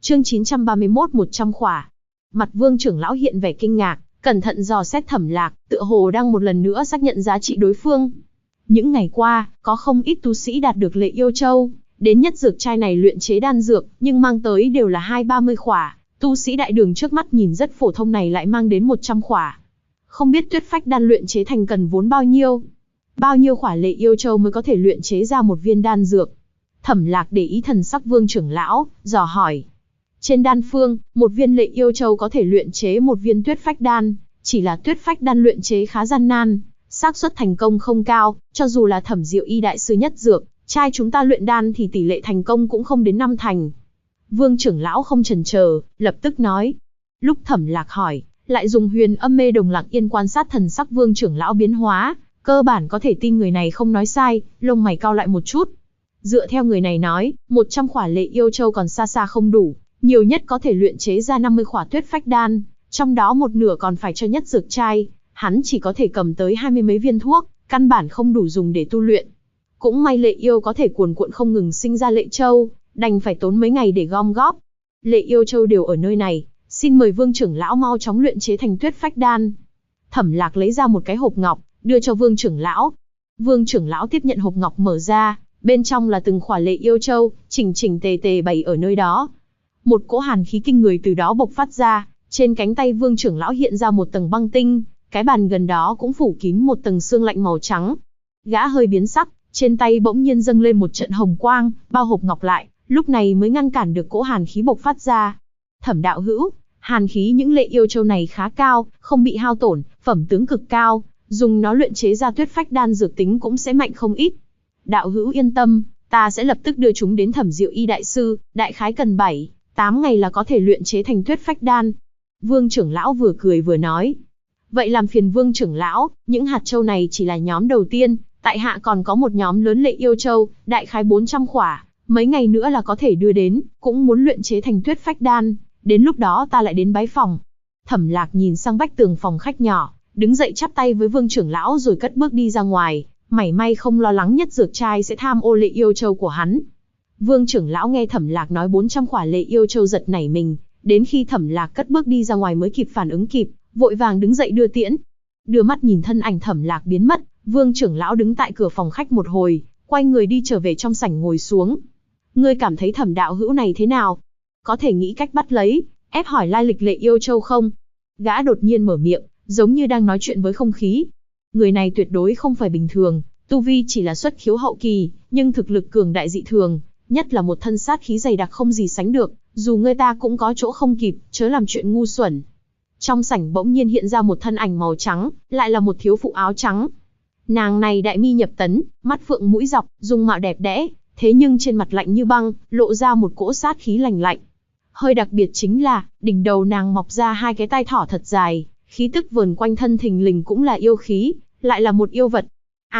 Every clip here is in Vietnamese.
Chương 931 100 khỏa. Mặt Vương trưởng lão hiện vẻ kinh ngạc, cẩn thận dò xét Thẩm Lạc, tựa hồ đang một lần nữa xác nhận giá trị đối phương. Những ngày qua, có không ít tu sĩ đạt được Lệ Yêu Châu, đến nhất dược trai này luyện chế đan dược, nhưng mang tới đều là 20-30 khỏa. Tu sĩ đại đường trước mắt nhìn rất phổ thông này lại mang đến 100 khỏa. Không biết Tuyết Phách đan luyện chế thành cần vốn bao nhiêu? Bao nhiêu khỏa Lệ Yêu Châu mới có thể luyện chế ra một viên đan dược? Thẩm Lạc để ý thần sắc Vương trưởng lão, dò hỏi. Trên đan phương, một viên Lệ Yêu Châu có thể luyện chế một viên Tuyết Phách đan, chỉ là Tuyết Phách đan luyện chế khá gian nan, xác suất thành công không cao, cho dù là Thẩm Diệu Y đại sư nhất dược, trai chúng ta luyện đan thì tỷ lệ thành công cũng không đến 5 thành. Vương trưởng lão không chần chờ, lập tức nói. Lúc Thẩm Lạc hỏi, lại dùng huyền âm mê đồng lặng yên quan sát thần sắc Vương trưởng lão biến hóa, cơ bản có thể tin người này không nói sai, lông mày cau lại một chút. Dựa theo người này nói, 100 khỏa Lệ Yêu Châu còn xa xa không đủ, nhiều nhất có thể luyện chế ra 50 khỏa Tuyết Phách đan, trong đó một nửa còn phải cho nhất dược trai, hắn chỉ có thể cầm tới 20 mấy viên thuốc, căn bản không đủ dùng để tu luyện. Cũng may Lệ Yêu có thể cuồn cuộn không ngừng sinh ra Lệ Châu, đành phải tốn mấy ngày để gom góp. Lệ Yêu Châu đều ở nơi này, xin mời Vương trưởng lão mau chóng luyện chế thành Tuyết Phách đan. Thẩm Lạc lấy ra một cái hộp ngọc, đưa cho Vương trưởng lão. Vương trưởng lão tiếp nhận hộp ngọc mở ra, bên trong là từng khỏa Lệ Yêu Châu, chỉnh chỉnh tề tề bày ở nơi đó. Một cỗ hàn khí kinh người từ đó bộc phát ra, trên cánh tay Vương trưởng lão hiện ra một tầng băng tinh, cái bàn gần đó cũng phủ kín một tầng sương lạnh màu trắng. Gã hơi biến sắc, trên tay bỗng nhiên dâng lên một trận hồng quang, bao hộp ngọc lại, lúc này mới ngăn cản được cỗ hàn khí bộc phát ra. Thẩm đạo hữu, hàn khí những Lệ Yêu Châu này khá cao, không bị hao tổn, phẩm tướng cực cao, dùng nó luyện chế ra Tuyết Phách đan dược tính cũng sẽ mạnh không ít. Đạo hữu yên tâm, ta sẽ lập tức đưa chúng đến Thẩm Diệu Y đại sư, đại khái cần 7-8 ngày là có thể luyện chế thành Tuyết Phách đan. Vương trưởng lão vừa cười vừa nói. Vậy làm phiền Vương trưởng lão, những hạt châu này chỉ là nhóm đầu tiên, tại hạ còn có một nhóm lớn Lệ Yêu Châu, đại khái 400 khỏa, mấy ngày nữa là có thể đưa đến, cũng muốn luyện chế thành Tuyết Phách đan, đến lúc đó ta lại đến bái phòng. Thẩm Lạc nhìn sang vách tường phòng khách nhỏ, đứng dậy chắp tay với Vương trưởng lão rồi cất bước đi ra ngoài, mảy may không lo lắng nhất dược trai sẽ tham ô Lệ Yêu Châu của hắn. Vương trưởng lão nghe Thẩm Lạc nói 400 khỏa Lệ Yêu Châu giật nảy mình, đến khi Thẩm Lạc cất bước đi ra ngoài mới kịp phản ứng kịp, vội vàng đứng dậy đưa tiễn. Đưa mắt nhìn thân ảnh Thẩm Lạc biến mất, Vương trưởng lão đứng tại cửa phòng khách một hồi, quay người đi trở về trong sảnh ngồi xuống. Ngươi cảm thấy Thẩm đạo hữu này thế nào? Có thể nghĩ cách bắt lấy, ép hỏi lai lịch Lệ Yêu Châu không? Gã đột nhiên mở miệng, giống như đang nói chuyện với không khí. Người này tuyệt đối không phải bình thường, tu vi chỉ là xuất khiếu hậu kỳ, nhưng thực lực cường đại dị thường, nhất là một thân sát khí dày đặc không gì sánh được, dù người ta cũng có chỗ không kịp, chớ làm chuyện ngu xuẩn. Trong sảnh bỗng nhiên hiện ra một thân ảnh màu trắng, lại là một thiếu phụ áo trắng. Nàng này đại mi nhập tấn, mắt phượng mũi dọc, dung mạo đẹp đẽ, thế nhưng trên mặt lạnh như băng, lộ ra một cỗ sát khí lạnh lạnh. Hơi đặc biệt chính là, đỉnh đầu nàng mọc ra hai cái tai thỏ thật dài, khí tức vờn quanh thân thình lình cũng là yêu khí, lại là một yêu vật.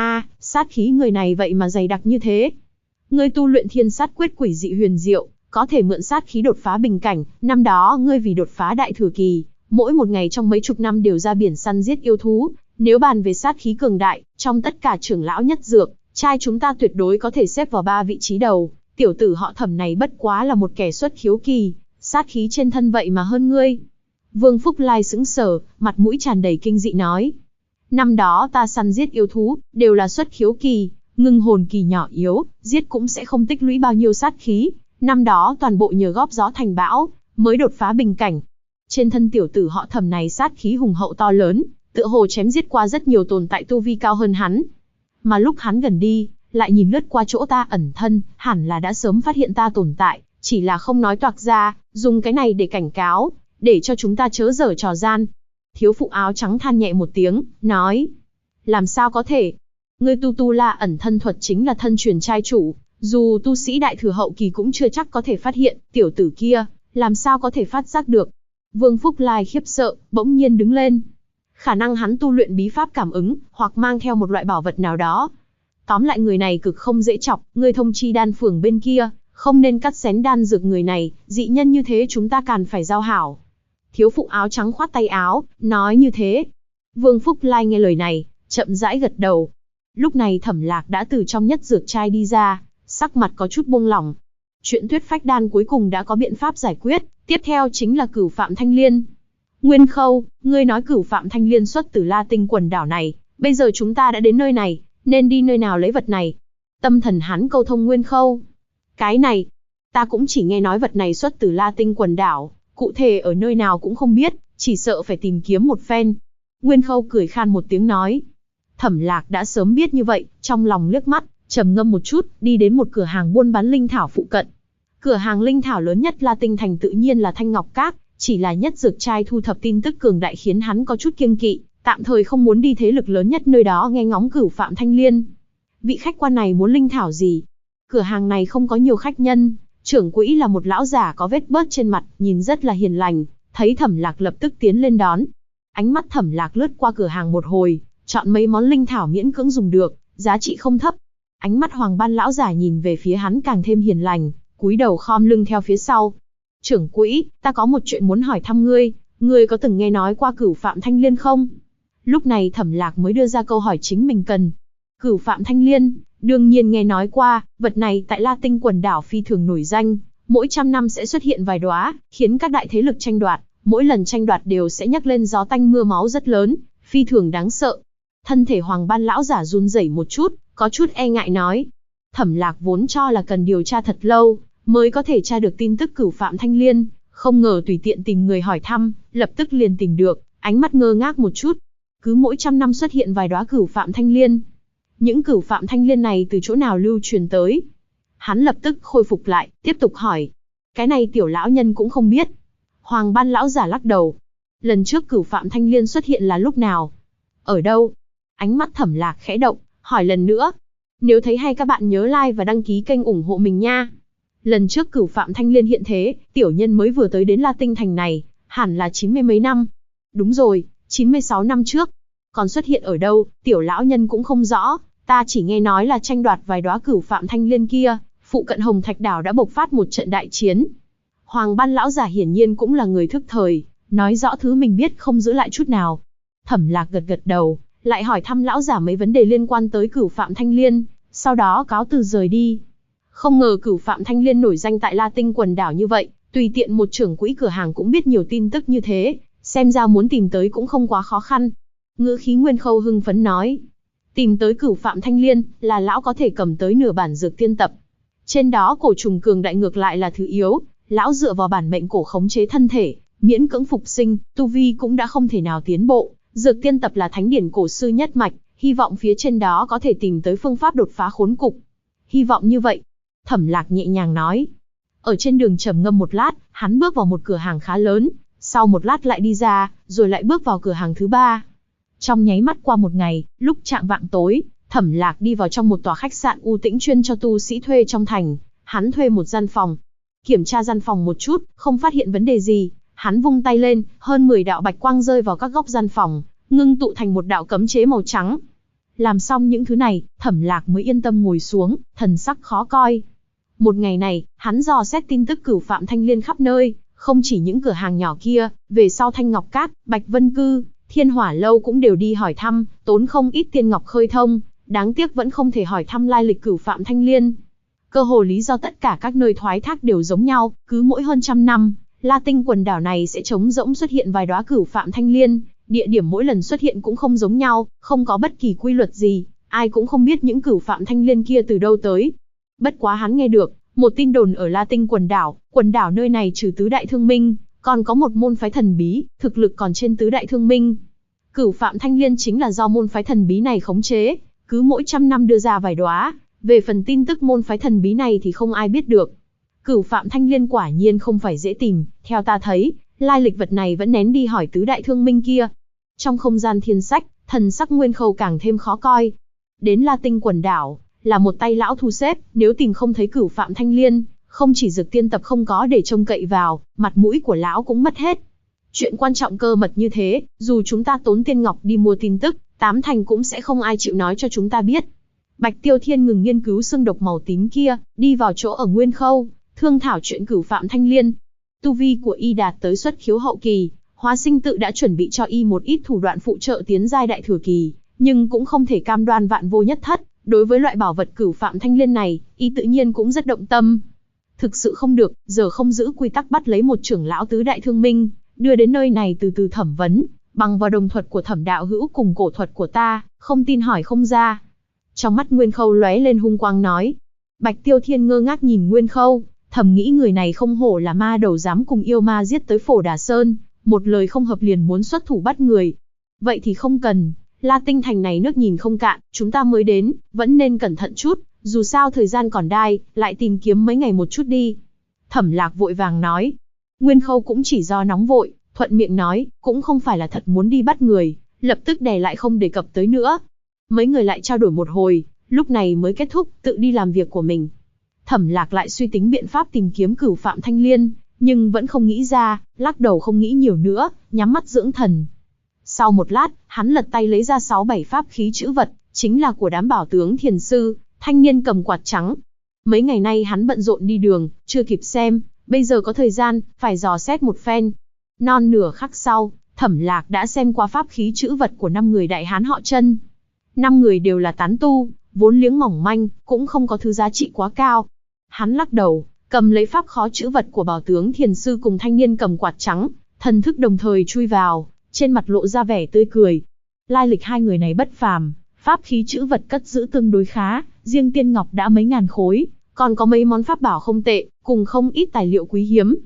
Sát khí người này vậy mà dày đặc như thế. Ngươi tu luyện thiên sát quyết quỷ dị huyền diệu, có thể mượn sát khí đột phá bình cảnh, năm đó ngươi vì đột phá đại thừa kỳ, mỗi một ngày trong mấy chục năm đều ra biển săn giết yêu thú, nếu bàn về sát khí cường đại, trong tất cả trưởng lão nhất dược, trai chúng ta tuyệt đối có thể xếp vào 3 vị trí đầu, tiểu tử họ Thẩm này bất quá là một kẻ xuất khiếu kỳ, sát khí trên thân vậy mà hơn ngươi. Vương Phúc Lai sững sờ, mặt mũi tràn đầy kinh dị nói. Năm đó ta săn giết yêu thú, đều là xuất khiếu kỳ, ngưng hồn kỳ nhỏ yếu, giết cũng sẽ không tích lũy bao nhiêu sát khí, năm đó toàn bộ nhờ góp gió thành bão, mới đột phá bình cảnh. Trên thân tiểu tử họ Thẩm này sát khí hùng hậu to lớn, tựa hồ chém giết qua rất nhiều tồn tại tu vi cao hơn hắn. Mà lúc hắn gần đi, lại nhìn lướt qua chỗ ta ẩn thân, hẳn là đã sớm phát hiện ta tồn tại, chỉ là không nói toạc ra, dùng cái này để cảnh cáo, để cho chúng ta chớ giở trò gian. Thiếu phụ áo trắng than nhẹ một tiếng, nói. Làm sao có thể? Ngươi tu la ẩn thân thuật chính là thân truyền trai chủ, dù tu sĩ đại thừa hậu kỳ cũng chưa chắc có thể phát hiện, tiểu tử kia, làm sao có thể phát giác được? Vương Phúc Lai khiếp sợ, bỗng nhiên đứng lên. Khả năng hắn tu luyện bí pháp cảm ứng, hoặc mang theo một loại bảo vật nào đó. Tóm lại người này cực không dễ chọc, ngươi thông chi đan phường bên kia, không nên cắt xén đan dược người này, dị nhân như thế chúng ta càng phải giao hảo. Thiếu phụ áo trắng khoát tay áo, nói như thế. Vương Phúc Lai nghe lời này, chậm rãi gật đầu. Lúc này Thẩm Lạc đã từ trong nhất dược trai đi ra, sắc mặt có chút buông lỏng. Chuyện Tuyết Phách Đan cuối cùng đã có biện pháp giải quyết, tiếp theo chính là Cửu Phạm Thanh Liên. Nguyên Khâu, ngươi nói Cửu Phạm Thanh Liên xuất từ La Tinh quần đảo này, bây giờ chúng ta đã đến nơi này, nên đi nơi nào lấy vật này? Tâm thần hắn câu thông Nguyên Khâu. Cái này, ta cũng chỉ nghe nói vật này xuất từ La Tinh quần đảo, cụ thể ở nơi nào cũng không biết, chỉ sợ phải tìm kiếm một phen. Nguyên Khâu cười khan một tiếng nói. Thẩm Lạc đã sớm biết như vậy, trong lòng liếc mắt, trầm ngâm một chút, đi đến một cửa hàng buôn bán linh thảo phụ cận. Cửa hàng linh thảo lớn nhất La Tinh thành tự nhiên là Thanh Ngọc Các, chỉ là nhất dược trai thu thập tin tức cường đại khiến hắn có chút kiêng kỵ, tạm thời không muốn đi thế lực lớn nhất nơi đó nghe ngóng Cửu Phạm Thanh Liên. Vị khách quan này muốn linh thảo gì? Cửa hàng này không có nhiều khách nhân, trưởng quỹ là một lão già có vết bớt trên mặt, nhìn rất là hiền lành, thấy Thẩm Lạc lập tức tiến lên đón. Ánh mắt Thẩm Lạc lướt qua cửa hàng một hồi, chọn mấy món linh thảo miễn cưỡng dùng được, giá trị không thấp. Ánh mắt Hoàng Ban lão giả nhìn về phía hắn càng thêm hiền lành, cúi đầu khom lưng theo phía sau. Trưởng quỹ, ta có một chuyện muốn hỏi thăm ngươi, ngươi có từng nghe nói qua Cửu Phạm Thanh Liên không? Lúc này Thẩm Lạc mới đưa ra câu hỏi chính mình cần. Cửu Phạm Thanh Liên, đương nhiên nghe nói qua, vật này tại La Tinh quần đảo phi thường nổi danh, mỗi trăm năm sẽ xuất hiện vài đóa, khiến các đại thế lực tranh đoạt, mỗi lần tranh đoạt đều sẽ nhắc lên gió tanh mưa máu rất lớn, phi thường đáng sợ. Thân thể Hoàng Ban lão giả run rẩy một chút, có chút e ngại nói. Thẩm Lạc vốn cho là cần điều tra thật lâu, mới có thể tra được tin tức Cửu Phạm Thanh Liên, không ngờ tùy tiện tìm người hỏi thăm, lập tức liền tìm được, ánh mắt ngơ ngác một chút. Cứ mỗi trăm năm xuất hiện vài đóa Cửu Phạm Thanh Liên. Những Cửu Phạm Thanh Liên này từ chỗ nào lưu truyền tới? Hắn lập tức khôi phục lại, tiếp tục hỏi. Cái này tiểu lão nhân cũng không biết. Hoàng Ban lão giả lắc đầu. Lần trước Cửu Phạm Thanh Liên xuất hiện là lúc nào? Ở đâu? Ánh mắt Thẩm Lạc khẽ động, hỏi lần nữa. Nếu thấy hay các bạn nhớ like và đăng ký kênh ủng hộ mình nha. Lần trước Cửu Phạm Thanh Liên hiện thế, tiểu nhân mới vừa tới đến La Tinh thành này, hẳn là 90 mấy năm. Đúng rồi, 96 năm trước. Còn xuất hiện ở đâu, tiểu lão nhân cũng không rõ, ta chỉ nghe nói là tranh đoạt vài đóa Cửu Phạm Thanh Liên kia, phụ cận Hồng Thạch đảo đã bộc phát một trận đại chiến. Hoàng Ban lão giả hiển nhiên cũng là người thức thời, nói rõ thứ mình biết không giữ lại chút nào. Thẩm Lạc gật gật đầu, lại hỏi thăm lão giả mấy vấn đề liên quan tới Cửu Phạm Thanh Liên, sau đó cáo từ rời đi. Không ngờ Cửu Phạm Thanh Liên nổi danh tại La Tinh quần đảo như vậy, tùy tiện một trưởng quỹ cửa hàng cũng biết nhiều tin tức như thế, xem ra muốn tìm tới cũng không quá khó khăn. Ngữ khí Nguyên Khâu hưng phấn nói, tìm tới Cửu Phạm Thanh Liên là lão có thể cầm tới nửa bản dược tiên tập. Trên đó cổ trùng cường đại ngược lại là thứ yếu, lão dựa vào bản mệnh cổ khống chế thân thể, miễn cưỡng phục sinh, tu vi cũng đã không thể nào tiến bộ. Dược tiên tập là thánh điển cổ sư nhất mạch, hy vọng phía trên đó có thể tìm tới phương pháp đột phá khốn cục. Hy vọng như vậy. Thẩm Lạc nhẹ nhàng nói. Ở trên đường trầm ngâm một lát, hắn bước vào một cửa hàng khá lớn, sau một lát lại đi ra, rồi lại bước vào cửa hàng thứ ba. Trong nháy mắt qua một ngày, lúc chạng vạng tối, Thẩm Lạc đi vào trong một tòa khách sạn u tĩnh chuyên cho tu sĩ thuê trong thành. Hắn thuê một gian phòng. Kiểm tra gian phòng một chút, không phát hiện vấn đề gì. Hắn vung tay lên, hơn 10 đạo bạch quang rơi vào các góc gian phòng, ngưng tụ thành một đạo cấm chế màu trắng. Làm xong những thứ này, Thẩm Lạc mới yên tâm ngồi xuống, thần sắc khó coi. Một ngày này, hắn dò xét tin tức Cửu Phạm Thanh Liên khắp nơi, không chỉ những cửa hàng nhỏ kia, về sau Thanh Ngọc Các, Bạch Vân Cư, Thiên Hỏa Lâu cũng đều đi hỏi thăm, tốn không ít tiên ngọc khơi thông, đáng tiếc vẫn không thể hỏi thăm lai lịch Cửu Phạm Thanh Liên. Cơ hồ lý do tất cả các nơi thoái thác đều giống nhau, cứ mỗi hơn trăm năm, La Tinh quần đảo này sẽ trống rỗng xuất hiện vài đóa Cửu Phạm Thanh Liên, địa điểm mỗi lần xuất hiện cũng không giống nhau, không có bất kỳ quy luật gì, ai cũng không biết những Cửu Phạm Thanh Liên kia từ đâu tới. Bất quá hắn nghe được, một tin đồn ở La Tinh quần đảo nơi này trừ tứ đại thương minh, còn có một môn phái thần bí, thực lực còn trên tứ đại thương minh. Cửu Phạm Thanh Liên chính là do môn phái thần bí này khống chế, cứ mỗi trăm năm đưa ra vài đóa, về phần tin tức môn phái thần bí này thì không ai biết được. Cửu Phạm Thanh Liên quả nhiên không phải dễ tìm, theo ta thấy, lai lịch vật này vẫn nén đi hỏi tứ đại thương minh kia. Trong không gian thiên sách, thần sắc Nguyên Khâu càng thêm khó coi. Đến La Tinh quần đảo, là một tay lão thu xếp, nếu tìm không thấy Cửu Phạm Thanh Liên, không chỉ dược tiên tập không có để trông cậy vào, mặt mũi của lão cũng mất hết. Chuyện quan trọng cơ mật như thế, dù chúng ta tốn tiên ngọc đi mua tin tức, 8 thành cũng sẽ không ai chịu nói cho chúng ta biết. Bạch Tiêu Thiên ngừng nghiên cứu xương độc màu tím kia, đi vào chỗ ở Nguyên Khâu, thương thảo chuyện Cửu Phạm Thanh Liên. Tu vi của y đạt tới xuất khiếu hậu kỳ, Hóa Sinh tự đã chuẩn bị cho y một ít thủ đoạn phụ trợ tiến giai đại thừa kỳ, nhưng cũng không thể cam đoan vạn vô nhất thất. Đối với loại bảo vật Cửu Phạm Thanh Liên này, y tự nhiên cũng rất động tâm. Thực sự không được, giờ không giữ quy tắc bắt lấy một trưởng lão tứ đại thương minh, đưa đến nơi này từ từ thẩm vấn, bằng vào đồng thuật của Thẩm đạo hữu cùng cổ thuật của ta, không tin hỏi không ra. Trong mắt Nguyên Khâu lóe lên hung quang nói. Bạch Tiêu Thiên ngơ ngác nhìn Nguyên Khâu, thầm nghĩ người này không hổ là ma đầu dám cùng yêu ma giết tới Phổ Đà Sơn, một lời không hợp liền muốn xuất thủ bắt người. Vậy thì không cần, La Tinh Thành này nước nhìn không cạn, chúng ta mới đến, vẫn nên cẩn thận chút, dù sao thời gian còn đai, lại tìm kiếm mấy ngày một chút đi. Thẩm Lạc vội vàng nói. Nguyên Khâu cũng chỉ do nóng vội, thuận miệng nói, cũng không phải là thật muốn đi bắt người, lập tức đè lại không đề cập tới nữa. Mấy người lại trao đổi một hồi, lúc này mới kết thúc, tự đi làm việc của mình. Thẩm Lạc lại suy tính biện pháp tìm kiếm Cửu Phạm Thanh Liên, nhưng vẫn không nghĩ ra, lắc đầu không nghĩ nhiều nữa, nhắm mắt dưỡng thần. Sau một lát, hắn lật tay lấy ra 6-7 pháp khí trữ vật, chính là của đám bảo tướng thiền sư, thanh niên cầm quạt trắng. Mấy ngày nay hắn bận rộn đi đường, chưa kịp xem, bây giờ có thời gian, phải dò xét một phen. Non nửa khắc sau, Thẩm Lạc đã xem qua pháp khí trữ vật của 5 người đại hán họ Chân. 5 người đều là tán tu, vốn liếng mỏng manh, cũng không có thứ giá trị quá cao. Hắn lắc đầu, cầm lấy pháp khó trữ vật của bảo tướng thiền sư cùng thanh niên cầm quạt trắng, thần thức đồng thời chui vào, trên mặt lộ ra vẻ tươi cười. Lai lịch hai người này bất phàm, pháp khí trữ vật cất giữ tương đối khá, riêng tiên ngọc đã mấy ngàn khối, còn có mấy món pháp bảo không tệ, cùng không ít tài liệu quý hiếm.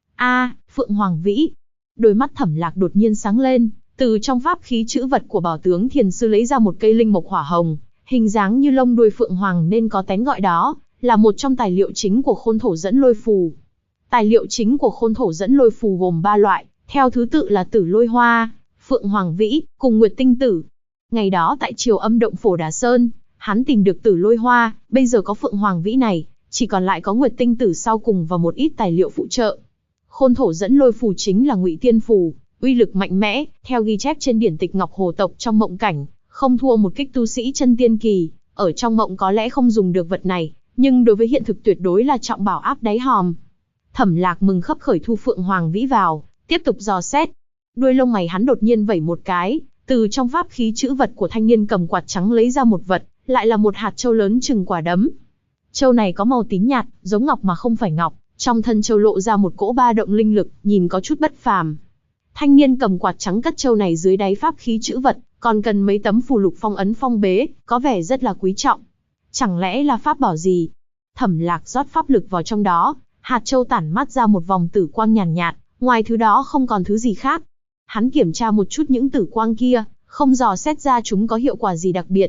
Phượng Hoàng Vĩ. Đôi mắt Thẩm Lạc đột nhiên sáng lên, từ trong pháp khí trữ vật của bảo tướng thiền sư lấy ra một cây linh mộc hỏa hồng, hình dáng như lông đuôi phượng hoàng nên có tên gọi đó, là một trong tài liệu chính của Khôn Thổ Dẫn Lôi Phù. Tài liệu chính của Khôn Thổ Dẫn Lôi Phù gồm 3 loại, theo thứ tự là Tử Lôi Hoa, Phượng Hoàng Vĩ, cùng Nguyệt Tinh Tử. Ngày đó tại Triều Âm Động Phổ Đà Sơn, hắn tìm được Tử Lôi Hoa, bây giờ có Phượng Hoàng Vĩ này, chỉ còn lại có Nguyệt Tinh Tử sau cùng và một ít tài liệu phụ trợ. Khôn Thổ Dẫn Lôi Phù chính là Ngụy Tiên Phù, uy lực mạnh mẽ, theo ghi chép trên điển tịch Ngọc Hồ tộc trong mộng cảnh, không thua một kích tu sĩ chân tiên kỳ, ở trong mộng có lẽ không dùng được vật này, nhưng đối với hiện thực tuyệt đối là trọng bảo áp đáy hòm. Thẩm Lạc mừng khấp khởi thu Phượng Hoàng Vĩ vào, tiếp tục dò xét. Đuôi lông mày hắn đột nhiên vẩy một cái, từ trong pháp khí trữ vật của thanh niên cầm quạt trắng lấy ra một vật, lại là một hạt châu lớn chừng quả đấm. Châu này có màu tím nhạt, giống ngọc mà không phải ngọc, trong thân châu lộ ra một cỗ ba động linh lực, nhìn có chút bất phàm. Thanh niên cầm quạt trắng cất châu này dưới đáy pháp khí trữ vật, còn cần mấy tấm phù lục phong ấn phong bế, có vẻ rất là quý trọng. Chẳng lẽ là pháp bảo gì? Thẩm Lạc rót pháp lực vào trong đó, hạt châu tản mát ra một vòng tử quang nhàn nhạt, ngoài thứ đó không còn thứ gì khác. Hắn kiểm tra một chút những tử quang kia, không dò xét ra chúng có hiệu quả gì đặc biệt.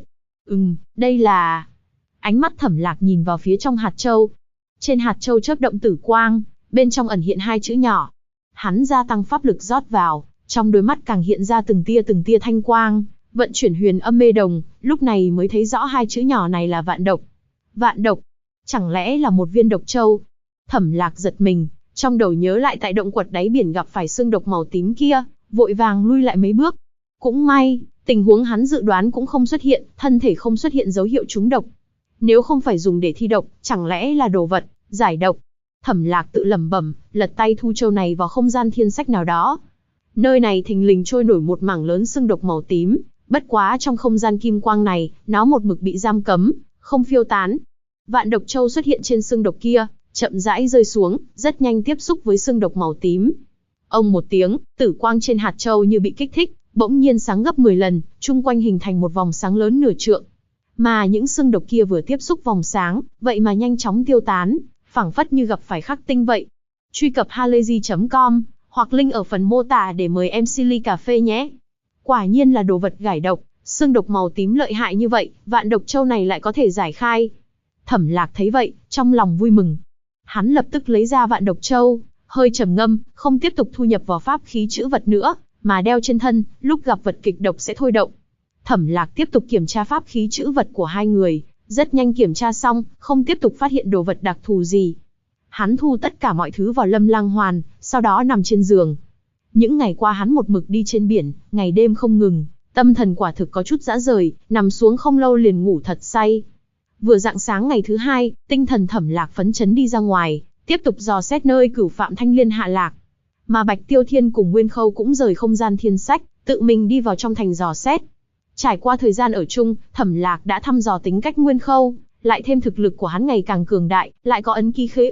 Đây là... Ánh mắt Thẩm Lạc nhìn vào phía trong hạt châu. Trên hạt châu chớp động tử quang, bên trong ẩn hiện 2 chữ nhỏ. Hắn gia tăng pháp lực rót vào, trong đôi mắt càng hiện ra từng tia thanh quang, vận chuyển huyền âm mê đồng, lúc này mới thấy rõ 2 chữ nhỏ này là vạn độc. Vạn độc? Chẳng lẽ là một viên độc châu? Thẩm Lạc giật mình, trong đầu nhớ lại tại động quật đáy biển gặp phải xương độc màu tím kia, vội vàng lui lại mấy bước. Cũng may, tình huống hắn dự đoán cũng không xuất hiện, thân thể không xuất hiện dấu hiệu trúng độc. Nếu không phải dùng để thi độc, chẳng lẽ là đồ vật, giải độc? Thẩm Lạc tự lẩm bẩm, lật tay thu châu này vào không gian thiên sách nào đó. Nơi này thình lình trôi nổi một mảng lớn xương độc màu tím, bất quá trong không gian kim quang này, nó một mực bị giam cấm, không phiêu tán. Vạn độc châu xuất hiện trên xương độc kia, chậm rãi rơi xuống, rất nhanh tiếp xúc với xương độc màu tím. Ông một tiếng, tử quang trên hạt châu như bị kích thích, bỗng nhiên sáng gấp 10 lần, chung quanh hình thành một vòng sáng lớn nửa trượng. Mà những xương độc kia vừa tiếp xúc vòng sáng, vậy mà nhanh chóng tiêu tán, phảng phất như gặp phải khắc tinh vậy. Truy cập halayzi.com hoặc link ở phần mô tả để mời MC ly cà phê nhé. Quả nhiên là đồ vật giải độc, xương độc màu tím lợi hại như vậy, vạn độc châu này lại có thể giải khai. Thẩm Lạc thấy vậy, trong lòng vui mừng. Hắn lập tức lấy ra vạn độc châu, hơi trầm ngâm, không tiếp tục thu nhập vào pháp khí trữ vật nữa, mà đeo trên thân, lúc gặp vật kịch độc sẽ thôi động. Thẩm Lạc tiếp tục kiểm tra pháp khí trữ vật của hai người, rất nhanh kiểm tra xong, không tiếp tục phát hiện đồ vật đặc thù gì. Hắn thu tất cả mọi thứ vào Lâm Lang Hoàn, sau đó nằm trên giường. Những ngày qua hắn một mực đi trên biển, ngày đêm không ngừng, tâm thần quả thực có chút rã rời, nằm xuống không lâu liền ngủ thật say. Vừa rạng sáng ngày thứ 2, tinh thần Thẩm Lạc phấn chấn đi ra ngoài, tiếp tục dò xét nơi Cửu Phạm Thanh Liên hạ lạc. Mà Bạch Tiêu Thiên cùng Nguyên Khâu cũng rời không gian thiên sách, tự mình đi vào trong thành dò xét. Trải qua thời gian ở chung, Thẩm Lạc đã thăm dò tính cách Nguyên Khâu, lại thêm thực lực của hắn ngày càng cường đại, lại có ấn ký khế ước,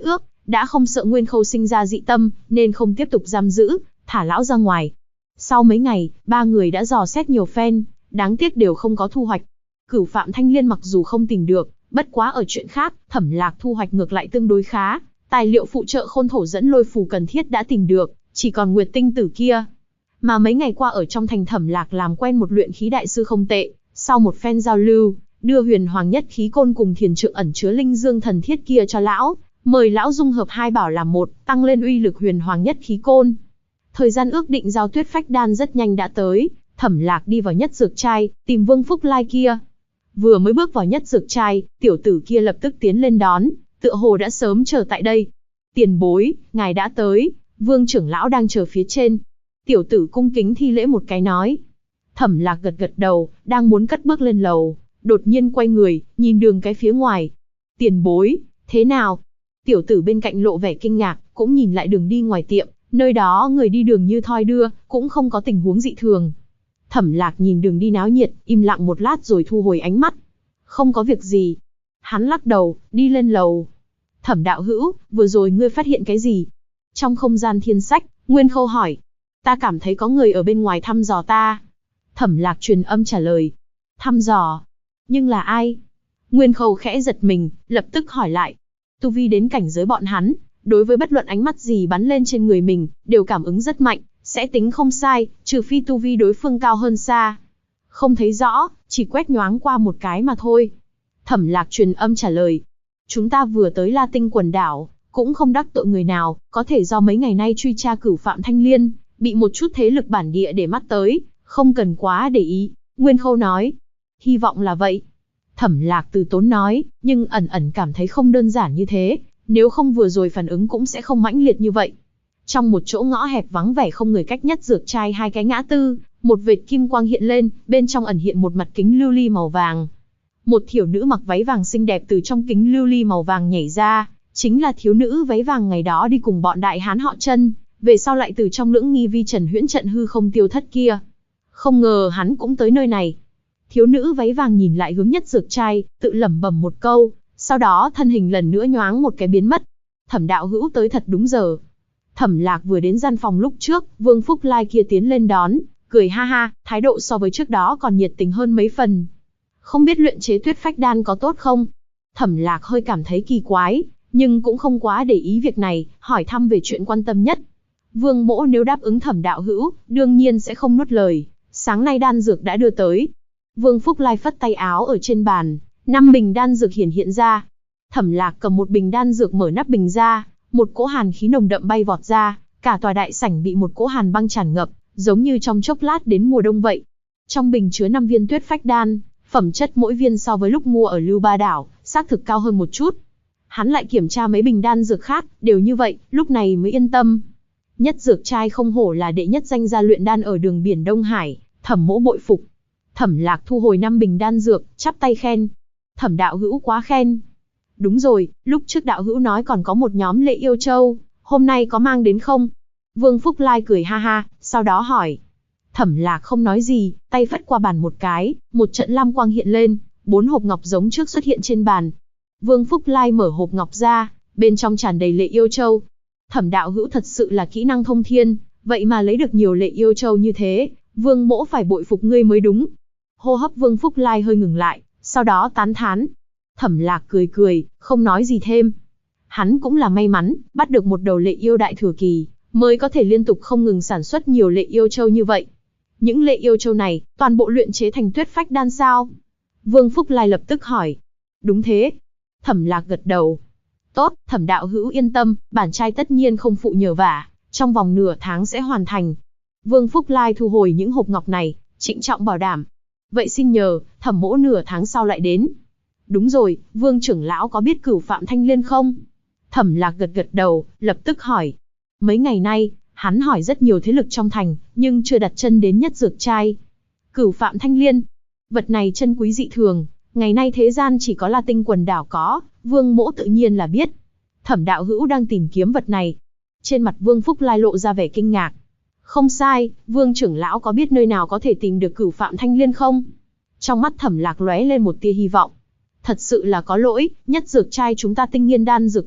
đã không sợ Nguyên Khâu sinh ra dị tâm, nên không tiếp tục giam giữ, thả lão ra ngoài. Sau mấy ngày, ba người đã dò xét nhiều phen, đáng tiếc đều không có thu hoạch. Cửu Phạm Thanh Liên mặc dù không tìm được, bất quá ở chuyện khác, Thẩm Lạc thu hoạch ngược lại tương đối khá. Tài liệu phụ trợ Khôn Thổ dẫn lôi phù cần thiết đã tìm được, chỉ còn Nguyệt Tinh Tử kia. Mà mấy ngày qua ở trong thành, Thẩm Lạc làm quen một luyện khí đại sư không tệ, sau một phen giao lưu, đưa Huyền Hoàng Nhất Khí Côn cùng thiền trượng ẩn chứa linh dương thần thiết kia cho lão, mời lão dung hợp hai bảo làm một, tăng lên uy lực Huyền Hoàng Nhất Khí Côn. Thời gian ước định giao tuyết phách đan rất nhanh đã tới, Thẩm Lạc đi vào Nhất Dược Trai, tìm Vương Phúc Lai kia. Vừa mới bước vào Nhất Dược Trai, tiểu tử kia lập tức tiến lên đón, tựa hồ đã sớm chờ tại đây. Tiền bối, ngài đã tới, Vương trưởng lão đang chờ phía trên. Tiểu tử cung kính thi lễ một cái nói. Thẩm Lạc gật gật đầu, đang muốn cất bước lên lầu, đột nhiên quay người, nhìn đường cái phía ngoài. Tiền bối, thế nào? Tiểu tử bên cạnh lộ vẻ kinh ngạc, cũng nhìn lại đường đi ngoài tiệm, nơi đó người đi đường như thoi đưa, cũng không có tình huống dị thường. Thẩm Lạc nhìn đường đi náo nhiệt, im lặng một lát rồi thu hồi ánh mắt. Không có việc gì. Hắn lắc đầu, đi lên lầu. Thẩm đạo hữu, vừa rồi ngươi phát hiện cái gì? Trong không gian thiên sách, Nguyên Khâu hỏi. Ta cảm thấy có người ở bên ngoài thăm dò ta. Thẩm Lạc truyền âm trả lời. Thăm dò? Nhưng là ai? Nguyên Khâu khẽ giật mình, lập tức hỏi lại. Tu vi đến cảnh giới bọn hắn, đối với bất luận ánh mắt gì bắn lên trên người mình, đều cảm ứng rất mạnh, sẽ tính không sai, trừ phi tu vi đối phương cao hơn xa. Không thấy rõ, chỉ quét nhoáng qua một cái mà thôi. Thẩm Lạc truyền âm trả lời. Chúng ta vừa tới La Tinh quần đảo, cũng không đắc tội người nào, có thể do mấy ngày nay truy tra Cửu Phạm Thanh Liên, bị một chút thế lực bản địa để mắt tới, không cần quá để ý, Nguyên Khâu nói. Hy vọng là vậy. Thẩm Lạc từ tốn nói, nhưng ẩn ẩn cảm thấy không đơn giản như thế, nếu không vừa rồi phản ứng cũng sẽ không mãnh liệt như vậy. Trong một chỗ ngõ hẹp vắng vẻ không người cách Nhất Dược Trai hai cái ngã tư, một vệt kim quang hiện lên, bên trong ẩn hiện một mặt kính lưu ly màu vàng. Một thiếu nữ mặc váy vàng xinh đẹp từ trong kính lưu ly màu vàng nhảy ra, chính là thiếu nữ váy vàng ngày đó đi cùng bọn đại hán họ Chân, về sau lại từ trong lưỡng nghi vi trần huyễn trận hư không tiêu thất kia. Không ngờ hắn cũng tới nơi này. Thiếu nữ váy vàng nhìn lại hướng Nhất Dược Trai, tự lẩm bẩm một câu, sau đó thân hình lần nữa nhoáng một cái biến mất. Thẩm đạo hữu tới thật đúng giờ. Thẩm Lạc vừa đến gian phòng lúc trước, Vương Phúc Lai kia tiến lên đón, cười ha ha, thái độ so với trước đó còn nhiệt tình hơn mấy phần. Không biết luyện chế tuyết phách đan có tốt không? Thẩm Lạc hơi cảm thấy kỳ quái, nhưng cũng không quá để ý việc này, hỏi thăm về chuyện quan tâm nhất. Vương Mỗ nếu đáp ứng Thẩm đạo hữu, đương nhiên sẽ không nuốt lời, sáng nay đan dược đã đưa tới. Vương Phúc Lai phất tay áo ở trên bàn, 5 bình đan dược hiện ra. Thẩm Lạc cầm một bình đan dược mở nắp bình ra, một cỗ hàn khí nồng đậm bay vọt ra, cả tòa đại sảnh bị một cỗ hàn băng tràn ngập, giống như trong chốc lát đến mùa đông vậy. Trong bình chứa 5 viên tuyết phách đan, phẩm chất mỗi viên so với lúc mua ở Lưu Ba Đảo, xác thực cao hơn một chút. Hắn lại kiểm tra mấy bình đan dược khác, đều như vậy, lúc này mới yên tâm. Nhất Dược Trai không hổ là đệ nhất danh gia luyện đan ở đường biển Đông Hải, Thẩm mỗ bội phục. Thẩm Lạc thu hồi 5 bình đan dược, chắp tay khen. Thẩm đạo hữu quá khen. Đúng rồi, lúc trước đạo hữu nói còn có một nhóm lệ yêu châu, hôm nay có mang đến không? Vương Phúc Lai cười ha ha, sau đó hỏi. Thẩm Lạc không nói gì, tay phất qua bàn một cái, một trận lam quang hiện lên, 4 hộp ngọc giống trước xuất hiện trên bàn. Vương Phúc Lai mở hộp ngọc ra, bên trong tràn đầy lệ yêu châu. Thẩm đạo hữu thật sự là kỹ năng thông thiên, vậy mà lấy được nhiều lệ yêu châu như thế, Vương mỗ phải bội phục ngươi mới đúng. Hô hấp Vương Phúc Lai hơi ngừng lại, sau đó tán thán. Thẩm Lạc cười cười, không nói gì thêm. Hắn cũng là may mắn, bắt được một đầu lệ yêu đại thừa kỳ, mới có thể liên tục không ngừng sản xuất nhiều lệ yêu châu như vậy. Những lệ yêu châu này, toàn bộ luyện chế thành tuyết phách đan sao? Vương Phúc Lai lập tức hỏi. Đúng thế. Thẩm Lạc gật đầu. Tốt, Thẩm đạo hữu yên tâm, bản trai tất nhiên không phụ nhờ vả, trong vòng nửa tháng sẽ hoàn thành. Vương Phúc Lai thu hồi những hộp ngọc này, trịnh trọng bảo đảm. Vậy xin nhờ, Thẩm mỗ nửa tháng sau lại đến. Đúng rồi, Vương trưởng lão có biết Cửu Phạm Thanh Liên không? Thẩm Lạc gật gật đầu, lập tức hỏi. Mấy ngày nay, hắn hỏi rất nhiều thế lực trong thành, nhưng chưa đặt chân đến Nhất Dược Trai. Cửu Phạm Thanh Liên, vật này chân quý dị thường, ngày nay thế gian chỉ có La Tinh quần đảo có, Vương mỗ tự nhiên là biết. Thẩm đạo hữu đang tìm kiếm vật này. Trên mặt Vương Phúc Lai lộ ra vẻ kinh ngạc. Không sai, Vương trưởng lão có biết nơi nào có thể tìm được Cửu Phạm Thanh Liên không? Trong mắt Thẩm Lạc lóe lên một tia hy vọng. Thật sự là có lỗi, Nhất Dược Trai chúng ta tinh nghiên đan dược thuật,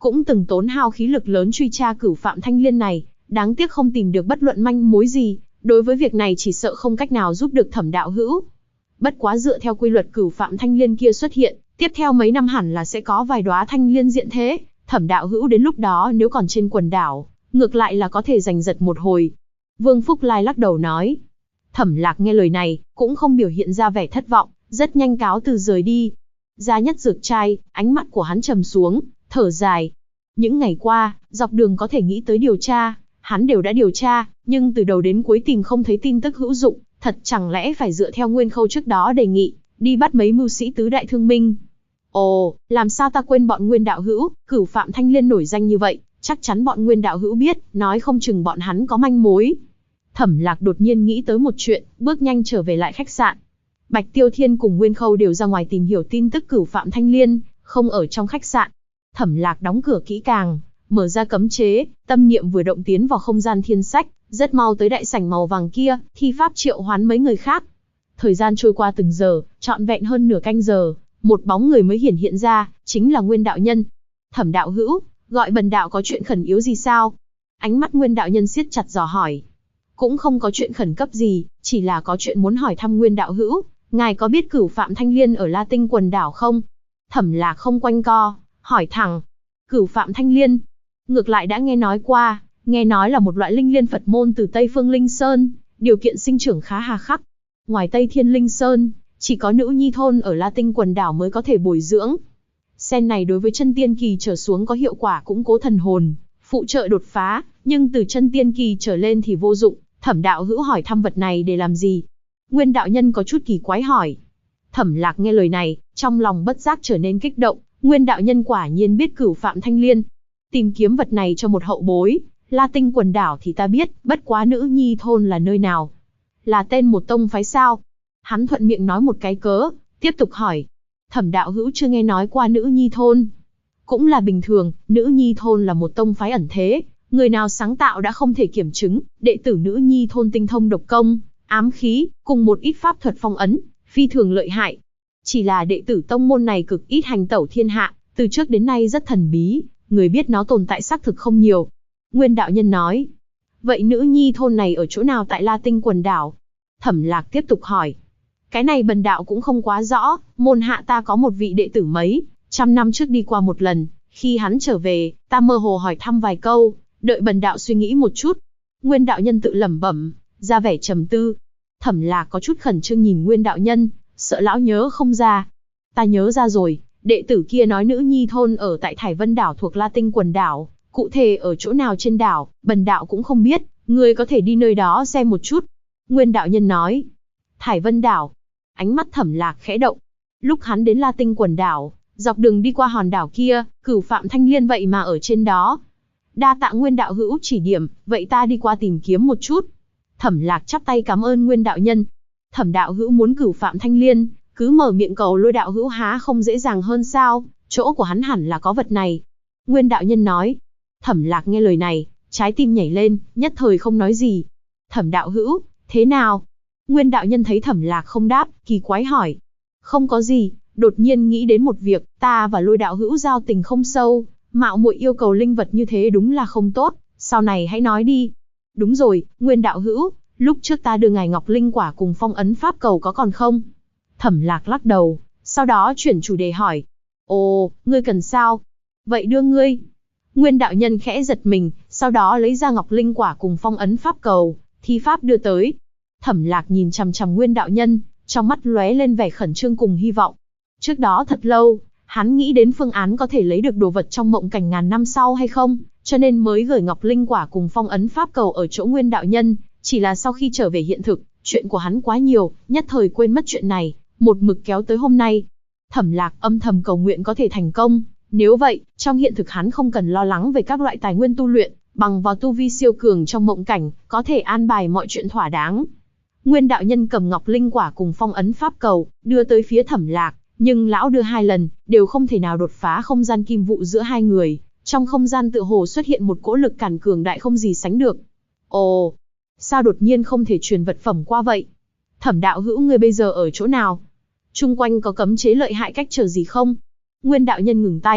cũng từng tốn hao khí lực lớn truy tra Cửu Phạm Thanh Liên này, đáng tiếc không tìm được bất luận manh mối gì, đối với việc này chỉ sợ không cách nào giúp được Thẩm đạo hữu. Bất quá dựa theo quy luật Cửu Phạm Thanh Liên kia xuất hiện, tiếp theo mấy năm hẳn là sẽ có vài đóa thanh liên diện thế, Thẩm đạo hữu đến lúc đó nếu còn trên quần đảo, ngược lại là có thể giành giật một hồi. Vương Phúc Lai lắc đầu nói. Thẩm Lạc nghe lời này, cũng không biểu hiện ra vẻ thất vọng, rất nhanh cáo từ rời đi. Ra nhất dược trai, ánh mắt của hắn trầm xuống, thở dài. Những ngày qua, dọc đường có thể nghĩ tới điều tra, hắn đều đã điều tra, nhưng từ đầu đến cuối tìm không thấy tin tức hữu dụng, thật chẳng lẽ phải dựa theo Nguyên Khâu trước đó đề nghị, đi bắt mấy mưu sĩ tứ đại thương minh. Ồ, làm sao ta quên bọn Nguyên đạo hữu, Cửu Phạm Thanh Liên nổi danh như vậy, chắc chắn bọn Nguyên đạo hữu biết, nói không chừng bọn hắn có manh mối. Thẩm Lạc đột nhiên nghĩ tới một chuyện, bước nhanh trở về lại khách sạn. Bạch Tiêu Thiên cùng Nguyên Khâu đều ra ngoài tìm hiểu tin tức Cửu Phạm Thanh Liên, không ở trong khách sạn. Thẩm Lạc đóng cửa kỹ càng, mở ra cấm chế, tâm niệm vừa động tiến vào không gian thiên sách, rất mau tới đại sảnh màu vàng kia, thi pháp triệu hoán mấy người khác. Thời gian trôi qua từng giờ, trọn vẹn hơn nửa canh giờ, một bóng người mới hiển hiện ra, chính là Nguyên đạo nhân. Thẩm đạo hữu, gọi bần đạo có chuyện khẩn yếu gì sao? Ánh mắt Nguyên đạo nhân siết chặt dò hỏi. Cũng không có chuyện khẩn cấp gì, chỉ là có chuyện muốn hỏi thăm Nguyên đạo hữu, ngài có biết Cửu Phạm Thanh Liên ở La Tinh quần đảo không? Thẩm Lạc không quanh co, hỏi thẳng. Cửu Phạm Thanh Liên, ngược lại đã nghe nói qua, nghe nói là một loại linh liên Phật môn từ Tây Phương Linh Sơn, điều kiện sinh trưởng khá hà khắc. Ngoài Tây Thiên Linh Sơn, chỉ có nữ nhi thôn ở La Tinh quần đảo mới có thể bồi dưỡng. Sen này đối với chân tiên kỳ trở xuống có hiệu quả củng cố thần hồn, phụ trợ đột phá, nhưng từ chân tiên kỳ trở lên thì vô dụng. Thẩm đạo hữu hỏi thăm vật này để làm gì? Nguyên đạo nhân có chút kỳ quái hỏi. Thẩm Lạc nghe lời này, trong lòng bất giác trở nên kích động. Nguyên đạo nhân quả nhiên biết Cửu Phạm Thanh Liên. Tìm kiếm vật này cho một hậu bối, La Tinh quần đảo thì ta biết, bất quá nữ nhi thôn là nơi nào? Là tên một tông phái sao? Hắn thuận miệng nói một cái cớ, tiếp tục hỏi. Thẩm đạo hữu chưa nghe nói qua nữ nhi thôn. Cũng là bình thường, nữ nhi thôn là một tông phái ẩn thế, người nào sáng tạo đã không thể kiểm chứng, đệ tử nữ nhi thôn tinh thông độc công, ám khí, cùng một ít pháp thuật phong ấn, phi thường lợi hại. Chỉ là đệ tử tông môn này cực ít hành tẩu thiên hạ, từ trước đến nay rất thần bí, người biết nó tồn tại xác thực không nhiều. Nguyên đạo nhân nói. Vậy nữ nhi thôn này ở chỗ nào tại La Tinh quần đảo? Thẩm Lạc tiếp tục hỏi. Cái này bần đạo cũng không quá rõ, môn hạ ta có một vị đệ tử mấy trăm năm trước đi qua một lần, khi hắn trở về, ta mơ hồ hỏi thăm vài câu, đợi bần đạo suy nghĩ một chút. Nguyên đạo nhân tự lẩm bẩm, ra vẻ trầm tư. Thẩm Lạc có chút khẩn trương nhìn Nguyên đạo nhân, sợ lão nhớ không ra. Ta nhớ ra rồi, đệ tử kia nói nữ nhi thôn ở tại Thải Vân đảo thuộc La Tinh quần đảo, cụ thể ở chỗ nào trên đảo, bần đạo cũng không biết, ngươi có thể đi nơi đó xem một chút. Nguyên đạo nhân nói. Thải Vân đảo. Ánh mắt Thẩm Lạc khẽ động. Lúc hắn đến La Tinh quần đảo, dọc đường đi qua hòn đảo kia, Cửu Phạm Thanh Liên vậy mà ở trên đó. Đa tạ Nguyên đạo hữu chỉ điểm, vậy ta đi qua tìm kiếm một chút. Thẩm Lạc chắp tay cảm ơn Nguyên đạo nhân. Thẩm đạo hữu muốn Cửu Phạm Thanh Liên, cứ mở miệng cầu Lôi đạo hữu há không dễ dàng hơn sao, chỗ của hắn hẳn là có vật này. Nguyên đạo nhân nói. Thẩm Lạc nghe lời này, trái tim nhảy lên, nhất thời không nói gì. Thẩm đạo hữu, thế nào? Nguyên đạo nhân thấy Thẩm Lạc không đáp, kỳ quái hỏi. Không có gì, đột nhiên nghĩ đến một việc, ta và Lôi đạo hữu giao tình không sâu, mạo muội yêu cầu linh vật như thế đúng là không tốt, sau này hãy nói đi. Đúng rồi, Nguyên đạo hữu, lúc trước ta đưa ngài Ngọc Linh quả cùng phong ấn pháp cầu có còn không? Thẩm Lạc lắc đầu, sau đó chuyển chủ đề hỏi. Ồ, ngươi cần sao? Vậy đưa ngươi. Nguyên đạo nhân khẽ giật mình, sau đó lấy ra Ngọc Linh quả cùng phong ấn pháp cầu, thi pháp đưa tới. Thẩm Lạc nhìn chằm chằm Nguyên đạo nhân, trong mắt lóe lên vẻ khẩn trương cùng hy vọng. Trước đó thật lâu, hắn nghĩ đến phương án có thể lấy được đồ vật trong mộng cảnh ngàn năm sau hay không, cho nên mới gửi Ngọc Linh quả cùng phong ấn pháp cầu ở chỗ Nguyên đạo nhân, chỉ là sau khi trở về hiện thực, chuyện của hắn quá nhiều, nhất thời quên mất chuyện này, một mực kéo tới hôm nay. Thẩm Lạc âm thầm cầu nguyện có thể thành công, nếu vậy, trong hiện thực hắn không cần lo lắng về các loại tài nguyên tu luyện, bằng vào tu vi siêu cường trong mộng cảnh, có thể an bài mọi chuyện thỏa đáng. Nguyên đạo nhân cầm Ngọc Linh quả cùng phong ấn pháp cầu, đưa tới phía Thẩm Lạc, nhưng lão đưa 2 lần, đều không thể nào đột phá không gian kim vụ giữa hai người, trong không gian tựa hồ xuất hiện một cỗ lực cản cường đại không gì sánh được. Ồ, sao đột nhiên không thể truyền vật phẩm qua vậy? Thẩm đạo hữu ngươi bây giờ ở chỗ nào? Chung quanh có cấm chế lợi hại cách trở gì không? Nguyên đạo nhân ngừng tay,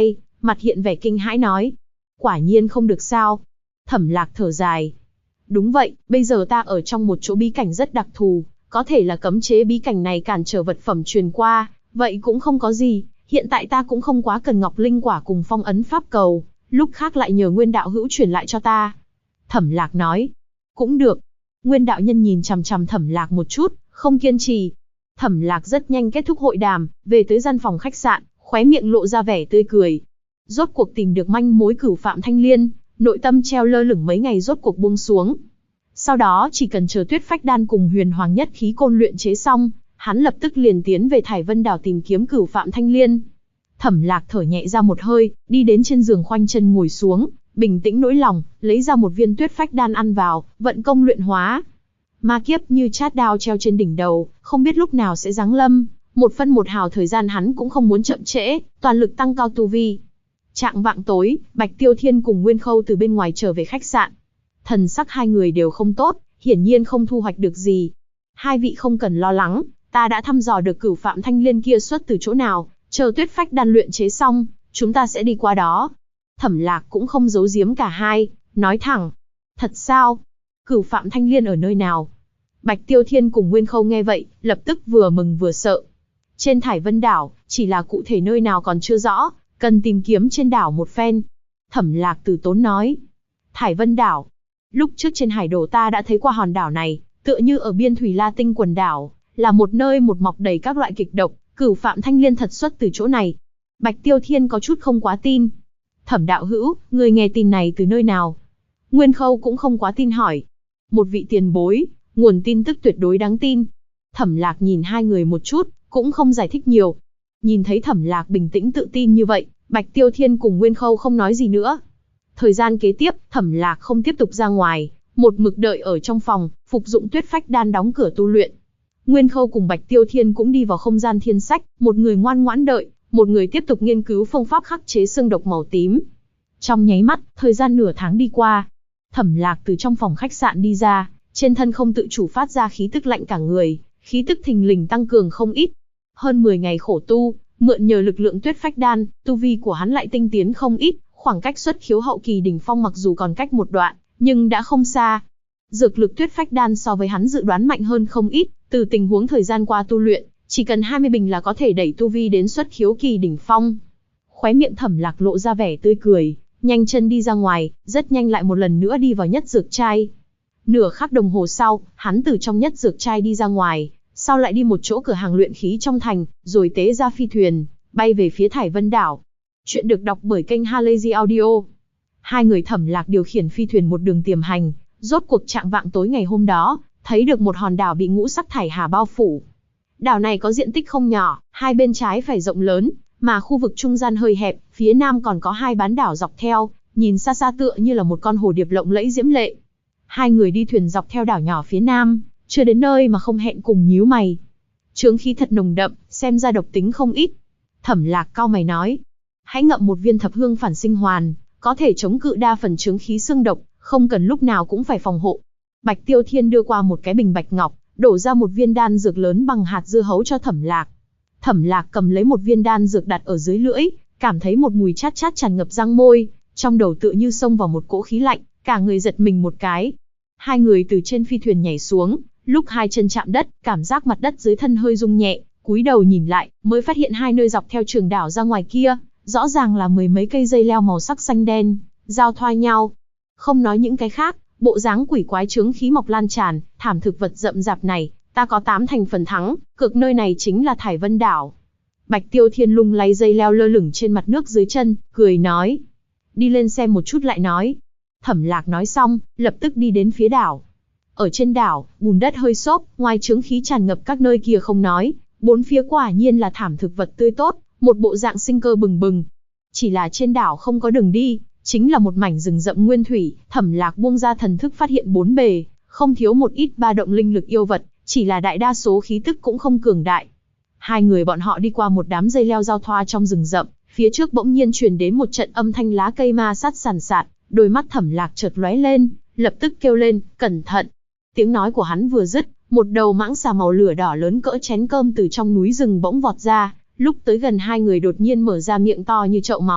mặt hiện vẻ kinh hãi nói. Quả nhiên không được sao. Thẩm Lạc thở dài. Đúng vậy, bây giờ ta ở trong một chỗ bí cảnh rất đặc thù, có thể là cấm chế bí cảnh này cản trở vật phẩm truyền qua, vậy cũng không có gì, hiện tại ta cũng không quá cần Ngọc Linh quả cùng phong ấn pháp cầu, lúc khác lại nhờ Nguyên đạo hữu truyền lại cho ta. Thẩm Lạc nói. Cũng được. Nguyên đạo nhân nhìn chằm chằm Thẩm Lạc một chút, không kiên trì. Thẩm Lạc rất nhanh kết thúc hội đàm, về tới gian phòng khách sạn, khóe miệng lộ ra vẻ tươi cười. Rốt cuộc tìm được manh mối Cửu Phạm Thanh Liên, nội tâm treo lơ lửng mấy ngày rốt cuộc buông xuống. Sau đó chỉ cần chờ Tuyết Phách Đan cùng Huyền Hoàng Nhất Khí Côn luyện chế xong, hắn lập tức liền tiến về Thải Vân Đảo tìm kiếm Cửu Phạm Thanh Liên. Thẩm Lạc thở nhẹ ra một hơi, đi đến trên giường khoanh chân ngồi xuống, bình tĩnh nỗi lòng, lấy ra một viên Tuyết Phách Đan ăn vào, vận công luyện hóa. Ma kiếp như chát đao treo trên đỉnh đầu, không biết lúc nào sẽ giáng lâm, một phân một hào thời gian hắn cũng không muốn chậm trễ, toàn lực tăng cao tu vi. Chạng vạng tối, Bạch Tiêu Thiên cùng Nguyên Khâu từ bên ngoài trở về khách sạn. Thần sắc hai người đều không tốt, hiển nhiên không thu hoạch được gì. Hai vị không cần lo lắng, ta đã thăm dò được Cửu Phạm Thanh Liên kia xuất từ chỗ nào, chờ Tuyết Phách Đan luyện chế xong, chúng ta sẽ đi qua đó. Thẩm Lạc cũng không giấu giếm cả hai, nói thẳng. Thật sao? Cửu Phạm Thanh Liên ở nơi nào? Bạch Tiêu Thiên cùng Nguyên Khâu nghe vậy, lập tức vừa mừng vừa sợ. Trên Thải Vân Đảo, chỉ là cụ thể nơi nào còn chưa rõ, cần tìm kiếm trên đảo một phen. Thẩm Lạc từ tốn nói. Thải Vân Đảo. Lúc trước trên hải đồ ta đã thấy qua hòn đảo này, tựa như ở biên thủy La Tinh quần đảo, là một nơi một mọc đầy các loại kịch độc, Cửu Phạm Thanh Liên thật xuất từ chỗ này. Bạch Tiêu Thiên có chút không quá tin. Thẩm đạo hữu, người nghe tin này từ nơi nào? Nguyên Khâu cũng không quá tin hỏi. Một vị tiền bối, nguồn tin tức tuyệt đối đáng tin. Thẩm Lạc nhìn hai người một chút, cũng không giải thích nhiều. Nhìn thấy Thẩm Lạc bình tĩnh tự tin như vậy, Bạch Tiêu Thiên cùng Nguyên Khâu không nói gì nữa. Thời gian kế tiếp, Thẩm Lạc không tiếp tục ra ngoài, một mực đợi ở trong phòng, phục dụng Tuyết Phách Đan đóng cửa tu luyện. Nguyên Khâu cùng Bạch Tiêu Thiên cũng đi vào không gian thiên sách, một người ngoan ngoãn đợi, một người tiếp tục nghiên cứu phương pháp khắc chế xương độc màu tím. Trong nháy mắt, thời gian nửa tháng đi qua. Thẩm Lạc từ trong phòng khách sạn đi ra, trên thân không tự chủ phát ra khí tức lạnh cả người, khí tức thình lình tăng cường không ít. Hơn 10 ngày khổ tu, mượn nhờ lực lượng Tuyết Phách Đan, tu vi của hắn lại tinh tiến không ít, khoảng cách xuất khiếu hậu kỳ đỉnh phong mặc dù còn cách một đoạn, nhưng đã không xa. Dược lực Tuyết Phách Đan so với hắn dự đoán mạnh hơn không ít, từ tình huống thời gian qua tu luyện, chỉ cần 20 bình là có thể đẩy tu vi đến xuất khiếu kỳ đỉnh phong. Khóe miệng Thẩm Lạc lộ ra vẻ tươi cười, nhanh chân đi ra ngoài, rất nhanh lại một lần nữa đi vào nhất dược trai. Nửa khắc đồng hồ sau, hắn từ trong nhất dược trai đi ra ngoài, sau lại đi một chỗ cửa hàng luyện khí trong thành, rồi tế ra phi thuyền, bay về phía Thải Vân Đảo. Chuyện được đọc bởi kênh Halazy Audio. Hai người Thẩm Lạc điều khiển phi thuyền một đường tiềm hành, rốt cuộc chạng vạng tối ngày hôm đó, thấy được một hòn đảo bị ngũ sắc thải hà bao phủ. Đảo này có diện tích không nhỏ, hai bên trái phải rộng lớn, mà khu vực trung gian hơi hẹp, phía nam còn có hai bán đảo dọc theo, nhìn xa xa tựa như là một con hồ điệp lộng lẫy diễm lệ. Hai người đi thuyền dọc theo đảo nhỏ phía nam, chưa đến nơi mà không hẹn cùng nhíu mày. Chướng khí thật nồng đậm, xem ra độc tính không ít. Thẩm Lạc cau mày nói, hãy ngậm một viên thập hương phản sinh hoàn, có thể chống cự đa phần chướng khí xương độc, không cần lúc nào cũng phải phòng hộ. Bạch Tiêu Thiên đưa qua một cái bình bạch ngọc, đổ ra một viên đan dược lớn bằng hạt dưa hấu cho Thẩm Lạc. Thẩm Lạc cầm lấy một viên đan dược đặt ở dưới lưỡi, cảm thấy một mùi chát chát tràn ngập răng môi, trong đầu tựa như xông vào một cỗ khí lạnh, cả người giật mình một cái. Hai người từ trên phi thuyền nhảy xuống, lúc hai chân chạm đất, cảm giác mặt đất dưới thân hơi rung nhẹ, cúi đầu nhìn lại, mới phát hiện hai nơi dọc theo trường đảo ra ngoài kia, rõ ràng là mười mấy cây dây leo màu sắc xanh đen, giao thoa nhau. Không nói những cái khác, bộ dáng quỷ quái chướng khí mọc lan tràn, thảm thực vật rậm rạp này, ta có 8 thành phần thắng, cực nơi này chính là Thải Vân Đảo. Bạch Tiêu Thiên lung lay dây leo lơ lửng trên mặt nước dưới chân, cười nói. Đi lên xem một chút lại nói. Thẩm Lạc nói xong, lập tức đi đến phía đảo. Ở trên đảo, bùn đất hơi xốp, ngoài chướng khí tràn ngập các nơi kia không nói, bốn phía quả nhiên là thảm thực vật tươi tốt, một bộ dạng sinh cơ bừng bừng. Chỉ là trên đảo không có đường đi, chính là một mảnh rừng rậm nguyên thủy. Thẩm Lạc buông ra thần thức phát hiện bốn bề, không thiếu một ít ba động linh lực yêu vật, chỉ là đại đa số khí tức cũng không cường đại. Hai người bọn họ đi qua một đám dây leo giao thoa trong rừng rậm, phía trước bỗng nhiên truyền đến một trận âm thanh lá cây ma sát sàn sạt, đôi mắt Thẩm Lạc chợt lóe lên, lập tức kêu lên, cẩn thận. Tiếng nói của hắn vừa dứt, một đầu mãng xà màu lửa đỏ lớn cỡ chén cơm từ trong núi rừng bỗng vọt ra, lúc tới gần hai người đột nhiên mở ra miệng to như chậu máu,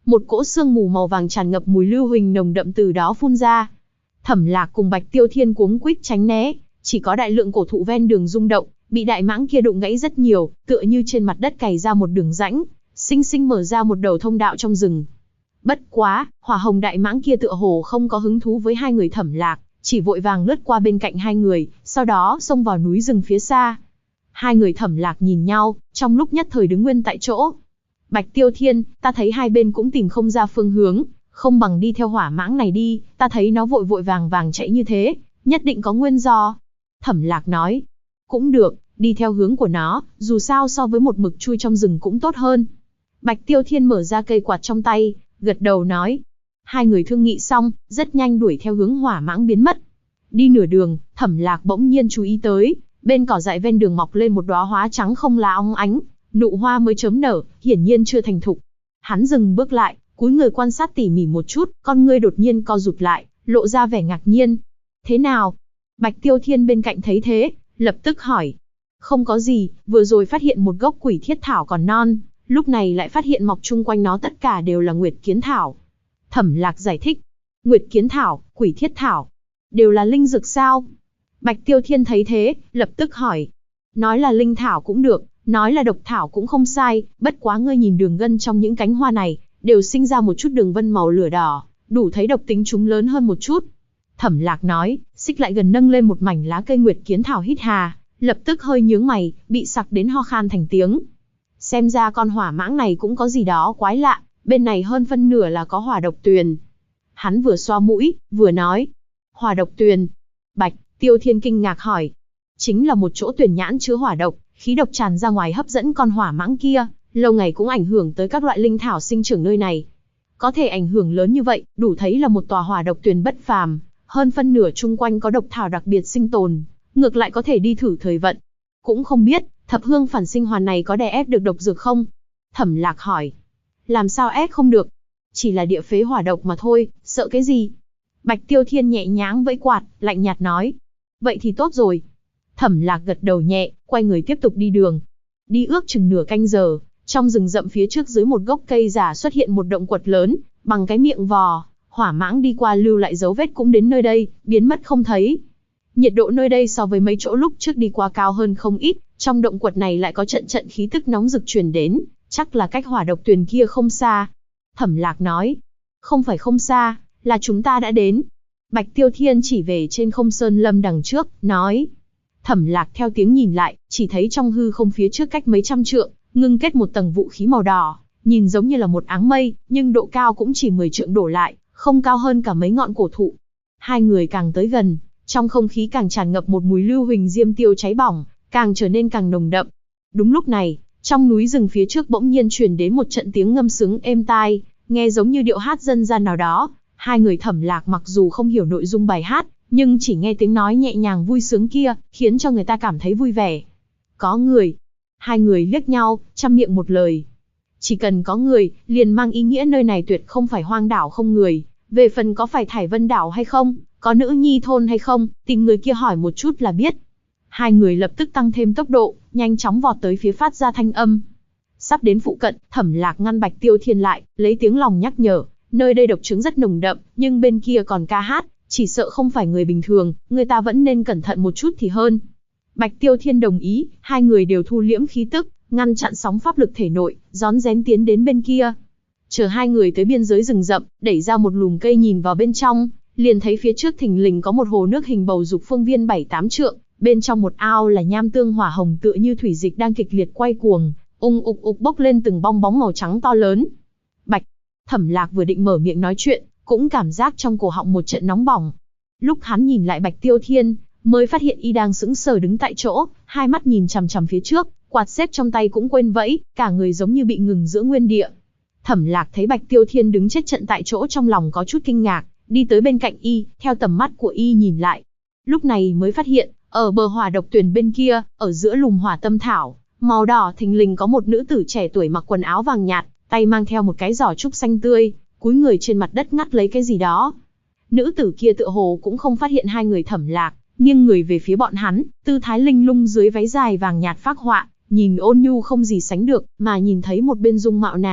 một cỗ sương mù màu vàng tràn ngập mùi lưu huỳnh nồng đậm từ đó phun ra. Thẩm Lạc cùng Bạch Tiêu Thiên cuống quýt tránh né, chỉ có đại lượng cổ thụ ven đường rung động, bị đại mãng kia đụng gãy rất nhiều, tựa như trên mặt đất cày ra một đường rãnh, xinh xinh mở ra một đầu thông đạo trong rừng. Bất quá, hỏa hồng đại mãng kia tựa hồ không có hứng thú với hai người Thẩm Lạc, chỉ vội vàng lướt qua bên cạnh hai người, sau đó xông vào núi rừng phía xa. Hai người Thẩm Lạc nhìn nhau, trong lúc nhất thời đứng nguyên tại chỗ. Bạch Tiêu Thiên, ta thấy hai bên cũng tìm không ra phương hướng, không bằng đi theo hỏa mãng này đi, ta thấy nó vội vội vàng vàng chạy như thế, nhất định có nguyên do. Thẩm Lạc nói, cũng được, đi theo hướng của nó, dù sao so với một mực chui trong rừng cũng tốt hơn. Bạch Tiêu Thiên mở ra cây quạt trong tay, gật đầu nói. Hai người thương nghị xong, rất nhanh đuổi theo hướng hỏa mãng biến mất. Đi nửa đường, Thẩm Lạc bỗng nhiên chú ý tới, bên cỏ dại ven đường mọc lên một đóa hoa trắng không lá óng ánh, nụ hoa mới chớm nở, hiển nhiên chưa thành thục. Hắn dừng bước lại, cúi người quan sát tỉ mỉ một chút, con ngươi đột nhiên co rụt lại, lộ ra vẻ ngạc nhiên. Thế nào? Bạch Tiêu Thiên bên cạnh thấy thế, lập tức hỏi. Không có gì, vừa rồi phát hiện một gốc quỷ thiết thảo còn non, lúc này lại phát hiện mọc chung quanh nó tất cả đều là nguyệt kiến thảo. Thẩm Lạc giải thích. Nguyệt kiến thảo, quỷ thiết thảo, đều là linh dược sao? Bạch Tiêu Thiên thấy thế, lập tức hỏi. Nói là linh thảo cũng được, nói là độc thảo cũng không sai, bất quá ngươi nhìn đường gân trong những cánh hoa này, đều sinh ra một chút đường vân màu lửa đỏ, đủ thấy độc tính chúng lớn hơn một chút. Thẩm Lạc nói, xích lại gần nâng lên một mảnh lá cây nguyệt kiến thảo hít hà, lập tức hơi nhướng mày, bị sặc đến ho khan thành tiếng. Xem ra con hỏa mãng này cũng có gì đó quái lạ, bên này hơn phân nửa là có hỏa độc tuyền. Hắn vừa xoa mũi, vừa nói. Hỏa độc tuyền. Bạch Tiêu Thiên kinh ngạc hỏi. Chính là một chỗ tuyền nhãn chứa hỏa độc, khí độc tràn ra ngoài hấp dẫn con hỏa mãng kia, lâu ngày cũng ảnh hưởng tới các loại linh thảo sinh trưởng nơi này. Có thể ảnh hưởng lớn như vậy, đủ thấy là một tòa hỏa độc tuyền bất phàm, hơn phân nửa chung quanh có độc thảo đặc biệt sinh tồn, ngược lại có thể đi thử thời vận. Cũng không biết, thập hương phản sinh hoàn này có đè ép được độc dược không? Thẩm Lạc hỏi. Làm sao ép không được? Chỉ là địa phế hỏa độc mà thôi, sợ cái gì? Bạch Tiêu Thiên nhẹ nhàng vẫy quạt, lạnh nhạt nói. Vậy thì tốt rồi. Thẩm Lạc gật đầu nhẹ, quay người tiếp tục đi đường. Đi ước chừng nửa canh giờ, trong rừng rậm phía trước dưới một gốc cây giả xuất hiện một động quật lớn, bằng cái miệng vò, hỏa mãng đi qua lưu lại dấu vết cũng đến nơi đây, biến mất không thấy. Nhiệt độ nơi đây so với mấy chỗ lúc trước đi qua cao hơn không ít, trong động quật này lại có trận trận khí tức nóng rực truyền đến, chắc là cách hỏa độc tuyền kia không xa. Thẩm Lạc nói, không phải không xa, là chúng ta đã đến. Bạch Tiêu Thiên chỉ về trên không sơn lâm đằng trước, nói. Thẩm Lạc theo tiếng nhìn lại, chỉ thấy trong hư không phía trước cách mấy trăm trượng, ngưng kết một tầng vũ khí màu đỏ, nhìn giống như là một áng mây, nhưng độ cao cũng chỉ 10 trượng đổ lại, không cao hơn cả mấy ngọn cổ thụ. Hai người càng tới gần, trong không khí càng tràn ngập một mùi lưu huỳnh diêm tiêu cháy bỏng, càng trở nên càng nồng đậm. Đúng lúc này, trong núi rừng phía trước bỗng nhiên truyền đến một trận tiếng ngâm sướng êm tai, nghe giống như điệu hát dân gian nào đó. Hai người Thẩm Lạc mặc dù không hiểu nội dung bài hát, nhưng chỉ nghe tiếng nói nhẹ nhàng vui sướng kia, khiến cho người ta cảm thấy vui vẻ. Có người. Hai người liếc nhau, chăm miệng một lời. Chỉ cần có người, liền mang ý nghĩa nơi này tuyệt không phải hoang đảo không người. Về phần có phải Thải Vân đảo hay không, có nữ nhi thôn hay không, tìm người kia hỏi một chút là biết. Hai người lập tức tăng thêm tốc độ, nhanh chóng vọt tới phía phát ra thanh âm. Sắp đến phụ cận, Thẩm Lạc ngăn Bạch Tiêu Thiên lại, lấy tiếng lòng nhắc nhở. Nơi đây độc chứng rất nồng đậm, nhưng bên kia còn ca hát, chỉ sợ không phải người bình thường, người ta vẫn nên cẩn thận một chút thì hơn. Bạch Tiêu Thiên đồng ý, hai người đều thu liễm khí tức, ngăn chặn sóng pháp lực thể nội, rón rén tiến đến bên kia. Chờ hai người tới biên giới rừng rậm, đẩy ra một lùm cây nhìn vào bên trong, liền thấy phía trước thình lình có một hồ nước hình bầu dục phương viên 7-8 trượng, bên trong một ao là nham tương hỏa hồng tựa như thủy dịch đang kịch liệt quay cuồng, ục ục bốc lên từng bong bóng màu trắng to lớn. Bạch Thẩm Lạc vừa định mở miệng nói chuyện, cũng cảm giác trong cổ họng một trận nóng bỏng. Lúc hắn nhìn lại Bạch Tiêu Thiên, mới phát hiện y đang sững sờ đứng tại chỗ, hai mắt nhìn chằm chằm phía trước, quạt xếp trong tay cũng quên vẫy, cả người giống như bị ngừng giữa nguyên địa. Thẩm Lạc thấy Bạch Tiêu Thiên đứng chết trận tại chỗ trong lòng có chút kinh ngạc, đi tới bên cạnh y, theo tầm mắt của y nhìn lại. Lúc này mới phát hiện, ở bờ hỏa độc tuyền bên kia, ở giữa lùm hỏa tâm thảo, màu đỏ thình lình có một nữ tử trẻ tuổi mặc quần áo vàng nhạt, tay mang theo một cái giỏ trúc xanh tươi, cúi người trên mặt đất ngắt lấy cái gì đó. Nữ tử kia tựa hồ cũng không phát hiện hai người Thẩm Lạc, nghiêng người về phía bọn hắn, tư thái linh lung dưới váy dài vàng nhạt phác họa, nhìn ôn nhu không gì sánh được, mà nhìn thấy một bên dung mạo nàng,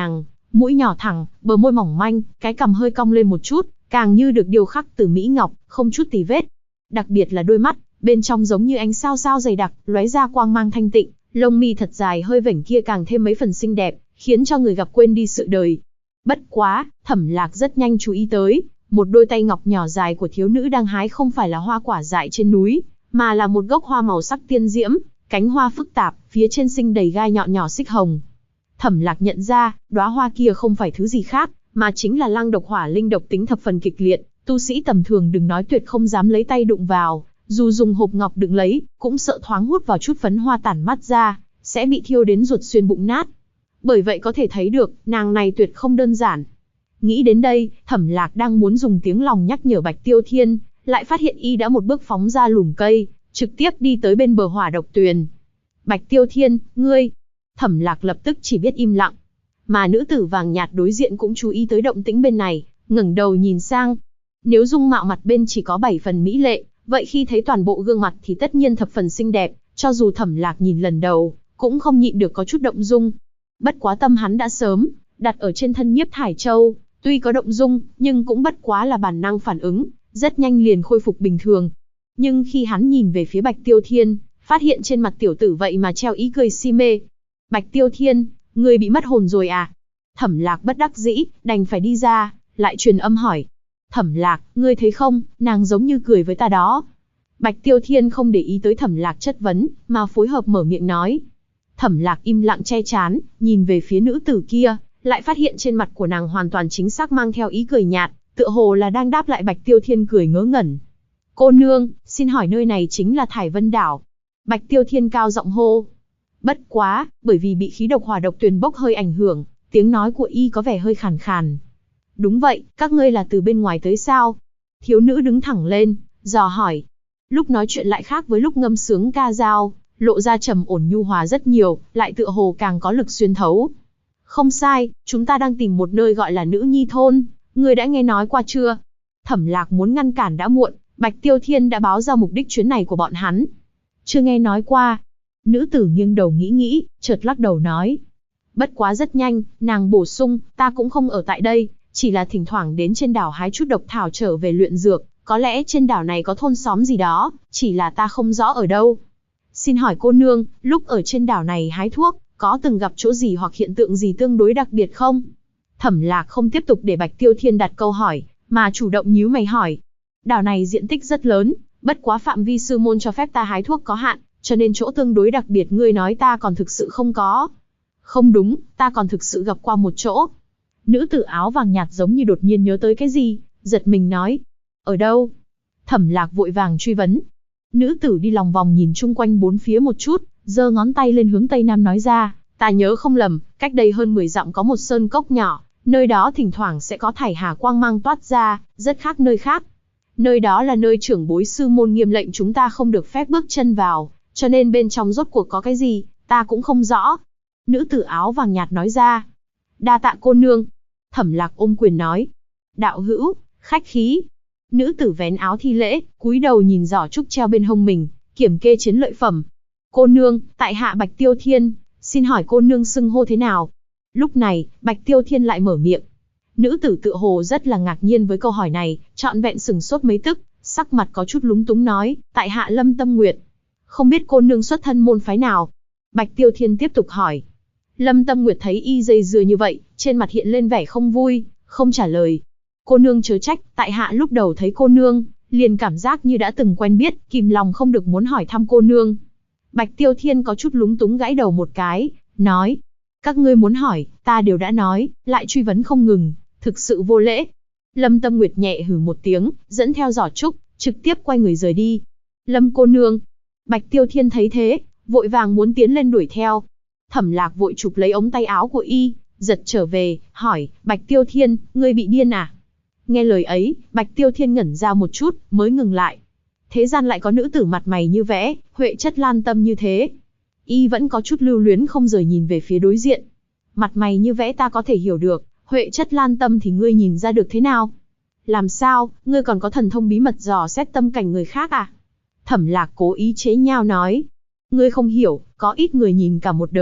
Mũi nhỏ thẳng, bờ môi mỏng manh, cái cằm hơi cong lên một chút, càng như được điêu khắc từ mỹ ngọc, không chút tì vết. Đặc biệt là đôi mắt, bên trong giống như ánh sao sao dày đặc, lóe ra quang mang thanh tịnh, lông mi thật dài hơi vểnh kia càng thêm mấy phần xinh đẹp, khiến cho người gặp quên đi sự đời. Bất quá, Thẩm Lạc rất nhanh chú ý tới, một đôi tay ngọc nhỏ dài của thiếu nữ đang hái không phải là hoa quả dại trên núi, mà là một gốc hoa màu sắc tiên diễm, cánh hoa phức tạp, phía trên sinh đầy gai nhọn nhỏ xích hồng. Thẩm Lạc nhận ra, đóa hoa kia không phải thứ gì khác, mà chính là lang độc hỏa linh độc tính thập phần kịch liệt, tu sĩ tầm thường đừng nói tuyệt không dám lấy tay đụng vào, dù dùng hộp ngọc đựng lấy, cũng sợ thoáng hút vào chút phấn hoa tản mát ra, sẽ bị thiêu đến ruột xuyên bụng nát. Bởi vậy có thể thấy được, nàng này tuyệt không đơn giản. Nghĩ đến đây, Thẩm Lạc đang muốn dùng tiếng lòng nhắc nhở Bạch Tiêu Thiên, lại phát hiện y đã một bước phóng ra lùm cây, trực tiếp đi tới bên bờ hỏa độc tuyền. Bạch Tiêu Thiên, ngươi... Thẩm Lạc lập tức chỉ biết im lặng. Mà nữ tử vàng nhạt đối diện cũng chú ý tới động tĩnh bên này, ngẩng đầu nhìn sang. Nếu dung mạo mặt bên chỉ có 7 phần mỹ lệ, vậy khi thấy toàn bộ gương mặt thì tất nhiên thập phần xinh đẹp, cho dù Thẩm Lạc nhìn lần đầu, cũng không nhịn được có chút động dung. Bất quá tâm hắn đã sớm đặt ở trên thân Nhiếp Thải Châu, tuy có động dung, nhưng cũng bất quá là bản năng phản ứng, rất nhanh liền khôi phục bình thường. Nhưng khi hắn nhìn về phía Bạch Tiêu Thiên, phát hiện trên mặt tiểu tử vậy mà treo ý cười si mê. Bạch Tiêu Thiên, ngươi bị mất hồn rồi à? Thẩm Lạc bất đắc dĩ, đành phải đi ra, lại truyền âm hỏi. Thẩm Lạc, ngươi thấy không, nàng giống như cười với ta đó. Bạch Tiêu Thiên không để ý tới Thẩm Lạc chất vấn, mà phối hợp mở miệng nói. Thẩm Lạc im lặng che chán, nhìn về phía nữ tử kia, lại phát hiện trên mặt của nàng hoàn toàn chính xác mang theo ý cười nhạt, tựa hồ là đang đáp lại Bạch Tiêu Thiên cười ngớ ngẩn. Cô nương, xin hỏi nơi này chính là Thải Vân Đảo. Bạch Tiêu Thiên cao giọng hô. Bất quá, bởi vì bị khí độc hỏa độc tuyền bốc hơi ảnh hưởng, tiếng nói của y có vẻ hơi khàn khàn. Đúng vậy, các ngươi là từ bên ngoài tới sao? Thiếu nữ đứng thẳng lên, dò hỏi. Lúc nói chuyện lại khác với lúc ngâm sướng ca dao, lộ ra trầm ổn nhu hòa rất nhiều, lại tựa hồ càng có lực xuyên thấu. Không sai, chúng ta đang tìm một nơi gọi là Nữ Nhi Thôn, ngươi đã nghe nói qua chưa? Thẩm Lạc muốn ngăn cản đã muộn, Bạch Tiêu Thiên đã báo ra mục đích chuyến này của bọn hắn. Chưa nghe nói qua. Nữ tử nghiêng đầu nghĩ nghĩ, chợt lắc đầu nói. Bất quá rất nhanh, nàng bổ sung, ta cũng không ở tại đây, chỉ là thỉnh thoảng đến trên đảo hái chút độc thảo trở về luyện dược, có lẽ trên đảo này có thôn xóm gì đó, chỉ là ta không rõ ở đâu. Xin hỏi cô nương, lúc ở trên đảo này hái thuốc, có từng gặp chỗ gì hoặc hiện tượng gì tương đối đặc biệt không? Thẩm Lạc không tiếp tục để Bạch Tiêu Thiên đặt câu hỏi, mà chủ động nhíu mày hỏi. Đảo này diện tích rất lớn, bất quá phạm vi sư môn cho phép ta hái thuốc có hạn, cho nên chỗ tương đối đặc biệt ngươi nói ta còn thực sự không có. Không đúng, ta còn thực sự gặp qua một chỗ. Nữ tử áo vàng nhạt giống như đột nhiên nhớ tới cái gì, giật mình nói. Ở đâu? Thẩm Lạc vội vàng truy vấn. Nữ tử đi lòng vòng nhìn chung quanh bốn phía một chút, giơ ngón tay lên hướng tây nam nói ra. Ta nhớ không lầm, cách đây hơn 10 dặm có một sơn cốc nhỏ, nơi đó thỉnh thoảng sẽ có thải hà quang mang toát ra, rất khác nơi khác. Nơi đó là nơi trưởng bối sư môn nghiêm lệnh chúng ta không được phép bước chân vào, cho nên bên trong rốt cuộc có cái gì, ta cũng không rõ. Nữ tử áo vàng nhạt nói ra. Đa tạ cô nương. Thẩm Lạc ôm quyền nói. Đạo hữu, khách khí. Nữ tử vén áo thi lễ, cúi đầu nhìn giỏ trúc treo bên hông mình, kiểm kê chiến lợi phẩm. Cô nương, tại hạ Bạch Tiêu Thiên, xin hỏi cô nương xưng hô thế nào? Lúc này, Bạch Tiêu Thiên lại mở miệng. Nữ tử tựa hồ rất là ngạc nhiên với câu hỏi này, trọn vẹn sửng sốt mấy tức, sắc mặt có chút lúng túng nói, tại hạ Lâm Tâm Nguyệt. Không biết cô nương xuất thân môn phái nào? Bạch Tiêu Thiên tiếp tục hỏi. Lâm Tâm Nguyệt thấy y dây dưa như vậy, trên mặt hiện lên vẻ không vui, không trả lời. Cô nương chớ trách, tại hạ lúc đầu thấy cô nương, liền cảm giác như đã từng quen biết, kìm lòng không được muốn hỏi thăm cô nương. Bạch Tiêu Thiên có chút lúng túng gãi đầu một cái, nói. Các ngươi muốn hỏi, ta đều đã nói, lại truy vấn không ngừng, thực sự vô lễ. Lâm Tâm Nguyệt nhẹ hừ một tiếng, dẫn theo giỏ trúc, trực tiếp quay người rời đi. Lâm cô nương. Bạch Tiêu Thiên thấy thế, vội vàng muốn tiến lên đuổi theo. Thẩm Lạc vội chụp lấy ống tay áo của y, giật trở về, hỏi, Bạch Tiêu Thiên, ngươi bị điên à? Nghe lời ấy, Bạch Tiêu Thiên ngẩn ra một chút, mới ngừng lại. Thế gian lại có nữ tử mặt mày như vẽ, huệ chất lan tâm như thế. Y vẫn có chút lưu luyến không rời nhìn về phía đối diện. Mặt mày như vẽ ta có thể hiểu được, huệ chất lan tâm thì ngươi nhìn ra được thế nào? Làm sao, ngươi còn có thần thông bí mật dò xét tâm cảnh người khác à? Thẩm Lạc cố ý chế nhạo nói. Ngươi không hiểu, có ít người nhìn cả một đời,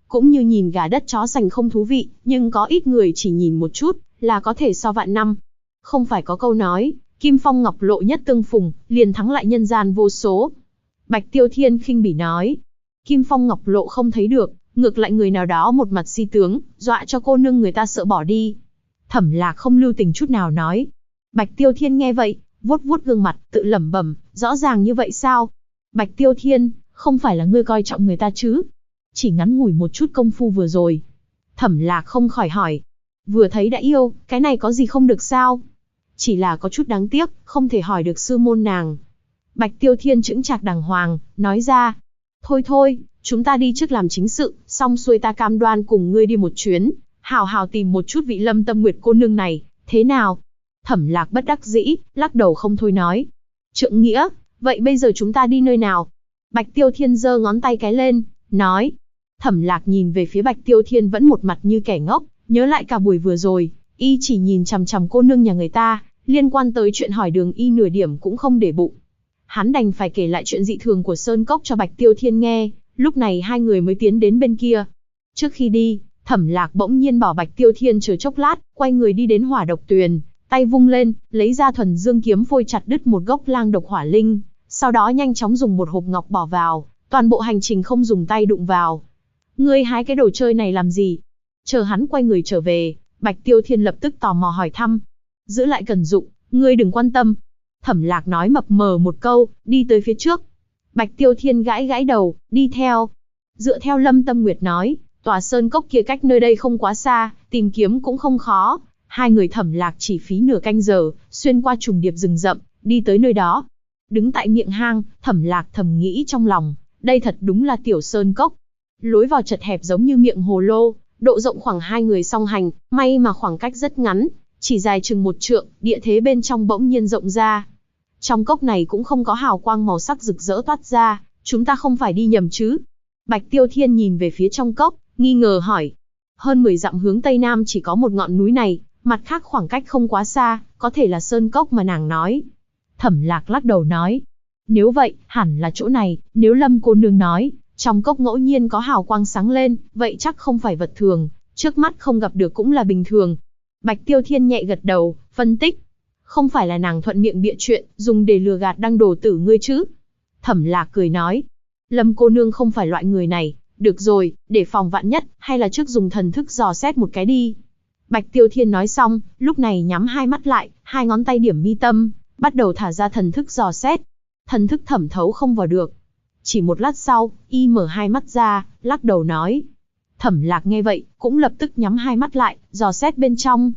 cũng như nhìn gà đất chó sành không thú vị, nhưng có ít người chỉ nhìn một chút, là có thể so vạn năm. Không phải có câu nói, kim phong ngọc lộ nhất tương phùng, liền thắng lại nhân gian vô số. Bạch Tiêu Thiên khinh bỉ nói, kim phong ngọc lộ không thấy được, ngược lại người nào đó một mặt si tướng, dọa cho cô nương người ta sợ bỏ đi. Thẩm Lạc không lưu tình chút nào nói. Bạch Tiêu Thiên nghe vậy, vuốt vuốt gương mặt, tự lẩm bẩm, rõ ràng như vậy sao? Bạch Tiêu Thiên, không phải là ngươi coi trọng người ta chứ? Chỉ ngắn ngủi một chút công phu vừa rồi. Thẩm Lạc không khỏi hỏi. Vừa thấy đã yêu, cái này có gì không được sao? Chỉ là có chút đáng tiếc, không thể hỏi được sư môn nàng. Bạch Tiêu Thiên chững chạc đàng hoàng, nói ra. Thôi thôi, chúng ta đi trước làm chính sự, xong xuôi ta cam đoan cùng ngươi đi một chuyến, hào hào tìm một chút vị Lâm Tâm Nguyệt cô nương này, thế nào? Thẩm Lạc bất đắc dĩ, lắc đầu không thôi nói. Trượng nghĩa, vậy bây giờ chúng ta đi nơi nào? Bạch Tiêu Thiên giơ ngón tay cái lên, nói. Thẩm Lạc nhìn về phía Bạch Tiêu Thiên vẫn một mặt như kẻ ngốc, nhớ lại cả buổi vừa rồi, y chỉ nhìn chằm chằm cô nương nhà người ta, liên quan tới chuyện hỏi đường y nửa điểm cũng không để bụng. Hắn đành phải kể lại chuyện dị thường của Sơn Cốc cho Bạch Tiêu Thiên nghe, lúc này hai người mới tiến đến bên kia. Trước khi đi, Thẩm Lạc bỗng nhiên bảo Bạch Tiêu Thiên chờ chốc lát, quay người đi đến Hỏa Độc Tuyền, tay vung lên, lấy ra Thuần Dương kiếm phôi chặt đứt một gốc lang độc hỏa linh, sau đó nhanh chóng dùng một hộp ngọc bỏ vào, toàn bộ hành trình không dùng tay đụng vào. Ngươi hái cái đồ chơi này làm gì? Chờ hắn quay người trở về, Bạch Tiêu Thiên lập tức tò mò hỏi thăm. Giữ lại cần dụng, ngươi đừng quan tâm. Thẩm Lạc nói mập mờ một câu, đi tới phía trước. Bạch Tiêu Thiên gãi gãi đầu, đi theo. Dựa theo Lâm Tâm Nguyệt nói, tòa sơn cốc kia cách nơi đây không quá xa, tìm kiếm cũng không khó. Hai người Thẩm Lạc chỉ phí nửa canh giờ, xuyên qua trùng điệp rừng rậm, đi tới nơi đó. Đứng tại miệng hang, Thẩm Lạc thầm nghĩ trong lòng, đây thật đúng là tiểu sơn cốc. Lối vào chật hẹp giống như miệng hồ lô, độ rộng khoảng hai người song hành, may mà khoảng cách rất ngắn, chỉ dài chừng 1 trượng, địa thế bên trong bỗng nhiên rộng ra. Trong cốc này cũng không có hào quang màu sắc rực rỡ toát ra, chúng ta không phải đi nhầm chứ? Bạch Tiêu Thiên nhìn về phía trong cốc, nghi ngờ hỏi. Hơn 10 dặm hướng tây nam chỉ có một ngọn núi này, mặt khác khoảng cách không quá xa, có thể là sơn cốc mà nàng nói. Thẩm Lạc lắc đầu nói. Nếu vậy, hẳn là chỗ này, nếu Lâm cô nương nói, trong cốc ngẫu nhiên có hào quang sáng lên, vậy chắc không phải vật thường, trước mắt không gặp được cũng là bình thường. Bạch Tiêu Thiên nhẹ gật đầu, phân tích. Không phải là nàng thuận miệng bịa chuyện, dùng để lừa gạt đăng đồ tử ngươi chứ? Thẩm Lạc cười nói. Lâm cô nương không phải loại người này, được rồi, để phòng vạn nhất, hay là trước dùng thần thức dò xét một cái đi. Bạch Tiêu Thiên nói xong, lúc này nhắm hai mắt lại, hai ngón tay điểm mi tâm, bắt đầu thả ra thần thức dò xét. Thần thức thẩm thấu không vào được. Chỉ một lát sau, y mở hai mắt ra, lắc đầu nói. Thẩm Lạc nghe vậy, cũng lập tức nhắm hai mắt lại, dò xét bên trong.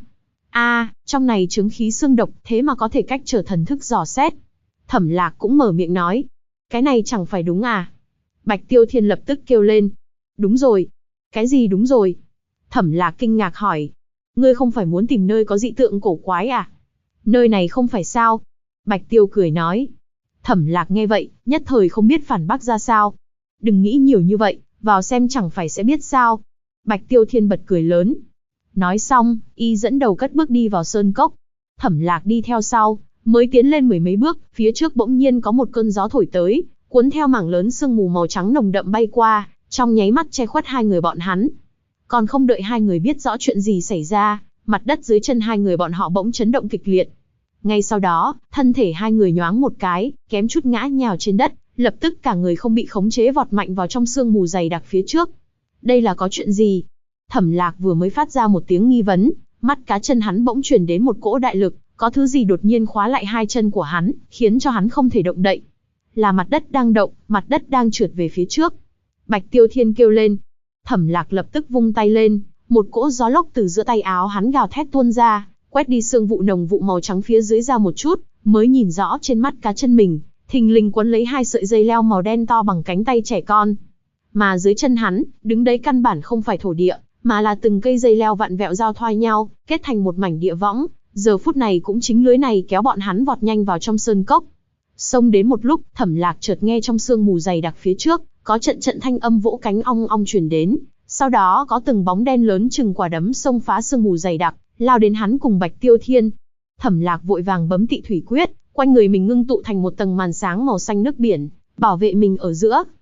Trong này chướng khí xương độc, thế mà có thể cách trở thần thức dò xét. Thẩm Lạc cũng mở miệng nói. Cái này chẳng phải đúng à? Bạch Tiêu Thiên lập tức kêu lên. Đúng rồi. Cái gì đúng rồi? Thẩm Lạc kinh ngạc hỏi. Ngươi không phải muốn tìm nơi có dị tượng cổ quái à? Nơi này không phải sao? Bạch Tiêu cười nói. Thẩm Lạc nghe vậy, nhất thời không biết phản bác ra sao. Đừng nghĩ nhiều như vậy, vào xem chẳng phải sẽ biết sao. Bạch Tiêu Thiên bật cười lớn. Nói xong, y dẫn đầu cất bước đi vào sơn cốc. Thẩm Lạc đi theo sau, mới tiến lên 10 mấy bước, phía trước bỗng nhiên có một cơn gió thổi tới, cuốn theo mảng lớn sương mù màu trắng nồng đậm bay qua, trong nháy mắt che khuất hai người bọn hắn. Còn không đợi hai người biết rõ chuyện gì xảy ra, mặt đất dưới chân hai người bọn họ bỗng chấn động kịch liệt. Ngay sau đó, thân thể hai người nhoáng một cái, kém chút ngã nhào trên đất, lập tức cả người không bị khống chế vọt mạnh vào trong sương mù dày đặc phía trước. Đây là có chuyện gì? Thẩm Lạc vừa mới phát ra một tiếng nghi vấn, mắt cá chân hắn bỗng truyền đến một cỗ đại lực, có thứ gì đột nhiên khóa lại hai chân của hắn, khiến cho hắn không thể động đậy. Là mặt đất đang động, mặt đất đang trượt về phía trước. Bạch Tiêu Thiên kêu lên. Thẩm Lạc lập tức vung tay lên, một cỗ gió lốc từ giữa tay áo hắn gào thét tuôn ra, quét đi sương vụ nồng vụ màu trắng phía dưới ra một chút, mới nhìn rõ trên mắt cá chân mình, thình lình quấn lấy hai sợi dây leo màu đen to bằng cánh tay trẻ con. Mà dưới chân hắn, đứng đấy căn bản không phải thổ địa, mà là từng cây dây leo vặn vẹo giao thoa nhau, kết thành một mảnh địa võng. Giờ phút này cũng chính lưới này kéo bọn hắn vọt nhanh vào trong sơn cốc. Xông đến một lúc, Thẩm Lạc chợt nghe trong sương mù dày đặc phía trước, có trận trận thanh âm vỗ cánh ong ong truyền đến. Sau đó có từng bóng đen lớn chừng quả đấm xông phá sương mù dày đặc, lao đến hắn cùng Bạch Tiêu Thiên. Thẩm Lạc vội vàng bấm Tị Thủy Quyết, quanh người mình ngưng tụ thành một tầng màn sáng màu xanh nước biển, bảo vệ mình ở giữa.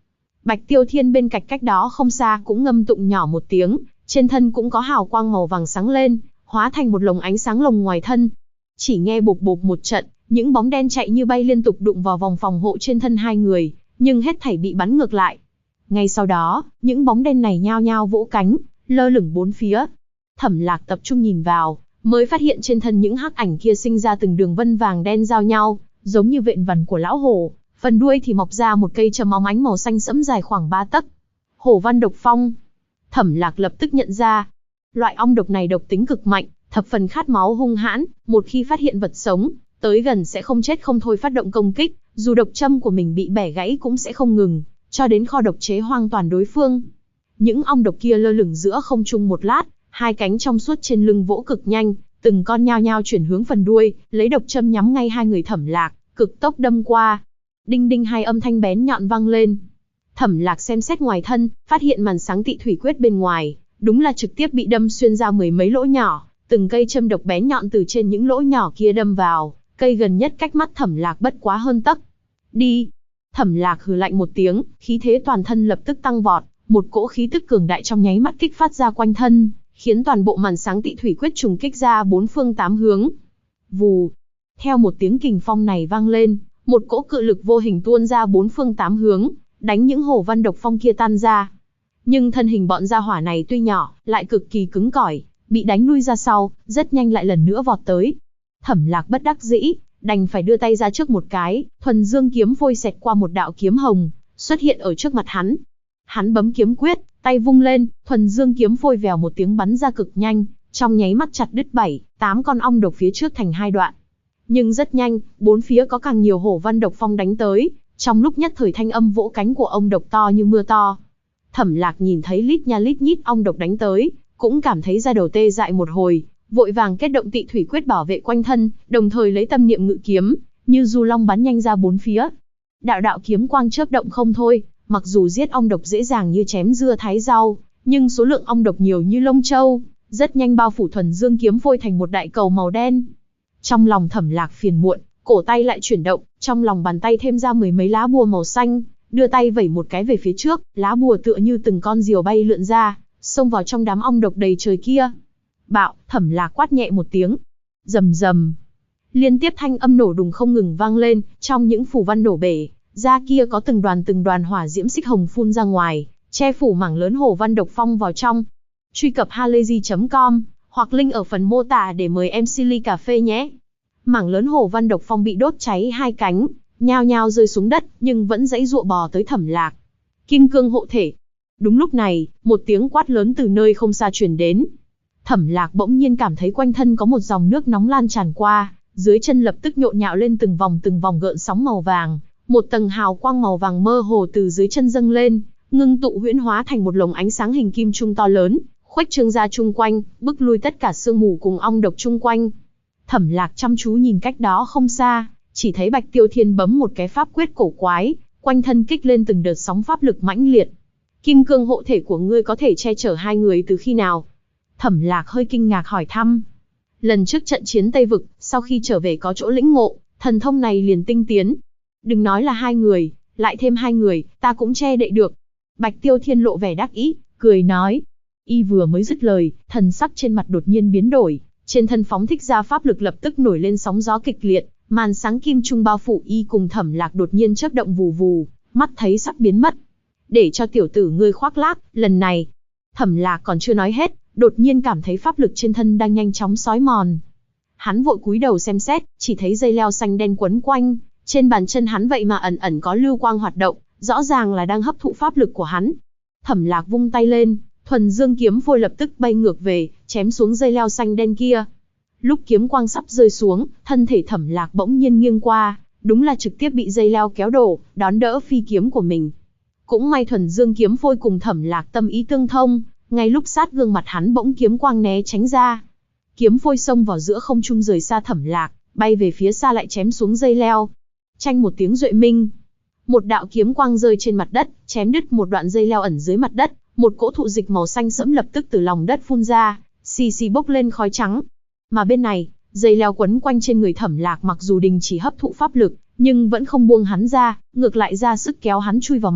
Bạch Tiêu Thiên bên cạnh cách đó không xa cũng ngâm tụng nhỏ một tiếng, trên thân cũng có hào quang màu vàng sáng lên, hóa thành một lồng ánh sáng lồng ngoài thân. Chỉ nghe bộp bộp một trận, những bóng đen chạy như bay liên tục đụng vào vòng phòng hộ trên thân hai người, nhưng hết thảy bị bắn ngược lại. Ngay sau đó, những bóng đen này nhao nhao vỗ cánh, lơ lửng bốn phía. Thẩm Lạc tập trung nhìn vào, mới phát hiện trên thân những hắc ảnh kia sinh ra từng đường vân vàng đen giao nhau, giống như vện vằn của lão hổ, phần đuôi thì mọc ra một cây châm óng ánh màu xanh sẫm dài khoảng 3 tấc. Hổ văn độc phong. Thẩm Lạc lập tức nhận ra, loại ong độc này độc tính cực mạnh, thập phần khát máu hung hãn, một khi phát hiện vật sống, tới gần sẽ không chết không thôi phát động công kích, dù độc châm của mình bị bẻ gãy cũng sẽ không ngừng, cho đến kho độc chế hoàn toàn đối phương. Những ong độc kia lơ lửng giữa không trung một lát, hai cánh trong suốt trên lưng vỗ cực nhanh, từng con nhao nhao chuyển hướng phần đuôi, lấy độc châm nhắm ngay hai người Thẩm Lạc, cực tốc đâm qua. Đinh đinh hai âm thanh bén nhọn vang lên. Thẩm Lạc xem xét ngoài thân, phát hiện màn sáng tị thủy quyết bên ngoài, đúng là trực tiếp bị đâm xuyên ra mười mấy lỗ nhỏ, từng cây châm độc bén nhọn từ trên những lỗ nhỏ kia đâm vào, cây gần nhất cách mắt Thẩm Lạc bất quá hơn tấc. Đi! Thẩm Lạc hừ lạnh một tiếng, khí thế toàn thân lập tức tăng vọt, một cỗ khí tức cường đại trong nháy mắt kích phát ra quanh thân, khiến toàn bộ màn sáng tị thủy quyết trùng kích ra bốn phương tám hướng. Vù! Theo một tiếng kình phong này vang lên, một cỗ cự lực vô hình tuôn ra bốn phương tám hướng, đánh những hổ văn độc phong kia tan ra. Nhưng thân hình bọn gia hỏa này tuy nhỏ, lại cực kỳ cứng cỏi, bị đánh lui ra sau, rất nhanh lại lần nữa vọt tới. Thẩm Lạc bất đắc dĩ, đành phải đưa tay ra trước một cái, thuần dương kiếm phôi xẹt qua một đạo kiếm hồng, xuất hiện ở trước mặt hắn. Hắn bấm kiếm quyết, tay vung lên, thuần dương kiếm phôi vèo một tiếng bắn ra cực nhanh, trong nháy mắt chặt đứt 7-8 con ong độc phía trước thành hai đoạn. Nhưng rất nhanh, bốn phía có càng nhiều hổ văn độc phong đánh tới, trong lúc nhất thời thanh âm vỗ cánh của ong độc to như mưa to. Thẩm Lạc nhìn thấy lít nha lít nhít ong độc đánh tới, cũng cảm thấy da đầu tê dại một hồi, vội vàng kết động tị thủy quyết bảo vệ quanh thân, đồng thời lấy tâm niệm ngự kiếm, như du long bắn nhanh ra bốn phía. Đạo đạo kiếm quang chớp động không thôi, mặc dù giết ong độc dễ dàng như chém dưa thái rau, nhưng số lượng ong độc nhiều như lông châu, rất nhanh bao phủ thuần dương kiếm phôi thành một đại cầu màu đen. Trong lòng Thẩm Lạc phiền muộn, cổ tay lại chuyển động, trong lòng bàn tay thêm ra mười mấy lá bùa màu xanh, đưa tay vẩy một cái về phía trước, lá bùa tựa như từng con diều bay lượn ra, xông vào trong đám ong độc đầy trời kia. Bạo! Thẩm Lạc quát nhẹ một tiếng. Rầm rầm. Liên tiếp thanh âm nổ đùng không ngừng vang lên, trong những phù văn nổ bể, ra kia có từng đoàn hỏa diễm xích hồng phun ra ngoài, che phủ mảng lớn hổ văn độc phong vào trong. Truy cập halayzi.com hoặc link ở phần mô tả để mời em Silly Cà Phê nhé. Mảng lớn hổ văn độc phong bị đốt cháy hai cánh, nhao nhao rơi xuống đất, nhưng vẫn dãy dụa bò tới Thẩm Lạc. Kim cương hộ thể. Đúng lúc này, một tiếng quát lớn từ nơi không xa truyền đến. Thẩm Lạc bỗng nhiên cảm thấy quanh thân có một dòng nước nóng lan tràn qua, dưới chân lập tức nhộn nhạo lên từng vòng gợn sóng màu vàng, một tầng hào quang màu vàng mơ hồ từ dưới chân dâng lên, ngưng tụ huyễn hóa thành một lồng ánh sáng hình kim trung to lớn, khuếch trương ra chung quanh, bức lui tất cả sương mù cùng ong độc chung quanh. Thẩm Lạc chăm chú nhìn cách đó không xa, chỉ thấy Bạch Tiêu Thiên bấm một cái pháp quyết cổ quái, quanh thân kích lên từng đợt sóng pháp lực mãnh liệt. Kim cương hộ thể của ngươi có thể che chở hai người từ khi nào? Thẩm Lạc hơi kinh ngạc hỏi thăm. Lần trước trận chiến Tây Vực, sau khi trở về có chỗ lĩnh ngộ, thần thông này liền tinh tiến. Đừng nói là hai người, lại thêm hai người, ta cũng che đậy được. Bạch Tiêu Thiên lộ vẻ đắc ý, cười nói. Y vừa mới dứt lời, thần sắc trên mặt đột nhiên biến đổi, trên thân phóng thích ra pháp lực lập tức nổi lên sóng gió kịch liệt, màn sáng kim trung bao phủ y cùng Thẩm Lạc đột nhiên chớp động vù vù, mắt thấy sắp biến mất. Để cho tiểu tử ngươi khoác lác, lần này. Thẩm Lạc còn chưa nói hết, đột nhiên cảm thấy pháp lực trên thân đang nhanh chóng xói mòn. Hắn vội cúi đầu xem xét, chỉ thấy dây leo xanh đen quấn quanh, trên bàn chân hắn vậy mà ẩn ẩn có lưu quang hoạt động, rõ ràng là đang hấp thụ pháp lực của hắn. Thẩm Lạc vung tay lên, thuần dương kiếm phôi lập tức bay ngược về, chém xuống dây leo xanh đen kia. Lúc kiếm quang sắp rơi xuống, thân thể Thẩm Lạc bỗng nhiên nghiêng qua, đúng là trực tiếp bị dây leo kéo đổ, đón đỡ phi kiếm của mình. Cũng may thuần dương kiếm phôi cùng Thẩm Lạc tâm ý tương thông, ngay lúc sát gương mặt hắn bỗng kiếm quang né tránh ra. Kiếm phôi xông vào giữa không trung rời xa Thẩm Lạc, bay về phía xa lại chém xuống dây leo. Chanh một tiếng duệ minh. Một đạo kiếm quang rơi trên mặt đất, chém đứt một đoạn dây leo ẩn dưới mặt đất, một cỗ thụ dịch màu xanh sẫm lập tức từ lòng đất phun ra, xì xì bốc lên khói trắng. Mà bên này, dây leo quấn quanh trên người Thẩm Lạc mặc dù đình chỉ hấp thụ pháp lực, nhưng vẫn không buông hắn ra, ngược lại ra sức kéo hắn chui vào mặt đất,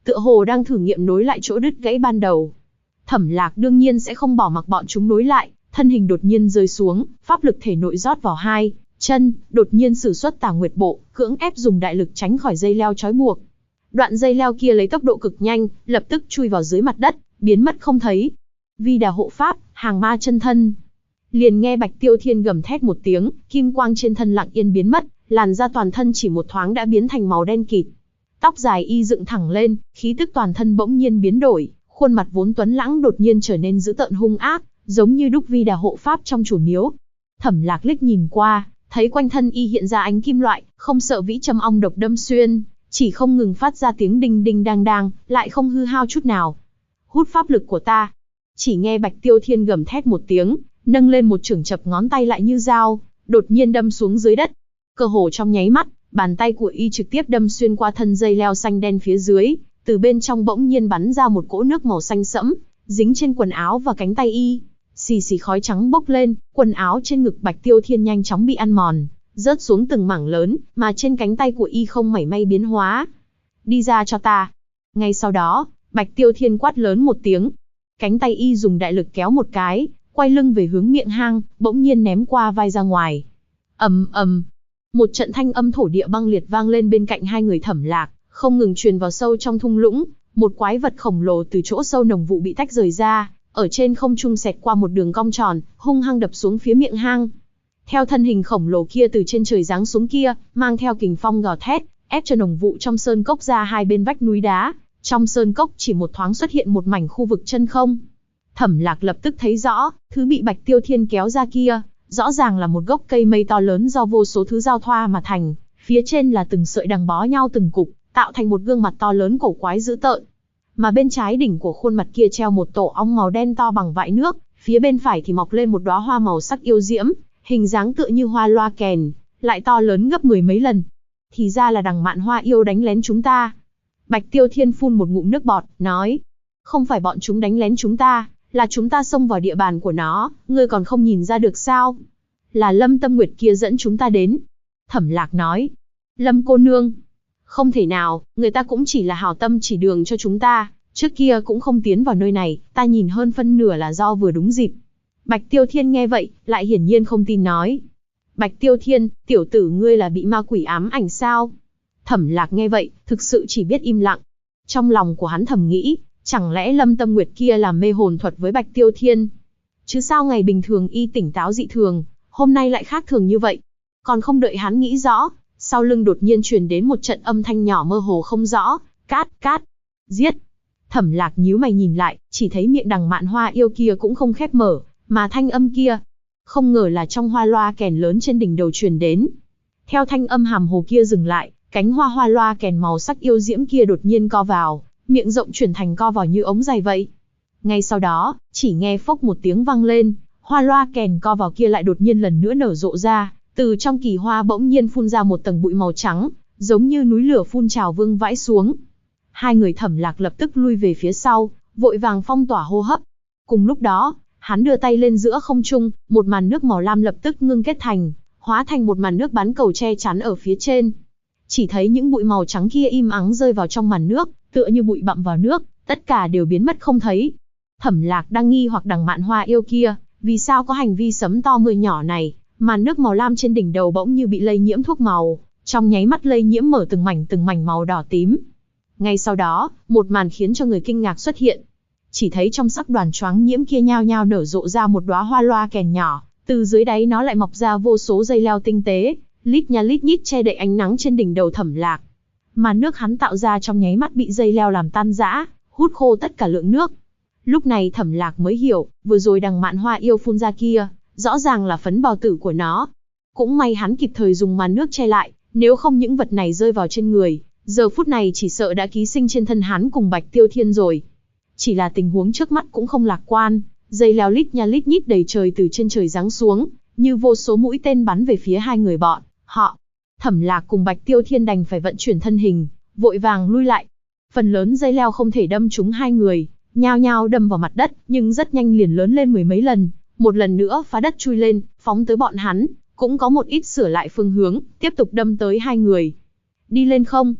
tựa hồ đang thử nghiệm nối lại chỗ đứt gãy ban đầu. Thẩm Lạc đương nhiên sẽ không bỏ mặc bọn chúng nối lại, thân hình đột nhiên rơi xuống, pháp lực thể nội rót vào hai chân, đột nhiên sử xuất Tà Nguyệt Bộ, cưỡng ép dùng đại lực tránh khỏi dây leo trói buộc. Đoạn dây leo kia lấy tốc độ cực nhanh, lập tức chui vào dưới mặt đất, biến mất không thấy. Vi Đà hộ pháp, hàng ma chân thân. Liền nghe Bạch Tiêu Thiên gầm thét một tiếng, kim quang trên thân lặng yên biến mất, làn da toàn thân chỉ một thoáng đã biến thành màu đen kịt. Tóc dài y dựng thẳng lên, khí tức toàn thân bỗng nhiên biến đổi, khuôn mặt vốn tuấn lãng đột nhiên trở nên dữ tợn hung ác, giống như đúc Vi Đà hộ pháp trong chùa miếu. Thẩm Lạc liếc nhìn qua, thấy quanh thân y hiện ra ánh kim loại, không sợ vĩ châm ong độc đâm xuyên, chỉ không ngừng phát ra tiếng đinh đinh đang đang, lại không hư hao chút nào. Hút pháp lực của ta. Chỉ nghe Bạch Tiêu Thiên gầm thét một tiếng, nâng lên một chưởng chập ngón tay lại như dao, đột nhiên đâm xuống dưới đất. Cơ hồ trong nháy mắt, bàn tay của y trực tiếp đâm xuyên qua thân dây leo xanh đen phía dưới, từ bên trong bỗng nhiên bắn ra một cỗ nước màu xanh sẫm, dính trên quần áo và cánh tay y. Xì xì khói trắng bốc lên, quần áo trên ngực Bạch Tiêu Thiên nhanh chóng bị ăn mòn, rớt xuống từng mảng lớn, mà trên cánh tay của y không mảy may biến hóa. Đi ra cho ta. Ngay sau đó, Bạch Tiêu Thiên quát lớn một tiếng. Cánh tay y dùng đại lực kéo một cái, quay lưng về hướng miệng hang, bỗng nhiên ném qua vai ra ngoài. Ầm ầm, một trận thanh âm thổ địa băng liệt vang lên bên cạnh hai người Thẩm Lạc, không ngừng truyền vào sâu trong thung lũng. Một quái vật khổng lồ từ chỗ sâu nồng vụ bị tách rời ra, ở trên không trung xẹt qua một đường cong tròn, hung hăng đập xuống phía miệng hang. Theo thân hình khổng lồ kia từ trên trời giáng xuống kia, mang theo kình phong gào thét, ép cho nồng vụ trong sơn cốc ra hai bên vách núi đá. Trong sơn cốc chỉ một thoáng xuất hiện một mảnh khu vực chân không. Thẩm Lạc lập tức thấy rõ, thứ bị Bạch Tiêu Thiên kéo ra kia, rõ ràng là một gốc cây mây to lớn do vô số thứ giao thoa mà thành, phía trên là từng sợi đằng bó nhau từng cục, tạo thành một gương mặt to lớn cổ quái dữ tợn. Mà bên trái đỉnh của khuôn mặt kia treo một tổ ong màu đen to bằng vại nước, phía bên phải thì mọc lên một đóa hoa màu sắc yêu diễm, hình dáng tựa như hoa loa kèn, lại to lớn gấp 10 mấy lần. Thì ra là đằng Mạn Hoa yêu đánh lén chúng ta. Bạch Tiêu Thiên phun một ngụm nước bọt, nói, không phải bọn chúng đánh lén chúng ta, là chúng ta xông vào địa bàn của nó, ngươi còn không nhìn ra được sao? Là Lâm Tâm Nguyệt kia dẫn chúng ta đến. Thẩm Lạc nói, Lâm cô nương, không thể nào, người ta cũng chỉ là hảo tâm chỉ đường cho chúng ta, trước kia cũng không tiến vào nơi này, ta nhìn hơn phân nửa là do vừa đúng dịp. Bạch Tiêu Thiên nghe vậy, lại hiển nhiên không tin nói. Bạch Tiêu Thiên, tiểu tử ngươi là bị ma quỷ ám ảnh sao? Thẩm Lạc nghe vậy, thực sự chỉ biết im lặng. Trong lòng của hắn thầm nghĩ, chẳng lẽ Lâm Tâm Nguyệt kia làm mê hồn thuật với Bạch Tiêu Thiên? Chứ sao ngày bình thường y tỉnh táo dị thường, hôm nay lại khác thường như vậy? Còn không đợi hắn nghĩ rõ, sau lưng đột nhiên truyền đến một trận âm thanh nhỏ mơ hồ không rõ, cát, cát, giết. Thẩm Lạc nhíu mày nhìn lại, chỉ thấy miệng đằng Mạn Hoa yêu kia cũng không khép mở, mà thanh âm kia, không ngờ là trong hoa loa kèn lớn trên đỉnh đầu truyền đến. Theo thanh âm hàm hồ kia dừng lại, cánh hoa loa kèn màu sắc yêu diễm kia đột nhiên co vào, miệng rộng chuyển thành co vào như ống dày vậy. Ngay sau đó, chỉ nghe phốc một tiếng vang lên, hoa loa kèn co vào kia lại đột nhiên lần nữa nở rộ ra, từ trong kỳ hoa bỗng nhiên phun ra một tầng bụi màu trắng, giống như núi lửa phun trào vương vãi xuống. Hai người Thẩm Lạc lập tức lui về phía sau, vội vàng phong tỏa hô hấp. Cùng lúc đó, hắn đưa tay lên giữa không trung, một màn nước màu lam lập tức ngưng kết thành, hóa thành một màn nước bán cầu che chắn ở phía trên. Chỉ thấy những bụi màu trắng kia im ắng rơi vào trong màn nước, tựa như bụi bặm vào nước, tất cả đều biến mất không thấy. Thẩm Lạc đang nghi hoặc đằng Mạn Hoa yêu kia, vì sao có hành vi sấm to mưa nhỏ này, màn nước màu lam trên đỉnh đầu bỗng như bị lây nhiễm thuốc màu, trong nháy mắt lây nhiễm mở từng mảnh màu đỏ tím. Ngay sau đó, một màn khiến cho người kinh ngạc xuất hiện. Chỉ thấy trong sắc đoàn choáng nhiễm kia nhao nhao nở rộ ra một đóa hoa loa kèn nhỏ, từ dưới đáy nó lại mọc ra vô số dây leo tinh tế, lít nha lít nhít che đậy ánh nắng trên đỉnh đầu Thẩm Lạc. Màn nước hắn tạo ra trong nháy mắt bị dây leo làm tan rã, hút khô tất cả lượng nước. Lúc này Thẩm Lạc mới hiểu, vừa rồi đằng Mạn Hoa yêu phun ra kia, rõ ràng là phấn bào tử của nó. Cũng may hắn kịp thời dùng màn nước che lại, nếu không những vật này rơi vào trên người, giờ phút này chỉ sợ đã ký sinh trên thân hắn cùng Bạch Tiêu Thiên rồi. Chỉ là tình huống trước mắt cũng không lạc quan, dây leo lít nha lít nhít đầy trời từ trên trời giáng xuống, như vô số mũi tên bắn về phía hai người bọn họ. Thẩm Lạc cùng Bạch Tiêu Thiên đành phải vận chuyển thân hình, vội vàng lui lại. Phần lớn dây leo không thể đâm trúng hai người, nhao nhao đâm vào mặt đất, nhưng rất nhanh liền lớn lên mười mấy lần, một lần nữa phá đất chui lên, phóng tới bọn hắn, cũng có một ít sửa lại phương hướng, tiếp tục đâm tới hai người. Đi lên không?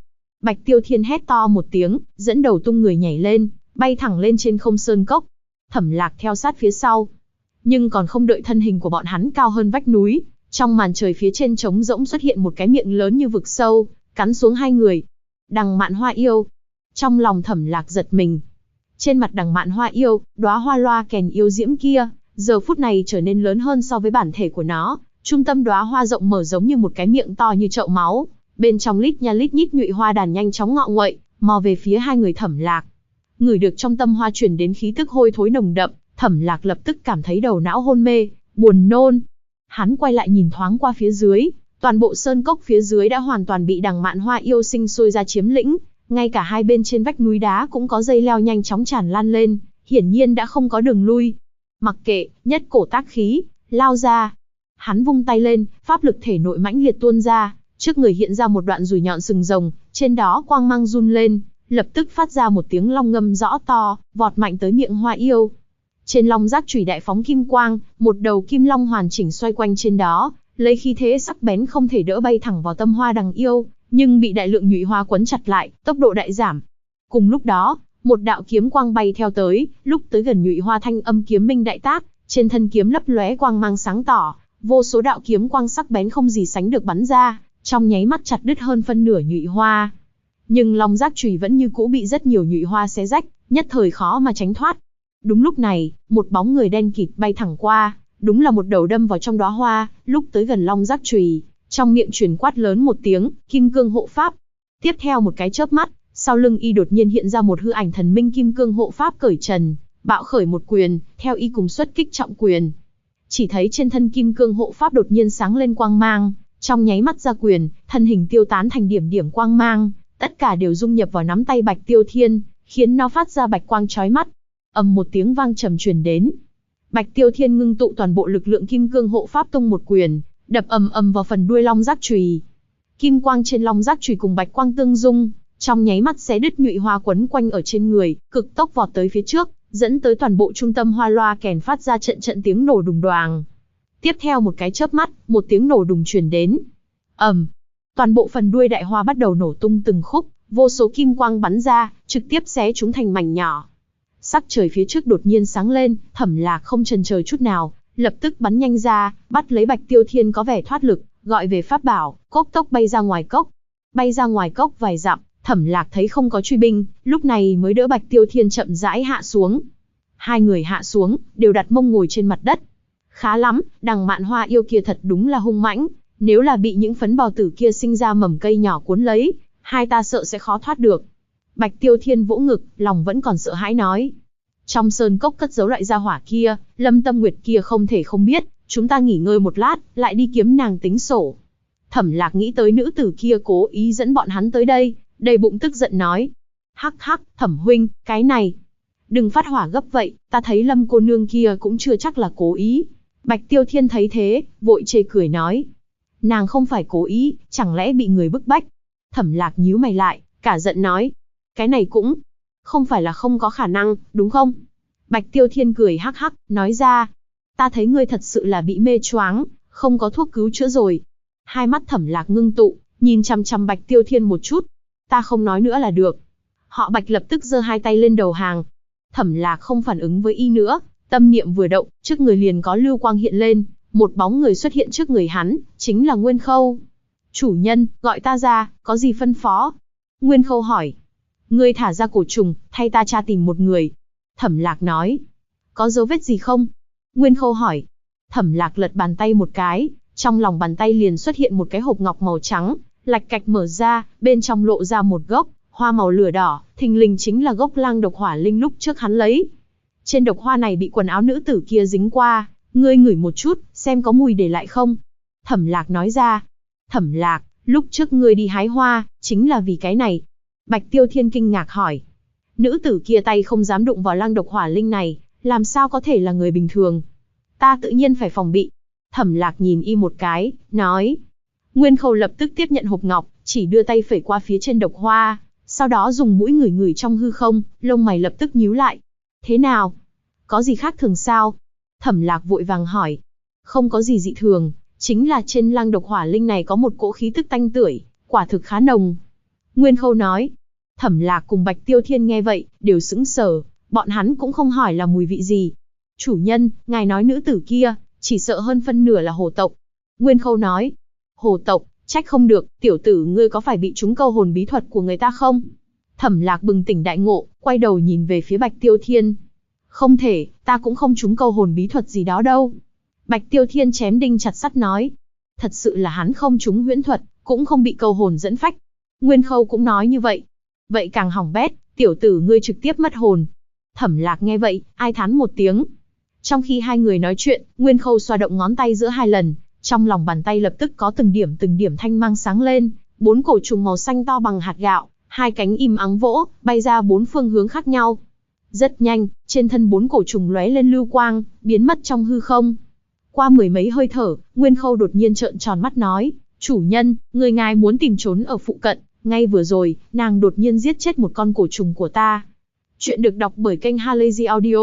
Bạch Tiêu Thiên hét to một tiếng, dẫn đầu tung người nhảy lên, bay thẳng lên trên không sơn cốc. Thẩm Lạc theo sát phía sau. Nhưng còn không đợi thân hình của bọn hắn cao hơn vách núi, trong màn trời phía trên trống rỗng xuất hiện một cái miệng lớn như vực sâu, cắn xuống hai người. Đằng Mạn Hoa yêu. Trong lòng Thẩm Lạc giật mình. Trên mặt Đằng Mạn Hoa yêu, đóa hoa loa kèn yêu diễm kia, giờ phút này trở nên lớn hơn so với bản thể của nó. Trung tâm đóa hoa rộng mở giống như một cái miệng to như chậu máu, bên trong lít nha lít nhít nhụy hoa đàn nhanh chóng ngọ nguậy, mò về phía hai người Thẩm Lạc. Ngửi được trong tâm hoa truyền đến khí tức hôi thối nồng đậm, Thẩm Lạc lập tức cảm thấy đầu não hôn mê, buồn nôn. Hắn quay lại nhìn thoáng qua phía dưới, toàn bộ sơn cốc phía dưới đã hoàn toàn bị Đằng Mạn Hoa yêu sinh sôi ra chiếm lĩnh, ngay cả hai bên trên vách núi đá cũng có dây leo nhanh chóng tràn lan lên, hiển nhiên đã không có đường lui. Mặc kệ, nhất cổ tác khí, lao ra. Hắn vung tay lên, pháp lực thể nội mãnh liệt tuôn ra, trước người hiện ra một đoạn dùi nhọn sừng rồng, trên đó quang mang run lên, lập tức phát ra một tiếng long ngâm rõ to, vọt mạnh tới miệng hoa yêu. Trên long giác chùy đại phóng kim quang, một đầu kim long hoàn chỉnh xoay quanh trên đó, lấy khí thế sắc bén không thể đỡ bay thẳng vào tâm hoa đằng yêu, nhưng bị đại lượng nhụy hoa quấn chặt lại, tốc độ đại giảm. Cùng lúc đó, một đạo kiếm quang bay theo tới, lúc tới gần nhụy hoa thanh âm kiếm minh đại tác, trên thân kiếm lấp lóe quang mang sáng tỏ, vô số đạo kiếm quang sắc bén không gì sánh được bắn ra, trong nháy mắt chặt đứt hơn phân nửa nhụy hoa. Nhưng long giác chùy vẫn như cũ bị rất nhiều nhụy hoa xé rách, nhất thời khó mà tránh thoát. Đúng lúc này, một bóng người đen kịt bay thẳng qua, đúng là một đầu đâm vào trong đóa hoa, lúc tới gần long giác chùy, trong miệng truyền quát lớn một tiếng, kim cương hộ pháp. Tiếp theo một cái chớp mắt, sau lưng y đột nhiên hiện ra một hư ảnh thần minh kim cương hộ pháp cởi trần, bạo khởi một quyền, theo y cùng xuất kích trọng quyền. Chỉ thấy trên thân kim cương hộ pháp đột nhiên sáng lên quang mang, trong nháy mắt ra quyền, thân hình tiêu tán thành điểm điểm quang mang, tất cả đều dung nhập vào nắm tay Bạch Tiêu Thiên, khiến nó phát ra bạch quang chói mắt. Ầm một tiếng vang trầm truyền đến. Bạch Tiêu Thiên ngưng tụ toàn bộ lực lượng kim cương hộ pháp tung một quyền, đập ầm ầm vào phần đuôi long giác chùy. Kim quang trên long giác chùy cùng bạch quang tương dung, trong nháy mắt xé đứt nhụy hoa quấn quanh ở trên người, cực tốc vọt tới phía trước, dẫn tới toàn bộ trung tâm hoa loa kèn phát ra trận trận tiếng nổ đùng đoàng. Tiếp theo một cái chớp mắt, một tiếng nổ đùng truyền đến. Ầm, toàn bộ phần đuôi đại hoa bắt đầu nổ tung từng khúc, vô số kim quang bắn ra, trực tiếp xé chúng thành mảnh nhỏ. Sắc trời phía trước đột nhiên sáng lên, Thẩm Lạc không chần chờ chút nào, lập tức bắn nhanh ra, bắt lấy Bạch Tiêu Thiên có vẻ thoát lực, gọi về pháp bảo, cốc tốc bay ra ngoài cốc. Bay ra ngoài cốc vài dặm, Thẩm Lạc thấy không có truy binh, lúc này mới đỡ Bạch Tiêu Thiên chậm rãi hạ xuống. Hai người hạ xuống, đều đặt mông ngồi trên mặt đất. Khá lắm, Đằng Mạn Hoa yêu kia thật đúng là hung mãnh, nếu là bị những phấn bào tử kia sinh ra mầm cây nhỏ cuốn lấy, hai ta sợ sẽ khó thoát được. Bạch Tiêu Thiên vỗ ngực, lòng vẫn còn sợ hãi nói. Trong sơn cốc cất giấu loại gia hỏa kia, Lâm Tâm Nguyệt kia không thể không biết, chúng ta nghỉ ngơi một lát, lại đi kiếm nàng tính sổ. Thẩm Lạc nghĩ tới nữ tử kia cố ý dẫn bọn hắn tới đây, đầy bụng tức giận nói. Hắc hắc, Thẩm huynh, cái này. Đừng phát hỏa gấp vậy, ta thấy Lâm cô nương kia cũng chưa chắc là cố ý. Bạch Tiêu Thiên thấy thế, vội chê cười nói. Nàng không phải cố ý, chẳng lẽ bị người bức bách. Thẩm Lạc nhíu mày lại, cả giận nói. Cái này cũng không phải là không có khả năng, đúng không? Bạch Tiêu Thiên cười hắc hắc, nói ra. Ta thấy ngươi thật sự là bị mê choáng, không có thuốc cứu chữa rồi. Hai mắt Thẩm Lạc ngưng tụ, nhìn chằm chằm Bạch Tiêu Thiên một chút. Ta không nói nữa là được. Họ Bạch lập tức giơ hai tay lên đầu hàng. Thẩm Lạc không phản ứng với y nữa, tâm niệm vừa động, trước người liền có lưu quang hiện lên, một bóng người xuất hiện trước người hắn, chính là Nguyên Khâu. Chủ nhân, gọi ta ra, có gì phân phó? Nguyên Khâu hỏi. Ngươi thả ra cổ trùng, thay ta tra tìm một người. Thẩm Lạc nói. Có dấu vết gì không? Nguyên Khâu hỏi. Thẩm Lạc lật bàn tay một cái, trong lòng bàn tay liền xuất hiện một cái hộp ngọc màu trắng, lạch cạch mở ra, bên trong lộ ra một gốc hoa màu lửa đỏ, thình lình chính là gốc lang độc hỏa linh lúc trước hắn lấy. Trên độc hoa này bị quần áo nữ tử kia dính qua, ngươi ngửi một chút, xem có mùi để lại không? Thẩm Lạc nói ra. Thẩm Lạc, lúc trước ngươi đi hái hoa, chính là vì cái này. Bạch Tiêu Thiên kinh ngạc hỏi. Nữ tử kia tay không dám đụng vào lang độc hỏa linh này, làm sao có thể là người bình thường? Ta tự nhiên phải phòng bị. Thẩm Lạc nhìn y một cái, nói. Nguyên Khâu lập tức tiếp nhận hộp ngọc, chỉ đưa tay phẩy qua phía trên độc hoa, sau đó dùng mũi ngửi ngửi trong hư không, lông mày lập tức nhíu lại. Thế nào? Có gì khác thường sao? Thẩm Lạc vội vàng hỏi. Không có gì dị thường, chính là trên lang độc hỏa linh này có một cỗ khí tức tanh tưởi, quả thực khá nồng. Nguyên Khâu nói. Thẩm Lạc cùng Bạch Tiêu Thiên nghe vậy, đều sững sờ, bọn hắn cũng không hỏi là mùi vị gì. Chủ nhân, ngài nói nữ tử kia, chỉ sợ hơn phân nửa là hồ tộc. Nguyên Khâu nói. Hồ tộc, trách không được, tiểu tử ngươi có phải bị trúng câu hồn bí thuật của người ta không? Thẩm Lạc bừng tỉnh đại ngộ, quay đầu nhìn về phía Bạch Tiêu Thiên. Không thể, ta cũng không trúng câu hồn bí thuật gì đó đâu. Bạch Tiêu Thiên chém đinh chặt sắt nói. Thật sự là hắn không trúng huyễn thuật, cũng không bị câu hồn dẫn phách. Nguyên Khâu cũng nói như vậy. Vậy càng hỏng bét, tiểu tử ngươi trực tiếp mất hồn. Thẩm Lạc nghe vậy, ai thán một tiếng. Trong khi hai người nói chuyện, Nguyên Khâu xoa động ngón tay giữa hai lần, trong lòng bàn tay lập tức có từng điểm thanh mang sáng lên, 4 cổ trùng màu xanh to bằng hạt gạo, hai cánh im ắng vỗ, bay ra 4 phương hướng khác nhau. Rất nhanh, trên thân 4 cổ trùng lóe lên lưu quang, biến mất trong hư không. Qua mười mấy hơi thở, Nguyên Khâu đột nhiên trợn tròn mắt nói, chủ nhân, người ngài muốn tìm trốn ở phụ cận, ngay vừa rồi, nàng đột nhiên giết chết một con cổ trùng của ta. Chuyện được đọc bởi kênh Halazy Audio.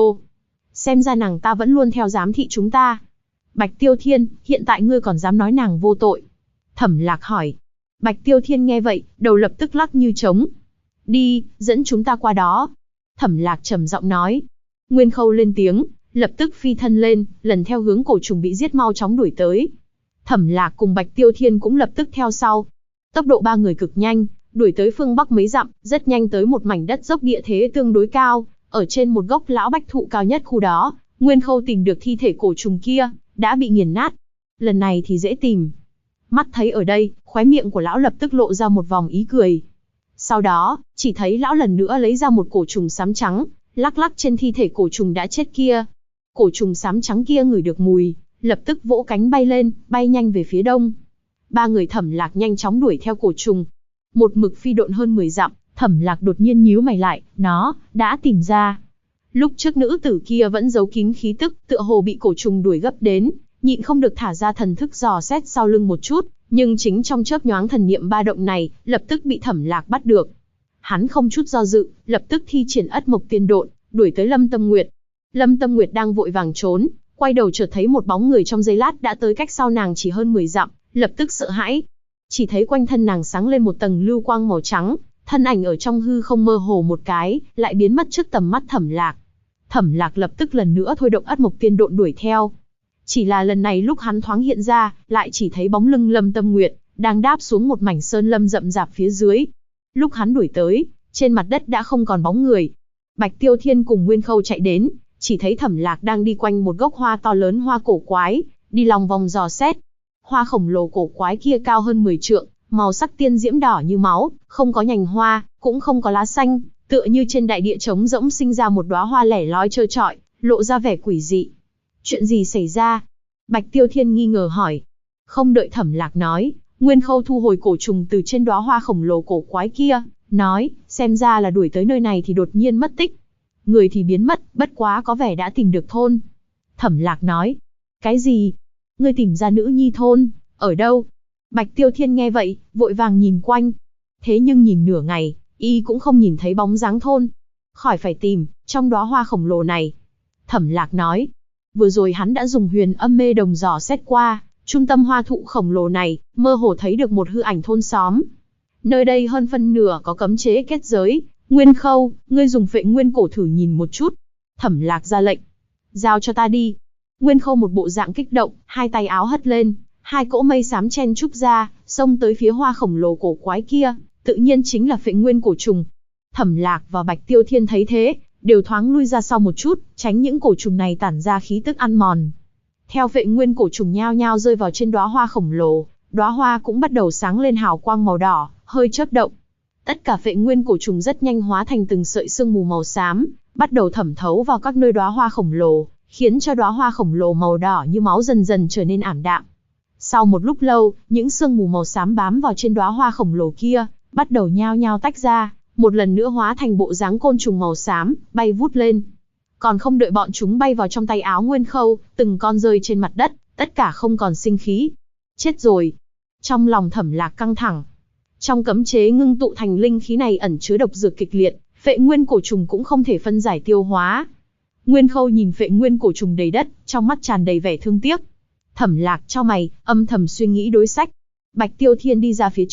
Xem ra nàng ta vẫn luôn theo giám thị chúng ta. Bạch Tiêu Thiên, hiện tại ngươi còn dám nói nàng vô tội? Thẩm Lạc hỏi. Bạch Tiêu Thiên nghe vậy, đầu lập tức lắc như trống. Đi, dẫn chúng ta qua đó. Thẩm Lạc trầm giọng nói. Nguyên Khâu lên tiếng, lập tức phi thân lên, lần theo hướng cổ trùng bị giết mau chóng đuổi tới. Thẩm Lạc cùng Bạch Tiêu Thiên cũng lập tức theo sau. Tốc độ ba người cực nhanh, đuổi tới phương bắc mấy dặm, rất nhanh tới một mảnh đất dốc địa thế tương đối cao, ở trên một gốc lão bách thụ cao nhất khu đó, Nguyên Khâu tìm được thi thể cổ trùng kia, đã bị nghiền nát. Lần này thì dễ tìm. Mắt thấy ở đây, khóe miệng của lão lập tức lộ ra một vòng ý cười. Sau đó, chỉ thấy lão lần nữa lấy ra một cổ trùng xám trắng, lắc lắc trên thi thể cổ trùng đã chết kia. Cổ trùng xám trắng kia ngửi được mùi, lập tức vỗ cánh bay lên, bay nhanh về phía đông. Ba người Thẩm Lạc nhanh chóng đuổi theo cổ trùng. Một mực phi độn hơn 10 dặm, Thẩm Lạc đột nhiên nhíu mày lại, nó đã tìm ra. Lúc trước nữ tử kia vẫn giấu kín khí tức, tựa hồ bị cổ trùng đuổi gấp đến, nhịn không được thả ra thần thức dò xét sau lưng một chút, nhưng chính trong chớp nhoáng thần niệm ba động này, lập tức bị Thẩm Lạc bắt được. Hắn không chút do dự, lập tức thi triển Ất Mộc Tiên Độn, đuổi tới Lâm Tâm Nguyệt. Lâm Tâm Nguyệt đang vội vàng trốn, quay đầu chợt thấy một bóng người trong giây lát đã tới cách sau nàng chỉ hơn 10 dặm, lập tức sợ hãi. Chỉ thấy quanh thân nàng sáng lên một tầng lưu quang màu trắng, thân ảnh ở trong hư không mơ hồ một cái, lại biến mất trước tầm mắt Thẩm Lạc. Thẩm Lạc lập tức lần nữa thôi động Ất Mộc Tiên Độn đuổi theo. Chỉ là lần này lúc hắn thoáng hiện ra, lại chỉ thấy bóng lưng Lâm Tâm Nguyệt đang đáp xuống một mảnh sơn lâm rậm rạp phía dưới. Lúc hắn đuổi tới, trên mặt đất đã không còn bóng người. Bạch Tiêu Thiên cùng Nguyên Khâu chạy đến, chỉ thấy Thẩm Lạc đang đi quanh một gốc hoa to lớn hoa cổ quái, đi lòng vòng dò xét. Hoa khổng lồ cổ quái kia cao hơn 10 trượng, màu sắc tiên diễm đỏ như máu, không có nhành hoa, cũng không có lá xanh, tựa như trên đại địa trống rỗng sinh ra một đóa hoa lẻ loi trơ trọi, lộ ra vẻ quỷ dị. Chuyện gì xảy ra? Bạch Tiêu Thiên nghi ngờ hỏi. Không đợi Thẩm Lạc nói, Nguyên Khâu thu hồi cổ trùng từ trên đóa hoa khổng lồ cổ quái kia, nói, xem ra là đuổi tới nơi này thì đột nhiên mất tích. Người thì biến mất, bất quá có vẻ đã tìm được thôn. Thẩm Lạc nói. Cái gì? Ngươi tìm ra nữ nhi thôn, ở đâu? Bạch Tiêu Thiên nghe vậy, vội vàng nhìn quanh. Thế nhưng nhìn nửa ngày, y cũng không nhìn thấy bóng dáng thôn. Khỏi phải tìm, trong đóa hoa khổng lồ này. Thẩm Lạc nói. Vừa rồi hắn đã dùng huyền âm mê đồng dò xét qua, trung tâm hoa thụ khổng lồ này, mơ hồ thấy được một hư ảnh thôn xóm. Nơi đây hơn phân nửa có cấm chế kết giới. Nguyên Khâu, ngươi dùng Phệ Nguyên cổ thử nhìn một chút. Thẩm Lạc ra lệnh. Giao cho ta đi. Nguyên Khâu một bộ dạng kích động, hai tay áo hất lên, hai cỗ mây xám chen chúc ra, xông tới phía hoa khổng lồ cổ quái kia, tự nhiên chính là Phệ Nguyên cổ trùng. Thẩm Lạc và Bạch Tiêu Thiên thấy thế, đều thoáng lui ra sau một chút, tránh những cổ trùng này tản ra khí tức ăn mòn. Theo Phệ Nguyên cổ trùng nhao nhao rơi vào trên đóa hoa khổng lồ, đóa hoa cũng bắt đầu sáng lên hào quang màu đỏ, hơi chớp động. Tất cả Phệ Nguyên cổ trùng rất nhanh hóa thành từng sợi sương mù màu xám, bắt đầu thẩm thấu vào các nơi đóa hoa khổng lồ, khiến cho đóa hoa khổng lồ màu đỏ như máu dần dần trở nên ảm đạm. Sau một lúc lâu, những sương mù màu xám bám vào trên đóa hoa khổng lồ kia, bắt đầu nhao nhao tách ra, một lần nữa hóa thành bộ dáng côn trùng màu xám, bay vút lên. Còn không đợi bọn chúng bay vào trong tay áo Nguyên Khâu, từng con rơi trên mặt đất, tất cả không còn sinh khí. Chết rồi. Trong lòng Thẩm Lạc căng thẳng. Trong cấm chế ngưng tụ thành linh khí này ẩn chứa độc dược kịch liệt, Phệ Nguyên cổ trùng cũng không thể phân giải tiêu hóa. Nguyên Khâu nhìn Phệ Nguyên cổ trùng đầy đất, trong mắt tràn đầy vẻ thương tiếc. Thẩm Lạc chau mày, âm thầm suy nghĩ đối sách. Bạch Tiêu Thiên đi ra phía trước,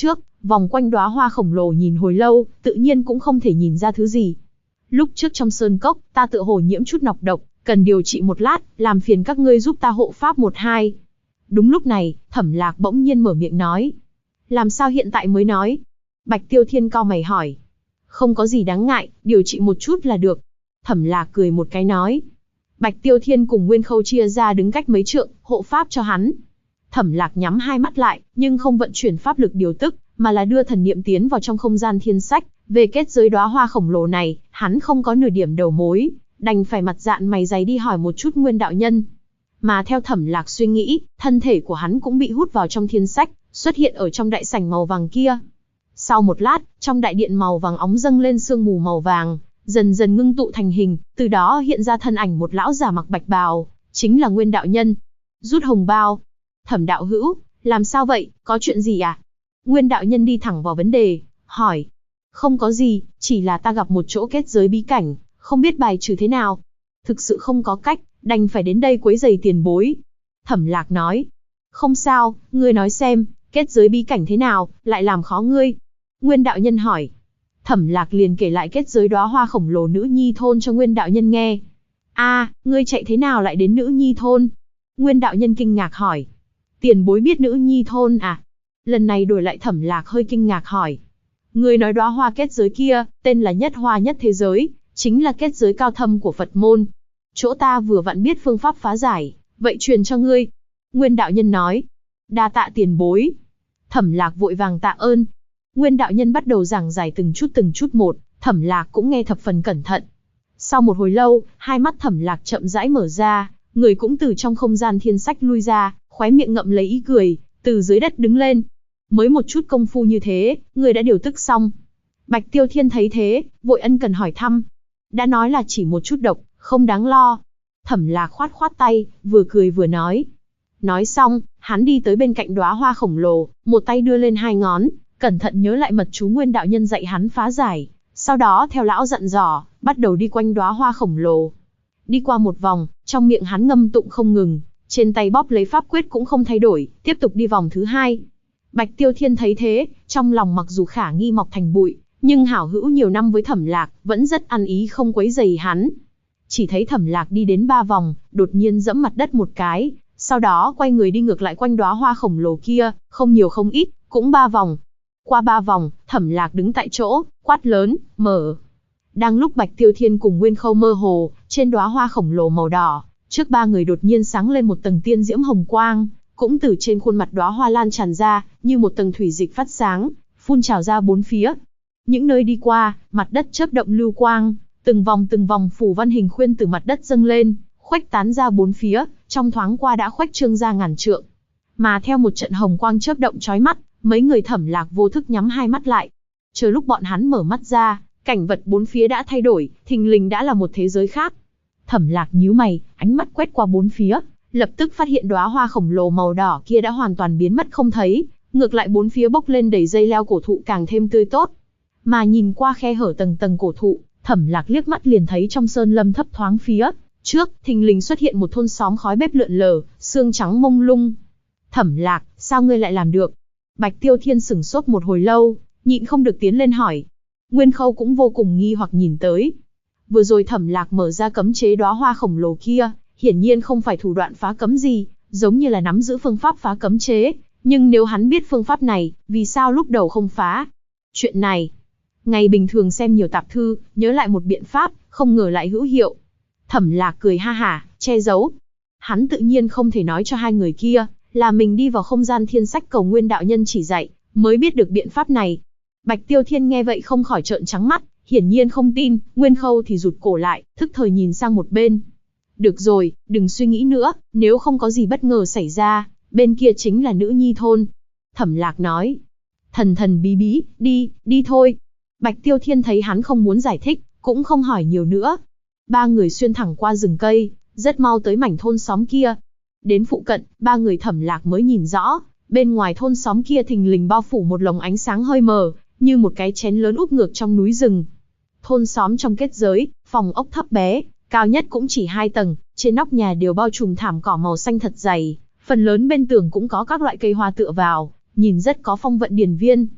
vòng quanh đóa hoa khổng lồ nhìn hồi lâu, tự nhiên cũng không thể nhìn ra thứ gì. Lúc trước trong sơn cốc, ta tựa hồ nhiễm chút nọc độc, cần điều trị một lát, làm phiền các ngươi giúp ta hộ pháp một hai. Đúng lúc này, Thẩm Lạc bỗng nhiên mở miệng nói. Làm sao hiện tại mới nói? Bạch Tiêu Thiên cau mày hỏi. Không có gì đáng ngại, điều trị một chút là được. Thẩm Lạc cười một cái nói. Bạch Tiêu Thiên cùng Nguyên Khâu chia ra đứng cách mấy trượng, hộ pháp cho hắn. Thẩm Lạc nhắm hai mắt lại, nhưng không vận chuyển pháp lực điều tức, mà là đưa thần niệm tiến vào trong không gian thiên sách. Về kết giới đóa hoa khổng lồ này, hắn không có nửa điểm đầu mối, đành phải mặt dạn mày dày đi hỏi một chút Nguyên đạo nhân. Mà theo Thẩm Lạc suy nghĩ, thân thể của hắn cũng bị hút vào trong thiên sách, xuất hiện ở trong đại sảnh màu vàng kia. Sau một lát, trong đại điện màu vàng óng dâng lên sương mù màu vàng, dần dần ngưng tụ thành hình, từ đó hiện ra thân ảnh một lão già mặc bạch bào, chính là Nguyên đạo nhân. Rút hồng bao. Thẩm đạo hữu, làm sao vậy, có chuyện gì à? Nguyên đạo nhân đi thẳng vào vấn đề, hỏi. Không có gì, chỉ là ta gặp một chỗ kết giới bí cảnh, không biết bài trừ thế nào. Thực sự không có cách, đành phải đến đây quấy rầy tiền bối. Thẩm Lạc nói. Không sao, ngươi nói xem, kết giới bí cảnh thế nào, lại làm khó ngươi. Nguyên đạo nhân hỏi. Thẩm Lạc liền kể lại kết giới đóa hoa khổng lồ nữ nhi thôn cho Nguyên đạo nhân nghe. Ngươi chạy thế nào lại đến nữ nhi thôn? Nguyên đạo nhân kinh ngạc hỏi. Tiền bối biết nữ nhi thôn à? Lần này đổi lại Thẩm Lạc hơi kinh ngạc hỏi. Ngươi nói đóa hoa kết giới kia, tên là nhất hoa nhất thế giới, chính là kết giới cao thâm của Phật môn. Chỗ ta vừa vặn biết phương pháp phá giải, vậy truyền cho ngươi. Nguyên đạo nhân nói. Đa tạ tiền bối. Thẩm Lạc vội vàng tạ ơn. Nguyên đạo nhân bắt đầu giảng giải từng chút một, Thẩm Lạc cũng nghe thập phần cẩn thận. Sau một hồi lâu, hai mắt Thẩm Lạc chậm rãi mở ra, người cũng từ trong không gian thiên sách lui ra, khóe miệng ngậm lấy ý cười, từ dưới đất đứng lên. Mới một chút công phu như thế, người đã điều tức xong. Bạch Tiêu Thiên thấy thế, vội ân cần hỏi thăm. Đã nói là chỉ một chút độc, không đáng lo. Thẩm Lạc khoát khoát tay, vừa cười vừa nói. Nói xong, hắn đi tới bên cạnh đóa hoa khổng lồ, một tay đưa lên hai ngón, cẩn thận nhớ lại mật chú Nguyên đạo nhân dạy hắn phá giải. Sau đó theo lão dặn dò, bắt đầu đi quanh đóa hoa khổng lồ. Đi qua một vòng, trong miệng hắn ngâm tụng không ngừng, trên tay bóp lấy pháp quyết cũng không thay đổi, tiếp tục đi vòng thứ hai. Bạch Tiêu Thiên thấy thế, trong lòng mặc dù khả nghi mọc thành bụi, nhưng hảo hữu nhiều năm với Thẩm Lạc, vẫn rất ăn ý không quấy rầy hắn. Chỉ thấy Thẩm Lạc đi đến 3 vòng, đột nhiên giẫm mặt đất một cái, sau đó quay người đi ngược lại quanh đóa hoa khổng lồ kia, không nhiều không ít, cũng 3 vòng. Qua 3 vòng, Thẩm Lạc đứng tại chỗ, quát lớn, mở. Đang lúc Bạch Tiêu Thiên cùng Nguyên Khâu mơ hồ, trên đóa hoa khổng lồ màu đỏ, trước 3 người đột nhiên sáng lên một tầng tiên diễm hồng quang, cũng từ trên khuôn mặt đóa hoa lan tràn ra, như một tầng thủy dịch phát sáng, phun trào ra bốn phía. Những nơi đi qua, mặt đất chớp động lưu quang, từng vòng phủ văn hình khuyên từ mặt đất dâng lên, khuếch tán ra bốn phía, trong thoáng qua đã khuếch trương ra ngàn trượng. Mà theo một trận hồng quang chớp động chói mắt, mấy người Thẩm Lạc vô thức nhắm hai mắt lại. Chờ lúc bọn hắn mở mắt ra, cảnh vật bốn phía đã thay đổi, thình lình đã là một thế giới khác. Thẩm Lạc nhíu mày, ánh mắt quét qua bốn phía, lập tức phát hiện đóa hoa khổng lồ màu đỏ kia đã hoàn toàn biến mất không thấy, ngược lại bốn phía bốc lên đầy dây leo cổ thụ càng thêm tươi tốt. Mà nhìn qua khe hở tầng tầng cổ thụ, Thẩm Lạc liếc mắt liền thấy trong sơn lâm thấp thoáng phía trước, thình lình xuất hiện một thôn xóm khói bếp lượn lờ, sương trắng mông lung. Thẩm Lạc, sao ngươi lại làm được? Bạch Tiêu Thiên sửng sốt một hồi lâu, nhịn không được tiến lên hỏi. Nguyên Khâu cũng vô cùng nghi hoặc nhìn tới. Vừa rồi Thẩm Lạc mở ra cấm chế đóa hoa khổng lồ kia, hiển nhiên không phải thủ đoạn phá cấm gì, giống như là nắm giữ phương pháp phá cấm chế. Nhưng nếu hắn biết phương pháp này, vì sao lúc đầu không phá? Chuyện này, ngày bình thường xem nhiều tạp thư, nhớ lại một biện pháp, không ngờ lại hữu hiệu. Thẩm Lạc cười ha hả, che giấu. Hắn tự nhiên không thể nói cho hai người kia, là mình đi vào không gian thiên sách cầu Nguyên đạo nhân chỉ dạy, mới biết được biện pháp này. Bạch Tiêu Thiên nghe vậy không khỏi trợn trắng mắt, hiển nhiên không tin, Nguyên Khâu thì rụt cổ lại, thức thời nhìn sang một bên. Được rồi, đừng suy nghĩ nữa, nếu không có gì bất ngờ xảy ra, bên kia chính là nữ nhi thôn. Thẩm Lạc nói. Thần thần bí bí, đi thôi. Bạch Tiêu Thiên thấy hắn không muốn giải thích, cũng không hỏi nhiều nữa. Ba người xuyên thẳng qua rừng cây, rất mau tới mảnh thôn xóm kia. Đến phụ cận, ba người Thẩm Lạc mới nhìn rõ, bên ngoài thôn xóm kia thình lình bao phủ một lồng ánh sáng hơi mờ, như một cái chén lớn úp ngược trong núi rừng. Thôn xóm trong kết giới, phòng ốc thấp bé, cao nhất cũng chỉ 2 tầng, trên nóc nhà đều bao trùm thảm cỏ màu xanh thật dày, phần lớn bên tường cũng có các loại cây hoa tựa vào, nhìn rất có phong vận điển viên.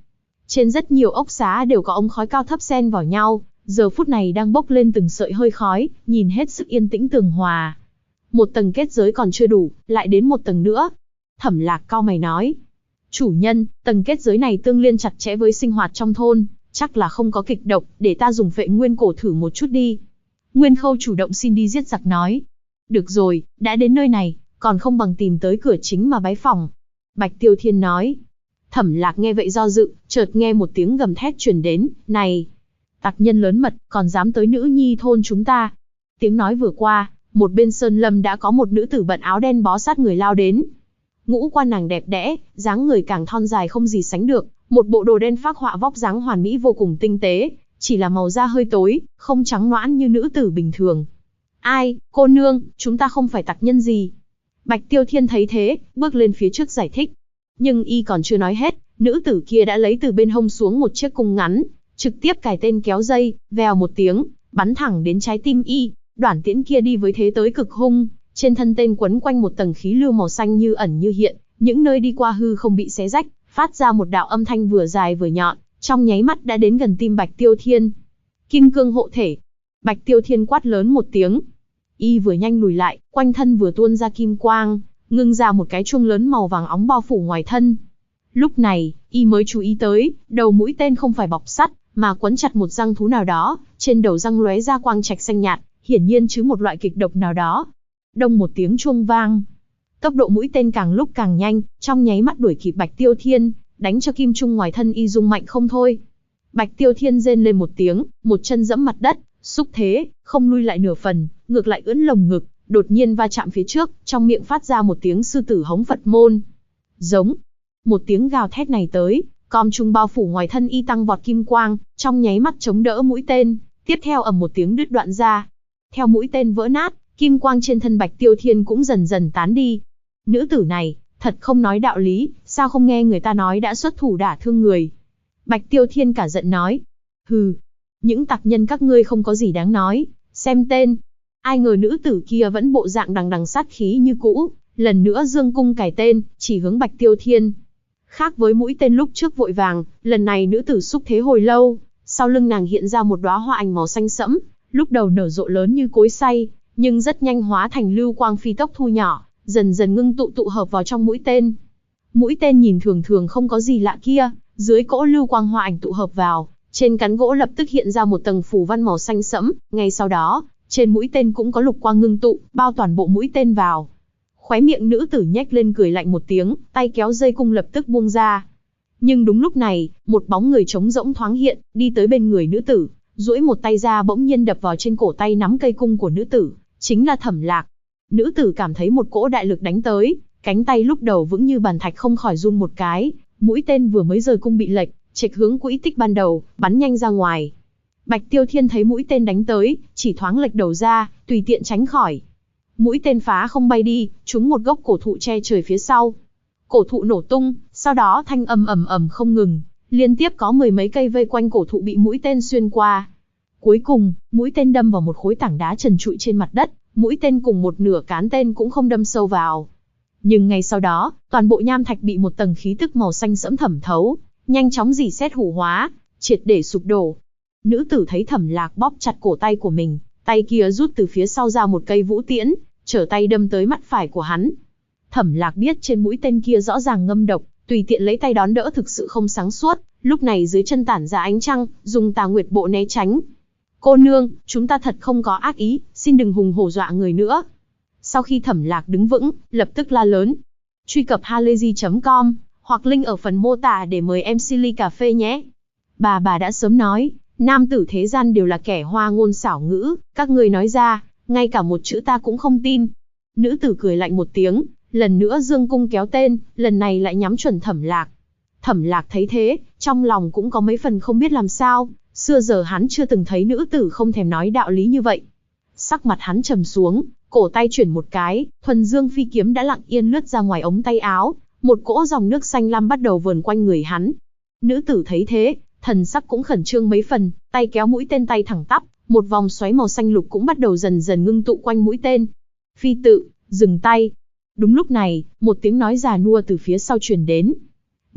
Trên rất nhiều ốc xá đều có ống khói cao thấp xen vào nhau, giờ phút này đang bốc lên từng sợi hơi khói, nhìn hết sức yên tĩnh tường hòa. Một tầng kết giới còn chưa đủ, lại đến một tầng nữa. Thẩm Lạc cau mày nói. Chủ nhân, tầng kết giới này tương liên chặt chẽ với sinh hoạt trong thôn, chắc là không có kịch độc, để ta dùng phệ nguyên cổ thử một chút đi. Nguyên Khâu chủ động xin đi giết giặc nói. Được rồi, đã đến nơi này, còn không bằng tìm tới cửa chính mà bái phỏng. Bạch Tiêu Thiên nói. Thẩm Lạc nghe vậy do dự, chợt nghe một tiếng gầm thét truyền đến, này! Tặc nhân lớn mật, còn dám tới nữ nhi thôn chúng ta. Tiếng nói vừa qua, một bên sơn lâm đã có một nữ tử bận áo đen bó sát người lao đến. Ngũ quan nàng đẹp đẽ, dáng người càng thon dài không gì sánh được, một bộ đồ đen phác họa vóc dáng hoàn mỹ vô cùng tinh tế, chỉ là màu da hơi tối, không trắng nõn như nữ tử bình thường. Ai, cô nương, chúng ta không phải tặc nhân gì. Bạch Tiêu Thiên thấy thế, bước lên phía trước giải thích. Nhưng y còn chưa nói hết, nữ tử kia đã lấy từ bên hông xuống một chiếc cung ngắn, trực tiếp cài tên kéo dây, vèo một tiếng, bắn thẳng đến trái tim y. Đoản tiễn kia đi với thế tới cực hung, trên thân tên quấn quanh một tầng khí lưu màu xanh như ẩn như hiện, những nơi đi qua hư không bị xé rách, phát ra một đạo âm thanh vừa dài vừa nhọn, trong nháy mắt đã đến gần tim Bạch Tiêu Thiên. Kim cương hộ thể. Bạch Tiêu Thiên quát lớn một tiếng. Y vừa nhanh lùi lại, quanh thân vừa tuôn ra kim quang, ngưng ra một cái chuông lớn màu vàng óng bao phủ ngoài thân. Lúc này, y mới chú ý tới, đầu mũi tên không phải bọc sắt, mà quấn chặt một răng thú nào đó, trên đầu răng lóe ra quang trạch xanh nhạt, hiển nhiên chứa một loại kịch độc nào đó. Đông một tiếng chuông vang. Tốc độ mũi tên càng lúc càng nhanh, trong nháy mắt đuổi kịp Bạch Tiêu Thiên, đánh cho kim trung ngoài thân y rung mạnh không thôi. Bạch Tiêu Thiên rên lên một tiếng, một chân dẫm mặt đất, xúc thế, không lui lại nửa phần, ngược lại ưỡn lồng ngực, đột nhiên va chạm phía trước, trong miệng phát ra một tiếng sư tử hống Phật môn. Giống. Một tiếng gào thét này tới, com trung bao phủ ngoài thân y tăng vọt kim quang, trong nháy mắt chống đỡ mũi tên, tiếp theo ầm một tiếng đứt đoạn ra. Theo mũi tên vỡ nát, kim quang trên thân Bạch Tiêu Thiên cũng dần dần tán đi. Nữ tử này, thật không nói đạo lý, sao không nghe người ta nói đã xuất thủ đả thương người. Bạch Tiêu Thiên cả giận nói. Hừ, những tặc nhân các ngươi không có gì đáng nói, xem tên. Ai ngờ nữ tử kia vẫn bộ dạng đằng đằng sát khí như cũ, lần nữa dương cung cài tên, chỉ hướng Bạch Tiêu Thiên. Khác với mũi tên lúc trước vội vàng, lần này nữ tử xúc thế hồi lâu, sau lưng nàng hiện ra một đóa hoa ảnh màu xanh sẫm, lúc đầu nở rộ lớn như cối xay, nhưng rất nhanh hóa thành lưu quang phi tốc thu nhỏ, dần dần ngưng tụ hợp vào trong mũi tên. Mũi tên nhìn thường thường không có gì lạ kia, dưới cỗ lưu quang hoa ảnh tụ hợp vào, trên cán gỗ lập tức hiện ra một tầng phủ văn màu xanh sẫm, ngay sau đó, trên mũi tên cũng có lục quang ngưng tụ, bao toàn bộ mũi tên vào. Khóe miệng nữ tử nhếch lên cười lạnh một tiếng, tay kéo dây cung lập tức buông ra. Nhưng đúng lúc này, một bóng người trống rỗng thoáng hiện, đi tới bên người nữ tử, duỗi một tay ra bỗng nhiên đập vào trên cổ tay nắm cây cung của nữ tử, chính là Thẩm Lạc. Nữ tử cảm thấy một cỗ đại lực đánh tới, cánh tay lúc đầu vững như bàn thạch không khỏi run một cái, mũi tên vừa mới rời cung bị lệch, chệch hướng quỹ tích ban đầu, bắn nhanh ra ngoài. Bạch Tiêu Thiên thấy mũi tên đánh tới, chỉ thoáng lệch đầu ra, tùy tiện tránh khỏi. Mũi tên phá không bay đi, trúng một gốc cổ thụ che trời phía sau. Cổ thụ nổ tung, sau đó thanh âm ầm ầm không ngừng, liên tiếp có mười mấy cây vây quanh cổ thụ bị mũi tên xuyên qua. Cuối cùng, mũi tên đâm vào một khối tảng đá trần trụi trên mặt đất, mũi tên cùng một nửa cán tên cũng không đâm sâu vào. Nhưng ngay sau đó, toàn bộ nham thạch bị một tầng khí tức màu xanh sẫm thẩm thấu, nhanh chóng rỉ sét hủ hóa, triệt để sụp đổ. Nữ tử thấy Thẩm Lạc bóp chặt cổ tay của mình, tay kia rút từ phía sau ra một cây vũ tiễn, trở tay đâm tới mắt phải của hắn. Thẩm Lạc biết trên mũi tên kia rõ ràng ngâm độc, tùy tiện lấy tay đón đỡ thực sự không sáng suốt, lúc này dưới chân tản ra ánh trăng, dùng Tà Nguyệt bộ né tránh. Cô nương, chúng ta thật không có ác ý, xin đừng hùng hổ dọa người nữa. Sau khi Thẩm Lạc đứng vững, lập tức la lớn. Truy cập halayzi.com, hoặc link ở phần mô tả để mời em Silly cà phê nhé. Bà đã sớm nói, nam tử thế gian đều là kẻ hoa ngôn xảo ngữ, các người nói ra, ngay cả một chữ ta cũng không tin. Nữ tử cười lạnh một tiếng, lần nữa dương cung kéo tên, lần này lại nhắm chuẩn Thẩm Lạc. Thẩm Lạc thấy thế, trong lòng cũng có mấy phần không biết làm sao, xưa giờ hắn chưa từng thấy nữ tử không thèm nói đạo lý như vậy. Sắc mặt hắn trầm xuống, cổ tay chuyển một cái, thuần dương phi kiếm đã lặng yên lướt ra ngoài ống tay áo, một cỗ dòng nước xanh lam bắt đầu vờn quanh người hắn. Nữ tử thấy thế, thần sắc cũng khẩn trương mấy phần, tay kéo mũi tên tay thẳng tắp, một vòng xoáy màu xanh lục cũng bắt đầu dần dần ngưng tụ quanh mũi tên. Phi tự, dừng tay. Đúng lúc này, một tiếng nói già nua từ phía sau truyền đến.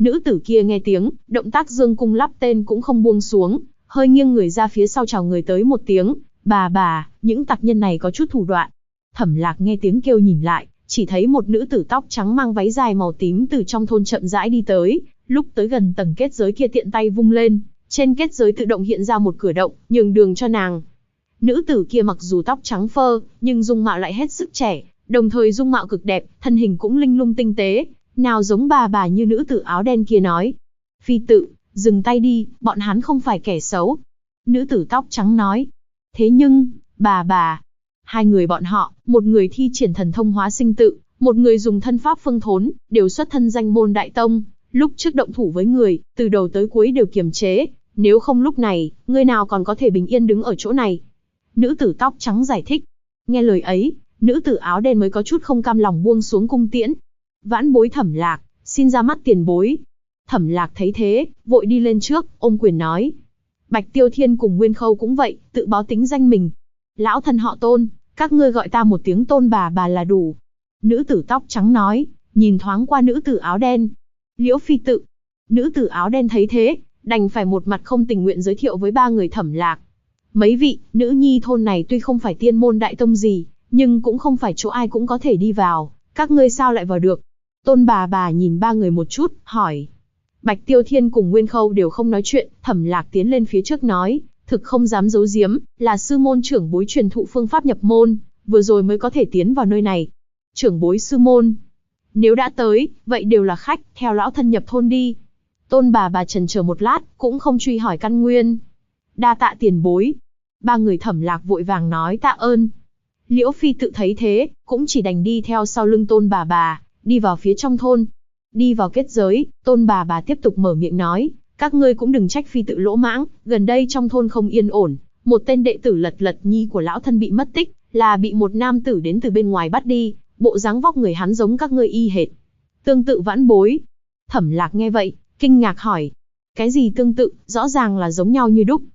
Nữ tử kia nghe tiếng, động tác dương cung lắp tên cũng không buông xuống, hơi nghiêng người ra phía sau chào người tới một tiếng, bà, những tặc nhân này có chút thủ đoạn. Thẩm Lạc nghe tiếng kêu nhìn lại, chỉ thấy một nữ tử tóc trắng mang váy dài màu tím từ trong thôn chậm rãi đi tới, lúc tới gần tầng kết giới kia tiện tay vung lên, trên kết giới tự động hiện ra một cửa động, nhường đường cho nàng. Nữ tử kia mặc dù tóc trắng phơ, nhưng dung mạo lại hết sức trẻ, đồng thời dung mạo cực đẹp, thân hình cũng linh lung tinh tế, nào giống bà như nữ tử áo đen kia nói. Phi tự, dừng tay đi, bọn hắn không phải kẻ xấu. Nữ tử tóc trắng nói. Thế nhưng, bà. Hai người bọn họ, một người thi triển thần thông hóa sinh tự, một người dùng thân pháp phương thốn, đều xuất thân danh môn đại tông. Lúc trước động thủ với người, từ đầu tới cuối đều kiềm chế, nếu không lúc này, người nào còn có thể bình yên đứng ở chỗ này. Nữ tử tóc trắng giải thích. Nghe lời ấy, nữ tử áo đen mới có chút không cam lòng buông xuống cung tiễn. Vãn bối Thẩm Lạc, xin ra mắt tiền bối. Thẩm Lạc thấy thế, vội đi lên trước, ôm quyền nói. Bạch Tiêu Thiên cùng Nguyên Khâu cũng vậy, tự báo tính danh mình. Lão thân họ Tôn, các ngươi gọi ta một tiếng Tôn bà là đủ. Nữ tử tóc trắng nói, nhìn thoáng qua nữ tử áo đen. Liễu Phi tự. Nữ tử áo đen thấy thế, đành phải một mặt không tình nguyện giới thiệu với ba người Thẩm Lạc. Mấy vị, nữ nhi thôn này tuy không phải tiên môn đại tông gì, nhưng cũng không phải chỗ ai cũng có thể đi vào, các ngươi sao lại vào được? Tôn bà nhìn ba người một chút, hỏi. Bạch Tiêu Thiên cùng Nguyên Khâu đều không nói chuyện, Thẩm Lạc tiến lên phía trước nói, thực không dám giấu giếm, là sư môn trưởng bối truyền thụ phương pháp nhập môn, vừa rồi mới có thể tiến vào nơi này. Trưởng bối sư môn, nếu đã tới, vậy đều là khách, theo lão thân nhập thôn đi. Tôn bà chần chờ một lát, cũng không truy hỏi căn nguyên. Đa tạ tiền bối. Ba người Thẩm Lạc vội vàng nói tạ ơn. Liễu Phi tự thấy thế, cũng chỉ đành đi theo sau lưng Tôn bà, đi vào phía trong thôn. Đi vào kết giới, Tôn bà tiếp tục mở miệng nói, các ngươi cũng đừng trách Phi tự lỗ mãng, gần đây trong thôn không yên ổn, một tên đệ tử Lật Nhi của lão thân bị mất tích, là bị một nam tử đến từ bên ngoài bắt đi, bộ dáng vóc người hắn giống các ngươi y hệt. Tương tự vãn bối. Thẩm Lạc nghe vậy, kinh ngạc hỏi, cái gì tương tự, rõ ràng là giống nhau như đúc.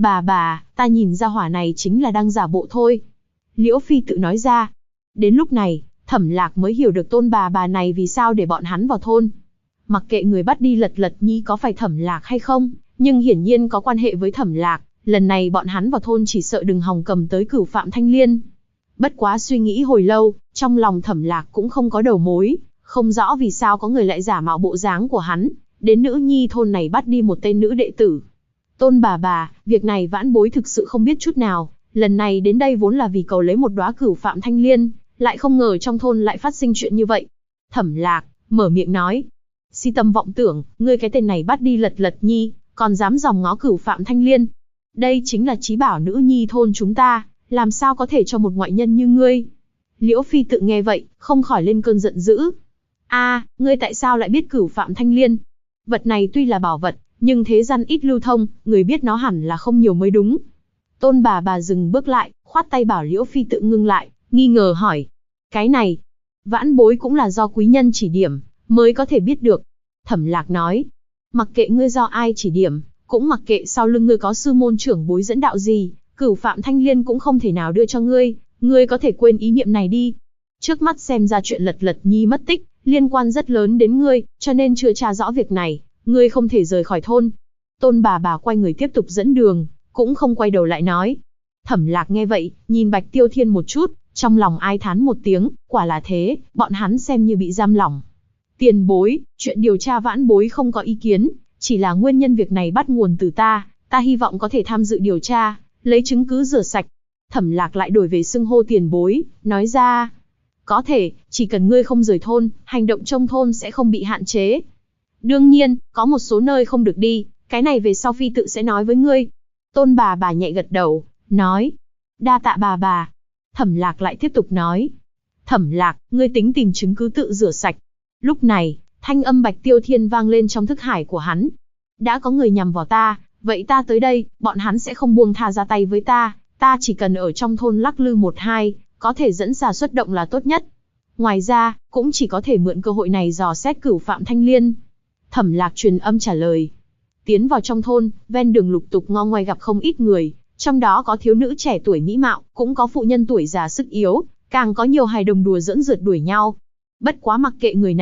Bà, ta nhìn ra hỏa này chính là đang giả bộ thôi. Liễu Phi tự nói ra. Đến lúc này, Thẩm Lạc mới hiểu được Tôn bà này vì sao để bọn hắn vào thôn. Mặc kệ người bắt đi Lật Nhi có phải Thẩm Lạc hay không, nhưng hiển nhiên có quan hệ với Thẩm Lạc, lần này bọn hắn vào thôn chỉ sợ đừng hòng cầm tới Cửu Phạm Thanh Liên. Bất quá suy nghĩ hồi lâu, trong lòng Thẩm Lạc cũng không có đầu mối, không rõ vì sao có người lại giả mạo bộ dáng của hắn, đến nữ nhi thôn này bắt đi một tên nữ đệ tử. Tôn bà, việc này vãn bối thực sự không biết chút nào, lần này đến đây vốn là vì cầu lấy một đóa Cửu Phạm Thanh Liên, lại không ngờ trong thôn lại phát sinh chuyện như vậy. Thẩm Lạc mở miệng nói, si tâm vọng tưởng, ngươi cái tên này bắt đi Lật Nhi, còn dám dòm ngó Cửu Phạm Thanh Liên. Đây chính là chí bảo nữ nhi thôn chúng ta, làm sao có thể cho một ngoại nhân như ngươi. Liễu Phi tự nghe vậy, không khỏi lên cơn giận dữ. Ngươi tại sao lại biết Cửu Phạm Thanh Liên? Vật này tuy là bảo vật, nhưng thế gian ít lưu thông, người biết nó hẳn là không nhiều mới đúng. Tôn bà dừng bước lại, khoát tay bảo Liễu Phi tự ngưng lại, nghi ngờ hỏi. Cái này, vãn bối cũng là do quý nhân chỉ điểm, mới có thể biết được. Thẩm Lạc nói, mặc kệ ngươi do ai chỉ điểm, cũng mặc kệ sau lưng ngươi có sư môn trưởng bối dẫn đạo gì, Cửu Phạm Thanh Liên cũng không thể nào đưa cho ngươi có thể quên ý niệm này đi. Trước mắt xem ra chuyện Lật Nhi mất tích, liên quan rất lớn đến ngươi, cho nên chưa tra rõ việc này, ngươi không thể rời khỏi thôn. Tôn bà quay người tiếp tục dẫn đường, cũng không quay đầu lại nói. Thẩm Lạc nghe vậy, nhìn Bạch Tiêu Thiên một chút, trong lòng ai thán một tiếng, quả là thế, bọn hắn xem như bị giam lỏng. Tiền bối, chuyện điều tra vãn bối không có ý kiến, chỉ là nguyên nhân việc này bắt nguồn từ ta hy vọng có thể tham dự điều tra, lấy chứng cứ rửa sạch. Thẩm Lạc lại đổi về xưng hô tiền bối, nói ra. Có thể, chỉ cần ngươi không rời thôn, hành động trong thôn sẽ không bị hạn chế. Đương nhiên, có một số nơi không được đi, cái này về sau Phi tự sẽ nói với ngươi. Tôn bà nhẹ gật đầu, nói. Đa tạ bà. Thẩm Lạc lại tiếp tục nói. Thẩm Lạc, ngươi tính tìm chứng cứ tự rửa sạch. Lúc này, thanh âm Bạch Tiêu Thiên vang lên trong thức hải của hắn. Đã có người nhằm vào ta, vậy ta tới đây, bọn hắn sẽ không buông tha ra tay với ta chỉ cần ở trong thôn lắc lư một hai, có thể dẫn xà xuất động là tốt nhất. Ngoài ra, cũng chỉ có thể mượn cơ hội này dò xét Cửu Phạm Thanh Liên. Thẩm Lạc truyền âm trả lời. Tiến vào trong thôn, ven đường lục tục ngo ngoe gặp không ít người, trong đó có thiếu nữ trẻ tuổi mỹ mạo, cũng có phụ nhân tuổi già sức yếu, càng có nhiều hài đồng đùa giỡn rượt đuổi nhau. Bất quá mặc kệ người nào,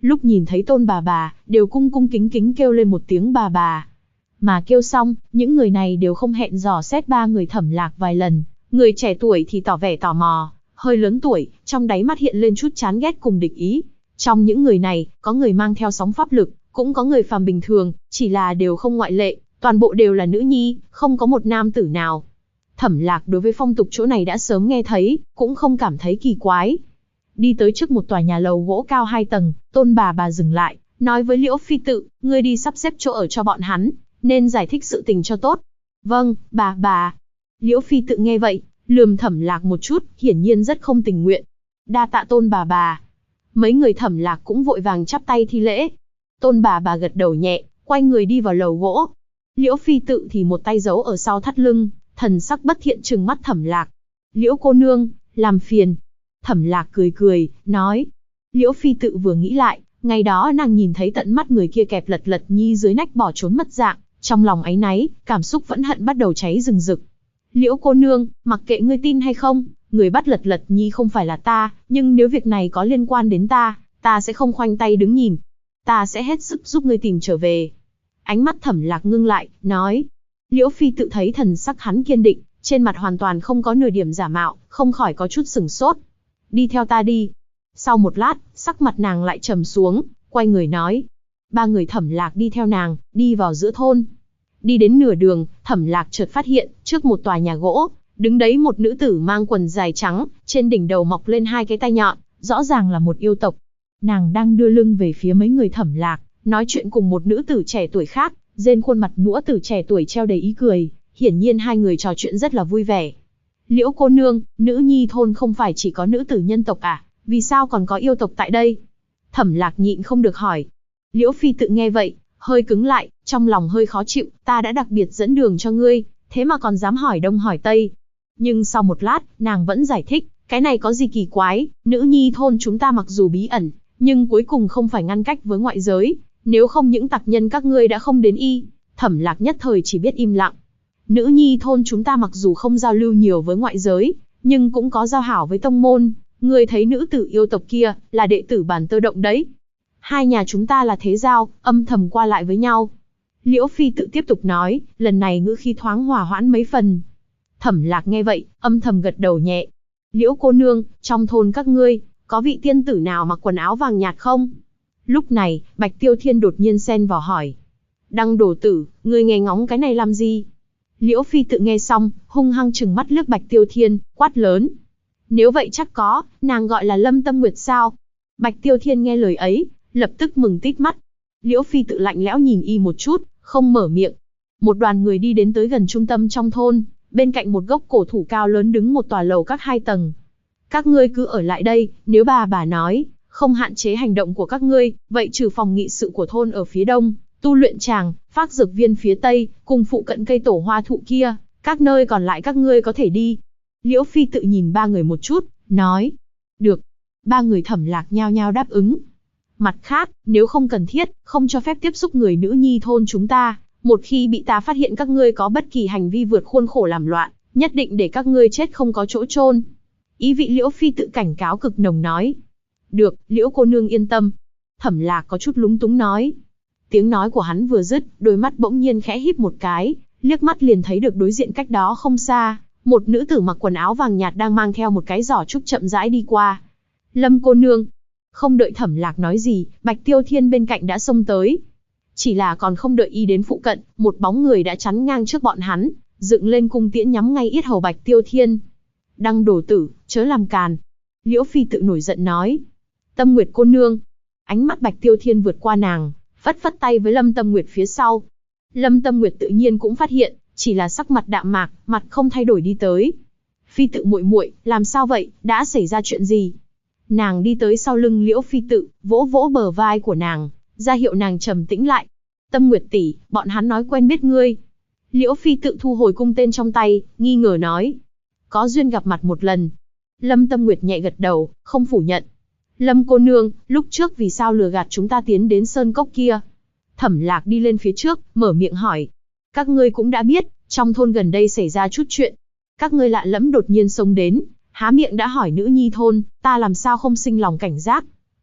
Lúc nhìn thấy Tôn bà, đều cung cung kính kính kêu lên một tiếng bà. Mà kêu xong, những người này đều không hẹn dò xét ba người Thẩm Lạc vài lần. Người trẻ tuổi thì tỏ vẻ tò mò, hơi lớn tuổi, trong đáy mắt hiện lên chút chán ghét cùng địch ý. Trong những người này, có người mang theo sóng pháp lực, cũng có người phàm bình thường, chỉ là đều không ngoại lệ, toàn bộ đều là nữ nhi, không có một nam tử nào. Thẩm Lạc đối với phong tục chỗ này đã sớm nghe thấy, cũng không cảm thấy kỳ quái. Đi tới trước một tòa nhà lầu gỗ cao 2 tầng, Tôn bà dừng lại, nói với Liễu Phi Tự, ngươi đi sắp xếp chỗ ở cho bọn hắn, nên giải thích sự tình cho tốt. Vâng, bà. Liễu Phi Tự nghe vậy, lườm Thẩm Lạc một chút, hiển nhiên rất không tình nguyện. Đa tạ Tôn bà. Mấy người Thẩm Lạc cũng vội vàng chắp tay thi lễ. Tôn bà gật đầu nhẹ, quay người đi vào lầu gỗ. Liễu Phi Tự thì một tay giấu ở sau thắt lưng, thần sắc bất thiện trừng mắt Thẩm Lạc. Liễu cô nương, làm phiền. Thẩm Lạc cười, nói. Liễu Phi Tự vừa nghĩ lại, ngày đó nàng nhìn thấy tận mắt người kia kẹp lật nhi dưới nách bỏ trốn mất dạng, trong lòng áy náy, cảm xúc phẫn hận bắt đầu cháy rừng rực. Liễu cô nương, mặc kệ ngươi tin hay không, người bắt lật nhi không phải là ta, nhưng nếu việc này có liên quan đến ta sẽ không khoanh tay đứng nhìn. Ta sẽ hết sức giúp ngươi tìm trở về. Ánh mắt Thẩm Lạc ngưng lại, nói. Liễu Phi Tự thấy thần sắc hắn kiên định, trên mặt hoàn toàn không có nửa điểm giả mạo, không khỏi có chút sửng sốt. Đi theo ta đi. Sau một lát, sắc mặt nàng lại trầm xuống, quay người nói. Ba người Thẩm Lạc đi theo nàng, đi vào giữa thôn. Đi đến nửa đường, Thẩm Lạc chợt phát hiện, trước một tòa nhà gỗ, đứng đấy một nữ tử mang quần dài trắng, trên đỉnh đầu mọc lên 2 cái tai nhọn, rõ ràng là một yêu tộc. Nàng đang đưa lưng về phía mấy người Thẩm Lạc, nói chuyện cùng một nữ tử trẻ tuổi khác, trên khuôn mặt nũa tử trẻ tuổi treo đầy ý cười, hiển nhiên hai người trò chuyện rất là vui vẻ. Liễu cô nương, nữ nhi thôn không phải chỉ có nữ tử nhân tộc à, vì sao còn có yêu tộc tại đây? Thẩm Lạc nhịn không được hỏi. Liễu Phi Tự nghe vậy, hơi cứng lại, trong lòng hơi khó chịu, ta đã đặc biệt dẫn đường cho ngươi, thế mà còn dám hỏi đông hỏi tây. Nhưng sau một lát, nàng vẫn giải thích, cái này có gì kỳ quái, nữ nhi thôn chúng ta mặc dù bí ẩn, nhưng cuối cùng không phải ngăn cách với ngoại giới, nếu không những tặc nhân các ngươi đã không đến y. Thẩm Lạc nhất thời chỉ biết im lặng. Nữ nhi thôn chúng ta mặc dù không giao lưu nhiều với ngoại giới, nhưng cũng có giao hảo với tông môn. Ngươi thấy nữ tử yêu tộc kia, là đệ tử Bàn Tơ Động đấy. Hai nhà chúng ta là thế giao, âm thầm qua lại với nhau. Liễu Phi Tự tiếp tục nói, lần này ngữ khí thoáng hòa hoãn mấy phần. Thẩm Lạc nghe vậy, âm thầm gật đầu nhẹ. Liễu cô nương, trong thôn các ngươi, có vị tiên tử nào mặc quần áo vàng nhạt không? Lúc này, Bạch Tiêu Thiên đột nhiên xen vào hỏi. Đăng đổ tử, ngươi nghe ngóng cái này làm gì? Liễu Phi Tự nghe xong, hung hăng trừng mắt liếc Bạch Tiêu Thiên, quát lớn. Nếu vậy chắc có, nàng gọi là Lâm Tâm Nguyệt sao? Bạch Tiêu Thiên nghe lời ấy, lập tức mừng tít mắt. Liễu Phi Tự lạnh lẽo nhìn y một chút, không mở miệng. Một đoàn người đi đến tới gần trung tâm trong thôn, bên cạnh một gốc cổ thụ cao lớn đứng một tòa lầu các 2 tầng. Các ngươi cứ ở lại đây, nếu bà nói, không hạn chế hành động của các ngươi, vậy trừ phòng nghị sự của thôn ở phía đông, tu luyện tràng, phác dược viên phía tây, cùng phụ cận cây tổ hoa thụ kia, các nơi còn lại các ngươi có thể đi. Liễu Phi Tự nhìn ba người một chút, nói. Được. Ba người Thẩm Lạc nhao nhao đáp ứng. Mặt khác, nếu không cần thiết, không cho phép tiếp xúc người nữ nhi thôn chúng ta. Một khi bị ta phát hiện các ngươi có bất kỳ hành vi vượt khuôn khổ làm loạn, nhất định để các ngươi chết không có chỗ chôn. Ý vị Liễu Phi Tự cảnh cáo cực nồng nói. Được, Liễu cô nương yên tâm. Thẩm Lạc có chút lúng túng nói. Tiếng nói của hắn vừa dứt, đôi mắt bỗng nhiên khẽ híp một cái, liếc mắt liền thấy được đối diện cách đó không xa, một nữ tử mặc quần áo vàng nhạt đang mang theo một cái giỏ trúc chậm rãi đi qua. Lâm cô nương. Không đợi Thẩm Lạc nói gì, Bạch Tiêu Thiên bên cạnh đã xông tới. Chỉ là còn không đợi y đến phụ cận, một bóng người đã chắn ngang trước bọn hắn, dựng lên cung tiễn nhắm ngay yết hầu Bạch Tiêu Thiên. Đăng đổ tử, chớ làm càn. Liễu Phi Tự nổi giận nói. Tâm Nguyệt cô nương. Ánh mắt Bạch Tiêu Thiên vượt qua nàng, phất phất tay với Lâm Tâm Nguyệt phía sau. Lâm Tâm Nguyệt tự nhiên cũng phát hiện, chỉ là sắc mặt đạm mạc, mặt không thay đổi đi tới. Phi Tự muội muội, làm sao vậy, đã xảy ra chuyện gì? Nàng đi tới sau lưng Liễu Phi Tự, vỗ vỗ bờ vai của nàng, ra hiệu nàng trầm tĩnh lại. Tâm Nguyệt tỷ, bọn hắn nói quen biết ngươi. Liễu Phi Tự thu hồi cung tên trong tay, nghi ngờ nói. Có duyên gặp mặt một lần. Lâm Tâm Nguyệt nhẹ gật đầu, không phủ nhận. Lâm cô nương, lúc trước vì sao lừa gạt chúng ta tiến đến sơn cốc kia? Thẩm Lạc đi lên phía trước, mở miệng hỏi. Các ngươi cũng đã biết, trong thôn gần đây xảy ra chút chuyện. Các ngươi lạ lẫm đột nhiên xông đến, há miệng đã hỏi nữ nhi thôn, ta làm sao không sinh lòng cảnh giác.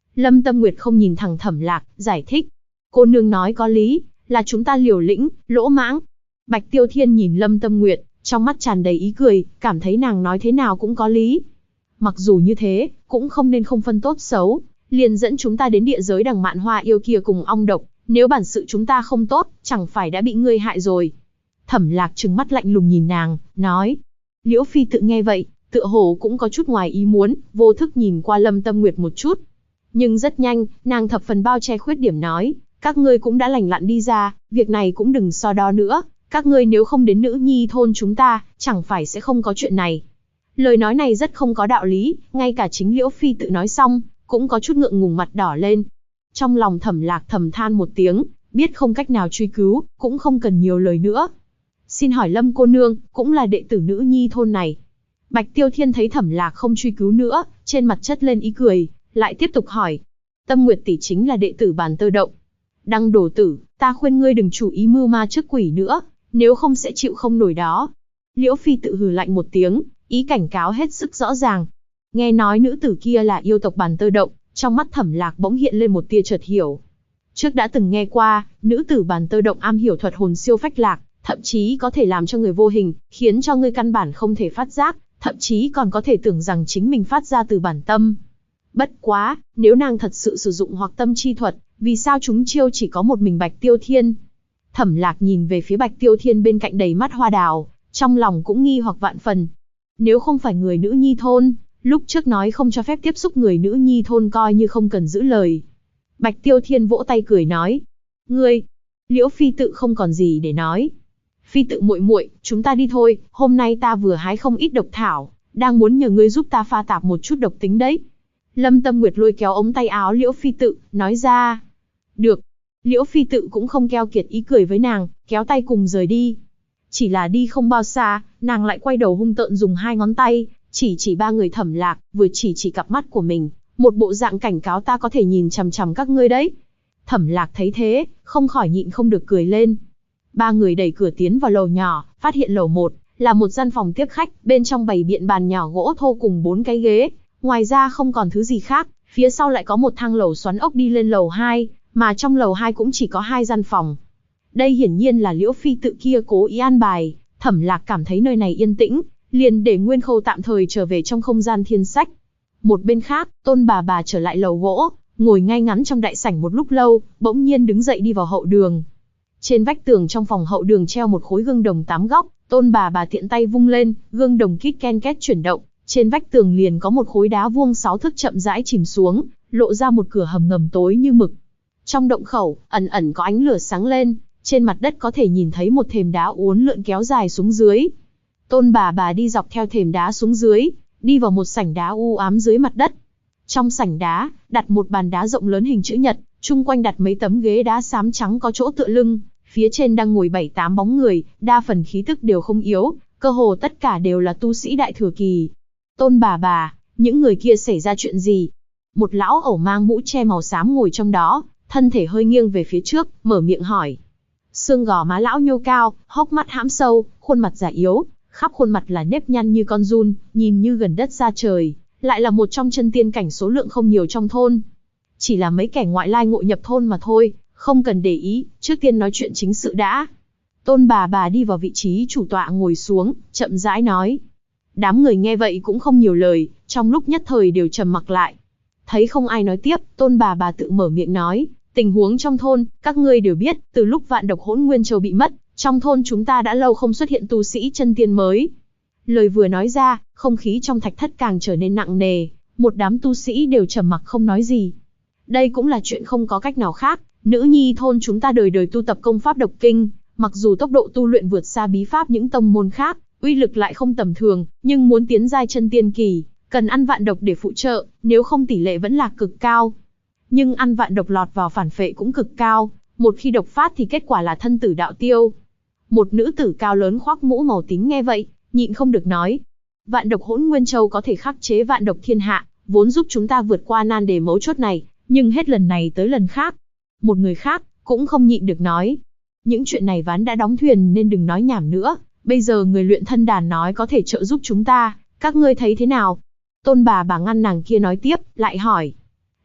Lâm Tâm Nguyệt không nhìn thẳng Thẩm Lạc, giải thích. Cô nương nói có lý, là chúng ta liều lĩnh, lỗ mãng. Bạch Tiêu Thiên nhìn Lâm Tâm Nguyệt, trong mắt tràn đầy ý cười, cảm thấy nàng nói thế nào cũng có lý. Mặc dù như thế, cũng không nên không phân tốt xấu, liền dẫn chúng ta đến địa giới đằng mạn hoa yêu kia cùng ong độc, nếu bản sự chúng ta không tốt, chẳng phải đã bị ngươi hại rồi. Thẩm Lạc trừng mắt lạnh lùng nhìn nàng, nói. Liễu Phi tự nghe vậy, tựa hồ cũng có chút ngoài ý muốn, vô thức nhìn qua Lâm Tâm Nguyệt một chút. Nhưng rất nhanh, nàng thập phần bao che khuyết điểm nói, các ngươi cũng đã lành lặn đi ra, việc này cũng đừng so đo nữa, các ngươi nếu không đến nữ nhi thôn chúng ta, chẳng phải sẽ không có chuyện này. Lời nói này rất không có đạo lý, ngay cả chính Liễu Phi tự nói xong, cũng có chút ngượng ngùng mặt đỏ lên. Trong lòng Thẩm Lạc thầm than một tiếng, biết không cách nào truy cứu, cũng không cần nhiều lời nữa. Xin hỏi Lâm cô nương, cũng là đệ tử nữ nhi thôn này. Bạch Tiêu Thiên thấy Thẩm Lạc không truy cứu nữa, trên mặt chất lên ý cười, lại tiếp tục hỏi. Tâm Nguyệt tỷ chính là đệ tử Bàn Tơ Động. Đăng đổ tử, ta khuyên ngươi đừng chủ ý mưu ma trước quỷ nữa, nếu không sẽ chịu không nổi đó. Liễu Phi tự hừ lạnh một tiếng, ý cảnh cáo hết sức rõ ràng. Nghe nói nữ tử kia là yêu tộc Bàn Tơ Động, trong mắt Thẩm Lạc bỗng hiện lên một tia chợt hiểu. Trước đã từng nghe qua, nữ tử Bàn Tơ Động am hiểu thuật hồn siêu phách lạc, thậm chí có thể làm cho người vô hình, khiến cho ngươi căn bản không thể phát giác, thậm chí còn có thể tưởng rằng chính mình phát ra từ bản tâm. Bất quá, nếu nàng thật sự sử dụng hoặc tâm chi thuật, vì sao chúng chiêu chỉ có một mình Bạch Tiêu Thiên? Thẩm Lạc nhìn về phía Bạch Tiêu Thiên bên cạnh đầy mắt hoa đào, trong lòng cũng nghi hoặc vạn phần. Nếu không phải người nữ nhi thôn, lúc trước nói không cho phép tiếp xúc người nữ nhi thôn coi như không cần giữ lời. Bạch Tiêu Thiên vỗ tay cười nói, ngươi, Liễu Phi tự không còn gì để nói. Phi tự muội muội, chúng ta đi thôi, hôm nay ta vừa hái không ít độc thảo, đang muốn nhờ ngươi giúp ta pha tạp một chút độc tính đấy. Lâm Tâm Nguyệt lôi kéo ống tay áo Liễu Phi tự, nói ra. Được. Liễu Phi tự cũng không keo kiệt ý cười với nàng, kéo tay cùng rời đi. Chỉ là đi không bao xa, nàng lại quay đầu hung tợn dùng hai ngón tay, chỉ ba người Thẩm Lạc, vừa chỉ cặp mắt của mình, một bộ dạng cảnh cáo ta có thể nhìn chằm chằm các ngươi đấy. Thẩm Lạc thấy thế, không khỏi nhịn không được cười lên. Ba người đẩy cửa tiến vào lầu nhỏ, phát hiện lầu 1 là một gian phòng tiếp khách, bên trong bày biện bàn nhỏ gỗ thô cùng 4 cái ghế, ngoài ra không còn thứ gì khác, phía sau lại có một thang lầu xoắn ốc đi lên lầu 2, mà trong lầu 2 cũng chỉ có 2 gian phòng. Đây hiển nhiên là Liễu Phi tự kia cố ý an bài, Thẩm Lạc cảm thấy nơi này yên tĩnh, liền để Nguyên Khâu tạm thời trở về trong không gian thiên sách. Một bên khác, Tôn bà trở lại lầu gỗ, ngồi ngay ngắn trong đại sảnh một lúc lâu, bỗng nhiên đứng dậy đi vào hậu đường. Trên vách tường trong phòng hậu đường treo một khối gương đồng 8 góc, Tôn bà tiện tay vung lên, gương đồng kít ken két chuyển động, trên vách tường liền có một khối đá vuông 6 thước chậm rãi chìm xuống, lộ ra một cửa hầm ngầm tối như mực. Trong động khẩu, ẩn ẩn có ánh lửa sáng lên, trên mặt đất có thể nhìn thấy một thềm đá uốn lượn kéo dài xuống dưới. Tôn bà đi dọc theo thềm đá xuống dưới, đi vào một sảnh đá u ám dưới mặt đất. Trong sảnh đá, đặt một bàn đá rộng lớn hình chữ nhật, chung quanh đặt mấy tấm ghế đá xám trắng có chỗ tựa lưng, phía trên đang ngồi 7-8 bóng người, đa phần khí tức đều không yếu, cơ hồ tất cả đều là tu sĩ đại thừa kỳ. Tôn bà, những người kia xảy ra chuyện gì? Một lão ẩu mang mũ che màu xám ngồi trong đó, thân thể hơi nghiêng về phía trước, mở miệng hỏi. Xương gò má lão nhô cao, hốc mắt hãm sâu, khuôn mặt già yếu, khắp khuôn mặt là nếp nhăn như con giun, nhìn như gần đất xa trời, lại là một trong chân tiên cảnh số lượng không nhiều trong thôn. Chỉ là mấy kẻ ngoại lai ngộ nhập thôn mà thôi, không cần để ý, trước tiên nói chuyện chính sự đã. Tôn bà đi vào vị trí chủ tọa ngồi xuống, chậm rãi nói. Đám người nghe vậy cũng không nhiều lời, trong lúc nhất thời đều trầm mặc lại. Thấy không ai nói tiếp, Tôn bà tự mở miệng nói. Tình huống trong thôn, các ngươi đều biết, từ lúc vạn độc Hỗn Nguyên Châu bị mất, trong thôn chúng ta đã lâu không xuất hiện tu sĩ chân tiên mới. Lời vừa nói ra, không khí trong thạch thất càng trở nên nặng nề, một đám tu sĩ đều trầm mặc không nói gì. Đây cũng là chuyện không có cách nào khác, nữ nhi thôn chúng ta đời đời tu tập công pháp độc kinh, mặc dù tốc độ tu luyện vượt xa bí pháp những tông môn khác, uy lực lại không tầm thường, nhưng muốn tiến giai chân tiên kỳ, cần ăn vạn độc để phụ trợ, nếu không tỷ lệ vẫn là cực cao. Nhưng ăn vạn độc lọt vào phản phệ cũng cực cao, một khi độc phát thì kết quả là thân tử đạo tiêu. Một nữ tử cao lớn khoác mũ màu tím nghe vậy, nhịn không được nói. Vạn độc Hỗn Nguyên Châu có thể khắc chế vạn độc thiên hạ, vốn giúp chúng ta vượt qua nan đề mấu chốt này, nhưng hết lần này tới lần khác. Một người khác, cũng không nhịn được nói. Những chuyện này ván đã đóng thuyền nên đừng nói nhảm nữa, bây giờ người luyện thân đàn nói có thể trợ giúp chúng ta, các ngươi thấy thế nào? Tôn bà ngăn nàng kia nói tiếp, lại hỏi.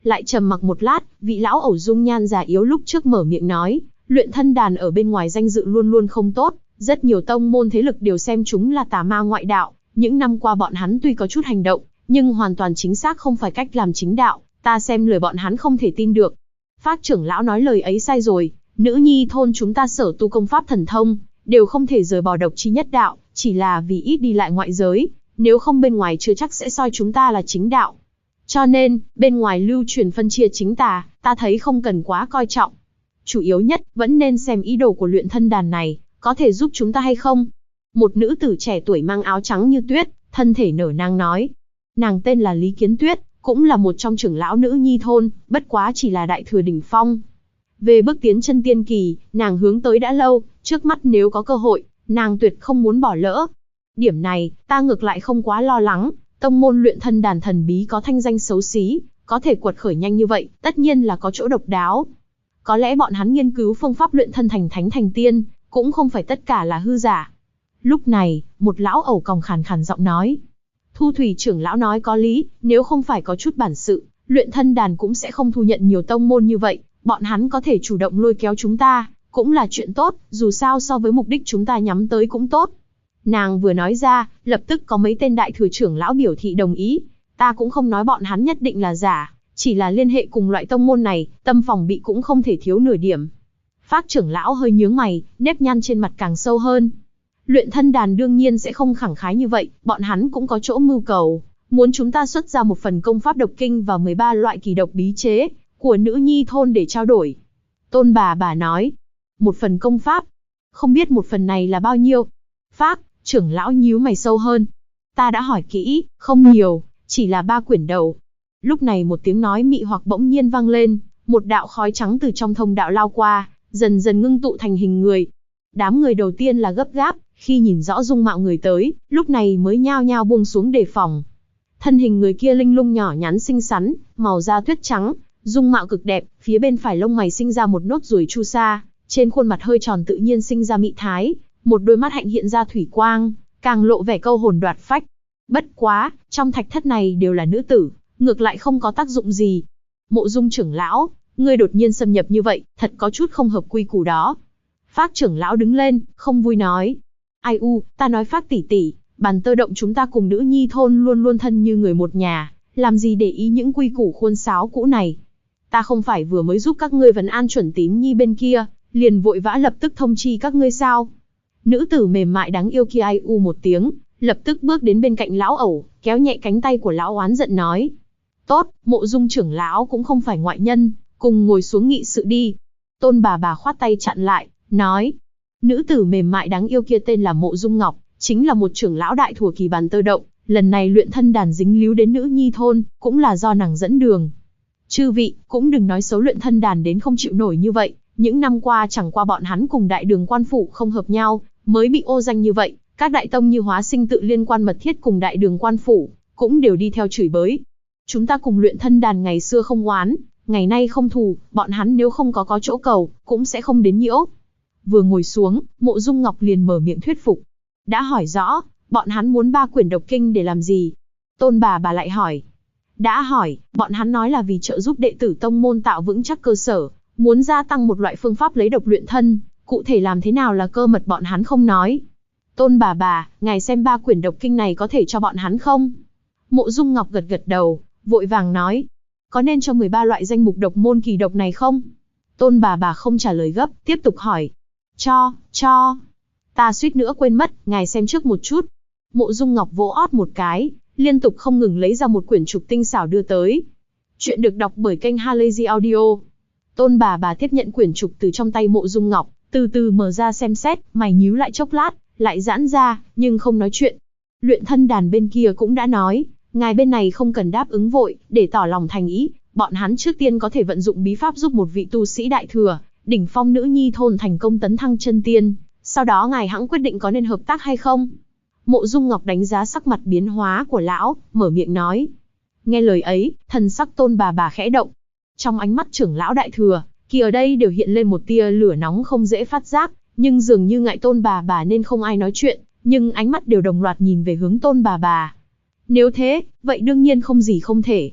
Lại trầm mặc một lát, vị lão ẩu dung nhan già yếu lúc trước mở miệng nói, luyện thân đàn ở bên ngoài danh dự luôn luôn không tốt, rất nhiều tông môn thế lực đều xem chúng là tà ma ngoại đạo, những năm qua bọn hắn tuy có chút hành động, nhưng hoàn toàn chính xác không phải cách làm chính đạo, ta xem lời bọn hắn không thể tin được. Phác trưởng lão nói lời ấy sai rồi, nữ nhi thôn chúng ta sở tu công pháp thần thông, đều không thể rời bỏ độc chi nhất đạo, chỉ là vì ít đi lại ngoại giới, nếu không bên ngoài chưa chắc sẽ soi chúng ta là chính đạo. Cho nên, bên ngoài lưu truyền phân chia chính tà, ta thấy không cần quá coi trọng. Chủ yếu nhất, vẫn nên xem ý đồ của luyện thân đàn này, có thể giúp chúng ta hay không. Một nữ tử trẻ tuổi mang áo trắng như tuyết, thân thể nở nang nói. Nàng tên là Lý Kiến Tuyết, cũng là một trong trưởng lão nữ nhi thôn, bất quá chỉ là đại thừa đỉnh phong. Về bước tiến chân tiên kỳ, nàng hướng tới đã lâu, trước mắt nếu có cơ hội, nàng tuyệt không muốn bỏ lỡ. Điểm này, ta ngược lại không quá lo lắng, tông môn luyện thân đàn thần bí có thanh danh xấu xí, có thể quật khởi nhanh như vậy, tất nhiên là có chỗ độc đáo. Có lẽ bọn hắn nghiên cứu phương pháp luyện thân thành thánh thành tiên, cũng không phải tất cả là hư giả. Lúc này, một lão ẩu còng khàn khàn giọng nói. Thu Thủy trưởng lão nói có lý, nếu không phải có chút bản sự, luyện thân đàn cũng sẽ không thu nhận nhiều tông môn như vậy, bọn hắn có thể chủ động lôi kéo chúng ta, cũng là chuyện tốt, dù sao so với mục đích chúng ta nhắm tới cũng tốt. Nàng vừa nói ra, lập tức có mấy tên đại thừa trưởng lão biểu thị đồng ý, ta cũng không nói bọn hắn nhất định là giả, chỉ là liên hệ cùng loại tông môn này, tâm phòng bị cũng không thể thiếu nửa điểm. Phác trưởng lão hơi nhướng mày, nếp nhăn trên mặt càng sâu hơn. Luyện thân đàn đương nhiên sẽ không khẳng khái như vậy, bọn hắn cũng có chỗ mưu cầu, muốn chúng ta xuất ra một phần công pháp độc kinh và 13 loại kỳ độc bí chế của nữ nhi thôn để trao đổi. Tôn bà nói, một phần công pháp, không biết một phần này là bao nhiêu. Phác trưởng lão nhíu mày sâu hơn. Ta đã hỏi kỹ, không nhiều, chỉ là 3 quyển đầu. Lúc này một tiếng nói mị hoặc bỗng nhiên vang lên, một đạo khói trắng từ trong thông đạo lao qua, dần dần ngưng tụ thành hình người. Đám người đầu tiên là gấp gáp, khi nhìn rõ dung mạo người tới, lúc này mới nhao nhao buông xuống đề phòng. Thân hình người kia linh lung nhỏ nhắn xinh xắn, màu da tuyết trắng, dung mạo cực đẹp, phía bên phải lông mày sinh ra một nốt ruồi chu sa, trên khuôn mặt hơi tròn tự nhiên sinh ra mị thái, một đôi mắt hạnh hiện ra thủy quang, càng lộ vẻ câu hồn đoạt phách. Bất quá, trong thạch thất này đều là nữ tử, ngược lại không có tác dụng gì. Mộ Dung trưởng lão, ngươi đột nhiên xâm nhập như vậy, thật có chút không hợp quy củ đó. Phác trưởng lão đứng lên, không vui nói. Ai u, ta nói Phác tỷ tỷ, Bàn Tơ Động chúng ta cùng nữ nhi thôn luôn luôn thân như người một nhà, làm gì để ý những quy củ khuôn sáo cũ này. Ta không phải vừa mới giúp các ngươi vấn an chuẩn tín nhi bên kia, liền vội vã lập tức thông chi các ngươi sao. Nữ tử mềm mại đáng yêu kia ai u một tiếng, lập tức bước đến bên cạnh lão ẩu, kéo nhẹ cánh tay của lão oán giận nói. Tốt, Mộ Dung trưởng lão cũng không phải ngoại nhân, cùng ngồi xuống nghị sự đi. Tôn bà khoát tay chặn lại, nói. Nữ tử mềm mại đáng yêu kia tên là Mộ Dung Ngọc, chính là một trưởng lão đại thừa kỳ Bàn Tơ Động, lần này luyện thân đàn dính líu đến nữ nhi thôn, cũng là do nàng dẫn đường. Chư vị, cũng đừng nói xấu luyện thân đàn đến không chịu nổi như vậy, những năm qua chẳng qua bọn hắn cùng đại đường quan phủ không hợp nhau, mới bị ô danh như vậy, các đại tông như Hóa Sinh tự liên quan mật thiết cùng đại đường quan phủ, cũng đều đi theo chửi bới. Chúng ta cùng luyện thân đàn ngày xưa không oán, ngày nay không thù, bọn hắn nếu không có chỗ cầu, cũng sẽ không đến nhiễu. Vừa ngồi xuống, Mộ Dung Ngọc liền mở miệng thuyết phục. Đã hỏi rõ, bọn hắn muốn 3 quyển độc kinh để làm gì? Tôn bà lại hỏi. Đã hỏi, bọn hắn nói là vì trợ giúp đệ tử tông môn tạo vững chắc cơ sở, muốn gia tăng một loại phương pháp lấy độc luyện thân, cụ thể làm thế nào là cơ mật bọn hắn không nói. Tôn bà, ngài xem 3 quyển độc kinh này có thể cho bọn hắn không? Mộ Dung Ngọc gật gật đầu, vội vàng nói. Có nên cho 13 loại danh mục độc môn kỳ độc này không? Tôn bà không trả lời gấp, tiếp tục hỏi. Cho. Ta suýt nữa quên mất, ngài xem trước một chút. Mộ Dung Ngọc vỗ ót một cái, liên tục không ngừng lấy ra một quyển trục tinh xảo đưa tới. Chuyện được đọc bởi kênh Halazy Audio. Tôn bà tiếp nhận quyển trục từ trong tay Mộ Dung Ngọc, từ từ mở ra xem xét, mày nhíu lại chốc lát, lại giãn ra, nhưng không nói chuyện. Luyện thân đàn bên kia cũng đã nói, ngài bên này không cần đáp ứng vội, để tỏ lòng thành ý, bọn hắn trước tiên có thể vận dụng bí pháp giúp một vị tu sĩ đại thừa, đỉnh phong nữ nhi thôn thành công tấn thăng chân tiên, sau đó ngài hãng quyết định có nên hợp tác hay không. Mộ Dung Ngọc đánh giá sắc mặt biến hóa của lão, mở miệng nói. Nghe lời ấy, thần sắc Tôn bà khẽ động. Trong ánh mắt trưởng lão đại thừa, kỳ ở đây đều hiện lên một tia lửa nóng không dễ phát giác, nhưng dường như ngại Tôn bà nên không ai nói chuyện, nhưng ánh mắt đều đồng loạt nhìn về hướng Tôn bà. Nếu thế, vậy đương nhiên không gì không thể.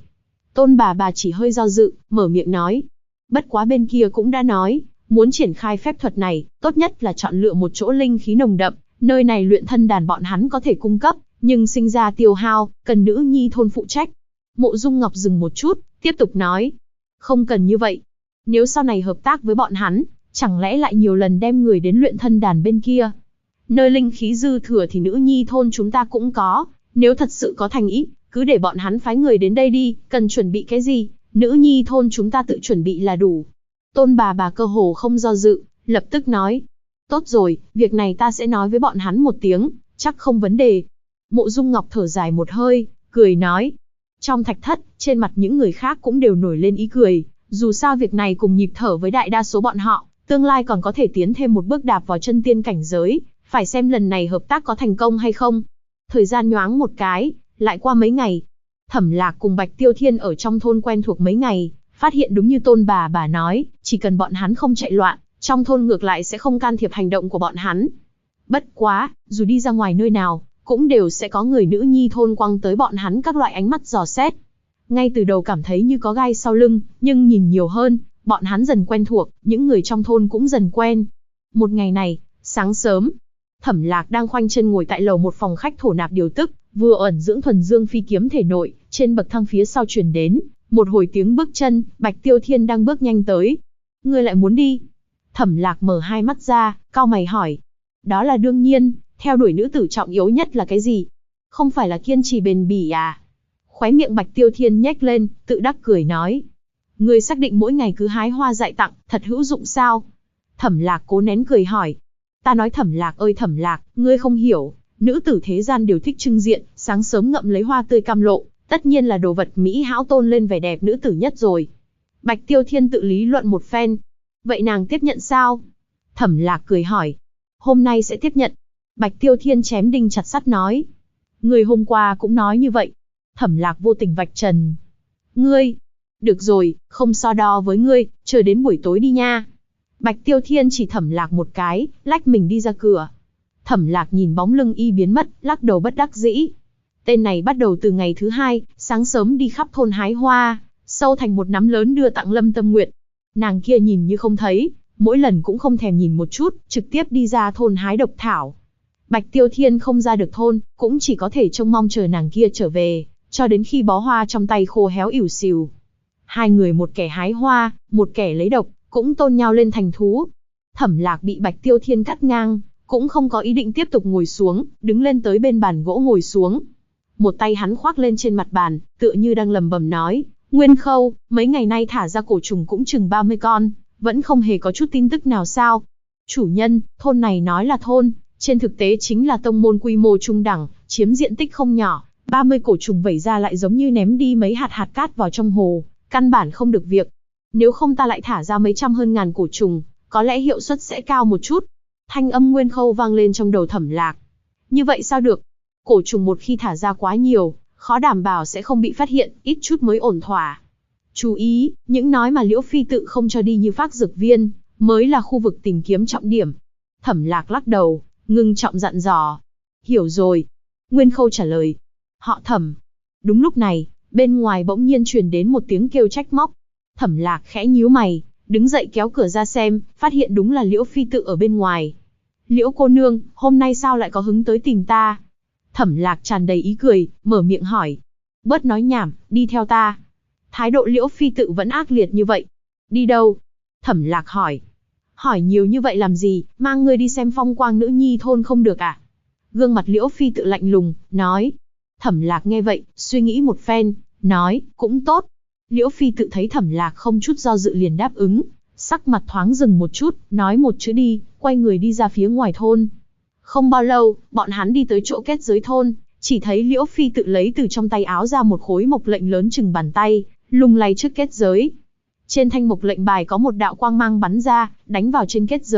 Tôn bà chỉ hơi do dự, mở miệng nói. Bất quá bên kia cũng đã nói, muốn triển khai phép thuật này, tốt nhất là chọn lựa một chỗ linh khí nồng đậm, nơi này luyện thân đàn bọn hắn có thể cung cấp, nhưng sinh ra tiêu hao, cần nữ nhi thôn phụ trách. Mộ Dung Ngọc dừng một chút, tiếp tục nói. Không cần như vậy. Nếu sau này hợp tác với bọn hắn, chẳng lẽ lại nhiều lần đem người đến luyện thân đàn bên kia. Nơi linh khí dư thừa thì nữ nhi thôn chúng ta cũng có, nếu thật sự có thành ý, cứ để bọn hắn phái người đến đây đi, cần chuẩn bị cái gì, nữ nhi thôn chúng ta tự chuẩn bị là đủ. Tôn bà cơ hồ không do dự, lập tức nói. Tốt rồi, việc này ta sẽ nói với bọn hắn một tiếng, chắc không vấn đề. Mộ Dung Ngọc thở dài một hơi, cười nói. Trong thạch thất, trên mặt những người khác cũng đều nổi lên ý cười, dù sao việc này cùng nhịp thở với đại đa số bọn họ, tương lai còn có thể tiến thêm một bước đạp vào chân tiên cảnh giới, phải xem lần này hợp tác có thành công hay không. Thời gian nhoáng một cái, lại qua mấy ngày. Thẩm Lạc cùng Bạch Tiêu Thiên ở trong thôn quen thuộc mấy ngày, phát hiện đúng như Tôn bà nói, chỉ cần bọn hắn không chạy loạn, trong thôn ngược lại sẽ không can thiệp hành động của bọn hắn. Bất quá, dù đi ra ngoài nơi nào, cũng đều sẽ có người nữ nhi thôn quăng tới bọn hắn các loại ánh mắt dò xét. Ngay từ đầu cảm thấy như có gai sau lưng, nhưng nhìn nhiều hơn, bọn hắn dần quen thuộc, những người trong thôn cũng dần quen. Một ngày này, sáng sớm, Thẩm Lạc đang khoanh chân ngồi tại lầu một phòng khách thổ nạp điều tức, vừa ẩn dưỡng thuần dương phi kiếm thể nội, trên bậc thang phía sau truyền đến một hồi tiếng bước chân, Bạch Tiêu Thiên đang bước nhanh tới. Ngươi lại muốn đi? Thẩm Lạc mở hai mắt ra, cau mày hỏi. Đó là đương nhiên, theo đuổi nữ tử trọng yếu nhất là cái gì? Không phải là kiên trì bền bỉ à? Khóe miệng Bạch Tiêu Thiên nhếch lên, tự đắc cười nói. Ngươi xác định mỗi ngày cứ hái hoa dại tặng, thật hữu dụng sao? Thẩm Lạc cố nén cười hỏi. Ta nói Thẩm Lạc ơi Thẩm Lạc, ngươi không hiểu, nữ tử thế gian đều thích trưng diện, sáng sớm ngậm lấy hoa tươi cam lộ, tất nhiên là đồ vật mỹ hão tôn lên vẻ đẹp nữ tử nhất rồi. Bạch Tiêu Thiên tự lý luận một phen. Vậy nàng tiếp nhận sao? Thẩm Lạc cười hỏi. Hôm nay sẽ tiếp nhận. Bạch Tiêu Thiên chém đinh chặt sắt nói. Người hôm qua cũng nói như vậy. Thẩm Lạc vô tình vạch trần. Ngươi, được rồi, không so đo với ngươi, chờ đến buổi tối đi nha. Bạch Tiêu Thiên chỉ Thẩm Lạc một cái, lách mình đi ra cửa. Thẩm Lạc nhìn bóng lưng y biến mất, lắc đầu bất đắc dĩ. Tên này bắt đầu từ ngày thứ hai, sáng sớm đi khắp thôn hái hoa, sâu thành một nắm lớn đưa tặng Lâm Tâm Nguyệt. Nàng kia nhìn như không thấy, mỗi lần cũng không thèm nhìn một chút, trực tiếp đi ra thôn hái độc thảo. Bạch Tiêu Thiên không ra được thôn, cũng chỉ có thể trông mong chờ nàng kia trở về, cho đến khi bó hoa trong tay khô héo ỉu xìu. Hai người một kẻ hái hoa, một kẻ lấy độc, cũng tôn nhau lên thành thú. Thẩm Lạc bị Bạch Tiêu Thiên cắt ngang, cũng không có ý định tiếp tục ngồi xuống, đứng lên tới bên bàn gỗ ngồi xuống. Một tay hắn khoác lên trên mặt bàn, tựa như đang lẩm bẩm nói, Nguyên Khâu, mấy ngày nay thả ra cổ trùng cũng chừng 30 con, vẫn không hề có chút tin tức nào sao? Chủ nhân, thôn này nói là thôn, trên thực tế chính là tông môn quy mô trung đẳng, chiếm diện tích không nhỏ, 30 cổ trùng vẩy ra lại giống như ném đi mấy hạt cát vào trong hồ, căn bản không được việc. Nếu không ta lại thả ra mấy trăm hơn ngàn cổ trùng, có lẽ hiệu suất sẽ cao một chút. Thanh âm Nguyên Khâu vang lên trong đầu Thẩm Lạc. Như vậy sao được? Cổ trùng một khi thả ra quá nhiều, khó đảm bảo sẽ không bị phát hiện, ít chút mới ổn thỏa. Chú ý, những nói mà Liễu Phi tự không cho đi như Phác Dược Viên, mới là khu vực tìm kiếm trọng điểm. Thẩm Lạc lắc đầu, ngưng trọng dặn dò. Hiểu rồi. Nguyên Khâu trả lời. Họ Thẩm. Đúng lúc này, bên ngoài bỗng nhiên truyền đến một tiếng kêu trách móc. Thẩm Lạc khẽ nhíu mày, đứng dậy kéo cửa ra xem, phát hiện đúng là Liễu Phi tự ở bên ngoài. Liễu cô nương, hôm nay sao lại có hứng tới tìm ta? Thẩm Lạc tràn đầy ý cười, mở miệng hỏi. Bớt nói nhảm, đi theo ta. Thái độ Liễu Phi tự vẫn ác liệt như vậy. Đi đâu? Thẩm Lạc hỏi. Hỏi nhiều như vậy làm gì, mang ngươi đi xem phong quang nữ nhi thôn không được à? Gương mặt Liễu Phi tự lạnh lùng, nói. Thẩm Lạc nghe vậy, suy nghĩ một phen, nói, cũng tốt. Liễu Phi tự thấy Thẩm Lạc không chút do dự liền đáp ứng, sắc mặt thoáng dừng một chút, nói một chữ đi, quay người đi ra phía ngoài thôn. Không bao lâu, bọn hắn đi tới chỗ kết giới thôn, chỉ thấy Liễu Phi tự lấy từ trong tay áo ra một khối mộc lệnh lớn chừng bàn tay, lung lay trước kết giới. Trên thanh mộc lệnh bài có một đạo quang mang bắn ra, đánh vào trên kết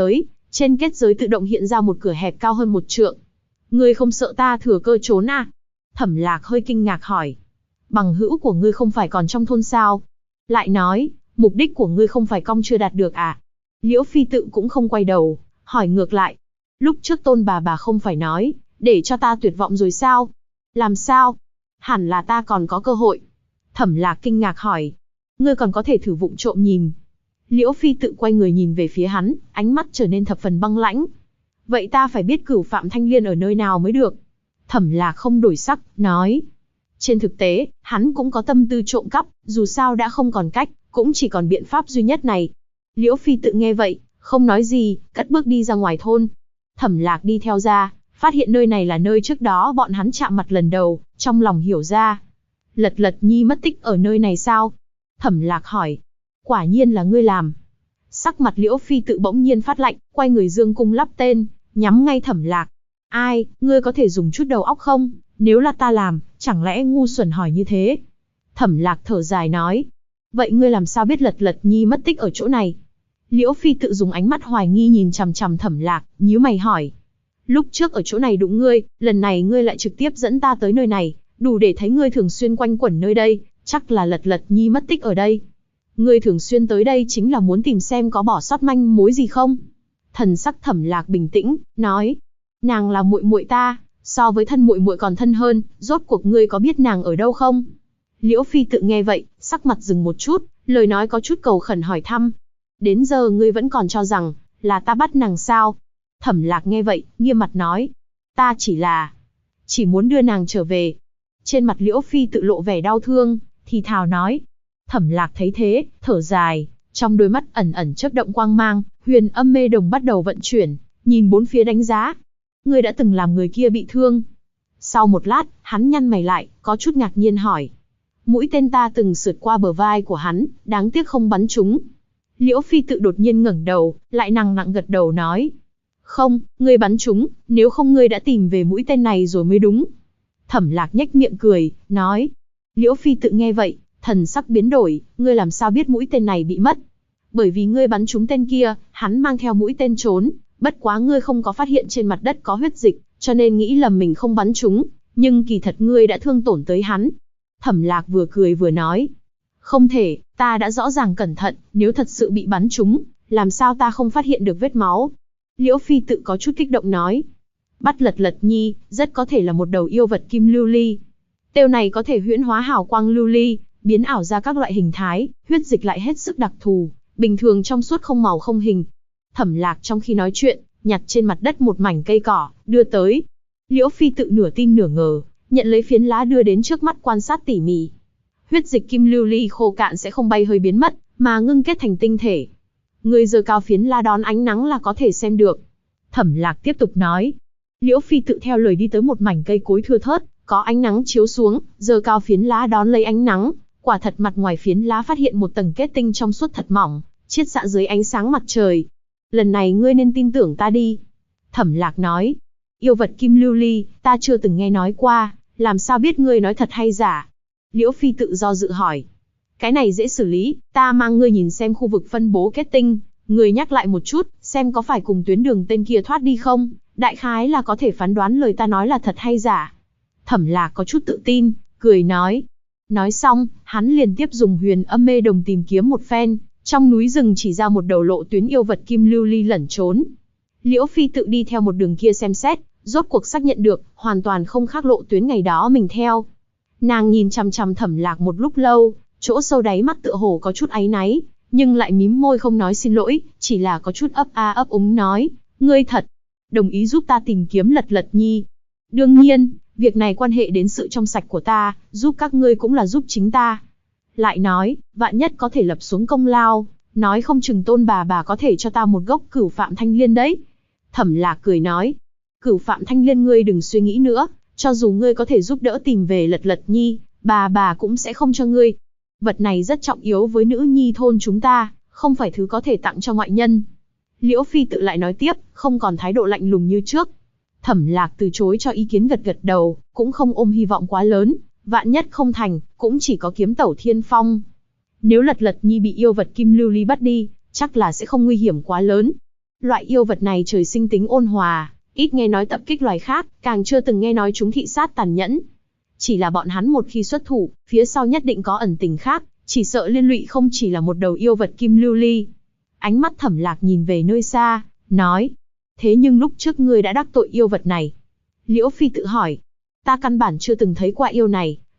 giới tự động hiện ra một cửa hẹp cao hơn 1 trượng. Ngươi không sợ ta thừa cơ trốn à? Thẩm Lạc hơi kinh ngạc hỏi. Bằng hữu của ngươi không phải còn trong thôn sao? Lại nói, mục đích của ngươi không phải cong chưa đạt được à? Liễu Phi tự cũng không quay đầu, hỏi ngược lại. Lúc trước Tôn bà không phải nói, để cho ta tuyệt vọng rồi sao? Làm sao? Hẳn là ta còn có cơ hội. Thẩm Lạc kinh ngạc hỏi, ngươi còn có thể thử vụng trộm nhìn. Liễu Phi tự quay người nhìn về phía hắn, ánh mắt trở nên thập phần băng lãnh. Vậy ta phải biết Cửu Phạm Thanh Liên ở nơi nào mới được. Thẩm Lạc không đổi sắc, nói. Trên thực tế, hắn cũng có tâm tư trộm cắp, dù sao đã không còn cách, cũng chỉ còn biện pháp duy nhất này. Liễu Phi tự nghe vậy, không nói gì, cất bước đi ra ngoài thôn. Thẩm Lạc đi theo ra, phát hiện nơi này là nơi trước đó bọn hắn chạm mặt lần đầu, trong lòng hiểu ra. Lật Lật Nhi mất tích ở nơi này sao? Thẩm Lạc hỏi. Quả nhiên là ngươi làm. Sắc mặt Liễu Phi tự bỗng nhiên phát lạnh, quay người dương cung lắp tên, nhắm ngay Thẩm Lạc. Ai, ngươi có thể dùng chút đầu óc không? Nếu là ta làm, chẳng lẽ ngu xuẩn hỏi như thế? Thẩm Lạc thở dài nói. Vậy ngươi làm sao biết Lật Lật Nhi mất tích ở chỗ này? Liễu Phi tự dùng ánh mắt hoài nghi nhìn chằm chằm Thẩm Lạc, nhíu mày hỏi. Lúc trước ở chỗ này đụng ngươi, lần này ngươi lại trực tiếp dẫn ta tới nơi này, đủ để thấy ngươi thường xuyên quanh quẩn nơi đây, chắc là Lật Lật Nhi mất tích ở đây. Ngươi thường xuyên tới đây chính là muốn tìm xem có bỏ sót manh mối gì không? Thần sắc Thẩm Lạc bình tĩnh, nói. Nàng là muội muội ta, so với thân muội muội còn thân hơn, rốt cuộc ngươi có biết nàng ở đâu không? Liễu Phi tự nghe vậy, sắc mặt dừng một chút, lời nói có chút cầu khẩn hỏi thăm. Đến giờ ngươi vẫn còn cho rằng, là ta bắt nàng sao? Thẩm Lạc nghe vậy, nghiêm mặt nói. Ta chỉ muốn đưa nàng trở về. Trên mặt Liễu Phi tự lộ vẻ đau thương, thì thào nói. Thẩm Lạc thấy thế, thở dài, trong đôi mắt ẩn ẩn chớp động quang mang, huyền âm mê đồng bắt đầu vận chuyển, nhìn bốn phía đánh giá. Ngươi đã từng làm người kia bị thương. Sau một lát, hắn nhăn mày lại, có chút ngạc nhiên hỏi. Mũi tên ta từng sượt qua bờ vai của hắn, đáng tiếc không bắn trúng. Liễu Phi tự đột nhiên ngẩng đầu, lại nặng nặng gật đầu nói. Không, ngươi bắn trúng, nếu không ngươi đã tìm về mũi tên này rồi mới đúng. Thẩm Lạc nhếch miệng cười, nói. Liễu Phi tự nghe vậy, thần sắc biến đổi, ngươi làm sao biết mũi tên này bị mất? Bởi vì ngươi bắn trúng tên kia, hắn mang theo mũi tên trốn, bất quá ngươi không có phát hiện trên mặt đất có huyết dịch, cho nên nghĩ lầm mình không bắn trúng, nhưng kỳ thật ngươi đã thương tổn tới hắn. Thẩm Lạc vừa cười vừa nói. Không thể, ta đã rõ ràng cẩn thận, nếu thật sự bị bắn trúng, làm sao ta không phát hiện được vết máu? Liễu Phi tự có chút kích động nói. Bắt Lật Lật Nhi, rất có thể là một đầu yêu vật kim lưu ly. Têu này có thể huyễn hóa hào quang lưu ly, biến ảo ra các loại hình thái, huyết dịch lại hết sức đặc thù, bình thường trong suốt không màu không hình. Thẩm Lạc trong khi nói chuyện, nhặt trên mặt đất một mảnh cây cỏ, đưa tới. Liễu Phi tự nửa tin nửa ngờ, nhận lấy phiến lá đưa đến trước mắt quan sát tỉ mỉ. Huyết dịch kim lưu ly khô cạn sẽ không bay hơi biến mất, mà ngưng kết thành tinh thể. Người giơ cao phiến lá đón ánh nắng là có thể xem được. Thẩm Lạc tiếp tục nói. Liễu Phi tự theo lời đi tới một mảnh cây cối thưa thớt, có ánh nắng chiếu xuống, giơ cao phiến lá đón lấy ánh nắng. Quả thật mặt ngoài phiến lá phát hiện một tầng kết tinh trong suốt thật mỏng, chiết xạ dưới ánh sáng mặt trời. Lần này ngươi nên tin tưởng ta đi. Thẩm Lạc nói. Yêu vật kim lưu ly, ta chưa từng nghe nói qua, làm sao biết ngươi nói thật hay giả? Liễu Phi tự do dự hỏi. Cái này dễ xử lý, ta mang ngươi nhìn xem khu vực phân bố kết tinh, ngươi nhắc lại một chút, xem có phải cùng tuyến đường tên kia thoát đi không, đại khái là có thể phán đoán lời ta nói là thật hay giả. Thẩm Lạc có chút tự tin, cười nói. Nói xong, hắn liền tiếp dùng huyền âm mê đồng tìm kiếm một phen, trong núi rừng chỉ ra một đầu lộ tuyến yêu vật kim lưu ly lẩn trốn. Liễu Phi tự đi theo một đường kia xem xét, rốt cuộc xác nhận được, hoàn toàn không khác lộ tuyến ngày đó mình theo. Nàng nhìn chằm chằm Thẩm Lạc một lúc lâu, chỗ sâu đáy mắt tựa hồ có chút áy náy, nhưng lại mím môi không nói xin lỗi, chỉ là có chút ấp a ấp úng nói, ngươi thật, đồng ý giúp ta tìm kiếm Lật Lật Nhi. Đương nhiên, việc này quan hệ đến sự trong sạch của ta, giúp các ngươi cũng là giúp chính ta. Lại nói, vạn nhất có thể lập xuống công lao, nói không chừng Tôn bà có thể cho ta một gốc Cửu Phạm Thanh Liên đấy. Thẩm Lạc cười nói, Cửu Phạm Thanh Liên ngươi đừng suy nghĩ nữa, cho dù ngươi có thể giúp đỡ tìm về Lật Lật Nhi, bà cũng sẽ không cho ngươi. Vật này rất trọng yếu với nữ nhi thôn chúng ta, không phải thứ có thể tặng cho ngoại nhân. Liễu Phi tự lại nói tiếp, không còn thái độ lạnh lùng như trước. Thẩm Lạc từ chối cho ý kiến, gật đầu, cũng không ôm hy vọng quá lớn, vạn nhất không thành, cũng chỉ có kiếm tẩu thiên phong. Nếu Lật Lật Nhi bị yêu vật kim lưu ly bắt đi, chắc là sẽ không nguy hiểm quá lớn. Loại yêu vật này trời sinh tính ôn hòa, ít nghe nói tập kích loài khác, càng chưa từng nghe nói chúng thị sát tàn nhẫn. Chỉ là bọn hắn một khi xuất thủ, phía sau nhất định có ẩn tình khác, chỉ sợ liên lụy không chỉ là một đầu yêu vật kim lưu ly. Ánh mắt Thẩm Lạc nhìn về nơi xa, nói. Thế nhưng lúc trước ngươi đã đắc tội yêu vật này. Liễu Phi tự hỏi. Ta căn bản chưa từng thấy qua yêu này,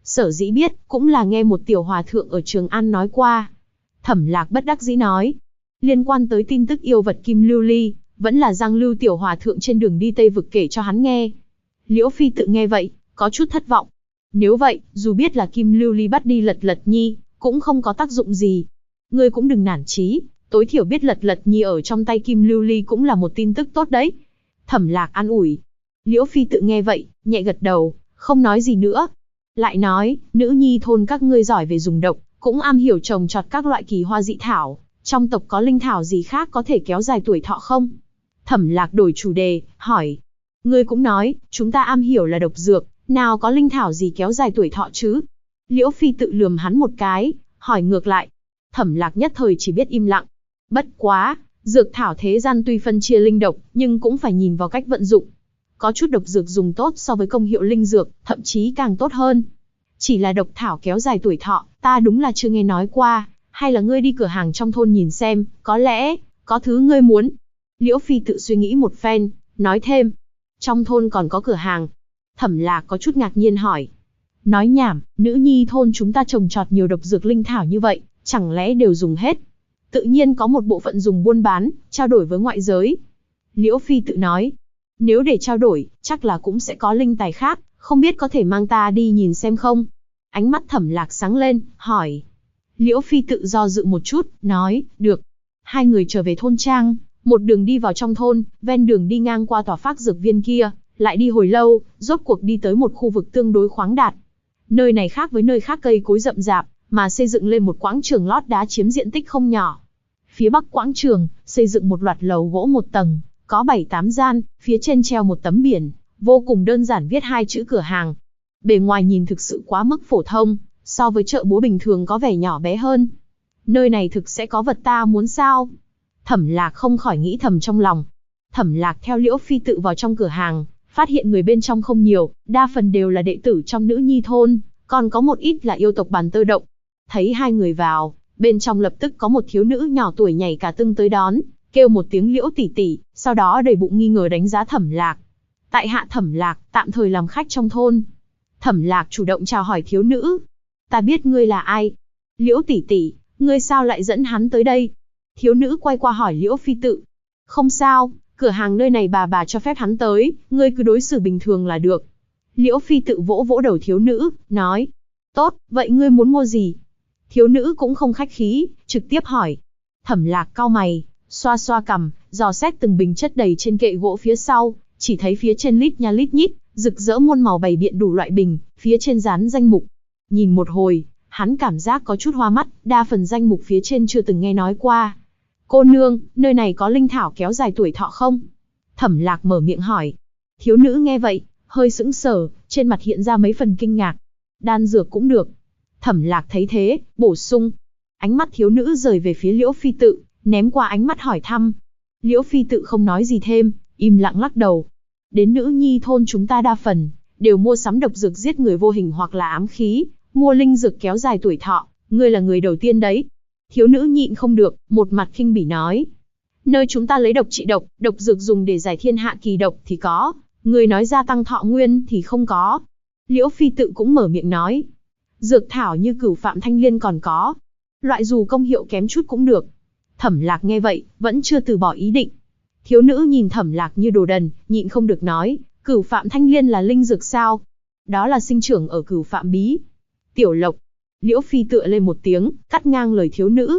Sở dĩ biết, cũng là nghe một tiểu hòa thượng ở Trường An nói qua. Thẩm Lạc bất đắc dĩ nói. Liên quan tới tin tức yêu vật Kim Lưu Ly, vẫn là Giang Lưu tiểu hòa thượng trên đường đi Tây Vực kể cho hắn nghe. Liễu Phi tự nghe vậy, có chút thất vọng. Nếu vậy, dù biết là Kim Lưu Ly bắt đi Lật Lật Nhi, cũng không có tác dụng gì. Ngươi cũng đừng nản chí, tối thiểu biết Lật Lật Nhi ở trong tay Kim Lưu Ly cũng là một tin tức tốt đấy. Thẩm Lạc an ủi. Liễu Phi tự nghe vậy, nhẹ gật đầu, không nói gì nữa. Lại nói, nữ nhi thôn các ngươi giỏi về dùng độc, cũng am hiểu trồng trọt các loại kỳ hoa dị thảo. Trong tộc có linh thảo gì khác có thể kéo dài tuổi thọ không? Thẩm Lạc đổi chủ đề, hỏi. Ngươi cũng nói, chúng ta am hiểu là độc dược, nào có linh thảo gì kéo dài tuổi thọ chứ? Liễu Phi tự lườm hắn một cái, hỏi ngược lại. Thẩm Lạc nhất thời chỉ biết im lặng. Bất quá, dược thảo thế gian tuy phân chia linh độc, nhưng cũng phải nhìn vào cách vận dụng. Có chút độc dược dùng tốt so với công hiệu linh dược, thậm chí càng tốt hơn. Chỉ là độc thảo kéo dài tuổi thọ, ta đúng là chưa nghe nói qua, hay là ngươi đi cửa hàng trong thôn nhìn xem, có lẽ, có thứ ngươi muốn. Liễu Phi tự suy nghĩ một phen, nói thêm. Trong thôn còn có cửa hàng. Thẩm Lạc có chút ngạc nhiên hỏi. Nói nhảm, nữ nhi thôn chúng ta trồng trọt nhiều độc dược linh thảo như vậy, chẳng lẽ đều dùng hết? Tự nhiên có một bộ phận dùng buôn bán, trao đổi với ngoại giới. Liễu Phi tự nói. Nếu để trao đổi, chắc là cũng sẽ có linh tài khác, không biết có thể mang ta đi nhìn xem không? Ánh mắt Thẩm Lạc sáng lên, hỏi. Liễu Phi tự do dự một chút, nói, được. Hai người trở về thôn trang, một đường đi vào trong thôn, ven đường đi ngang qua tòa phác dược viên kia, lại đi hồi lâu, rốt cuộc đi tới một khu vực tương đối khoáng đạt. Nơi này khác với nơi khác cây cối rậm rạp, mà xây dựng lên một quảng trường lót đá chiếm diện tích không nhỏ. Phía bắc quảng trường, xây dựng một loạt lầu gỗ một tầng, có 7-8 gian, phía trên treo một tấm biển, vô cùng đơn giản viết 2 chữ cửa hàng. Bề ngoài nhìn thực sự quá mức phổ thông, so với chợ búa bình thường có vẻ nhỏ bé hơn. Nơi này thực sẽ có vật ta muốn sao? Thẩm Lạc không khỏi nghĩ thầm trong lòng. Thẩm Lạc theo Liễu Phi tự vào trong cửa hàng, phát hiện người bên trong không nhiều, đa phần đều là đệ tử trong nữ nhi thôn, còn có một ít là yêu tộc Bàn Tơ Động. Thấy hai người vào, bên trong lập tức có một thiếu nữ nhỏ tuổi nhảy cả tưng tới đón, kêu một tiếng Liễu tỷ tỷ, sau đó đầy bụng nghi ngờ đánh giá Thẩm Lạc. Tại hạ Thẩm Lạc, tạm thời làm khách trong thôn. Thẩm Lạc chủ động chào hỏi thiếu nữ. Ta biết ngươi là ai. Liễu tỷ tỷ, ngươi sao lại dẫn hắn tới đây? Thiếu nữ quay qua hỏi Liễu Phi tự. Không sao, cửa hàng nơi này bà cho phép hắn tới, ngươi cứ đối xử bình thường là được. Liễu Phi tự vỗ vỗ đầu thiếu nữ, nói. Tốt, vậy ngươi muốn mua gì? Thiếu nữ cũng không khách khí, trực tiếp hỏi. Thẩm Lạc cau mày, xoa xoa cằm, dò xét từng bình chất đầy trên kệ gỗ phía sau, chỉ thấy phía trên lít nha lít nhít, rực rỡ muôn màu bày biện đủ loại bình, phía trên dán danh mục. Nhìn một hồi, hắn cảm giác có chút hoa mắt, đa phần danh mục phía trên chưa từng nghe nói qua. Cô nương, nơi này có linh thảo kéo dài tuổi thọ không? Thẩm Lạc mở miệng hỏi. Thiếu nữ nghe vậy, hơi sững sờ, trên mặt hiện ra mấy phần kinh ngạc. Đan dược cũng được. Thẩm Lạc thấy thế, bổ sung. Ánh mắt thiếu nữ rời về phía Liễu Phi tự, ném qua ánh mắt hỏi thăm. Liễu Phi tự không nói gì thêm, im lặng lắc đầu. Đến nữ nhi thôn chúng ta đa phần đều mua sắm độc dược giết người vô hình hoặc là ám khí, mua linh dược kéo dài tuổi thọ, ngươi là người đầu tiên đấy. Thiếu nữ nhịn không được, một mặt khinh bỉ nói. Nơi chúng ta lấy độc trị độc, độc dược dùng để giải thiên hạ kỳ độc thì có, người nói gia tăng thọ nguyên thì không có. Liễu Phi tự cũng mở miệng nói. Dược thảo như Cửu Phạm Thanh Liên còn có. Loại dù công hiệu kém chút cũng được. Thẩm Lạc nghe vậy, vẫn chưa từ bỏ ý định. Thiếu nữ nhìn Thẩm Lạc như đồ đần, nhịn không được nói, Cửu Phạm Thanh Liên là linh dược sao? Đó là sinh trưởng ở Cửu Phạm Bí. Tiểu Lộc. Liễu Phi tựa lên một tiếng, cắt ngang lời thiếu nữ.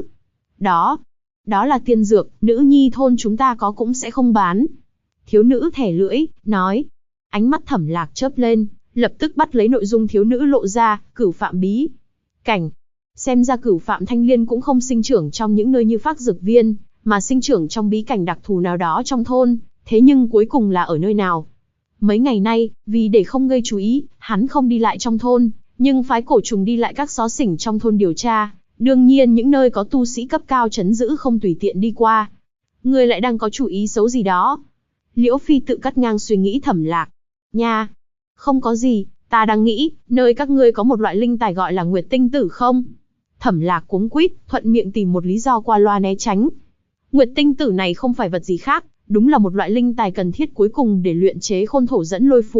Đó là tiên dược, nữ nhi thôn chúng ta có cũng sẽ không bán. Thiếu nữ thẻ lưỡi, nói. Ánh mắt Thẩm Lạc chớp lên, lập tức bắt lấy nội dung thiếu nữ lộ ra, Cửu Phạm Bí cảnh. Xem ra Cửu Phạm Thanh Liên cũng không sinh trưởng trong những nơi như phác dược viên, mà sinh trưởng trong bí cảnh đặc thù nào đó trong thôn, thế nhưng cuối cùng là ở nơi nào? Mấy ngày nay, vì để không gây chú ý, hắn không đi lại trong thôn, nhưng phái cổ trùng đi lại các xó xỉnh trong thôn điều tra, đương nhiên những nơi có tu sĩ cấp cao trấn giữ không tùy tiện đi qua. Ngươi lại đang có chủ ý xấu gì đó? Liễu Phi tự cắt ngang suy nghĩ Thẩm Lạc. Nha, không có gì, ta đang nghĩ, nơi các ngươi có một loại linh tài gọi là Nguyệt Tinh Tử không? Thẩm Lạc cuống quýt, thuận miệng tìm một lý do qua loa né tránh. Nguyệt Tinh Tử này không phải vật gì khác, đúng là một loại linh tài cần thiết cuối cùng để luyện chế Khôn Thổ Dẫn Lôi Phù,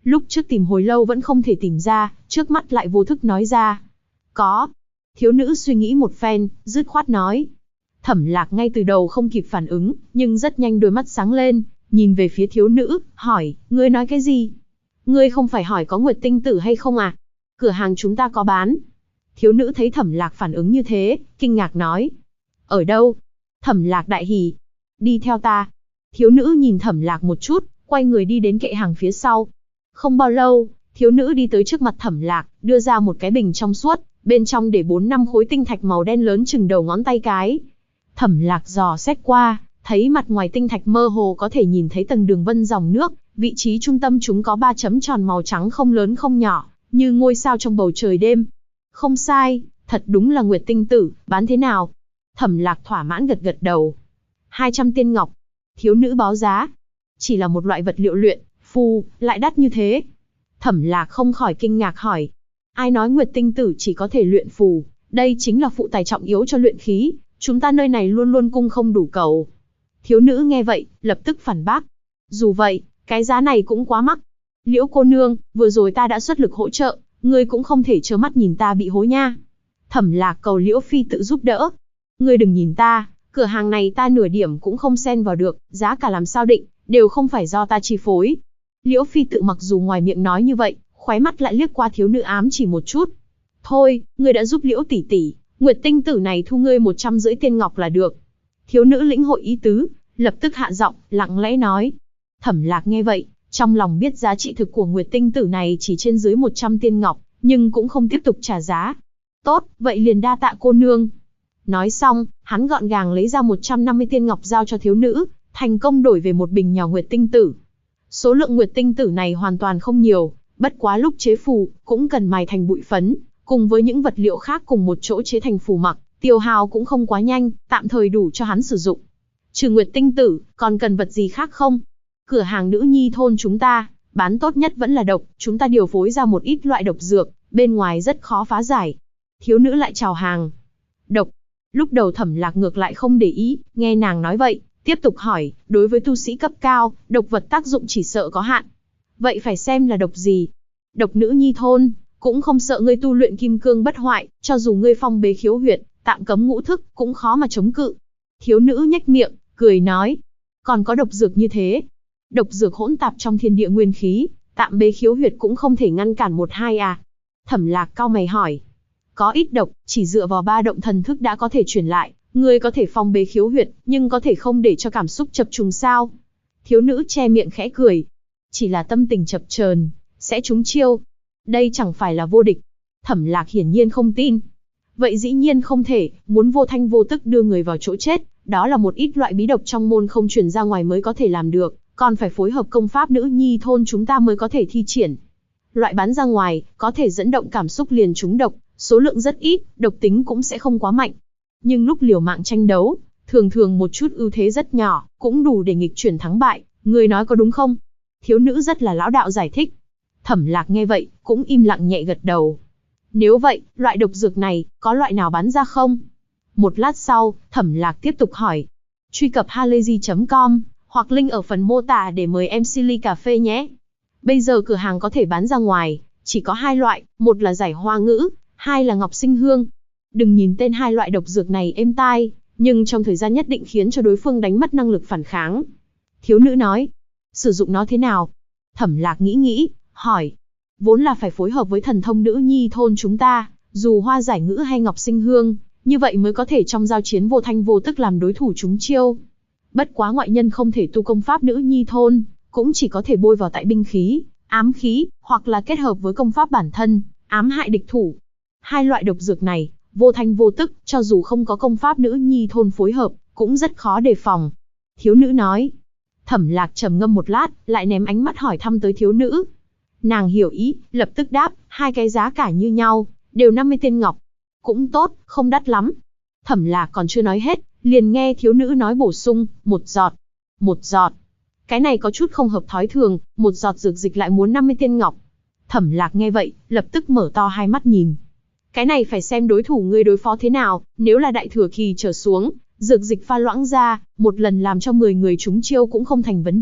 Lúc trước tìm hồi lâu vẫn không thể tìm ra, trước mắt lại vô thức nói ra. Có. Thiếu nữ suy nghĩ một phen, dứt khoát nói. Thẩm Lạc ngay từ đầu không kịp phản ứng, nhưng rất nhanh đôi mắt sáng lên, nhìn về phía thiếu nữ, hỏi, ngươi nói cái gì? Ngươi không phải hỏi có Nguyệt Tinh Tử hay không à? Cửa hàng chúng ta có bán. Thiếu nữ thấy Thẩm Lạc phản ứng như thế, kinh ngạc nói. Ở đâu? Thẩm Lạc đại hỉ. Đi theo ta. Thiếu nữ nhìn Thẩm Lạc một chút, quay người đi đến kệ hàng phía sau. Không bao lâu, thiếu nữ đi tới trước mặt Thẩm Lạc, đưa ra một cái bình trong suốt, bên trong để 4-5 khối tinh thạch màu đen lớn chừng đầu ngón tay cái. Thẩm Lạc dò xét qua, thấy mặt ngoài tinh thạch mơ hồ có thể nhìn thấy từng đường vân dòng nước, vị trí trung tâm chúng có 3 chấm tròn màu trắng không lớn không nhỏ, như ngôi sao trong bầu trời đêm. Không sai, thật đúng là Nguyệt Tinh Tử, bán thế nào? Thẩm Lạc thỏa mãn gật gật đầu. 200 tiên ngọc. Thiếu nữ báo giá. Chỉ là một loại vật liệu luyện, phù, lại đắt như thế. Thẩm Lạc không khỏi kinh ngạc hỏi. Ai nói Nguyệt Tinh Tử chỉ có thể luyện phù, đây chính là phụ tài trọng yếu cho luyện khí, chúng ta nơi này luôn luôn cung không đủ cầu. Thiếu nữ nghe vậy, lập tức phản bác. Dù vậy, cái giá này cũng quá mắc. Liễu cô nương, vừa rồi ta đã xuất lực hỗ trợ, ngươi cũng không thể trơ mắt nhìn ta bị hối nha. Thẩm Lạc cầu Liễu phi tự giúp đỡ. Ngươi đừng nhìn ta, cửa hàng này ta nửa điểm cũng không xen vào được, giá cả làm sao định, đều không phải do ta chi phối. Liễu phi tự mặc dù ngoài miệng nói như vậy, khóe mắt lại liếc qua thiếu nữ ám chỉ một chút. Thôi, ngươi đã giúp Liễu tỷ tỷ, Nguyệt Tinh Tử này thu ngươi 150 tiên ngọc là được. Thiếu nữ lĩnh hội ý tứ, lập tức hạ giọng, lặng lẽ nói. Thẩm Lạc nghe vậy, trong lòng biết giá trị thực của Nguyệt Tinh Tử này chỉ trên dưới 100 tiên ngọc, nhưng cũng không tiếp tục trả giá. Tốt, vậy liền đa tạ cô nương. Nói xong, hắn gọn gàng lấy ra 150 tiên ngọc giao cho thiếu nữ, thành công đổi về một bình nhỏ Nguyệt Tinh Tử. Số lượng Nguyệt Tinh Tử này hoàn toàn không nhiều, bất quá lúc chế phù, cũng cần mài thành bụi phấn, cùng với những vật liệu khác cùng một chỗ chế thành phù mặc, tiêu hao cũng không quá nhanh, tạm thời đủ cho hắn sử dụng. Trừ Nguyệt Tinh Tử, còn cần vật gì khác không? Cửa hàng nữ nhi thôn chúng ta, bán tốt nhất vẫn là độc, chúng ta điều phối ra một ít loại độc dược, bên ngoài rất khó phá giải. Thiếu nữ lại chào hàng. Độc. Lúc đầu Thẩm Lạc ngược lại không để ý, nghe nàng nói vậy, tiếp tục hỏi, đối với tu sĩ cấp cao, độc vật tác dụng chỉ sợ có hạn. Vậy phải xem là độc gì? Độc nữ nhi thôn, cũng không sợ ngươi tu luyện kim cương bất hoại, cho dù ngươi phong bế khiếu huyệt, tạm cấm ngũ thức, cũng khó mà chống cự. Thiếu nữ nhếch miệng, cười nói. Còn có độc dược như thế. Độc dược hỗn tạp trong thiên địa nguyên khí, tạm bế khiếu huyệt cũng không thể ngăn cản 1-2 à? Thẩm Lạc cau mày hỏi. Có ít độc, chỉ dựa vào 3 động thần thức đã có thể truyền lại, ngươi có thể phong bế khiếu huyệt, nhưng có thể không để cho cảm xúc chập trùng sao? Thiếu nữ che miệng khẽ cười. Chỉ là tâm tình chập chờn, sẽ trúng chiêu. Đây chẳng phải là vô địch. Thẩm Lạc hiển nhiên không tin. Vậy dĩ nhiên không thể, muốn vô thanh vô tức đưa người vào chỗ chết, đó là một ít loại bí độc trong môn không truyền ra ngoài mới có thể làm được, còn phải phối hợp công pháp nữ nhi thôn chúng ta mới có thể thi triển. Loại bán ra ngoài, có thể dẫn động cảm xúc liền trúng độc, số lượng rất ít, độc tính cũng sẽ không quá mạnh. Nhưng lúc liều mạng tranh đấu, thường thường một chút ưu thế rất nhỏ, cũng đủ để nghịch chuyển thắng bại, người nói có đúng không? Thiếu nữ rất là lão đạo giải thích. Thẩm Lạc nghe vậy, cũng im lặng nhẹ gật đầu. Nếu vậy, loại độc dược này, có loại nào bán ra không? Một lát sau, Thẩm Lạc tiếp tục hỏi. Truy cập halayzi.com, hoặc link ở phần mô tả để mời em Silly Cà Phê nhé. Bây giờ cửa hàng có thể bán ra ngoài, chỉ có 2 loại, một là giải hoa ngữ, 2 là ngọc sinh hương. Đừng nhìn tên 2 loại độc dược này êm tai, nhưng trong thời gian nhất định khiến cho đối phương đánh mất năng lực phản kháng. Thiếu nữ nói. Sử dụng nó thế nào? Thẩm Lạc nghĩ, hỏi. Vốn là phải phối hợp với thần thông nữ nhi thôn chúng ta, dù hoa giải ngữ hay ngọc sinh hương, như vậy mới có thể trong giao chiến vô thanh vô tức làm đối thủ trúng chiêu. Bất quá ngoại nhân không thể tu công pháp nữ nhi thôn, cũng chỉ có thể bôi vào tại binh khí, ám khí, hoặc là kết hợp với công pháp bản thân, ám hại địch thủ. 2 loại độc dược này, vô thanh vô tức, cho dù không có công pháp nữ nhi thôn phối hợp, cũng rất khó đề phòng. Thiếu nữ nói. Thẩm Lạc trầm ngâm một lát, lại ném ánh mắt hỏi thăm tới thiếu nữ. Nàng hiểu ý, lập tức đáp, 2 cái giá cả như nhau, đều 50 tiên ngọc. Cũng tốt, không đắt lắm. Thẩm Lạc còn chưa nói hết, liền nghe thiếu nữ nói bổ sung, 1 giọt. 1 giọt. Cái này có chút không hợp thói thường, 1 giọt dược dịch lại muốn 50 tiên ngọc. Thẩm Lạc nghe vậy, lập tức mở to hai mắt nhìn. Cái này phải xem đối thủ ngươi đối phó thế nào, nếu là đại thừa kỳ trở xuống, dược dịch pha loãng ra, một lần làm cho 10 người trúng chiêu cũng không thành vấn đề,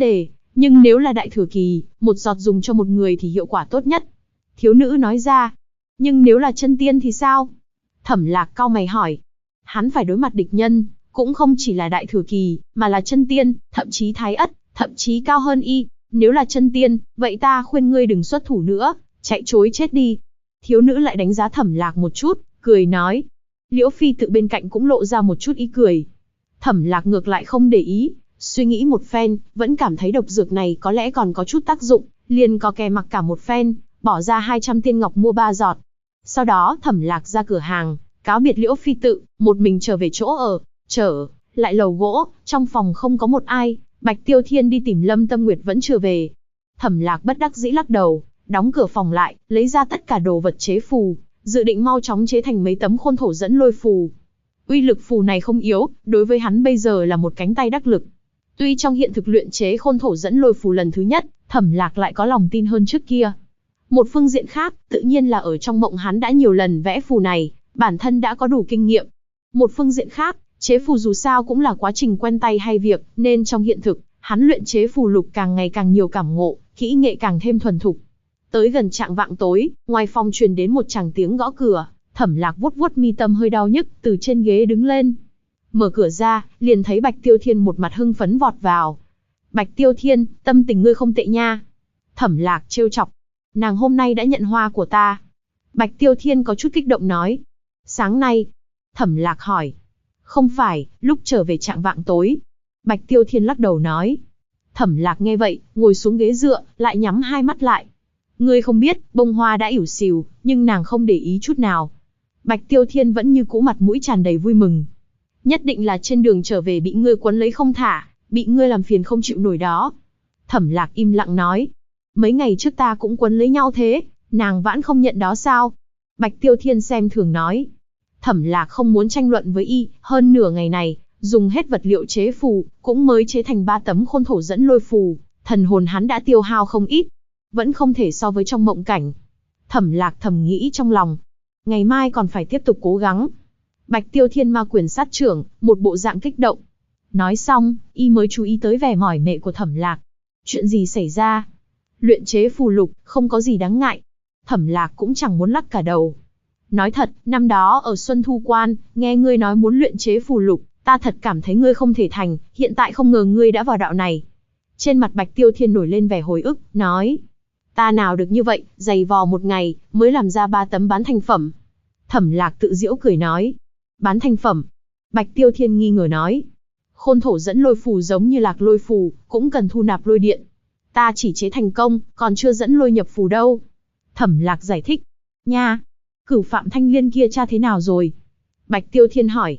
Nhưng nếu là đại thừa kỳ, một giọt dùng cho một người thì hiệu quả tốt nhất. Thiếu nữ nói ra. Nhưng nếu là chân tiên thì sao? Thẩm Lạc cau mày hỏi. Hắn phải đối mặt địch nhân, cũng không chỉ là đại thừa kỳ, mà là chân tiên, thậm chí thái ất, thậm chí cao hơn y. Nếu là chân tiên, vậy ta khuyên ngươi đừng xuất thủ nữa, chạy trối chết đi. Thiếu nữ lại đánh giá Thẩm Lạc một chút, cười nói. Liễu Phi Tự bên cạnh cũng lộ ra một chút ý cười. Thẩm Lạc ngược lại không để ý, suy nghĩ một phen, vẫn cảm thấy độc dược này có lẽ còn có chút tác dụng, liền có kè mặc cả một phen, bỏ ra 200 tiên ngọc mua 3 giọt. Sau đó Thẩm Lạc ra cửa hàng, cáo biệt Liễu Phi Tự, một mình trở về chỗ ở. Trở lại lầu gỗ, trong phòng không có một ai, Bạch Tiêu Thiên đi tìm Lâm Tâm Nguyệt vẫn chưa về. Thẩm Lạc bất đắc dĩ lắc đầu, đóng cửa phòng lại, lấy ra tất cả đồ vật chế phù, dự định mau chóng chế thành mấy tấm khôn thổ dẫn lôi phù. Uy lực phù này không yếu, đối với hắn bây giờ là một cánh tay đắc lực. Tuy trong hiện thực luyện chế khôn thổ dẫn lôi phù lần thứ nhất, Thẩm Lạc lại có lòng tin hơn trước kia. Một phương diện khác, tự nhiên là ở trong mộng hắn đã nhiều lần vẽ phù này, bản thân đã có đủ kinh nghiệm. Một phương diện khác, chế phù dù sao cũng là quá trình quen tay hay việc, nên trong hiện thực, hắn luyện chế phù lục càng ngày càng nhiều cảm ngộ, kỹ nghệ càng thêm thuần thục. Tới gần chạng vạng tối, ngoài phòng truyền đến một tràng tiếng gõ cửa, Thẩm Lạc vuốt vuốt mi tâm hơi đau nhức, từ trên ghế đứng lên. Mở cửa ra, liền thấy Bạch Tiêu Thiên một mặt hưng phấn vọt vào. Bạch Tiêu Thiên, tâm tình ngươi không tệ nha. Thẩm Lạc trêu chọc. Nàng hôm nay đã nhận hoa của ta. Bạch Tiêu Thiên có chút kích động nói. Sáng nay? Thẩm Lạc hỏi. Không phải, lúc trở về chạng vạng tối. Bạch Tiêu Thiên lắc đầu nói. Thẩm Lạc nghe vậy, ngồi xuống ghế dựa, lại nhắm hai mắt lại. Ngươi không biết, bông hoa đã ỉu xìu, nhưng nàng không để ý chút nào. Bạch Tiêu Thiên vẫn như cũ mặt mũi tràn đầy vui mừng. Nhất định là trên đường trở về bị ngươi quấn lấy không thả, bị ngươi làm phiền không chịu nổi đó. Thẩm Lạc im lặng nói. Mấy ngày trước ta cũng quấn lấy nhau thế, nàng vẫn không nhận đó sao? Bạch Tiêu Thiên xem thường nói. Thẩm Lạc không muốn tranh luận với y, hơn nửa ngày này, dùng hết vật liệu chế phù, cũng mới chế thành 3 tấm khôn thổ dẫn lôi phù, thần hồn hắn đã tiêu hao không ít, vẫn không thể so với trong mộng cảnh. Thẩm Lạc thầm nghĩ trong lòng, ngày mai còn phải tiếp tục cố gắng. Bạch Tiêu Thiên ma quyền sát trưởng, một bộ dạng kích động. Nói xong, y mới chú ý tới vẻ mỏi mệt của Thẩm Lạc. Chuyện gì xảy ra? Luyện chế phù lục, không có gì đáng ngại. Thẩm Lạc cũng chẳng muốn lắc cả đầu. Nói thật, năm đó ở Xuân Thu Quan, nghe ngươi nói muốn luyện chế phù lục, ta thật cảm thấy ngươi không thể thành, hiện tại không ngờ ngươi đã vào đạo này. Trên mặt Bạch Tiêu Thiên nổi lên vẻ hồi ức, nói. Ta nào được như vậy, dày vò một ngày, mới làm ra 3 tấm bán thành phẩm. Thẩm Lạc tự giễu cười nói. Bán thành phẩm? Bạch Tiêu Thiên nghi ngờ nói. Khôn thổ dẫn lôi phù giống như lạc lôi phù, cũng cần thu nạp lôi điện. Ta chỉ chế thành công, còn chưa dẫn lôi nhập phù đâu. Thẩm Lạc giải thích. Nha, Cửu Phạm Thanh Liên kia tra thế nào rồi? Bạch Tiêu Thiên hỏi.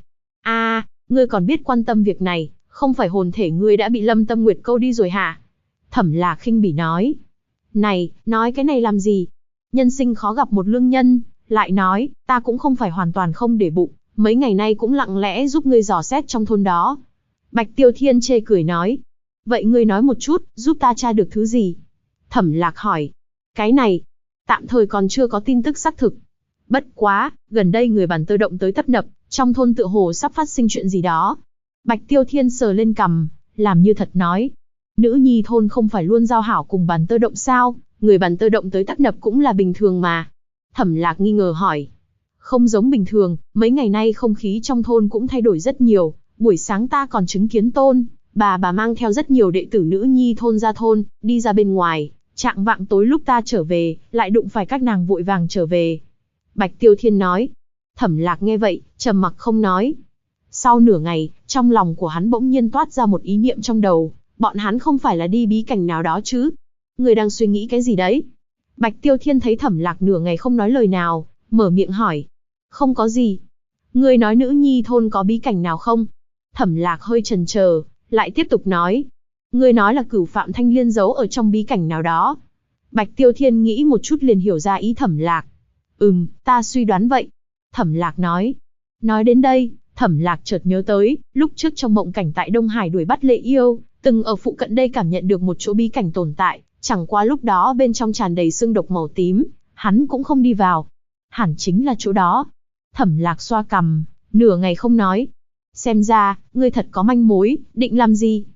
Ngươi còn biết quan tâm việc này, không phải hồn thể ngươi đã bị Lâm Tâm Nguyệt câu đi rồi hả? Thẩm Lạc khinh bỉ nói. Này, nói cái này làm gì? Nhân sinh khó gặp một lương nhân, lại nói, ta cũng không phải hoàn toàn không để bụng, mấy ngày nay cũng lặng lẽ giúp ngươi dò xét trong thôn đó. Bạch Tiêu Thiên chê cười nói. Vậy ngươi nói một chút, giúp ta tra được thứ gì? Thẩm Lạc hỏi. Cái này, tạm thời còn chưa có tin tức xác thực. Bất quá, gần đây người Bản Tơ động tới tấp nập, trong thôn tựa hồ sắp phát sinh chuyện gì đó. Bạch Tiêu Thiên sờ lên cằm, làm như thật nói. Nữ nhi thôn không phải luôn giao hảo cùng Bản Tơ động sao, người Bản Tơ động tới tấp nập cũng là bình thường mà. Thẩm Lạc nghi ngờ hỏi. Không giống bình thường, mấy ngày nay không khí trong thôn cũng thay đổi rất nhiều. Buổi sáng ta còn chứng kiến tôn, bà mang theo rất nhiều đệ tử nữ nhi thôn ra thôn, đi ra bên ngoài. Chạng vạng tối lúc ta trở về, lại đụng phải các nàng vội vàng trở về. Bạch Tiêu Thiên nói. Thẩm Lạc nghe vậy, trầm mặc không nói. Sau nửa ngày, trong lòng của hắn bỗng nhiên toát ra một ý niệm trong đầu. Bọn hắn không phải là đi bí cảnh nào đó chứ? Người đang suy nghĩ cái gì đấy? Bạch Tiêu Thiên thấy Thẩm Lạc nửa ngày không nói lời nào, mở miệng hỏi. Không có gì. Người nói nữ nhi thôn có bí cảnh nào không? Thẩm Lạc hơi chần chờ, lại tiếp tục nói. Người nói là Cửu Phạm Thanh Liên giấu ở trong bí cảnh nào đó. Bạch Tiêu Thiên nghĩ một chút liền hiểu ra ý Thẩm Lạc. Ta suy đoán vậy. Thẩm Lạc nói. Nói đến đây, Thẩm Lạc chợt nhớ tới, lúc trước trong mộng cảnh tại Đông Hải đuổi bắt Lệ Yêu, từng ở phụ cận đây cảm nhận được một chỗ bí cảnh tồn tại, chẳng qua lúc đó bên trong tràn đầy xương độc màu tím, hắn cũng không đi vào. Hẳn chính là chỗ đó. Thẩm Lạc xoa cằm, nửa ngày không nói. Xem ra, ngươi thật có manh mối, định làm gì?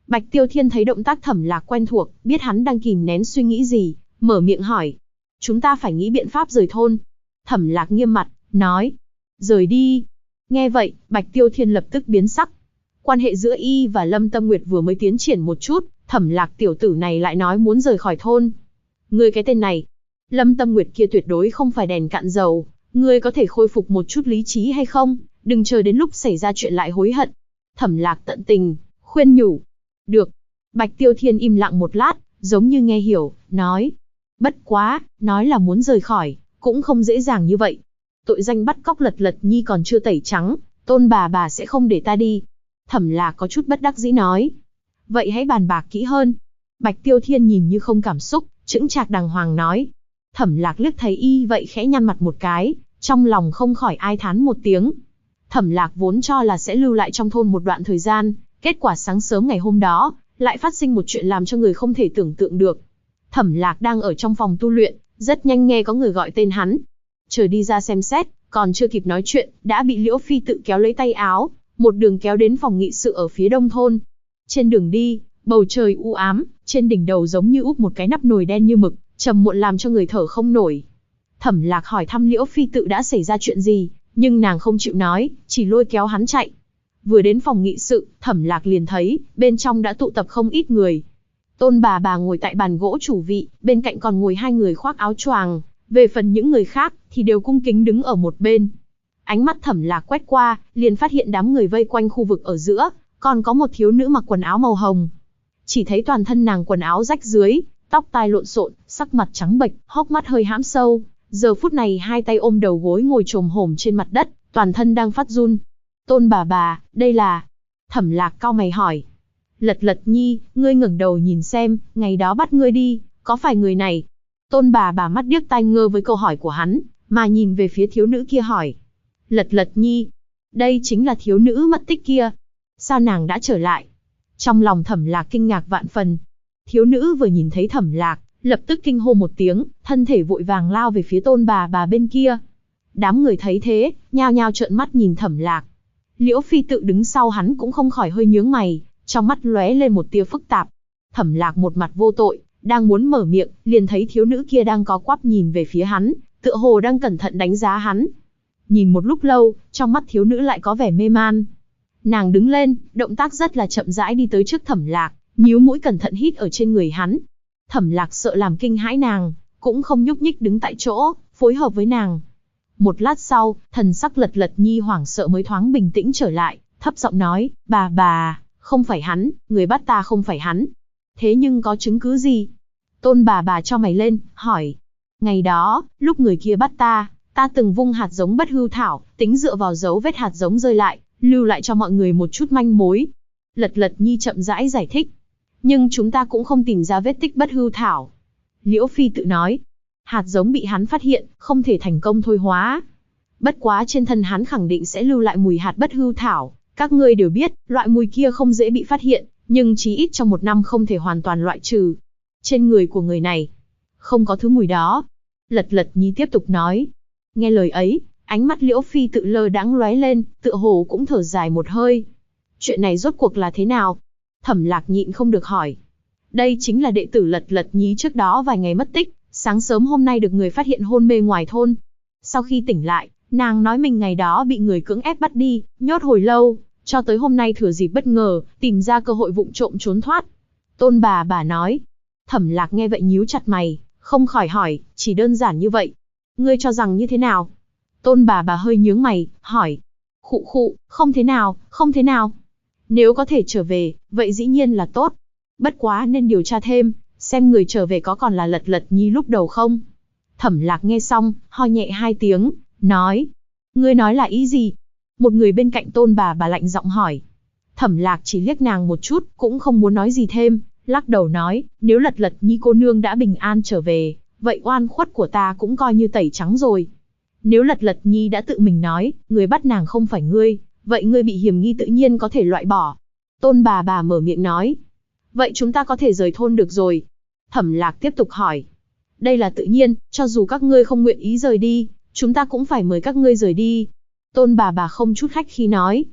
Bạch Tiêu Thiên thấy động tác Thẩm Lạc quen thuộc, biết hắn đang kìm nén suy nghĩ gì, mở miệng hỏi. Chúng ta phải nghĩ biện pháp rời thôn. Thẩm Lạc nghiêm mặt, nói. Rời đi. Nghe vậy, Bạch Tiêu Thiên lập tức biến sắc. Quan hệ giữa y và Lâm Tâm Nguyệt vừa mới tiến triển một chút, Thẩm Lạc tiểu tử này lại nói muốn rời khỏi thôn. Ngươi cái tên này, Lâm Tâm Nguyệt kia tuyệt đối không phải đèn cạn dầu, ngươi có thể khôi phục một chút lý trí hay không? Đừng chờ đến lúc xảy ra chuyện lại hối hận. Thẩm Lạc tận tình, khuyên nhủ. Được. Bạch Tiêu Thiên im lặng một lát, giống như nghe hiểu, nói. Bất quá, nói là muốn rời khỏi, cũng không dễ dàng như vậy. Tội danh bắt cóc Lật Lật Nhi còn chưa tẩy trắng, Tôn bà sẽ không để ta đi. Thẩm Lạc có chút bất đắc dĩ nói. Vậy hãy bàn bạc kỹ hơn. Bạch Tiêu Thiên nhìn như không cảm xúc, chững chạc đàng hoàng nói. Thẩm Lạc liếc thấy y vậy khẽ nhăn mặt một cái, trong lòng không khỏi ai thán một tiếng. Thẩm Lạc vốn cho là sẽ lưu lại trong thôn một đoạn thời gian, kết quả sáng sớm ngày hôm đó, lại phát sinh một chuyện làm cho người không thể tưởng tượng được. Thẩm Lạc đang ở trong phòng tu luyện, rất nhanh nghe có người gọi tên hắn. Chờ đi ra xem xét, còn chưa kịp nói chuyện, đã bị Liễu Phi tự kéo lấy tay áo, một đường kéo đến phòng nghị sự ở phía đông thôn. Trên đường đi, bầu trời u ám, trên đỉnh đầu giống như úp một cái nắp nồi đen như mực, trầm muộn làm cho người thở không nổi. Thẩm Lạc hỏi thăm Liễu Phi tự đã xảy ra chuyện gì, nhưng nàng không chịu nói, chỉ lôi kéo hắn chạy. Vừa đến phòng nghị sự, Thẩm Lạc liền thấy, bên trong đã tụ tập không ít người. Tôn bà ngồi tại bàn gỗ chủ vị, bên cạnh còn ngồi hai người khoác áo choàng, về phần những người khác, thì đều cung kính đứng ở một bên. Ánh mắt Thẩm Lạc quét qua, liền phát hiện đám người vây quanh khu vực ở giữa, còn có một thiếu nữ mặc quần áo màu hồng. Chỉ thấy toàn thân nàng quần áo rách dưới, tóc tai lộn xộn, sắc mặt trắng bệch, hốc mắt hơi hãm sâu, giờ phút này hai tay ôm đầu gối ngồi chồm hổm trên mặt đất, toàn thân đang phát run. Tôn bà, đây là... Thẩm Lạc cau mày hỏi. Lật Lật Nhi, ngươi ngẩng đầu nhìn xem, ngày đó bắt ngươi đi, có phải người này? Tôn bà mắt điếc tai ngơ với câu hỏi của hắn, mà nhìn về phía thiếu nữ kia hỏi. Lật Lật Nhi, đây chính là thiếu nữ mất tích kia. Sao nàng đã trở lại? Trong lòng Thẩm Lạc kinh ngạc vạn phần. Thiếu nữ vừa nhìn thấy Thẩm Lạc, lập tức kinh hô một tiếng, thân thể vội vàng lao về phía Tôn bà bên kia. Đám người thấy thế, nhao nhao trợn mắt nhìn Thẩm Lạc. Liễu Phi tự đứng sau hắn cũng không khỏi hơi nhướng mày, trong mắt lóe lên một tia phức tạp. Thẩm Lạc một mặt vô tội, đang muốn mở miệng, liền thấy thiếu nữ kia đang có quắp nhìn về phía hắn, tựa hồ đang cẩn thận đánh giá hắn. Nhìn một lúc lâu, trong mắt thiếu nữ lại có vẻ mê man. Nàng đứng lên, động tác rất là chậm rãi đi tới trước Thẩm Lạc, nhíu mũi cẩn thận hít ở trên người hắn. Thẩm Lạc sợ làm kinh hãi nàng, cũng không nhúc nhích đứng tại chỗ, phối hợp với nàng. Một lát sau, thần sắc Lật Lật Nhi hoảng sợ mới thoáng bình tĩnh trở lại, thấp giọng nói, bà, không phải hắn, người bắt ta không phải hắn. Thế nhưng có chứng cứ gì? Tôn bà cho mày lên, hỏi. Ngày đó, lúc người kia bắt ta từng vung hạt giống bất hư thảo, tính dựa vào dấu vết hạt giống rơi lại, lưu lại cho mọi người một chút manh mối. Lật Lật Nhi chậm rãi giải thích. Nhưng chúng ta cũng không tìm ra vết tích bất hư thảo. Liễu Phi tự nói. Hạt giống bị hắn phát hiện, không thể thành công thôi hóa. Bất quá trên thân hắn khẳng định sẽ lưu lại mùi hạt bất hư thảo. Các ngươi đều biết, loại mùi kia không dễ bị phát hiện, nhưng chí ít trong một năm không thể hoàn toàn loại trừ. Trên người của người này, không có thứ mùi đó. Lật Lật Nhi tiếp tục nói. Nghe lời ấy, ánh mắt Liễu Phi tự lơ đãng lóe lên, tựa hồ cũng thở dài một hơi. Chuyện này rốt cuộc là thế nào? Thẩm Lạc nhịn không được hỏi. Đây chính là đệ tử Lật Lật Nhi trước đó vài ngày mất tích, sáng sớm hôm nay được người phát hiện hôn mê ngoài thôn. Sau khi tỉnh lại, nàng nói mình ngày đó bị người cưỡng ép bắt đi, nhốt hồi lâu, cho tới hôm nay thừa dịp bất ngờ, tìm ra cơ hội vụng trộm trốn thoát. Tôn bà nói. Thẩm Lạc nghe vậy nhíu chặt mày, không khỏi hỏi, chỉ đơn giản như vậy. Ngươi cho rằng như thế nào? Tôn bà hơi nhướng mày, hỏi. Khụ, không thế nào. Nếu có thể trở về, vậy dĩ nhiên là tốt. Bất quá nên điều tra thêm, xem người trở về có còn là Lật Lật Nhi lúc đầu không. Thẩm Lạc nghe xong, ho nhẹ hai tiếng, nói. Ngươi nói là ý gì? Một người bên cạnh Tôn bà lạnh giọng hỏi. Thẩm Lạc chỉ liếc nàng một chút, cũng không muốn nói gì thêm, lắc đầu nói, nếu Lật Lật Nhi cô nương đã bình an trở về, vậy oan khuất của ta cũng coi như tẩy trắng rồi. Nếu Lật Lật Nhi đã tự mình nói, người bắt nàng không phải ngươi, vậy ngươi bị hiểm nghi tự nhiên có thể loại bỏ. Tôn bà mở miệng nói. Vậy chúng ta có thể rời thôn được rồi. Thẩm Lạc tiếp tục hỏi. Đây là tự nhiên, cho dù các ngươi không nguyện ý rời đi, chúng ta cũng phải mời các ngươi rời đi. Tôn bà không chút khách khí nói.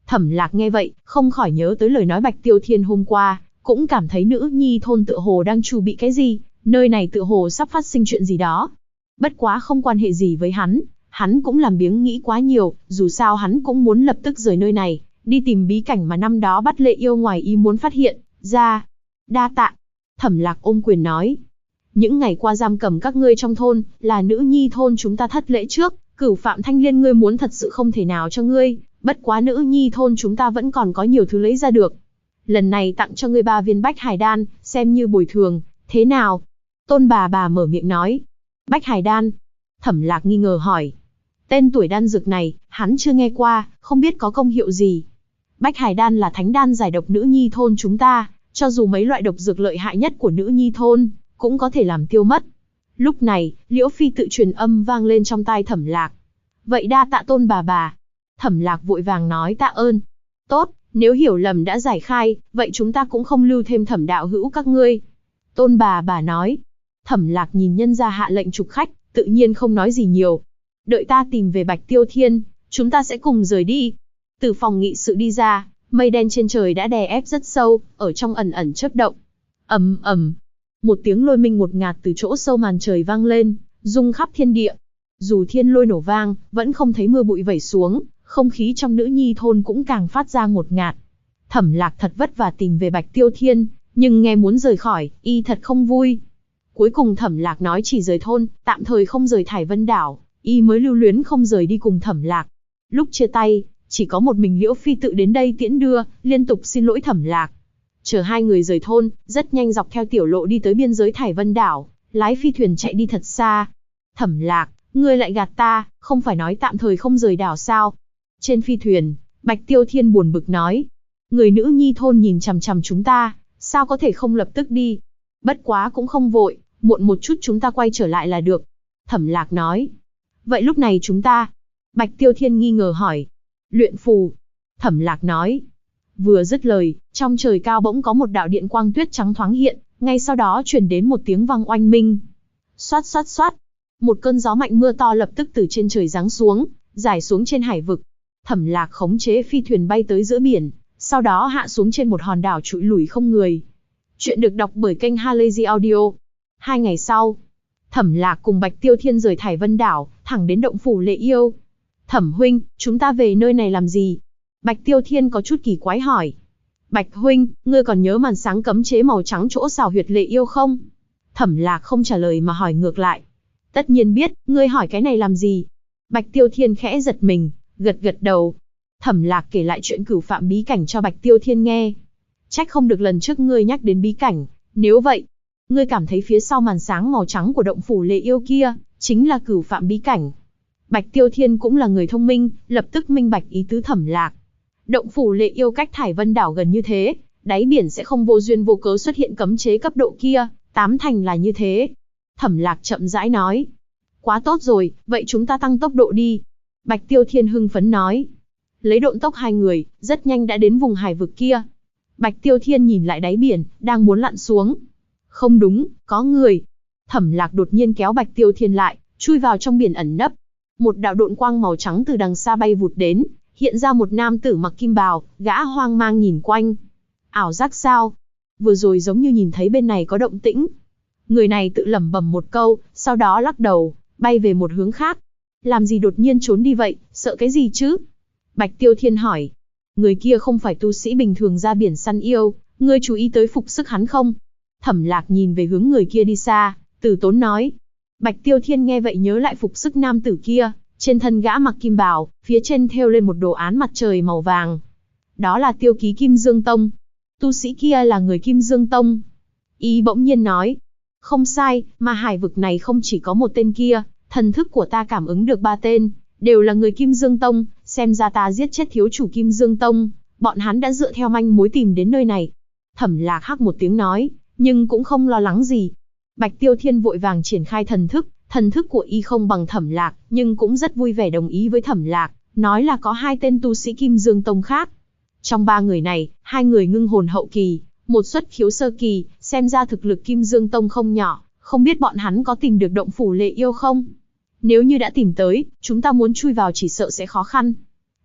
Thẩm Lạc nghe vậy, không khỏi nhớ tới lời nói Bạch Tiêu Thiên hôm qua, cũng cảm thấy nữ nhi thôn tựa hồ đang chuẩn bị cái gì, nơi này tựa hồ sắp phát sinh chuyện gì đó. Bất quá không quan hệ gì với hắn cũng làm biếng nghĩ quá nhiều, dù sao hắn cũng muốn lập tức rời nơi này, đi tìm bí cảnh mà năm đó bắt Lệ Yêu ngoài ý muốn phát hiện ra. Đa tạ. Thẩm Lạc ôm quyền nói. Những ngày qua giam cầm các ngươi trong thôn, là nữ nhi thôn chúng ta thất lễ trước, Cửu Phạm Thanh Liên ngươi muốn thật sự không thể nào cho ngươi, bất quá nữ nhi thôn chúng ta vẫn còn có nhiều thứ lấy ra được. Lần này tặng cho ngươi 3 viên Bách Hải Đan, xem như bồi thường, thế nào? Tôn bà mở miệng nói. Bách Hải Đan? Thẩm Lạc nghi ngờ hỏi. Tên tuổi đan dược này, hắn chưa nghe qua, không biết có công hiệu gì. Bách Hải Đan là thánh đan giải độc nữ nhi thôn chúng ta, cho dù mấy loại độc dược lợi hại nhất của nữ nhi thôn, cũng có thể làm tiêu mất. Lúc này, Liễu Phi tự truyền âm vang lên trong tai Thẩm Lạc. Vậy đa tạ Tôn bà. Thẩm Lạc vội vàng nói tạ ơn. Tốt, nếu hiểu lầm đã giải khai, vậy chúng ta cũng không lưu thêm Thẩm đạo hữu các ngươi. Tôn bà nói. Thẩm Lạc nhìn nhân gia hạ lệnh trục khách, tự nhiên không nói gì nhiều. Đợi ta tìm về Bạch Tiêu Thiên, chúng ta sẽ cùng rời đi. Từ phòng nghị sự đi ra, mây đen trên trời đã đè ép rất sâu, ở trong ẩn ẩn chớp động. Ầm ầm, một tiếng lôi minh ngột ngạt từ chỗ sâu màn trời vang lên, rung khắp thiên địa. Dù thiên lôi nổ vang, vẫn không thấy mưa bụi vẩy xuống, không khí trong nữ nhi thôn cũng càng phát ra ngột ngạt. Thẩm Lạc thật vất vả tìm về Bạch Tiêu Thiên, nhưng nghe muốn rời khỏi, y thật không vui. Cuối cùng Thẩm Lạc nói chỉ rời thôn, tạm thời không rời Thải Vân Đảo, y mới lưu luyến không rời đi cùng Thẩm Lạc. Lúc chia tay, chỉ có một mình Liễu Phi tự đến đây tiễn đưa, liên tục xin lỗi Thẩm Lạc. Chờ hai người rời thôn, rất nhanh dọc theo tiểu lộ đi tới biên giới Thải Vân Đảo, lái phi thuyền chạy đi thật xa. Thẩm Lạc, ngươi lại gạt ta, không phải nói tạm thời không rời đảo sao? Trên phi thuyền, Bạch Tiêu Thiên buồn bực nói. Người nữ nhi thôn nhìn chằm chằm chúng ta, sao có thể không lập tức đi? Bất quá cũng không vội, muộn một chút chúng ta quay trở lại là được. Thẩm Lạc nói. Vậy lúc này chúng ta? Bạch Tiêu Thiên nghi ngờ hỏi. Luyện phù. Thẩm Lạc nói. Vừa dứt lời, trong trời cao bỗng có một đạo điện quang tuyết trắng thoáng hiện, ngay sau đó truyền đến một tiếng vang oanh minh. Xoát xoát xoát. Một cơn gió mạnh mưa to lập tức từ trên trời giáng xuống, rải xuống trên hải vực. Thẩm Lạc khống chế phi thuyền bay tới giữa biển, sau đó hạ xuống trên một hòn đảo trụi lủi không người. Chuyện được đọc bởi kênh Halazy Audio. 2 ngày sau, Thẩm Lạc cùng Bạch Tiêu Thiên rời Thải Vân Đảo, thẳng đến động phủ Lệ Yêu. Thẩm huynh, chúng ta về nơi này làm gì? Bạch Tiêu Thiên có chút kỳ quái hỏi. Bạch huynh, ngươi còn nhớ màn sáng cấm chế màu trắng chỗ xào huyệt Lệ Yêu không? Thẩm Lạc không trả lời mà hỏi ngược lại. Tất nhiên biết, ngươi hỏi cái này làm gì? Bạch Tiêu Thiên khẽ giật mình, gật gật đầu. Thẩm Lạc kể lại chuyện Cửu Phạm bí cảnh cho Bạch Tiêu Thiên nghe. Trách không được lần trước ngươi nhắc đến bí cảnh, nếu vậy, ngươi cảm thấy phía sau màn sáng màu trắng của động phủ Lệ Yêu kia, chính là Cửu Phạm bí cảnh. Bạch Tiêu Thiên cũng là người thông minh, lập tức minh bạch ý tứ Thẩm Lạc. Động phủ Lệ Yêu cách Thải Vân Đảo gần như thế, đáy biển sẽ không vô duyên vô cớ xuất hiện cấm chế cấp độ kia, 8 thành là như thế. Thẩm Lạc chậm rãi nói. Quá tốt rồi, vậy chúng ta tăng tốc độ đi. Bạch Tiêu Thiên hưng phấn nói. Lấy độn tốc hai người, rất nhanh đã đến vùng hải vực kia. Bạch Tiêu Thiên nhìn lại đáy biển, đang muốn lặn xuống. Không đúng, có người. Thẩm Lạc đột nhiên kéo Bạch Tiêu Thiên lại, chui vào trong biển ẩn nấp. Một đạo độn quang màu trắng từ đằng xa bay vụt đến, hiện ra một nam tử mặc kim bào, gã hoang mang nhìn quanh. Ảo giác sao? Vừa rồi giống như nhìn thấy bên này có động tĩnh. Người này tự lẩm bẩm một câu, sau đó lắc đầu, bay về một hướng khác. Làm gì đột nhiên trốn đi vậy, sợ cái gì chứ? Bạch Tiêu Thiên hỏi. Người kia không phải tu sĩ bình thường ra biển săn yêu, ngươi chú ý tới phục sức hắn không? Thẩm Lạc nhìn về hướng người kia đi xa, từ tốn nói. Bạch Tiêu Thiên nghe vậy nhớ lại phục sức nam tử kia, trên thân gã mặc kim bào, phía trên thêu lên một đồ án mặt trời màu vàng. Đó là tiêu ký Kim Dương Tông. Tu sĩ kia là người Kim Dương Tông. Y bỗng nhiên nói. Không sai, mà hải vực này không chỉ có một tên kia, thần thức của ta cảm ứng được 3 tên, đều là người Kim Dương Tông, xem ra ta giết chết thiếu chủ Kim Dương Tông, bọn hắn đã dựa theo manh mối tìm đến nơi này. Thẩm Lạc hắc một tiếng nói, nhưng cũng không lo lắng gì. Bạch Tiêu Thiên vội vàng triển khai thần thức của y không bằng Thẩm Lạc, nhưng cũng rất vui vẻ đồng ý với Thẩm Lạc, nói là có 2 tên tu sĩ Kim Dương Tông khác. Trong 3 người này, 2 người ngưng hồn hậu kỳ, một xuất khiếu sơ kỳ, xem ra thực lực Kim Dương Tông không nhỏ, không biết bọn hắn có tìm được động phủ Lệ Yêu không? Nếu như đã tìm tới, chúng ta muốn chui vào chỉ sợ sẽ khó khăn.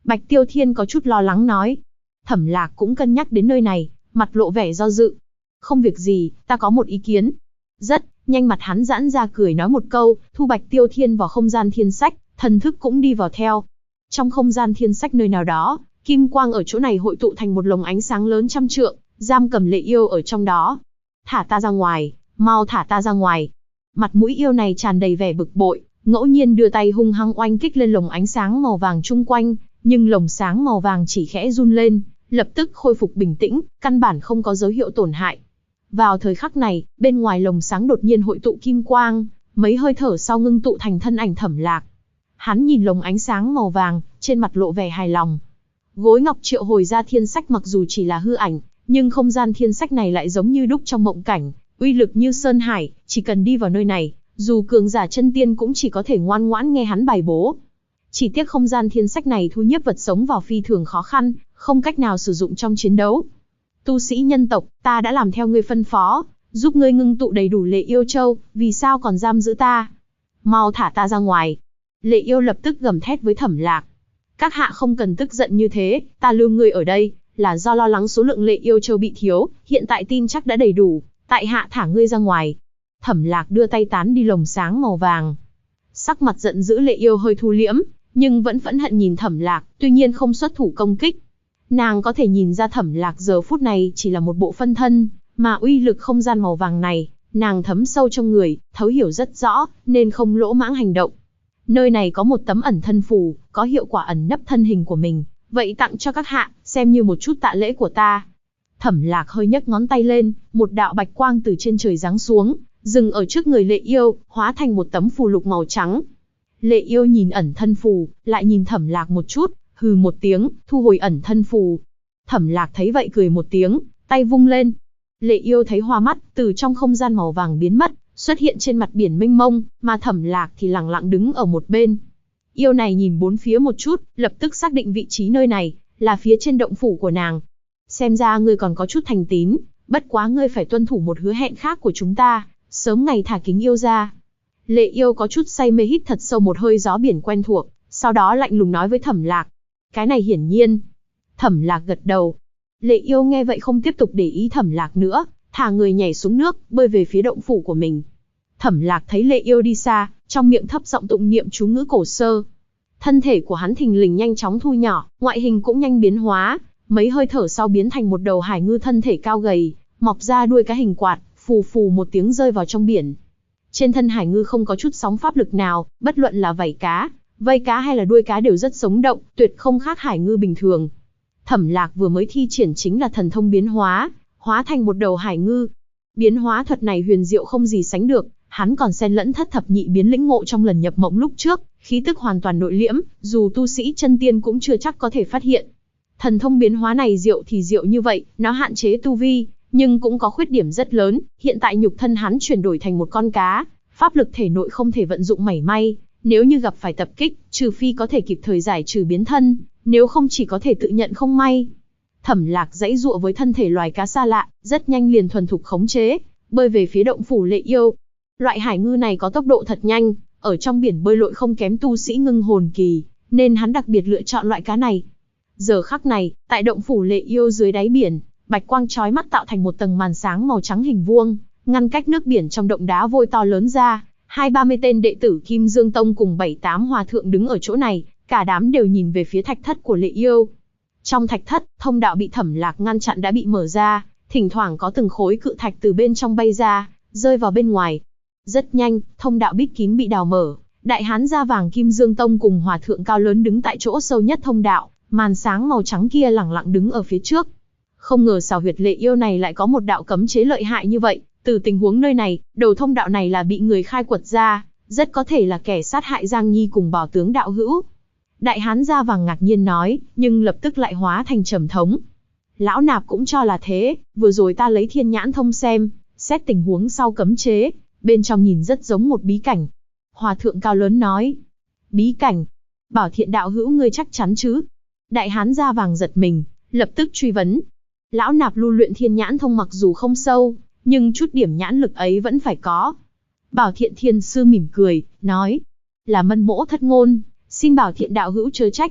Bạch Tiêu Thiên có chút lo lắng nói. Thẩm Lạc cũng cân nhắc đến nơi này, mặt lộ vẻ do dự. Không việc gì, ta có một ý kiến. Rất nhanh mặt hắn giãn ra cười nói một câu, thu Bạch Tiêu Thiên vào không gian thiên sách, thần thức cũng đi vào theo. Trong không gian thiên sách nơi nào đó, kim quang ở chỗ này hội tụ thành một lồng ánh sáng lớn trăm trượng, giam cầm Lệ Yêu ở trong đó. Thả ta ra ngoài, mau thả ta ra ngoài. Mặt mũi yêu này tràn đầy vẻ bực bội, ngẫu nhiên đưa tay hung hăng oanh kích lên lồng ánh sáng màu vàng chung quanh, nhưng lồng sáng màu vàng chỉ khẽ run lên, lập tức khôi phục bình tĩnh, căn bản không có dấu hiệu tổn hại. Vào thời khắc này, bên ngoài lồng sáng đột nhiên hội tụ kim quang, mấy hơi thở sau ngưng tụ thành thân ảnh Thẩm Lạc. Hắn nhìn lồng ánh sáng màu vàng, trên mặt lộ vẻ hài lòng. Gối ngọc triệu hồi ra thiên sách mặc dù chỉ là hư ảnh, nhưng không gian thiên sách này lại giống như đúc trong mộng cảnh, uy lực như sơn hải, chỉ cần đi vào nơi này, dù cường giả chân tiên cũng chỉ có thể ngoan ngoãn nghe hắn bài bố. Chỉ tiếc không gian thiên sách này thu nhiếp vật sống vào phi thường khó khăn, không cách nào sử dụng trong chiến đấu. Tu sĩ nhân tộc, ta đã làm theo ngươi phân phó, giúp ngươi ngưng tụ đầy đủ Lệ Yêu Châu, vì sao còn giam giữ ta? Mau thả ta ra ngoài. Lệ Yêu lập tức gầm thét với Thẩm Lạc. Các hạ không cần tức giận như thế, ta lưu ngươi ở đây, là do lo lắng số lượng Lệ Yêu Châu bị thiếu, hiện tại tin chắc đã đầy đủ, tại hạ thả ngươi ra ngoài. Thẩm Lạc đưa tay tán đi lồng sáng màu vàng. Sắc mặt giận dữ Lệ Yêu hơi thu liễm, nhưng vẫn phẫn hận nhìn Thẩm Lạc, tuy nhiên không xuất thủ công kích. Nàng có thể nhìn ra Thẩm Lạc giờ phút này chỉ là một bộ phân thân, mà uy lực không gian màu vàng này, nàng thấm sâu trong người, thấu hiểu rất rõ, nên không lỗ mãng hành động. Nơi này có một tấm ẩn thân phù, có hiệu quả ẩn nấp thân hình của mình, vậy tặng cho các hạ, xem như một chút tạ lễ của ta. Thẩm Lạc hơi nhấc ngón tay lên, một đạo bạch quang từ trên trời giáng xuống, dừng ở trước người Lệ Yêu, hóa thành một tấm phù lục màu trắng. Lệ Yêu nhìn ẩn thân phù, lại nhìn Thẩm Lạc một chút, hừ một tiếng, thu hồi ẩn thân phù. Thẩm Lạc thấy vậy cười một tiếng, tay vung lên. Lệ Yêu thấy hoa mắt, từ trong không gian màu vàng biến mất, xuất hiện trên mặt biển mênh mông, mà Thẩm Lạc thì lặng lặng đứng ở một bên. Yêu này nhìn bốn phía một chút, lập tức xác định vị trí nơi này, là phía trên động phủ của nàng. Xem ra ngươi còn có chút thành tín, bất quá ngươi phải tuân thủ một hứa hẹn khác của chúng ta, sớm ngày thả Kính Yêu ra. Lệ Yêu có chút say mê hít thật sâu một hơi gió biển quen thuộc, sau đó lạnh lùng nói với Thẩm Lạc. Cái này hiển nhiên. Thẩm Lạc gật đầu. Lệ Yêu nghe vậy không tiếp tục để ý Thẩm Lạc nữa, thả người nhảy xuống nước, bơi về phía động phủ của mình. Thẩm Lạc thấy Lệ Yêu đi xa, trong miệng thấp giọng tụng niệm chú ngữ cổ sơ. Thân thể của hắn thình lình nhanh chóng thu nhỏ, ngoại hình cũng nhanh biến hóa, mấy hơi thở sau biến thành một đầu hải ngư thân thể cao gầy, mọc ra đuôi cá hình quạt, phù phù một tiếng rơi vào trong biển. Trên thân hải ngư không có chút sóng pháp lực nào, bất luận là vảy cá, vây cá hay là đuôi cá đều rất sống động, tuyệt không khác hải ngư bình thường. Thẩm Lạc vừa mới thi triển chính là thần thông biến hóa, hóa thành một đầu hải ngư. Biến hóa thuật này huyền diệu không gì sánh được, hắn còn xen lẫn thất thập nhị biến lĩnh ngộ trong lần nhập mộng lúc trước, khí tức hoàn toàn nội liễm, dù tu sĩ chân tiên cũng chưa chắc có thể phát hiện. Thần thông biến hóa này diệu thì diệu như vậy, nó hạn chế tu vi, nhưng cũng có khuyết điểm rất lớn, hiện tại nhục thân hắn chuyển đổi thành một con cá, pháp lực thể nội không thể vận dụng mảy may, nếu như gặp phải tập kích, trừ phi có thể kịp thời giải trừ biến thân, nếu không chỉ có thể tự nhận không may. Thẩm Lạc giãy giụa với thân thể loài cá xa lạ, rất nhanh liền thuần thục khống chế, bơi về phía động phủ Lệ Yêu. Loại hải ngư này có tốc độ thật nhanh, ở trong biển bơi lội không kém tu sĩ ngưng hồn kỳ, nên hắn đặc biệt lựa chọn loại cá này. Giờ khắc này, tại động phủ Lệ Yêu dưới đáy biển, bạch quang chói mắt tạo thành một tầng màn sáng màu trắng hình vuông, ngăn cách nước biển trong động đá vôi to lớn ra. 20-30 tên đệ tử Kim Dương Tông cùng 7-8 hòa thượng đứng ở chỗ này, cả đám đều nhìn về phía thạch thất của Lệ Yêu. Trong thạch thất, thông đạo bị Thẩm Lạc ngăn chặn đã bị mở ra, thỉnh thoảng có từng khối cự thạch từ bên trong bay ra, rơi vào bên ngoài. Rất nhanh, thông đạo bít kín bị đào mở, đại hán da vàng Kim Dương Tông cùng hòa thượng cao lớn đứng tại chỗ sâu nhất thông đạo, màn sáng màu trắng kia lẳng lặng đứng ở phía trước. Không ngờ xào huyệt Lệ Yêu này lại có một đạo cấm chế lợi hại như vậy, từ tình huống nơi này, đầu thông đạo này là bị người khai quật ra, rất có thể là kẻ sát hại Giang Nhi cùng Bảo tướng đạo hữu. Đại hán da vàng ngạc nhiên nói, nhưng lập tức lại hóa thành trầm thống. Lão nạp cũng cho là thế, vừa rồi ta lấy thiên nhãn thông xem, xét tình huống sau cấm chế, bên trong nhìn rất giống một bí cảnh. Hòa thượng cao lớn nói, bí cảnh? Bảo Thiện đạo hữu ngươi chắc chắn chứ? Đại hán da vàng giật mình, lập tức truy vấn. Lão nạp lưu luyện thiên nhãn thông mặc dù không sâu, nhưng chút điểm nhãn lực ấy vẫn phải có. Bảo Thiện thiên sư mỉm cười, nói, là Mân Mỗ thất ngôn, xin Bảo Thiện đạo hữu chớ trách.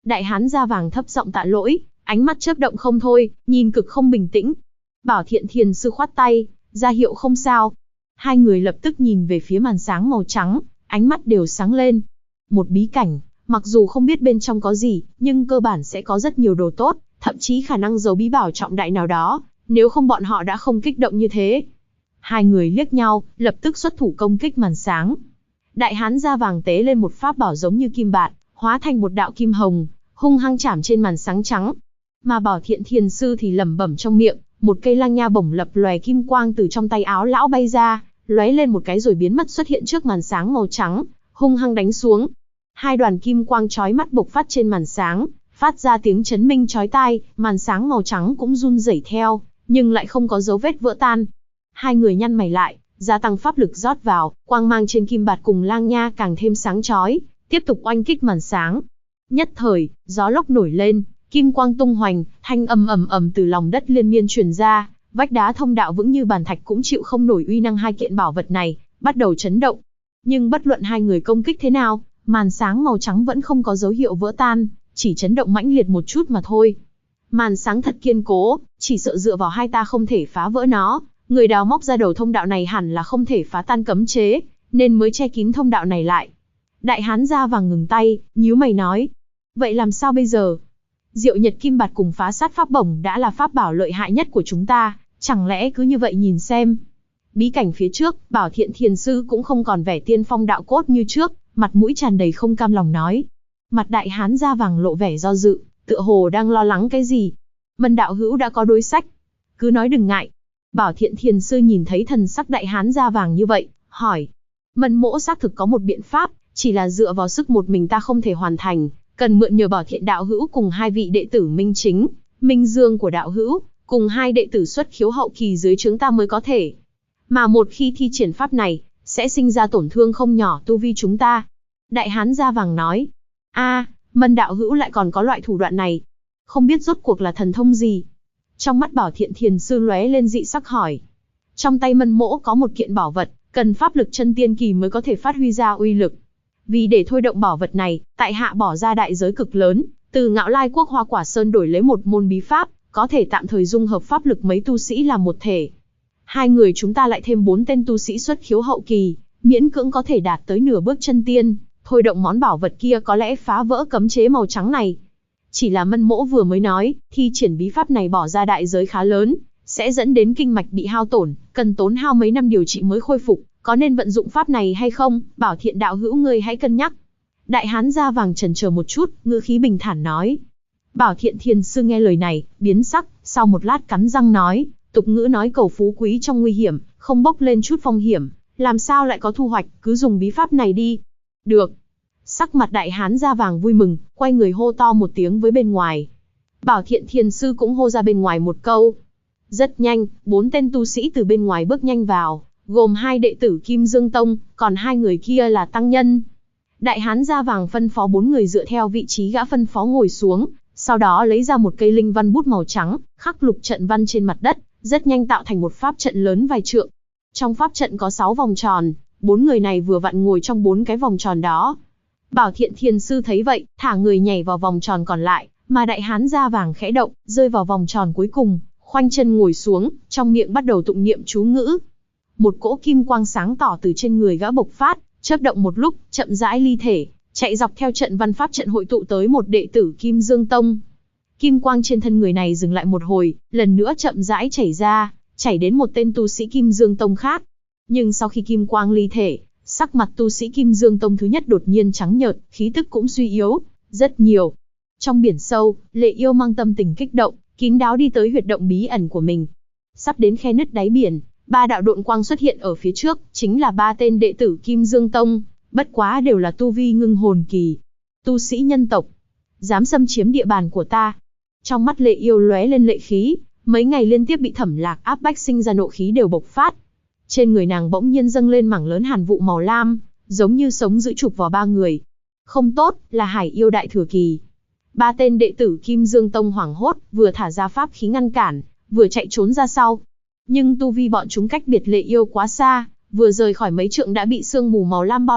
Đại hán da vàng thấp giọng tạ lỗi, ánh mắt chớp động không thôi, nhìn cực không bình tĩnh. Bảo Thiện Thiền sư khoát tay, ra hiệu không sao. Hai người lập tức nhìn về phía màn sáng màu trắng, ánh mắt đều sáng lên. Một bí cảnh, mặc dù không biết bên trong có gì, nhưng cơ bản sẽ có rất nhiều đồ tốt, thậm chí khả năng giấu bí bảo trọng đại nào đó, nếu không bọn họ đã không kích động như thế. Hai người liếc nhau, lập tức xuất thủ công kích màn sáng. Đại hán da vàng tế lên một pháp bảo giống như kim bạt, hóa thành một đạo kim hồng, hung hăng chạm trên màn sáng trắng. Mà Bảo Thiện Thiền sư thì lẩm bẩm trong miệng, một cây lăng nha bổng lập lòe kim quang từ trong tay áo lão bay ra, lóe lên một cái rồi biến mất xuất hiện trước màn sáng màu trắng, hung hăng đánh xuống. Hai đoàn kim quang chói mắt bộc phát trên màn sáng, phát ra tiếng chấn minh chói tai, màn sáng màu trắng cũng run rẩy theo, nhưng lại không có dấu vết vỡ tan. Hai người nhăn mày lại, gia tăng pháp lực rót vào, quang mang trên kim bạt cùng lang nha càng thêm sáng chói, tiếp tục oanh kích màn sáng. Nhất thời, gió lốc nổi lên, kim quang tung hoành, thanh âm ầm ầm từ lòng đất liên miên truyền ra, vách đá thông đạo vững như bàn thạch cũng chịu không nổi uy năng hai kiện bảo vật này, bắt đầu chấn động. Nhưng bất luận hai người công kích thế nào, màn sáng màu trắng vẫn không có dấu hiệu vỡ tan, chỉ chấn động mãnh liệt một chút mà thôi. Màn sáng thật kiên cố, chỉ sợ dựa vào hai ta không thể phá vỡ nó. Người đào móc ra đầu thông đạo này hẳn là không thể phá tan cấm chế, nên mới che kín thông đạo này lại. Đại hán da vàng ngừng tay, nhíu mày nói. Vậy làm sao bây giờ? Diệu Nhật Kim Bạt cùng phá sát pháp bổng đã là pháp bảo lợi hại nhất của chúng ta, chẳng lẽ cứ như vậy nhìn xem? Bí cảnh phía trước, Bảo Thiện Thiền sư cũng không còn vẻ tiên phong đạo cốt như trước, mặt mũi tràn đầy không cam lòng nói. Mặt đại hán da vàng lộ vẻ do dự, tựa hồ đang lo lắng cái gì. Mân đạo hữu đã có đối sách, cứ nói đừng ngại. Bảo Thiện Thiền sư nhìn thấy thần sắc đại hán da vàng như vậy, hỏi. Mân mỗ xác thực có một biện pháp, chỉ là dựa vào sức một mình ta không thể hoàn thành, cần mượn nhờ Bảo Thiện đạo hữu cùng hai vị đệ tử Minh Chính, Minh Dương của đạo hữu, cùng hai đệ tử xuất khiếu hậu kỳ dưới trướng ta mới có thể. Mà một khi thi triển pháp này, sẽ sinh ra tổn thương không nhỏ tu vi chúng ta. Đại hán da vàng nói. Mân đạo hữu lại còn có loại thủ đoạn này. Không biết rốt cuộc là thần thông gì? Trong mắt Bảo Thiện Thiền sư lóe lên dị sắc hỏi. Trong tay Mân mỗ có một kiện bảo vật, cần pháp lực chân tiên kỳ mới có thể phát huy ra uy lực. Vì để thôi động bảo vật này, tại hạ bỏ ra đại giới cực lớn, từ Ngạo Lai quốc Hoa Quả Sơn đổi lấy một môn bí pháp, có thể tạm thời dung hợp pháp lực mấy tu sĩ làm một thể. Hai người chúng ta lại thêm 4 tên tu sĩ xuất khiếu hậu kỳ, miễn cưỡng có thể đạt tới nửa bước chân tiên, thôi động món bảo vật kia có lẽ phá vỡ cấm chế màu trắng này. Chỉ là Mân mỗ vừa mới nói, thi triển bí pháp này bỏ ra đại giới khá lớn, sẽ dẫn đến kinh mạch bị hao tổn, cần tốn hao mấy năm điều trị mới khôi phục, có nên vận dụng pháp này hay không? Bảo Thiện đạo hữu ngươi hãy cân nhắc. Đại hán da vàng chần chờ một chút, ngữ khí bình thản nói. Bảo Thiện Thiền sư nghe lời này, biến sắc, sau một lát cắn răng nói, tục ngữ nói cầu phú quý trong nguy hiểm, không bốc lên chút phong hiểm, làm sao lại có thu hoạch, cứ dùng bí pháp này đi. Được. Sắc mặt đại hán da vàng vui mừng, quay người hô to một tiếng với bên ngoài. Bảo Thiện Thiền sư cũng hô ra bên ngoài một câu. Rất nhanh, 4 tên tu sĩ từ bên ngoài bước nhanh vào, gồm 2 đệ tử Kim Dương Tông, còn 2 người kia là tăng nhân. Đại hán da vàng phân phó 4 người dựa theo vị trí gã phân phó ngồi xuống, sau đó lấy ra một cây linh văn bút màu trắng, khắc lục trận văn trên mặt đất, rất nhanh tạo thành một pháp trận lớn vài trượng. Trong pháp trận có 6 vòng tròn, 4 người này vừa vặn ngồi trong 4 cái vòng tròn đó. Bảo Thiện Thiền sư thấy vậy, thả người nhảy vào vòng tròn còn lại, mà đại hán da vàng khẽ động, rơi vào vòng tròn cuối cùng, khoanh chân ngồi xuống, trong miệng bắt đầu tụng niệm chú ngữ. Một cỗ kim quang sáng tỏ từ trên người gã bộc phát, chớp động một lúc, chậm rãi ly thể, chạy dọc theo trận văn pháp trận hội tụ tới một đệ tử Kim Dương Tông. Kim quang trên thân người này dừng lại một hồi, lần nữa chậm rãi chảy ra, chảy đến một tên tu sĩ Kim Dương Tông khác. Nhưng sau khi kim quang ly thể, sắc mặt tu sĩ Kim Dương Tông thứ nhất đột nhiên trắng nhợt, khí tức cũng suy yếu rất nhiều. Trong biển sâu, Lệ Yêu mang tâm tình kích động, kín đáo đi tới huyệt động bí ẩn của mình. Sắp đến khe nứt đáy biển, 3 đạo độn quang xuất hiện ở phía trước, chính là 3 tên đệ tử Kim Dương Tông, bất quá đều là tu vi ngưng hồn kỳ. Tu sĩ nhân tộc, dám xâm chiếm địa bàn của ta. Trong mắt Lệ Yêu lóe lên lệ khí, mấy ngày liên tiếp bị Thẩm Lạc áp bách sinh ra nộ khí đều bộc phát. Trên người nàng bỗng nhiên dâng lên mảng lớn hàn vụ màu lam, giống như sống giữ chụp vào 3 người. Không tốt, là Hải Yêu đại thừa kỳ. 3 tên đệ tử Kim Dương Tông hoảng hốt, vừa thả ra pháp khí ngăn cản, vừa chạy trốn ra sau. Nhưng tu vi bọn chúng cách biệt Lệ Yêu quá xa, vừa rời khỏi mấy trượng đã bị sương mù màu lam bao lại,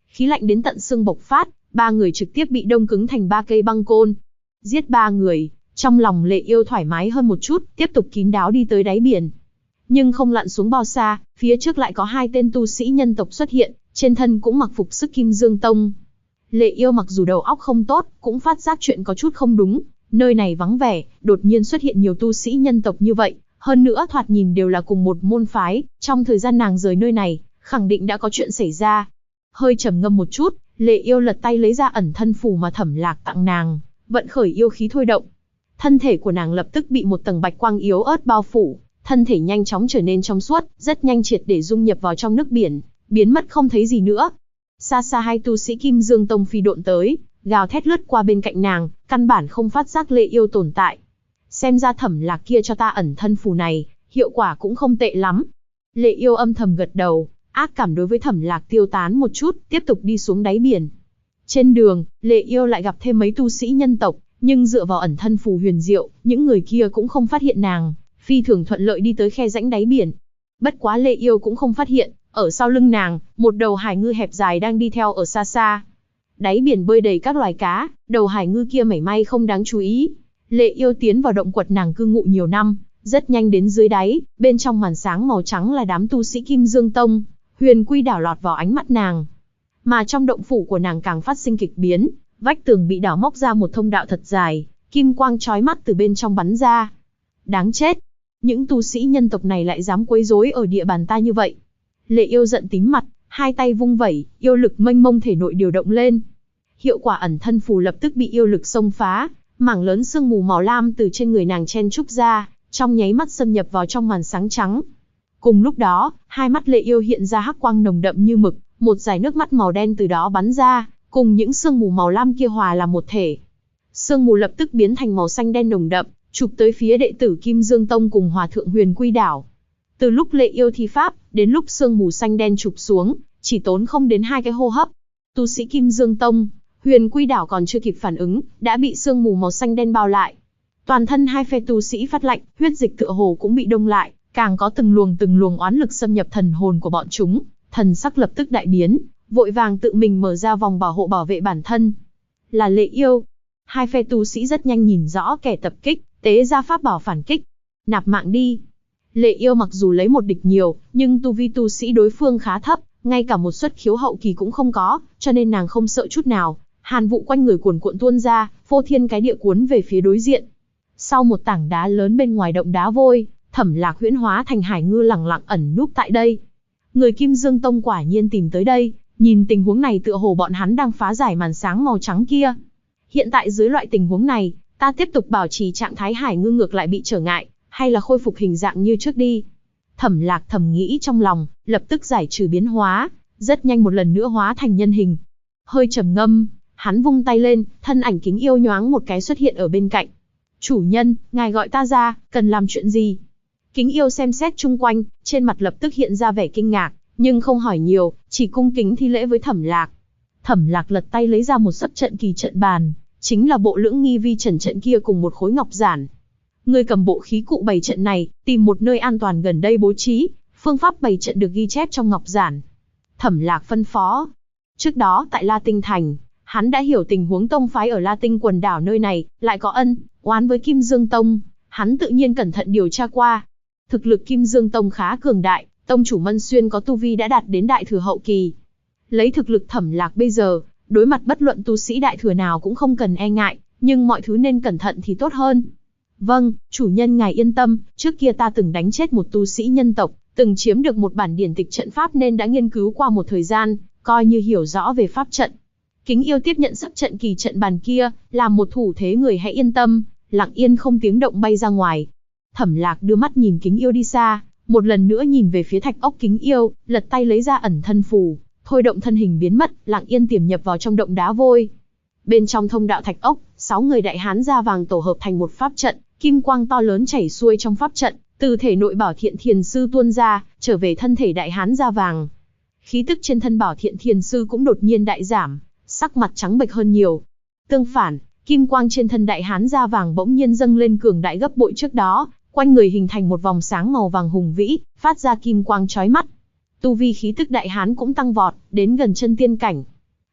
Khí lạnh đến tận xương bộc phát, ba người trực tiếp bị đông cứng thành ba cây băng côn. Giết ba người, trong lòng Lệ Yêu thoải mái hơn một chút, tiếp tục kín đáo đi tới đáy biển. Nhưng không lặn xuống bao xa, phía trước lại có hai tên tu sĩ nhân tộc xuất hiện, trên thân cũng mặc phục sức Kim Dương Tông. Lệ Yêu mặc dù đầu óc không tốt, cũng phát giác chuyện có chút không đúng. Nơi này vắng vẻ, đột nhiên xuất hiện nhiều tu sĩ nhân tộc như vậy, hơn nữa thoạt nhìn đều là cùng một môn phái, trong thời gian nàng rời nơi này, khẳng định đã có chuyện xảy ra. Hơi trầm ngâm một chút, Lệ Yêu lật tay lấy ra ẩn thân phù mà Thẩm Lạc tặng nàng, vận khởi yêu khí thôi động. Thân thể của nàng lập tức bị một tầng bạch quang yếu ớt bao phủ, thân thể nhanh chóng trở nên trong suốt, rất nhanh triệt để dung nhập vào trong nước biển, biến mất không thấy gì nữa. Xa xa hai tu sĩ Kim Dương Tông phi độn tới, gào thét lướt qua bên cạnh nàng, căn bản không phát giác Lệ Yêu tồn tại. Xem ra Thẩm Lạc kia cho ta ẩn thân phù này, hiệu quả cũng không tệ lắm. Lệ Yêu âm thầm gật đầu, ác cảm đối với Thẩm Lạc tiêu tán một chút, tiếp tục đi xuống đáy biển. Trên đường, Lệ Yêu lại gặp thêm mấy tu sĩ nhân tộc, nhưng dựa vào ẩn thân phù huyền diệu, những người kia cũng không phát hiện nàng, phi thường thuận lợi đi tới khe rãnh đáy biển. Bất quá Lệ Yêu cũng không phát hiện, ở sau lưng nàng, một đầu hải ngư hẹp dài đang đi theo ở xa xa. Đáy biển bơi đầy các loài cá, đầu hải ngư kia mảy may không đáng chú ý. Lệ Yêu tiến vào động quật nàng cư ngụ nhiều năm, rất nhanh đến dưới đáy, bên trong màn sáng màu trắng là đám tu sĩ Kim Dương Tông, Huyền Quy đảo lọt vào ánh mắt nàng. Mà trong động phủ của nàng càng phát sinh kịch biến, vách tường bị đào móc ra một thông đạo thật dài, kim quang chói mắt từ bên trong bắn ra. Đáng chết! Những tu sĩ nhân tộc này lại dám quấy rối ở địa bàn ta như vậy. Lệ Yêu giận tím mặt, hai tay vung vẩy, yêu lực mênh mông thể nội điều động lên. Hiệu quả ẩn thân phù lập tức bị yêu lực xông phá, mảng lớn sương mù màu lam từ trên người nàng chen trúc ra, trong nháy mắt xâm nhập vào trong màn sáng trắng. Cùng lúc đó, hai mắt Lệ Yêu hiện ra hắc quang nồng đậm như mực, một dải nước mắt màu đen từ đó bắn ra, cùng những sương mù màu lam kia hòa làm một thể. Sương mù lập tức biến thành màu xanh đen nồng đậm, chụp tới phía đệ tử Kim Dương Tông cùng Hòa thượng Huyền Quy đảo. Từ lúc Lệ Yêu thi pháp, đến lúc sương mù xanh đen chụp xuống, chỉ tốn không đến 2 cái hô hấp. Tu sĩ Kim Dương Tông, Huyền Quy đảo còn chưa kịp phản ứng, đã bị sương mù màu xanh đen bao lại. Toàn thân hai phe tu sĩ phát lạnh, huyết dịch tựa hồ cũng bị đông lại, càng có từng luồng oán lực xâm nhập thần hồn của bọn chúng, thần sắc lập tức đại biến, vội vàng tự mình mở ra vòng bảo hộ bảo vệ bản thân. Là Lệ Yêu. Hai phe tu sĩ rất nhanh nhìn rõ kẻ tập kích, tế ra pháp bảo phản kích. Nạp mạng đi. Lệ Yêu mặc dù lấy một địch nhiều, nhưng tu vi tu sĩ đối phương khá thấp, ngay cả một xuất khiếu hậu kỳ cũng không có, cho nên nàng không sợ chút nào. Hàn vụ quanh người cuồn cuộn tuôn ra, phô thiên cái địa cuốn về phía đối diện. Sau một tảng đá lớn bên ngoài động đá vôi, Thẩm Lạc huyễn hóa thành hải ngư lẳng lặng ẩn núp tại đây. Người Kim Dương Tông quả nhiên tìm tới đây, nhìn tình huống này tựa hồ bọn hắn đang phá giải màn sáng màu trắng kia. Hiện tại dưới loại tình huống này, ta tiếp tục bảo trì trạng thái hải ngư ngược lại bị trở ngại, hay là khôi phục hình dạng như trước đi. Thẩm Lạc thầm nghĩ trong lòng, lập tức giải trừ biến hóa, rất nhanh một lần nữa hóa thành nhân hình. Hơi trầm ngâm, hắn vung tay lên, thân ảnh Kính Yêu nhoáng một cái xuất hiện ở bên cạnh. Chủ nhân, ngài gọi ta ra, cần làm chuyện gì? Kính Yêu xem xét chung quanh, trên mặt lập tức hiện ra vẻ kinh ngạc, nhưng không hỏi nhiều, chỉ cung kính thi lễ với Thẩm Lạc. Thẩm Lạc lật tay lấy ra một sấp trận kỳ trận bàn, chính là bộ Lưỡng Nghi Vi Trần trận kia cùng một khối ngọc giản. Người cầm bộ khí cụ bày trận này, tìm một nơi an toàn gần đây bố trí, phương pháp bày trận được ghi chép trong ngọc giản. Thẩm Lạc phân phó. Trước đó tại La Tinh Thành, hắn đã hiểu tình huống tông phái ở La Tinh quần đảo nơi này, lại có ân oán với Kim Dương Tông, hắn tự nhiên cẩn thận điều tra qua. Thực lực Kim Dương Tông khá cường đại, tông chủ Mân Xuyên có tu vi đã đạt đến đại thừa hậu kỳ. Lấy thực lực Thẩm Lạc bây giờ, đối mặt bất luận tu sĩ đại thừa nào cũng không cần e ngại, nhưng mọi thứ nên cẩn thận thì tốt hơn. Vâng, chủ nhân ngài yên tâm, trước kia ta từng đánh chết một tu sĩ nhân tộc, từng chiếm được một bản điển tịch trận pháp nên đã nghiên cứu qua một thời gian, coi như hiểu rõ về pháp trận. Kính Yêu tiếp nhận sắp trận kỳ trận bàn kia, làm một thủ thế người hãy yên tâm, lặng yên không tiếng động bay ra ngoài. Thẩm Lạc đưa mắt nhìn Kính Yêu đi xa, một lần nữa nhìn về phía thạch ốc Kính Yêu, lật tay lấy ra ẩn thân phù, thôi động thân hình biến mất, lặng yên tiềm nhập vào trong động đá vôi. Bên trong thông đạo thạch ốc, 6 người đại hán da vàng tổ hợp thành một pháp trận, kim quang to lớn chảy xuôi trong pháp trận, từ thể nội Bảo Thiện Thiền Sư tuôn ra, trở về thân thể đại hán da vàng. Khí tức trên thân Bảo Thiện Thiền Sư cũng đột nhiên đại giảm, sắc mặt trắng bệch hơn nhiều. Tương phản, kim quang trên thân đại hán da vàng bỗng nhiên dâng lên cường đại gấp bội trước đó, quanh người hình thành một vòng sáng màu vàng hùng vĩ, phát ra kim quang chói mắt. Tu vi khí tức đại hán cũng tăng vọt, đến gần chân tiên cảnh.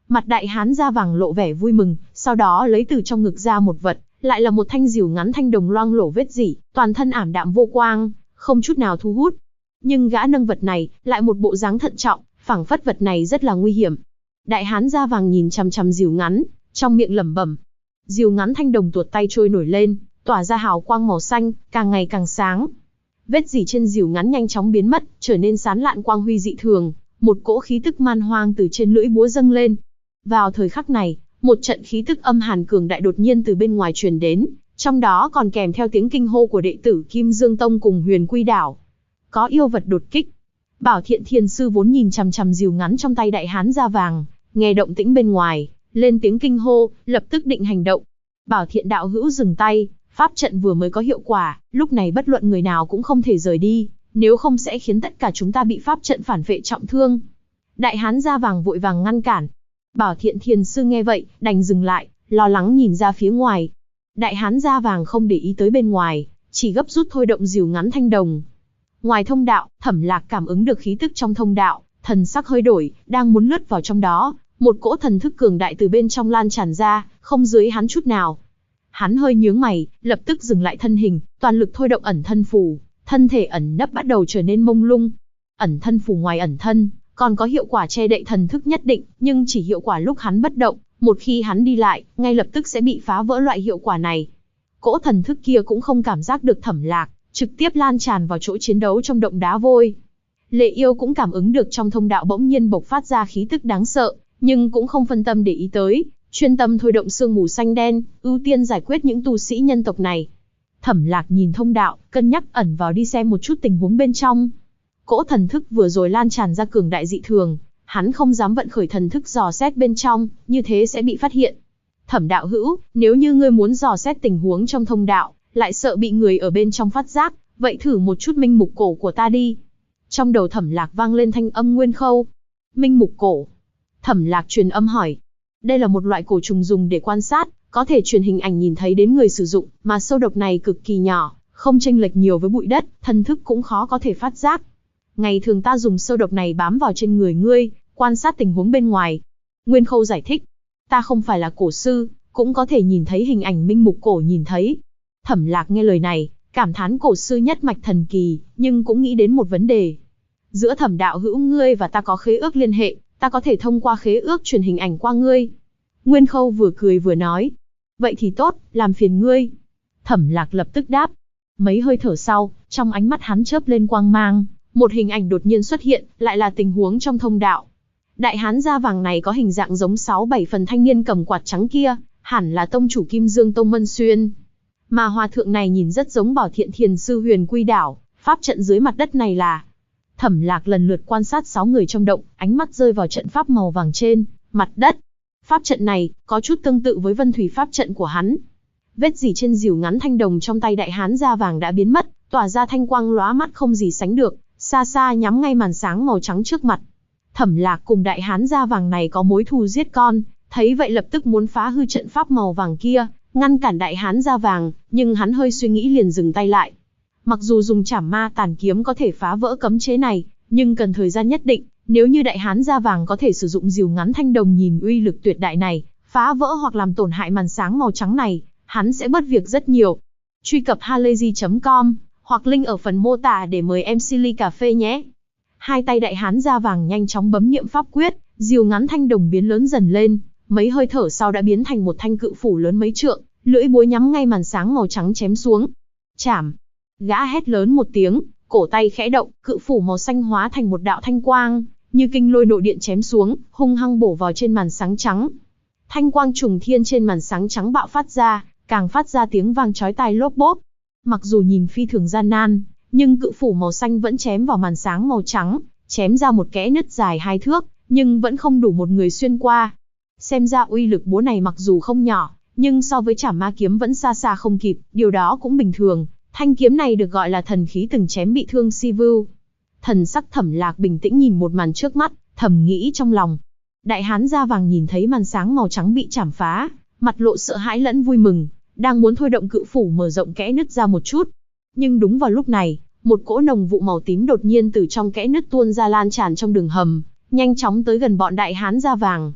Mặt đại hán da vàng lộ vẻ vui mừng, sau đó lấy từ trong ngực ra một vật, lại là một thanh rìu ngắn thanh đồng loang lổ vết rỉ, toàn thân ảm đạm vô quang, không chút nào thu hút. Nhưng gã nâng vật này, lại một bộ dáng thận trọng, phảng phất vật này rất là nguy hiểm. Đại hán da vàng nhìn chằm chằm rìu ngắn, trong miệng lẩm bẩm. Rìu ngắn thanh đồng tuột tay trôi nổi lên, tỏa ra hào quang màu xanh, càng ngày càng sáng. Vết rỉ trên rìu ngắn nhanh chóng biến mất, trở nên sán lạn quang huy dị thường, một cỗ khí tức man hoang từ trên lưỡi búa dâng lên. Vào thời khắc này, một trận khí tức âm hàn cường đại đột nhiên từ bên ngoài truyền đến, trong đó còn kèm theo tiếng kinh hô của đệ tử Kim Dương Tông cùng Huyền Quy Đảo. Có yêu vật đột kích. Bảo Thiện Thiền sư vốn nhìn chằm chằm rìu ngắn trong tay đại hán da vàng, nghe động tĩnh bên ngoài, lên tiếng kinh hô, lập tức định hành động. Bảo Thiện đạo hữu dừng tay, pháp trận vừa mới có hiệu quả, lúc này bất luận người nào cũng không thể rời đi, nếu không sẽ khiến tất cả chúng ta bị pháp trận phản vệ trọng thương. Đại hán da vàng vội vàng ngăn cản. Bảo Thiện Thiền sư nghe vậy, đành dừng lại, lo lắng nhìn ra phía ngoài. Đại hán da vàng không để ý tới bên ngoài, chỉ gấp rút thôi động rìu ngắn thanh đồng. Ngoài thông đạo, Thẩm Lạc cảm ứng được khí tức trong thông đạo, thần sắc hơi đổi, đang muốn lướt vào trong đó, một cỗ thần thức cường đại từ bên trong lan tràn ra, không dưới hắn chút nào. Hắn hơi nhướng mày, lập tức dừng lại thân hình, toàn lực thôi động ẩn thân phù, thân thể ẩn nấp bắt đầu trở nên mông lung. Ẩn thân phù ngoài ẩn thân, còn có hiệu quả che đậy thần thức nhất định, nhưng chỉ hiệu quả lúc hắn bất động, một khi hắn đi lại, ngay lập tức sẽ bị phá vỡ loại hiệu quả này. Cỗ thần thức kia cũng không cảm giác được Thẩm Lạc, trực tiếp lan tràn vào chỗ chiến đấu trong động đá vôi. Lệ Yêu cũng cảm ứng được trong thông đạo bỗng nhiên bộc phát ra khí tức đáng sợ, nhưng cũng không phân tâm để ý tới, chuyên tâm thôi động sương mù xanh đen, ưu tiên giải quyết những tu sĩ nhân tộc này. Thẩm Lạc nhìn thông đạo, cân nhắc ẩn vào đi xem một chút tình huống bên trong. Cỗ thần thức vừa rồi lan tràn ra cường đại dị thường, hắn không dám vận khởi thần thức dò xét bên trong, như thế sẽ bị phát hiện. Thẩm đạo hữu, nếu như ngươi muốn dò xét tình huống trong thông đạo, lại sợ bị người ở bên trong phát giác, vậy thử một chút minh mục cổ của ta đi. Trong đầu Thẩm Lạc vang lên thanh âm Nguyên Khâu. Minh mục cổ. Thẩm Lạc truyền âm hỏi. Đây là một loại cổ trùng dùng để quan sát, có thể truyền hình ảnh nhìn thấy đến người sử dụng, mà sâu độc này cực kỳ nhỏ, không chênh lệch nhiều với bụi đất, thần thức cũng khó có thể phát giác. Ngày thường ta dùng sâu độc này bám vào trên người ngươi, quan sát tình huống bên ngoài. Nguyên Khâu giải thích. Ta không phải là cổ sư, cũng có thể nhìn thấy hình ảnh minh mục cổ nhìn thấy. Thẩm Lạc nghe lời này, cảm thán cổ sư nhất mạch thần kỳ, nhưng cũng nghĩ đến một vấn đề. Giữa Thẩm đạo hữu ngươi và ta có khế ước liên hệ, ta có thể thông qua khế ước truyền hình ảnh qua ngươi. Nguyên Khâu vừa cười vừa nói. Vậy thì tốt, làm phiền ngươi. Thẩm Lạc lập tức đáp. Mấy hơi thở sau, trong ánh mắt hắn chớp lên quang mang, một hình ảnh đột nhiên xuất hiện, lại là tình huống trong thông đạo. Đại hán da vàng này có hình dạng giống 6-7 phần thanh niên cầm quạt trắng kia, hẳn là tông chủ Kim Dương Tông Mân Xuyên. Mà hòa thượng này nhìn rất giống Bảo Thiện Thiền sư Huyền Quy Đảo, pháp trận dưới mặt đất này là. Thẩm Lạc lần lượt quan sát 6 người trong động, ánh mắt rơi vào trận pháp màu vàng trên mặt đất. Pháp trận này có chút tương tự với Vân Thủy pháp trận của hắn. Vết rỉ trên rìu ngắn thanh đồng trong tay đại hán da vàng đã biến mất, tỏa ra thanh quang lóa mắt không gì sánh được, xa xa nhắm ngay màn sáng màu trắng trước mặt. Thẩm Lạc cùng đại hán da vàng này có mối thù giết con, thấy vậy lập tức muốn phá hư trận pháp màu vàng kia, ngăn cản đại hán da vàng, nhưng hắn hơi suy nghĩ liền dừng tay lại. Mặc dù dùng Trảm Ma Tàn kiếm có thể phá vỡ cấm chế này, nhưng cần thời gian nhất định, nếu như đại hán da vàng có thể sử dụng rìu ngắn thanh đồng nhìn uy lực tuyệt đại này, phá vỡ hoặc làm tổn hại màn sáng màu trắng này, hắn sẽ bớt việc rất nhiều. Truy cập halayzi.com hoặc link ở phần mô tả để mời MC ly cà phê nhé. Hai tay đại hán da vàng nhanh chóng bấm niệm pháp quyết, rìu ngắn thanh đồng biến lớn dần lên, mấy hơi thở sau đã biến thành một thanh cự phủ lớn mấy trượng, lưỡi búa nhắm ngay màn sáng màu trắng chém xuống. Chảm! Gã hét lớn một tiếng, cổ tay khẽ động, cự phủ màu xanh hóa thành một đạo thanh quang, như kinh lôi nội điện chém xuống, hung hăng bổ vào trên màn sáng trắng. Thanh quang trùng thiên trên màn sáng trắng bạo phát ra, càng phát ra tiếng vang chói tai lốp bốp. Mặc dù nhìn phi thường gian nan, nhưng cự phủ màu xanh vẫn chém vào màn sáng màu trắng, chém ra một kẽ nứt dài 2 thước, nhưng vẫn không đủ một người xuyên qua. Xem ra uy lực búa này mặc dù không nhỏ, nhưng so với Trảm Ma kiếm vẫn xa xa không kịp, điều đó cũng bình thường. Thanh kiếm này được gọi là thần khí từng chém bị thương Si Vưu. Thần sắc Thẩm Lạc bình tĩnh nhìn một màn trước mắt, thầm nghĩ trong lòng. Đại hán da vàng nhìn thấy màn sáng màu trắng bị chảm phá, mặt lộ sợ hãi lẫn vui mừng, đang muốn thôi động cự phủ mở rộng kẽ nứt ra một chút. Nhưng đúng vào lúc này, một cỗ nồng vụ màu tím đột nhiên từ trong kẽ nứt tuôn ra lan tràn trong đường hầm, nhanh chóng tới gần bọn đại hán da vàng.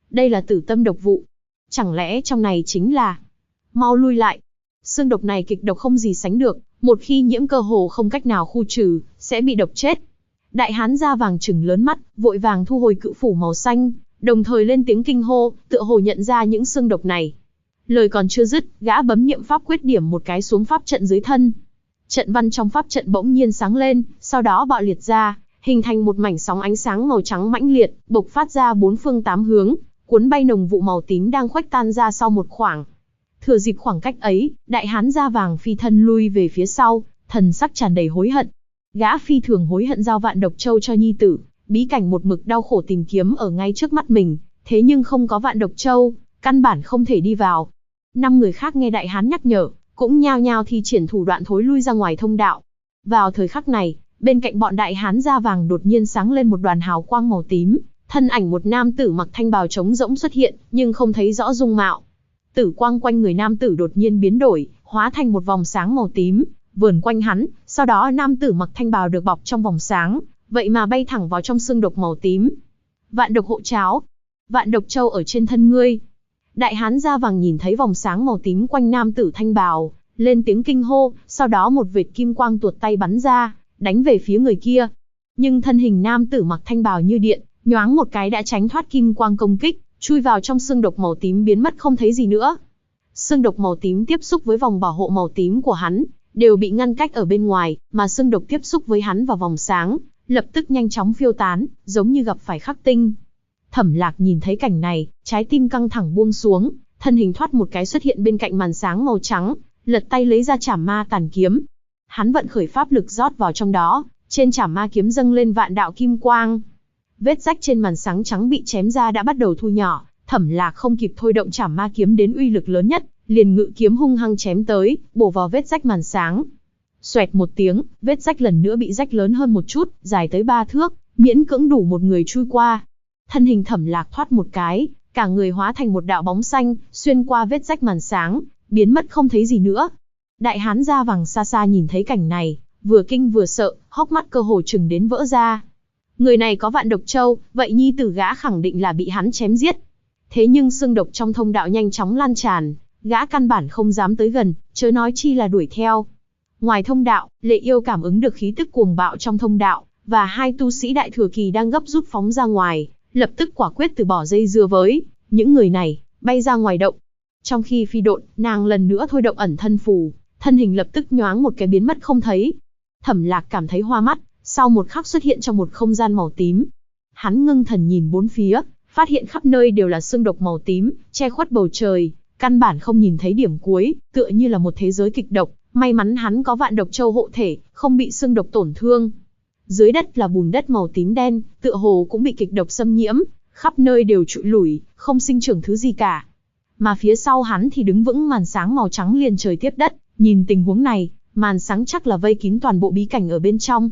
đây là tử tâm độc vụ. Chẳng lẽ trong này chính là... Mau lui lại. Xương độc này kịch độc không gì sánh được, một khi nhiễm cơ hồ không cách nào khu trừ, sẽ bị độc chết. Đại hán da vàng trừng lớn mắt, vội vàng thu hồi cự phủ màu xanh, đồng thời lên tiếng kinh hô, tựa hồ nhận ra những xương độc này. Lời còn chưa dứt, gã bấm niệm pháp quyết điểm một cái xuống pháp trận dưới thân. Trận văn trong pháp trận bỗng nhiên sáng lên, sau đó bạo liệt ra, hình thành một mảnh sóng ánh sáng màu trắng mãnh liệt, bộc phát ra bốn phương tám hướng, cuốn bay nồng vụ màu tím đang khuếch tan ra sau một khoảng. Thừa dịp khoảng cách ấy, đại hán da vàng phi thân lui về phía sau, thần sắc tràn đầy hối hận. Gã phi thường hối hận giao Vạn Độc Châu cho nhi tử, bí cảnh một mực đau khổ tìm kiếm ở ngay trước mắt mình, thế nhưng không có Vạn Độc Châu, căn bản không thể đi vào. 5 người khác nghe đại hán nhắc nhở, cũng nhao nhao thi triển thủ đoạn thối lui ra ngoài thông đạo. Vào thời khắc này, bên cạnh bọn đại hán da vàng đột nhiên sáng lên một đoàn hào quang màu tím, thân ảnh một nam tử mặc thanh bào trống rỗng xuất hiện, nhưng không thấy rõ dung mạo. Tử quang quanh người nam tử đột nhiên biến đổi, hóa thành một vòng sáng màu tím, vờn quanh hắn, sau đó nam tử mặc thanh bào được bọc trong vòng sáng, vậy mà bay thẳng vào trong xương độc màu tím. Vạn độc hộ cháo, Vạn Độc Châu ở trên thân ngươi. Đại hán da vàng nhìn thấy vòng sáng màu tím quanh nam tử thanh bào, lên tiếng kinh hô, sau đó một vệt kim quang tuột tay bắn ra, đánh về phía người kia. Nhưng thân hình nam tử mặc thanh bào như điện, nhoáng một cái đã tránh thoát kim quang công kích, chui vào trong xương độc màu tím biến mất không thấy gì nữa. Xương độc màu tím tiếp xúc với vòng bảo hộ màu tím của hắn, đều bị ngăn cách ở bên ngoài, mà xương độc tiếp xúc với hắn và vòng sáng, lập tức nhanh chóng phiêu tán, giống như gặp phải khắc tinh. Thẩm Lạc nhìn thấy cảnh này, trái tim căng thẳng buông xuống, thân hình thoát một cái xuất hiện bên cạnh màn sáng màu trắng, lật tay lấy ra Trảm Ma Tàn kiếm. Hắn vận khởi pháp lực rót vào trong đó, trên Trảm Ma kiếm dâng lên vạn đạo kim quang. Vết rách trên màn sáng trắng bị chém ra đã bắt đầu thu nhỏ, Thẩm Lạc không kịp thôi động Trảm Ma kiếm đến uy lực lớn nhất, liền ngự kiếm hung hăng chém tới, bổ vào vết rách màn sáng. Xoẹt một tiếng, vết rách lần nữa bị rách lớn hơn một chút, dài tới 3 thước, miễn cưỡng đủ một người chui qua. Thân hình Thẩm Lạc thoát một cái, cả người hóa thành một đạo bóng xanh, xuyên qua vết rách màn sáng, biến mất không thấy gì nữa. Đại hán da vàng xa xa nhìn thấy cảnh này, vừa kinh vừa sợ, hốc mắt cơ hồ chừng đến vỡ ra. Người này có Vạn Độc Châu, vậy nhi tử gã khẳng định là bị hắn chém giết. Thế nhưng xương độc trong thông đạo nhanh chóng lan tràn, gã căn bản không dám tới gần, chớ nói chi là đuổi theo. Ngoài thông đạo, Lệ Yêu cảm ứng được khí tức cuồng bạo trong thông đạo, và 2 tu sĩ đại thừa kỳ đang gấp rút phóng ra ngoài, lập tức quả quyết từ bỏ dây dưa với những người này, bay ra ngoài động. Trong khi phi độn, nàng lần nữa thôi động ẩn thân phù, thân hình lập tức nhoáng một cái biến mất không thấy. Thẩm Lạc cảm thấy hoa mắt, sau một khắc xuất hiện trong một không gian màu tím. Hắn ngưng thần nhìn bốn phía, phát hiện khắp nơi đều là xương độc màu tím, che khuất bầu trời, căn bản không nhìn thấy điểm cuối, tựa như là một thế giới kịch độc. May mắn hắn có Vạn Độc Châu hộ thể, không bị xương độc tổn thương. Dưới đất là bùn đất màu tím đen, tựa hồ cũng bị kịch độc xâm nhiễm, khắp nơi đều trụi lủi, không sinh trưởng thứ gì cả. Mà phía sau hắn thì đứng vững màn sáng màu trắng liền trời tiếp đất, nhìn tình huống này, màn sáng chắc là vây kín toàn bộ bí cảnh ở bên trong.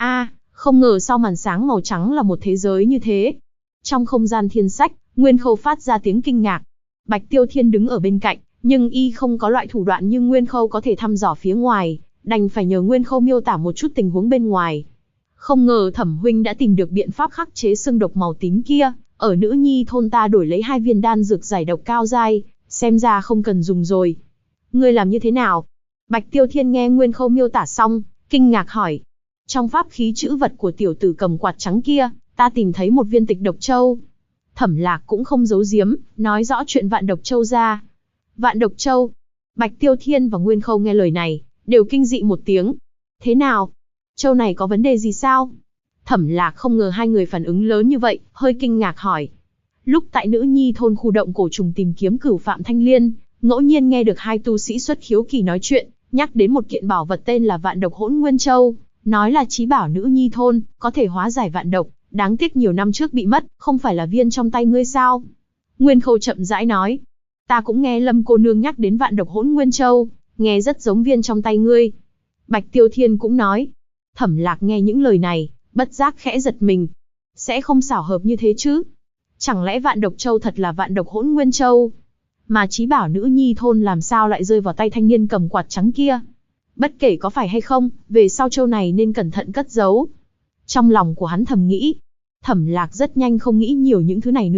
Không ngờ sau màn sáng màu trắng là một thế giới như thế. Trong không gian thiên sách, Nguyên Khâu phát ra tiếng kinh ngạc. Bạch Tiêu Thiên đứng ở bên cạnh, nhưng y không có loại thủ đoạn như Nguyên Khâu có thể thăm dò phía ngoài, đành phải nhờ Nguyên Khâu miêu tả một chút tình huống bên ngoài. Không ngờ Thẩm huynh đã tìm được biện pháp khắc chế xương độc màu tím kia, ở Nữ Nhi thôn ta đổi lấy 2 viên đan dược giải độc cao giai, xem ra không cần dùng rồi. Ngươi làm như thế nào? Bạch Tiêu Thiên nghe Nguyên Khâu miêu tả xong, kinh ngạc hỏi. Trong pháp khí trữ vật của tiểu tử cầm quạt trắng kia, ta tìm thấy một viên tịch độc châu. Thẩm Lạc cũng không giấu giếm, nói rõ chuyện Vạn Độc Châu ra. Vạn Độc Châu. Bạch Tiêu Thiên và Nguyên Khâu nghe lời này, đều kinh dị một tiếng. Thế nào? Châu này có vấn đề gì sao? Thẩm Lạc không ngờ 2 người phản ứng lớn như vậy, hơi kinh ngạc hỏi. Lúc tại Nữ Nhi thôn khu động cổ trùng tìm kiếm cửu Phạm Thanh Liên, ngẫu nhiên nghe được 2 tu sĩ xuất khiếu kỳ nói chuyện, nhắc đến một kiện bảo vật tên là Vạn Độc Hỗn Nguyên Châu, nói là chí bảo Nữ Nhi thôn, có thể hóa giải vạn độc, đáng tiếc nhiều năm trước bị mất, không phải là viên trong tay ngươi sao? Nguyên Khâu chậm rãi nói. Ta cũng nghe Lâm cô nương nhắc đến Vạn Độc Hỗn Nguyên Châu, nghe rất giống viên trong tay ngươi. Bạch Tiêu Thiên cũng nói. Thẩm Lạc nghe những lời này, bất giác khẽ giật mình. Sẽ không xảo hợp như thế chứ? Chẳng lẽ Vạn Độc Châu thật là Vạn Độc Hỗn Nguyên Châu? Mà chí bảo Nữ Nhi thôn làm sao lại rơi vào tay thanh niên cầm quạt trắng kia? Bất kể có phải hay không, về sau châu này nên cẩn thận cất giấu. Trong lòng của hắn thầm nghĩ. Thẩm Lạc rất nhanh không nghĩ nhiều những thứ này nữa,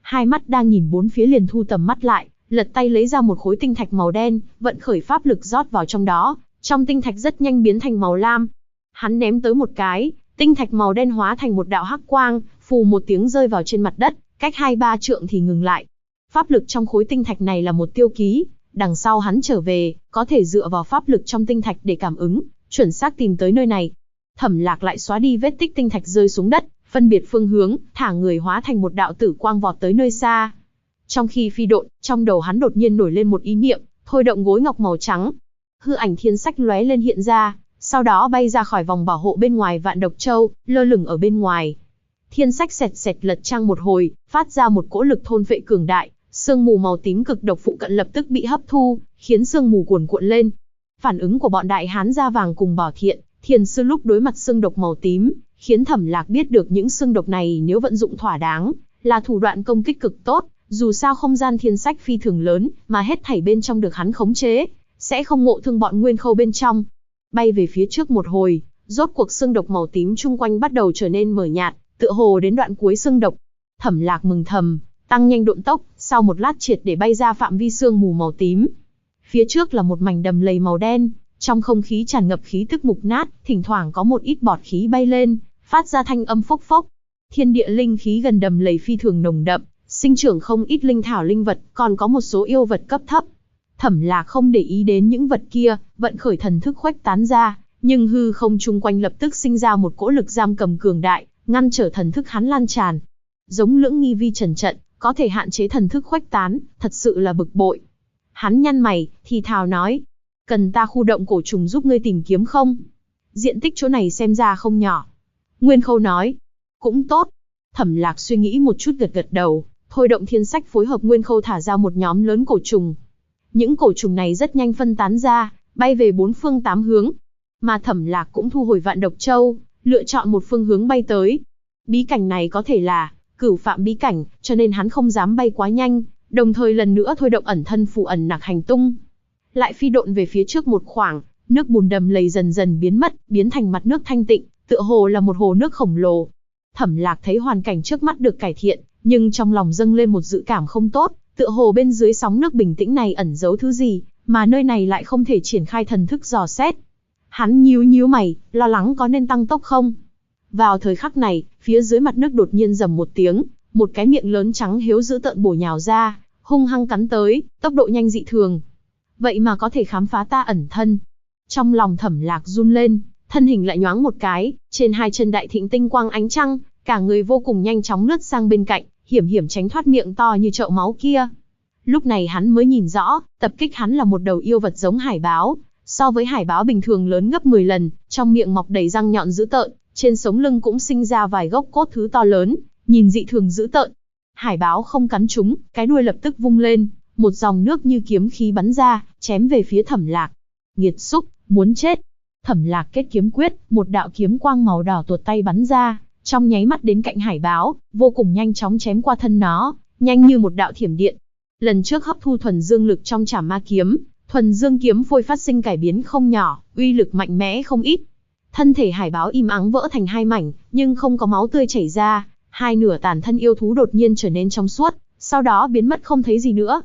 Hai mắt đang nhìn bốn phía liền thu tầm mắt lại, lật tay lấy ra một khối tinh thạch màu đen, vận khởi pháp lực rót vào trong đó, trong tinh thạch rất nhanh biến thành màu lam. Hắn ném tới một cái, tinh thạch màu đen hóa thành một đạo hắc quang, phù một tiếng rơi vào trên mặt đất, cách 2-3 trượng thì ngừng lại. Pháp lực trong khối tinh thạch này là một tiêu ký, đằng sau hắn trở về, có thể dựa vào pháp lực trong tinh thạch để cảm ứng, chuẩn xác tìm tới nơi này. Thẩm Lạc lại xóa đi vết tích tinh thạch rơi xuống đất, phân biệt phương hướng, thả người hóa thành một đạo tử quang vọt tới nơi xa. Trong khi phi độn, trong đầu hắn đột nhiên nổi lên một ý niệm, thôi động gối ngọc màu trắng. Hư ảnh thiên sách lóe lên hiện ra, sau đó bay ra khỏi vòng bảo hộ bên ngoài Vạn Độc Châu, lơ lửng ở bên ngoài. Thiên sách xẹt xẹt lật trang một hồi, phát ra một cỗ lực thôn phệ cường đại, sương mù màu tím cực độc phụ cận lập tức bị hấp thu, khiến sương mù cuồn cuộn lên. Phản ứng của bọn đại hán da vàng cùng Bảo Thiện, Thiền sư lúc đối mặt xương độc màu tím, khiến Thẩm Lạc biết được những xương độc này nếu vận dụng thỏa đáng, là thủ đoạn công kích cực tốt, dù sao không gian thiên sách phi thường lớn, mà hết thảy bên trong được hắn khống chế, sẽ không ngộ thương bọn nguyên khâu bên trong. Bay về phía trước một hồi, rốt cuộc xương độc màu tím chung quanh bắt đầu trở nên mờ nhạt, tựa hồ đến đoạn cuối xương độc. Thẩm Lạc mừng thầm, tăng nhanh độn tốc, sau một lát triệt để bay ra phạm vi sương mù màu tím. Phía trước là một mảnh đầm lầy màu đen, trong không khí tràn ngập khí tức mục nát, thỉnh thoảng có một ít bọt khí bay lên, phát ra thanh âm phốc phốc. Thiên địa linh khí gần đầm lầy phi thường nồng đậm, sinh trưởng không ít linh thảo linh vật, còn có một số yêu vật cấp thấp. Thẩm Lạc không để ý đến những vật kia, vận khởi thần thức khuếch tán ra, nhưng hư không chung quanh lập tức sinh ra một cỗ lực giam cầm cường đại, ngăn trở thần thức hắn lan tràn. Giống Lưỡng Nghi Vi Trần trận, có thể hạn chế thần thức khuếch tán, thật sự là bực bội. Hắn nhăn mày, thì thào nói, cần ta khu động cổ trùng giúp ngươi tìm kiếm không? Diện tích chỗ này xem ra không nhỏ. Nguyên Khâu nói, cũng tốt. Thẩm Lạc suy nghĩ một chút gật gật đầu, thôi động thiên sách phối hợp Nguyên Khâu thả ra một nhóm lớn cổ trùng. Những cổ trùng này rất nhanh phân tán ra, bay về 4 phương 8 hướng. Mà Thẩm Lạc cũng thu hồi Vạn Độc Châu, lựa chọn một phương hướng bay tới. Bí cảnh này có thể là Cửu Phạm bí cảnh, cho nên hắn không dám bay quá nhanh, đồng thời lần nữa thôi động ẩn thân phù ẩn nặc hành tung. Lại phi độn về phía trước một khoảng, nước bùn đầm lầy dần dần biến mất, biến thành mặt nước thanh tịnh, tựa hồ là một hồ nước khổng lồ. Thẩm Lạc thấy hoàn cảnh trước mắt được cải thiện, nhưng trong lòng dâng lên một dự cảm không tốt, tựa hồ bên dưới sóng nước bình tĩnh này ẩn giấu thứ gì, mà nơi này lại không thể triển khai thần thức dò xét. Hắn nhíu nhíu mày, lo lắng có nên tăng tốc không? Vào thời khắc này, phía dưới mặt nước đột nhiên rầm một tiếng, một cái miệng lớn trắng hiếu dữ tợn bổ nhào ra, hung hăng cắn tới, tốc độ nhanh dị thường. Vậy mà có thể khám phá ta ẩn thân. Trong lòng Thẩm Lạc run lên, thân hình lại nhoáng một cái, trên hai chân đại thịnh tinh quang ánh trăng, cả người vô cùng nhanh chóng lướt sang bên cạnh, hiểm hiểm tránh thoát miệng to như chậu máu kia. Lúc này hắn mới nhìn rõ, tập kích hắn là một đầu yêu vật giống hải báo, so với hải báo bình thường lớn gấp 10 lần, trong miệng mọc đầy răng nhọn dữ tợn, trên sống lưng cũng sinh ra vài gốc cốt thứ to lớn, nhìn dị thường dữ tợn. Hải báo không cắn chúng, cái đuôi lập tức vung lên, một dòng nước như kiếm khí bắn ra, chém về phía Thẩm Lạc. Nghiệt xúc, muốn chết. Thẩm Lạc kết kiếm quyết, một đạo kiếm quang màu đỏ tuột tay bắn ra, trong nháy mắt đến cạnh hải báo, vô cùng nhanh chóng chém qua thân nó, nhanh như một đạo thiểm điện. Lần trước hấp thu thuần dương lực trong Trảm Ma kiếm, thuần dương kiếm phôi phát sinh cải biến không nhỏ, uy lực mạnh mẽ không ít. Thân thể hải báo im ắng vỡ thành hai mảnh, nhưng không có máu tươi chảy ra, hai nửa tàn thân yêu thú đột nhiên trở nên trong suốt, sau đó biến mất không thấy gì nữa.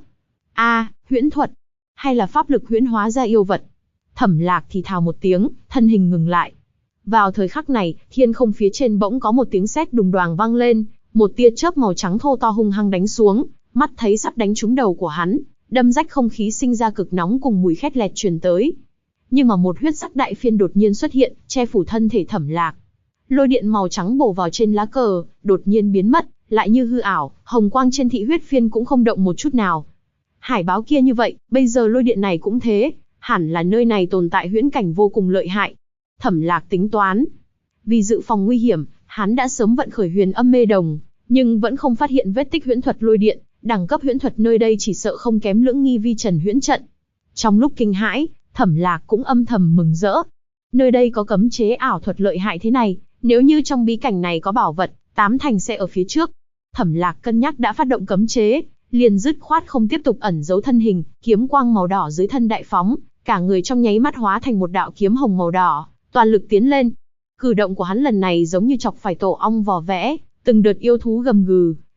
Huyễn thuật, hay là pháp lực huyễn hóa ra yêu vật? Thẩm Lạc thì thào một tiếng, thân hình ngừng lại. Vào thời khắc này, thiên không phía trên bỗng có một tiếng sét đùng đoàng vang lên, một tia chớp màu trắng thô to hung hăng đánh xuống, mắt thấy sắp đánh trúng đầu của hắn, đâm rách không khí sinh ra cực nóng cùng mùi khét lẹt truyền tới. Nhưng mà một huyết sắc đại phiên đột nhiên xuất hiện, che phủ thân thể Thẩm Lạc. Lôi điện màu trắng bổ vào trên lá cờ, đột nhiên biến mất, lại như hư ảo, hồng quang trên thị huyết phiên cũng không động một chút nào. Hải báo kia như vậy, bây giờ lôi điện này cũng thế, hẳn là nơi này tồn tại huyễn cảnh vô cùng lợi hại. Thẩm Lạc tính toán. Vì dự phòng nguy hiểm, hắn đã sớm vận khởi huyền âm mê đồng, nhưng vẫn không phát hiện vết tích huyễn thuật lôi điện, đẳng cấp huyễn thuật nơi đây chỉ sợ không kém Lưỡng Nghi Vi Trần huyễn trận. Trong lúc kinh hãi, Thẩm Lạc cũng âm thầm mừng rỡ. Nơi đây có cấm chế ảo thuật lợi hại thế này, nếu như trong bí cảnh này có bảo vật, 8 thành sẽ ở phía trước. Thẩm Lạc cân nhắc đã phát động cấm chế, liền dứt khoát không tiếp tục ẩn giấu thân hình, kiếm quang màu đỏ dưới thân đại phóng, cả người trong nháy mắt hóa thành một đạo kiếm hồng màu đỏ, toàn lực tiến lên. Cử động của hắn lần này giống như chọc phải tổ ong vò vẽ, từng đợt yêu thú gầm gừ,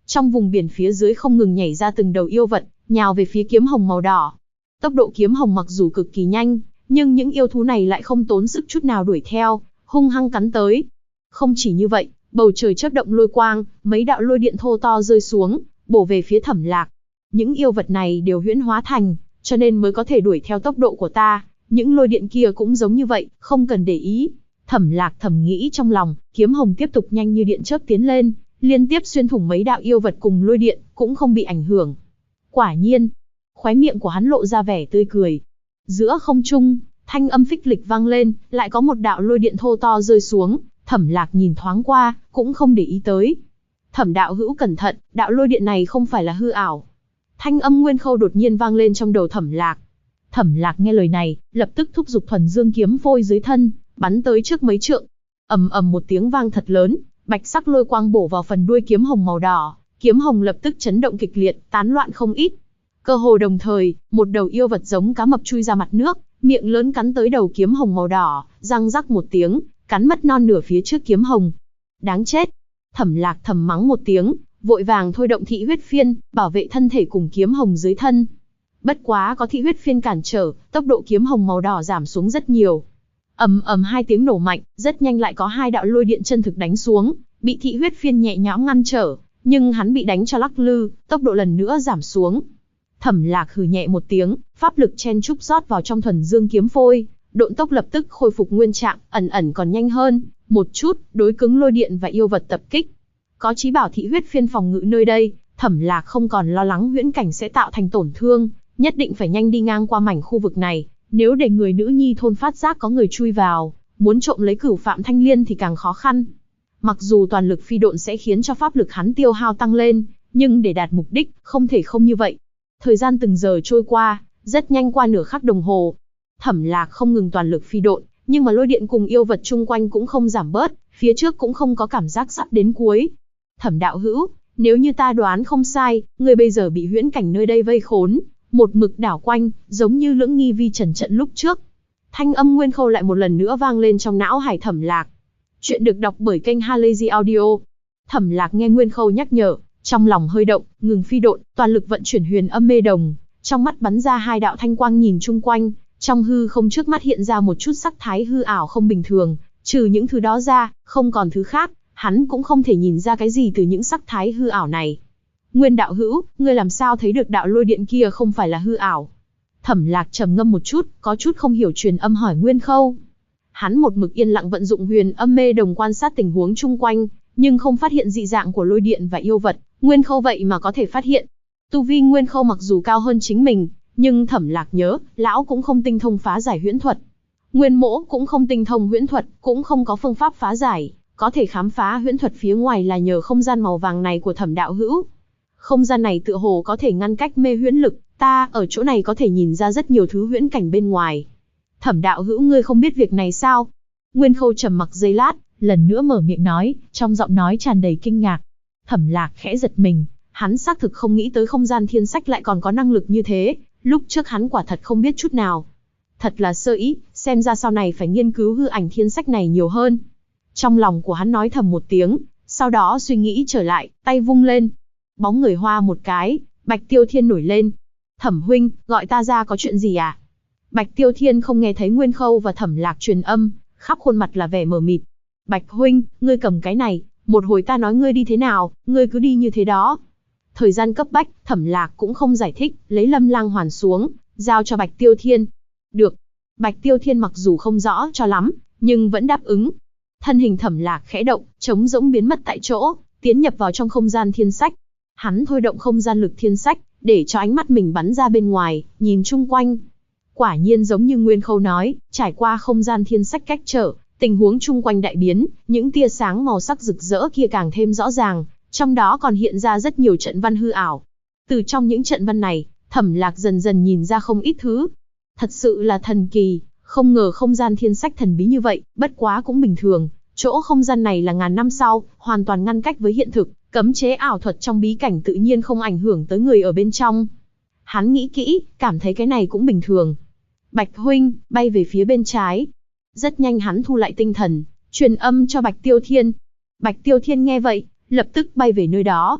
Trong vùng biển phía dưới không ngừng nhảy ra từng đầu yêu vật, nhào về phía kiếm hồng màu đỏ. Tốc độ kiếm hồng mặc dù cực kỳ nhanh, nhưng những yêu thú này lại không tốn sức chút nào đuổi theo, hung hăng cắn tới. Không chỉ như vậy, bầu trời chớp động lôi quang, mấy đạo lôi điện thô to rơi xuống, bổ về phía Thẩm Lạc. Những yêu vật này đều huyễn hóa thành, cho nên mới có thể đuổi theo tốc độ của ta. Những lôi điện kia cũng giống như vậy, không cần để ý. Thẩm Lạc thầm nghĩ trong lòng, kiếm hồng tiếp tục nhanh như điện chớp tiến lên, liên tiếp xuyên thủng mấy đạo yêu vật cùng lôi điện, cũng không bị ảnh hưởng. Quả nhiên, khóe miệng của hắn lộ ra vẻ tươi cười. Giữa không trung, thanh âm phích lịch vang lên, lại có một đạo lôi điện thô to rơi xuống. Thẩm Lạc nhìn thoáng qua, cũng không để ý tới. Thẩm đạo hữu cẩn thận, đạo lôi điện này không phải là hư ảo. Thanh âm Nguyên Khâu đột nhiên vang lên trong đầu Thẩm Lạc. Thẩm Lạc nghe lời này, lập tức thúc giục thuần dương kiếm phôi dưới thân, bắn tới trước mấy trượng. Ầm ầm một tiếng vang thật lớn, bạch sắc lôi quang bổ vào phần đuôi kiếm hồng màu đỏ, kiếm hồng lập tức chấn động kịch liệt, tán loạn không ít. Cơ hồ đồng thời, một đầu yêu vật giống cá mập chui ra mặt nước, miệng lớn cắn tới đầu kiếm hồng màu đỏ, răng rắc một tiếng, cắn mất non nửa phía trước kiếm hồng. Đáng chết! Thẩm Lạc thầm mắng một tiếng, vội vàng thôi động thị huyết phiên, bảo vệ thân thể cùng kiếm hồng dưới thân. Bất quá có thị huyết phiên cản trở, tốc độ kiếm hồng màu đỏ giảm xuống rất nhiều. Ầm ầm hai tiếng nổ mạnh, rất nhanh lại có hai đạo lôi điện chân thực đánh xuống, bị thị huyết phiên nhẹ nhõm ngăn trở, nhưng hắn bị đánh cho lắc lư, tốc độ lần nữa giảm xuống. Thẩm Lạc hừ nhẹ một tiếng, pháp lực chen chúc rót vào trong thuần dương kiếm phôi, độn tốc lập tức khôi phục nguyên trạng, ẩn ẩn còn nhanh hơn một chút, đối cứng lôi điện và yêu vật tập kích. Có chí bảo thị huyết phiên phòng ngự nơi đây, Thẩm Lạc không còn lo lắng huyễn cảnh sẽ tạo thành tổn thương, nhất định phải nhanh đi ngang qua mảnh khu vực này, nếu để người nữ nhi thôn phát giác có người chui vào, muốn trộm lấy cửu Phạm Thanh Liên thì càng khó khăn. Mặc dù toàn lực phi độn sẽ khiến cho pháp lực hắn tiêu hao tăng lên, nhưng để đạt mục đích, không thể không như vậy. Thời gian từng giờ trôi qua, rất nhanh qua nửa khắc đồng hồ. Thẩm Lạc không ngừng toàn lực phi độn, nhưng mà lôi điện cùng yêu vật chung quanh cũng không giảm bớt, phía trước cũng không có cảm giác sắp đến cuối. Thẩm đạo hữu, nếu như ta đoán không sai, ngươi bây giờ bị huyễn cảnh nơi đây vây khốn, một mực đảo quanh, giống như Lưỡng Nghi Vi Trần trận lúc trước. Thanh âm Nguyên Khâu lại một lần nữa vang lên trong não hải Thẩm Lạc. Chuyện được đọc bởi kênh Halazy Audio. Thẩm Lạc nghe Nguyên Khâu nhắc nhở, trong lòng hơi động, ngừng phi độn, toàn lực vận chuyển huyền âm mê đồng, trong mắt bắn ra hai đạo thanh quang nhìn chung quanh, trong hư không trước mắt hiện ra một chút sắc thái hư ảo không bình thường, trừ những thứ đó ra, không còn thứ khác, hắn cũng không thể nhìn ra cái gì từ những sắc thái hư ảo này. Nguyên đạo hữu, ngươi làm sao thấy được đạo lôi điện kia không phải là hư ảo? Thẩm Lạc trầm ngâm một chút, có chút không hiểu truyền âm hỏi Nguyên Khâu. Hắn một mực yên lặng vận dụng huyền âm mê đồng quan sát tình huống chung quanh, nhưng không phát hiện dị dạng của lôi điện và yêu vật. Nguyên Khâu vậy mà có thể phát hiện. Tu vi Nguyên Khâu mặc dù cao hơn chính mình, nhưng Thẩm Lạc nhớ, lão cũng không tinh thông phá giải huyễn thuật. Nguyên Mỗ cũng không tinh thông huyễn thuật, cũng không có phương pháp phá giải, có thể khám phá huyễn thuật phía ngoài là nhờ không gian màu vàng này của Thẩm đạo hữu. Không gian này tựa hồ có thể ngăn cách mê huyễn lực, ta ở chỗ này có thể nhìn ra rất nhiều thứ huyễn cảnh bên ngoài. Thẩm đạo hữu ngươi không biết việc này sao? Nguyên Khâu trầm mặc giây lát, lần nữa mở miệng nói, trong giọng nói tràn đầy kinh ngạc. Thẩm Lạc khẽ giật mình, hắn xác thực không nghĩ tới không gian thiên sách lại còn có năng lực như thế, lúc trước hắn quả thật không biết chút nào. Thật là sơ ý, xem ra sau này phải nghiên cứu hư ảnh thiên sách này nhiều hơn. Trong lòng của hắn nói thầm một tiếng, sau đó suy nghĩ trở lại, tay vung lên. Bóng người hoa một cái, Bạch Tiêu Thiên nổi lên. Thẩm huynh, gọi ta ra có chuyện gì à? Bạch Tiêu Thiên không nghe thấy Nguyên Khâu và Thẩm Lạc truyền âm, khắp khuôn mặt là vẻ mờ mịt. Bạch huynh, ngươi cầm cái này, một hồi ta nói ngươi đi thế nào, ngươi cứ đi như thế đó. Thời gian cấp bách, Thẩm Lạc cũng không giải thích, lấy Lâm Lang Hoàn xuống, giao cho Bạch Tiêu Thiên. Được. Bạch Tiêu Thiên mặc dù không rõ cho lắm, nhưng vẫn đáp ứng. Thân hình Thẩm Lạc khẽ động, trống rỗng biến mất tại chỗ, tiến nhập vào trong không gian thiên sách. Hắn thôi động không gian lực thiên sách, để cho ánh mắt mình bắn ra bên ngoài, nhìn chung quanh. Quả nhiên giống như Nguyên Khâu nói, trải qua không gian thiên sách cách trở, tình huống chung quanh đại biến, những tia sáng màu sắc rực rỡ kia càng thêm rõ ràng, trong đó còn hiện ra rất nhiều trận văn hư ảo. Từ trong những trận văn này, Thẩm Lạc dần dần nhìn ra không ít thứ. Thật sự là thần kỳ, không ngờ không gian thiên sách thần bí như vậy, bất quá cũng bình thường. Chỗ không gian này là ngàn năm sau, hoàn toàn ngăn cách với hiện thực, cấm chế ảo thuật trong bí cảnh tự nhiên không ảnh hưởng tới người ở bên trong. Hắn nghĩ kỹ, cảm thấy cái này cũng bình thường. Bạch huynh, bay về phía bên trái. Rất nhanh hắn thu lại tinh thần, truyền âm cho Bạch Tiêu Thiên. Bạch Tiêu Thiên nghe vậy, lập tức bay về nơi đó.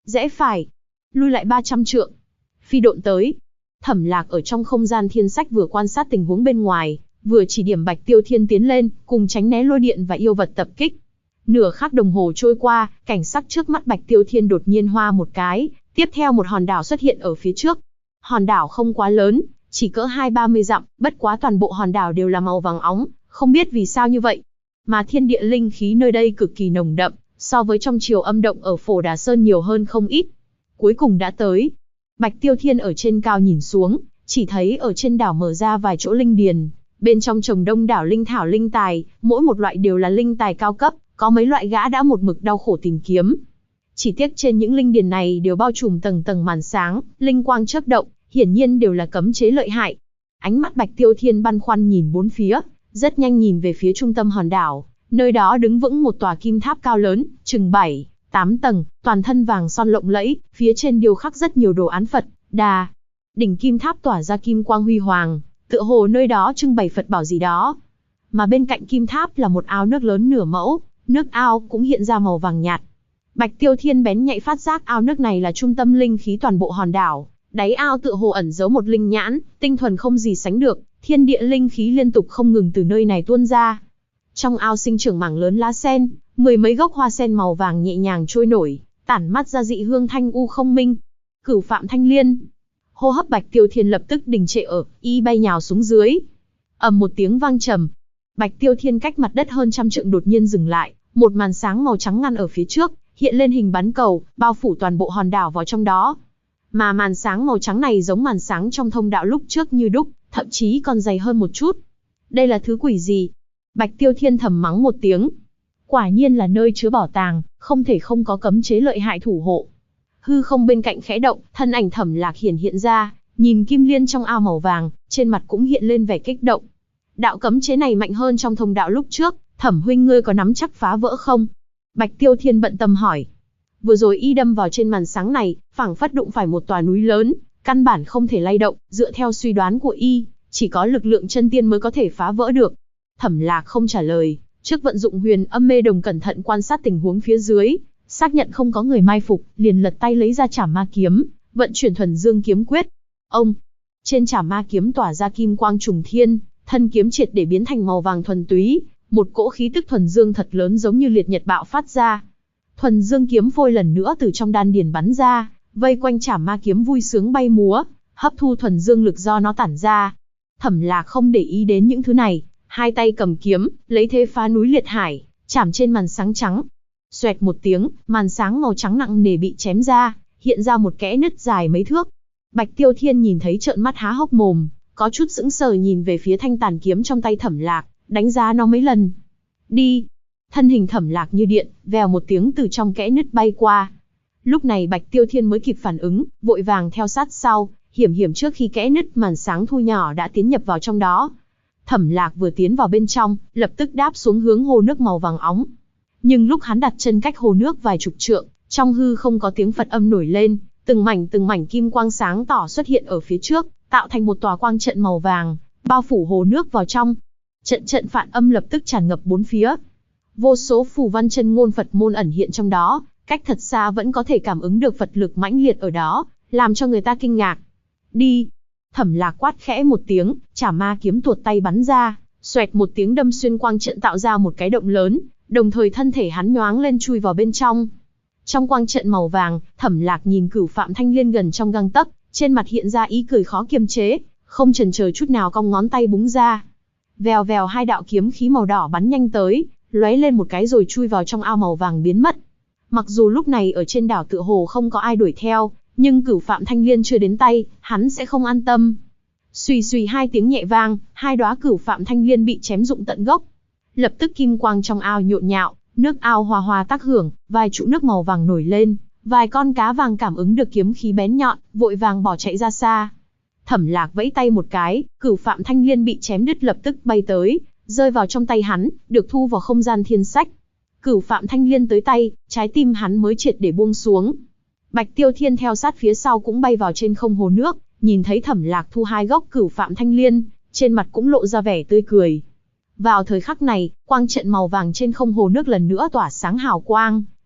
rẽ phải, lui lại 300 trượng, phi độn tới. Thẩm Lạc ở trong không gian thiên sách vừa quan sát tình huống bên ngoài, vừa chỉ điểm Bạch Tiêu Thiên tiến lên, cùng tránh né lôi điện và yêu vật tập kích. Nửa khắc đồng hồ trôi qua, cảnh sắc trước mắt Bạch Tiêu Thiên đột nhiên hoa một cái, tiếp theo một hòn đảo xuất hiện ở phía trước. Hòn đảo không quá lớn, chỉ cỡ 20-30 dặm, bất quá toàn bộ hòn đảo đều là màu vàng óng, không biết vì sao như vậy. Mà thiên địa linh khí nơi đây cực kỳ nồng đậm, so với trong triều âm động ở Phổ Đà Sơn nhiều hơn không ít. Cuối cùng đã tới. Bạch Tiêu Thiên ở trên cao nhìn xuống, chỉ thấy ở trên đảo mở ra vài chỗ linh điền, bên trong trồng đông đảo linh thảo linh tài, mỗi một loại đều là linh tài cao cấp, có mấy loại gã đã một mực đau khổ tìm kiếm. Chỉ tiếc trên những linh điền này đều bao trùm tầng tầng màn sáng, linh quang chớp động, hiển nhiên đều là cấm chế lợi hại. Ánh mắt Bạch Tiêu Thiên băn khoăn nhìn bốn phía, rất nhanh nhìn về phía trung tâm hòn đảo, nơi đó đứng vững một tòa kim tháp cao lớn, chừng 7-8 tầng, toàn thân vàng son lộng lẫy, phía trên điêu khắc rất nhiều đồ án Phật, Đà. Đỉnh kim tháp tỏa ra kim quang huy hoàng, tựa hồ nơi đó trưng bày Phật bảo gì đó. Mà bên cạnh kim tháp là một ao nước lớn nửa mẫu, nước ao cũng hiện ra màu vàng nhạt. Bạch Tiêu Thiên bén nhạy phát giác ao nước này là trung tâm linh khí toàn bộ hòn đảo, đáy ao tựa hồ ẩn giấu một linh nhãn, tinh thuần không gì sánh được, thiên địa linh khí liên tục không ngừng từ nơi này tuôn ra. Trong ao sinh trưởng mảng lớn lá sen, 10 mấy gốc hoa sen màu vàng nhẹ nhàng trôi nổi, tản mắt ra dị hương thanh u không minh. Cửu Phạm Thanh Liên. Hô hấp Bạch Tiêu Thiên lập tức đình trệ ở, y bay nhào xuống dưới. Ầm một tiếng vang trầm. Bạch Tiêu Thiên cách mặt đất hơn 100 trượng đột nhiên dừng lại, một màn sáng màu trắng ngăn ở phía trước, hiện lên hình bắn cầu, bao phủ toàn bộ hòn đảo vào trong đó. Mà màn sáng màu trắng này giống màn sáng trong thông đạo lúc trước như đúc, thậm chí còn dày hơn một chút. Đây là thứ quỷ gì? Bạch Tiêu Thiên thầm mắng một tiếng. Quả nhiên là nơi chứa bảo tàng, không thể không có cấm chế lợi hại thủ hộ. Hư không bên cạnh khẽ động, thân ảnh Thẩm Lạc hiện ra, nhìn kim liên trong ao màu vàng, trên mặt cũng hiện lên vẻ kích động. Đạo cấm chế này mạnh hơn trong thông đạo lúc trước, Thẩm huynh ngươi có nắm chắc phá vỡ không? Bạch Tiêu Thiên bận tâm hỏi. Vừa rồi y đâm vào trên màn sáng này, phảng phất đụng phải một tòa núi lớn, căn bản không thể lay động, dựa theo suy đoán của y, chỉ có lực lượng chân tiên mới có thể phá vỡ được. Thẩm Lạc không trả lời, trước vận dụng huyền âm mê đồng cẩn thận quan sát tình huống phía dưới, xác nhận không có người mai phục, liền lật tay lấy ra Trảm Ma kiếm, vận chuyển Thuần Dương kiếm quyết. Ông, trên Trảm Ma kiếm tỏa ra kim quang trùng thiên, thân kiếm triệt để biến thành màu vàng thuần túy, một cỗ khí tức thuần dương thật lớn giống như liệt nhật bạo phát ra. Thuần Dương kiếm phôi lần nữa từ trong đan điền bắn ra, vây quanh Trảm Ma kiếm vui sướng bay múa, hấp thu thuần dương lực do nó tản ra. Thẩm Lạc không để ý đến những thứ này, hai tay cầm kiếm, lấy thế phá núi liệt hải, chạm trên màn sáng trắng. Xoẹt một tiếng, màn sáng màu trắng nặng nề bị chém ra, hiện ra một kẽ nứt dài mấy thước. Bạch Tiêu Thiên nhìn thấy trợn mắt há hốc mồm, có chút sững sờ nhìn về phía thanh tàn kiếm trong tay Thẩm Lạc, đánh giá nó mấy lần. Đi! Thân hình Thẩm Lạc như điện, vèo một tiếng từ trong kẽ nứt bay qua. Lúc này Bạch Tiêu Thiên mới kịp phản ứng, vội vàng theo sát sau, hiểm trước khi kẽ nứt màn sáng thu nhỏ đã tiến nhập vào trong đó. Thẩm Lạc vừa tiến vào bên trong, lập tức đáp xuống hướng hồ nước màu vàng óng. Nhưng lúc hắn đặt chân cách hồ nước vài chục trượng, trong hư không có tiếng Phật âm nổi lên, từng mảnh kim quang sáng tỏ xuất hiện ở phía trước, tạo thành một tòa quang trận màu vàng, bao phủ hồ nước vào trong. Trận phản âm lập tức tràn ngập bốn phía. Vô số phù văn chân ngôn Phật môn ẩn hiện trong đó, cách thật xa vẫn có thể cảm ứng được Phật lực mãnh liệt ở đó, làm cho người ta kinh ngạc. Đi! Thẩm Lạc quát khẽ một tiếng, Trảm Ma kiếm tuột tay bắn ra, xoẹt một tiếng đâm xuyên quang trận tạo ra một cái động lớn, đồng thời thân thể hắn nhoáng lên chui vào bên trong. Trong quang trận màu vàng, Thẩm Lạc nhìn Cửu Phạm Thanh Liên gần trong gang tấc, trên mặt hiện ra ý cười khó kiềm chế, không chần chờ chút nào cong ngón tay búng ra. Vèo vèo hai đạo kiếm khí màu đỏ bắn nhanh tới, lóe lên một cái rồi chui vào trong ao màu vàng biến mất. Mặc dù lúc này ở trên đảo tựa hồ không có ai đuổi theo, nhưng Cửu Phạm Thanh Liên chưa đến tay, hắn sẽ không an tâm. Xùy xùy hai tiếng nhẹ vang, hai đóa Cửu Phạm Thanh Liên bị chém rụng tận gốc. Lập tức kim quang trong ao nhộn nhạo, nước ao hòa hòa tác hưởng, vài trụ nước màu vàng nổi lên, vài con cá vàng cảm ứng được kiếm khí bén nhọn, vội vàng bỏ chạy ra xa. Thẩm Lạc vẫy tay một cái, Cửu Phạm Thanh Liên bị chém đứt lập tức bay tới, rơi vào trong tay hắn, được thu vào không gian thiên sách. Cửu Phạm Thanh Liên tới tay, trái tim hắn mới triệt để buông xuống. Bạch Tiêu Thiên theo sát phía sau cũng bay vào trên không hồ nước, nhìn thấy Thẩm Lạc thu hai gốc Cửu Phạm Thanh Liên, trên mặt cũng lộ ra vẻ tươi cười. Vào thời khắc này, quang trận màu vàng trên không hồ nước lần nữa tỏa sáng hào quang,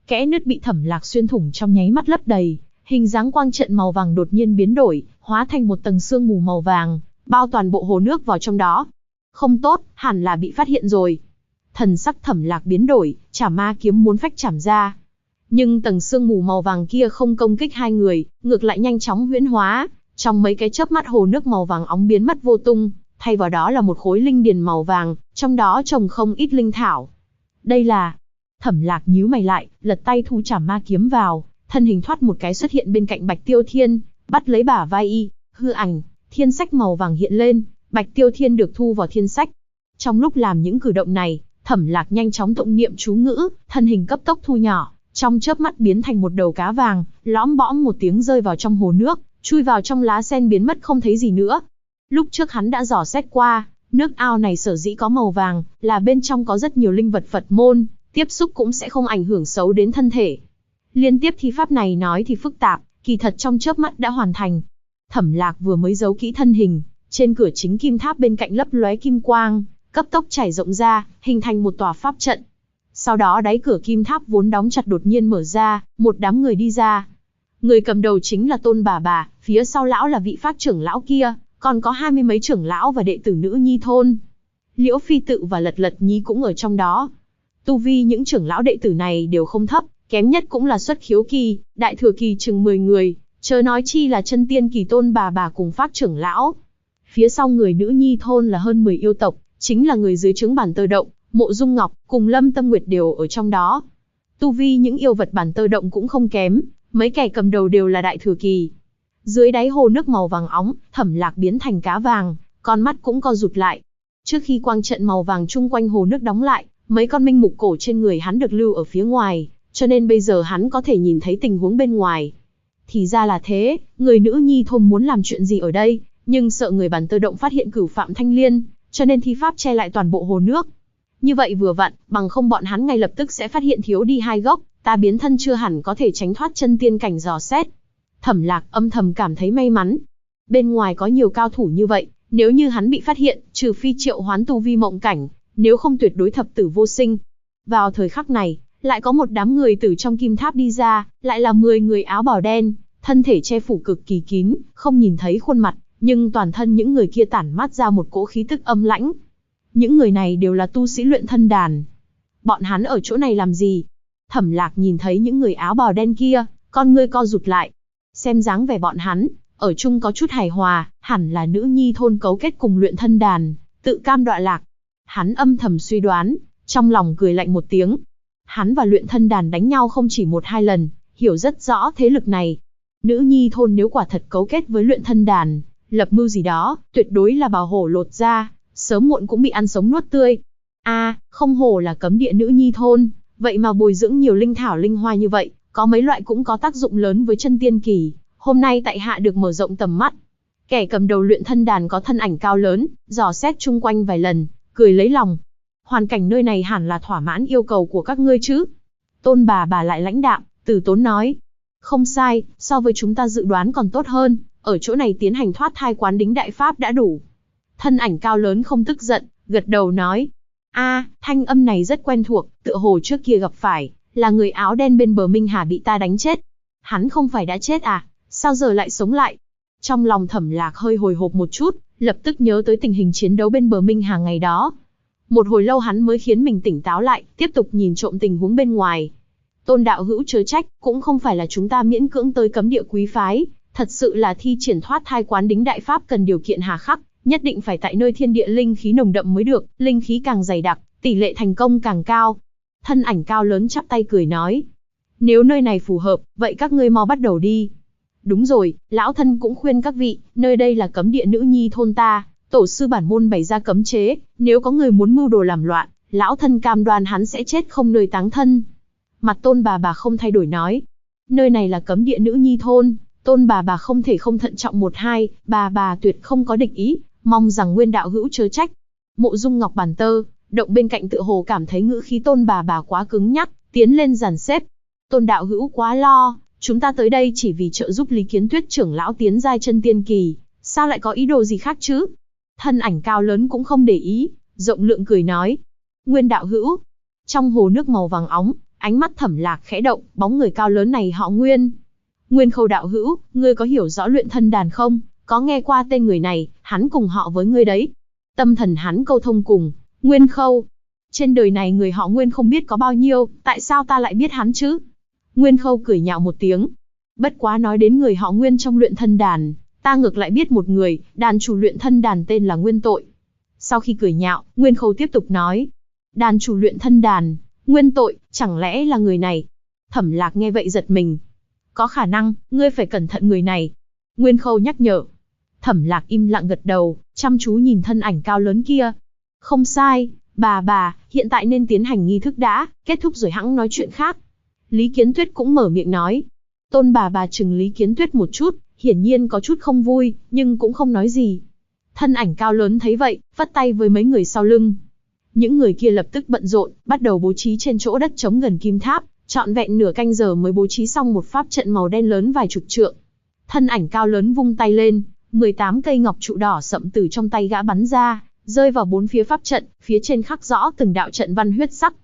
Kẽ nứt bị Thẩm Lạc xuyên thủng trong nháy mắt lấp đầy, hình dáng quang trận màu vàng đột nhiên biến đổi, hóa thành một tầng sương mù màu vàng, bao toàn bộ hồ nước vào trong đó. Không tốt, hẳn là bị phát hiện rồi. Thần sắc Thẩm Lạc biến đổi, Trảm Ma kiếm muốn phách chảm ra. Nhưng tầng sương mù màu vàng kia không công kích hai người, ngược lại nhanh chóng huyễn hóa. Trong mấy cái chớp mắt hồ nước màu vàng óng biến mất vô tung, thay vào đó là một khối linh điền màu vàng, trong đó trồng không ít linh thảo. Đây là... Thẩm Lạc nhíu mày lại, lật tay thu Trảm Ma kiếm vào, thân hình thoát một cái xuất hiện bên cạnh Bạch Tiêu Thiên, bắt lấy bả vai y, hư ảnh, thiên sách màu vàng hiện lên, Bạch Tiêu Thiên được thu vào thiên sách. Trong lúc làm những cử động này, Thẩm Lạc nhanh chóng tụng niệm chú ngữ, thân hình cấp tốc thu nhỏ, trong chớp mắt biến thành một đầu cá vàng, lõm bõm một tiếng rơi vào trong hồ nước, chui vào trong lá sen biến mất không thấy gì nữa. Lúc trước hắn đã dò xét qua, nước ao này sở dĩ có màu vàng, là bên trong có rất nhiều linh vật Phật môn, tiếp xúc cũng sẽ không ảnh hưởng xấu đến thân thể. Liên tiếp thi pháp này nói thì phức tạp, kỳ thật trong chớp mắt đã hoàn thành. Thẩm Lạc vừa mới giấu kỹ thân hình, trên cửa chính kim tháp bên cạnh lấp lóe kim quang, cấp tốc trải rộng ra, hình thành một tòa pháp trận. Sau đó đáy cửa kim tháp vốn đóng chặt đột nhiên mở ra, một đám người đi ra. Người cầm đầu chính là Tôn Bà, phía sau lão là vị Phác trưởng lão kia, còn có 20 mấy trưởng lão và đệ tử nữ nhi thôn. Liễu Phi Tự và Lật Lật Nhi cũng ở trong đó. Tu vi những trưởng lão đệ tử này đều không thấp, kém nhất cũng là xuất khiếu kỳ, đại thừa kỳ chừng 10 người, chớ nói chi là chân tiên kỳ Tôn Bà cùng Phác trưởng lão. Phía sau người nữ nhi thôn là hơn 10 yêu tộc, chính là người dưới trướng Bản Tơ Động, Mộ Dung Ngọc cùng Lâm Tâm Nguyệt đều ở trong đó. Tu vi những yêu vật Bản Tơ Động cũng không kém, mấy kẻ cầm đầu đều là đại thừa kỳ. Dưới đáy hồ nước màu vàng óng, Thẩm Lạc biến thành cá vàng, con mắt cũng co rụt lại. Trước khi quang trận màu vàng chung quanh hồ nước đóng lại, mấy con minh mục cổ trên người hắn được lưu ở phía ngoài, cho nên bây giờ hắn có thể nhìn thấy tình huống bên ngoài. Thì ra là thế, người nữ nhi thôn muốn làm chuyện gì ở đây, nhưng sợ người Bản Tơ Động phát hiện cửu phạm thanh liên, cho nên thi pháp che lại toàn bộ hồ nước. Như vậy vừa vặn, bằng không bọn hắn ngay lập tức sẽ phát hiện thiếu đi hai gốc, ta biến thân chưa hẳn có thể tránh thoát chân tiên cảnh dò xét. Thẩm Lạc âm thầm cảm thấy may mắn. Bên ngoài có nhiều cao thủ như vậy, nếu như hắn bị phát hiện, trừ phi triệu hoán tu vi mộng cảnh, nếu không tuyệt đối thập tử vô sinh. Vào thời khắc này, lại có một đám người từ trong kim tháp đi ra, lại là 10 người áo bào đen, thân thể che phủ cực kỳ kín, không nhìn thấy khuôn mặt, nhưng toàn thân những người kia tản mát ra một cỗ khí tức âm lãnh. Những người này đều là tu sĩ luyện thân đàn. Bọn hắn ở chỗ này làm gì? Thẩm Lạc nhìn thấy những người áo bào đen kia, con ngươi co rụt lại. Xem dáng vẻ bọn hắn, ở chung có chút hài hòa, hẳn là nữ nhi thôn cấu kết cùng luyện thân đàn, tự cam đọa lạc. Hắn âm thầm suy đoán, trong lòng cười lạnh một tiếng. Hắn và luyện thân đàn đánh nhau không chỉ 1-2 lần, hiểu rất rõ thế lực này. Nữ nhi thôn nếu quả thật cấu kết với luyện thân đàn, lập mưu gì đó, tuyệt đối là bào hổ lột ra, sớm muộn cũng bị ăn sống nuốt tươi. Không hổ là cấm địa nữ nhi thôn, vậy mà bồi dưỡng nhiều linh thảo linh hoa như vậy, có mấy loại cũng có tác dụng lớn với chân tiên kỳ, hôm nay tại hạ được mở rộng tầm mắt. Kẻ cầm đầu luyện thân đàn có thân ảnh cao lớn, dò xét chung quanh vài lần, cười lấy lòng. Hoàn cảnh nơi này hẳn là thỏa mãn yêu cầu của các ngươi chứ? Tôn bà lại lãnh đạm, từ tốn nói. Không sai, so với chúng ta dự đoán còn tốt hơn, ở chỗ này tiến hành thoát thai quán đính đại pháp đã đủ. Thân ảnh cao lớn không tức giận, gật đầu nói. Thanh âm này rất quen thuộc, tựa hồ trước kia gặp phải, là người áo đen bên bờ Minh Hà bị ta đánh chết. Hắn không phải đã chết à, sao giờ lại sống lại? Trong lòng Thẩm Lạc hơi hồi hộp một chút, lập tức nhớ tới tình hình chiến đấu bên bờ Minh Hà ngày đó. Một hồi lâu hắn mới khiến mình tỉnh táo lại, tiếp tục nhìn trộm tình huống bên ngoài. Tôn đạo hữu chớ trách, cũng không phải là chúng ta miễn cưỡng tới cấm địa quý phái, thật sự là thi triển thoát thai quán đính đại pháp cần điều kiện hà khắc, nhất định phải tại nơi thiên địa linh khí nồng đậm mới được, linh khí càng dày đặc, tỷ lệ thành công càng cao. Thân ảnh cao lớn chắp tay cười nói. Nếu nơi này phù hợp, vậy các ngươi mau bắt đầu đi. Đúng rồi, lão thân cũng khuyên các vị, nơi đây là cấm địa nữ nhi thôn ta, tổ sư bản môn bày ra cấm chế, nếu có người muốn mưu đồ làm loạn, lão thân cam đoan hắn sẽ chết không nơi táng thân. Mặt Tôn bà không thay đổi nói. Nơi này là cấm địa nữ nhi thôn, Tôn bà không thể không thận trọng 1-2, bà tuyệt không có địch ý, mong rằng nguyên đạo hữu chớ trách. Mộ Dung Ngọc Bản Tơ Động bên cạnh tựa hồ cảm thấy ngữ khí Tôn bà quá cứng nhắc, tiến lên dàn xếp. Tôn đạo hữu quá lo, chúng ta tới đây chỉ vì trợ giúp Lý Kiến Tuyết trưởng lão tiến giai chân tiên kỳ, sao lại có ý đồ gì khác chứ? Thân ảnh cao lớn cũng không để ý, rộng lượng cười nói. Nguyên đạo hữu. Trong hồ nước màu vàng óng, Ánh mắt Thẩm Lạc khẽ động, bóng người cao lớn này họ Nguyên. Nguyên Khâu đạo hữu, ngươi có hiểu rõ luyện thân đàn không? Có nghe qua tên người này, hắn cùng họ với ngươi đấy. Tâm thần hắn câu thông cùng Nguyên Khâu. Trên đời này người họ Nguyên không biết có bao nhiêu, tại sao ta lại biết hắn chứ? Nguyên Khâu cười nhạo một tiếng. Bất quá nói đến người họ Nguyên trong luyện thân đàn, ta ngược lại biết một người, đàn chủ luyện thân đàn tên là Nguyên Tội. Sau khi cười nhạo, Nguyên Khâu tiếp tục nói. Đàn chủ luyện thân đàn, Nguyên Tội, chẳng lẽ là người này? Thẩm Lạc nghe vậy giật mình. Có khả năng, ngươi phải cẩn thận người này. Nguyên Khâu nhắc nhở. Thẩm Lạc im lặng gật đầu, chăm chú nhìn thân ảnh cao lớn kia. Không sai, bà, hiện tại nên tiến hành nghi thức đã, kết thúc rồi hẵng nói chuyện khác. Lý Kiến Tuyết cũng mở miệng nói. Tôn bà chừng Lý Kiến Tuyết một chút, hiển nhiên có chút không vui, nhưng cũng không nói gì. Thân ảnh cao lớn thấy vậy, vắt tay với mấy người sau lưng. Những người kia lập tức bận rộn, bắt đầu bố trí trên chỗ đất trống gần kim tháp, trọn vẹn nửa canh giờ mới bố trí xong một pháp trận màu đen lớn vài chục trượng. Thân ảnh cao lớn vung tay lên, 18 cây ngọc trụ đỏ sậm từ trong tay gã bắn ra, rơi vào bốn phía pháp trận, phía trên khắc rõ từng đạo trận văn huyết sắc.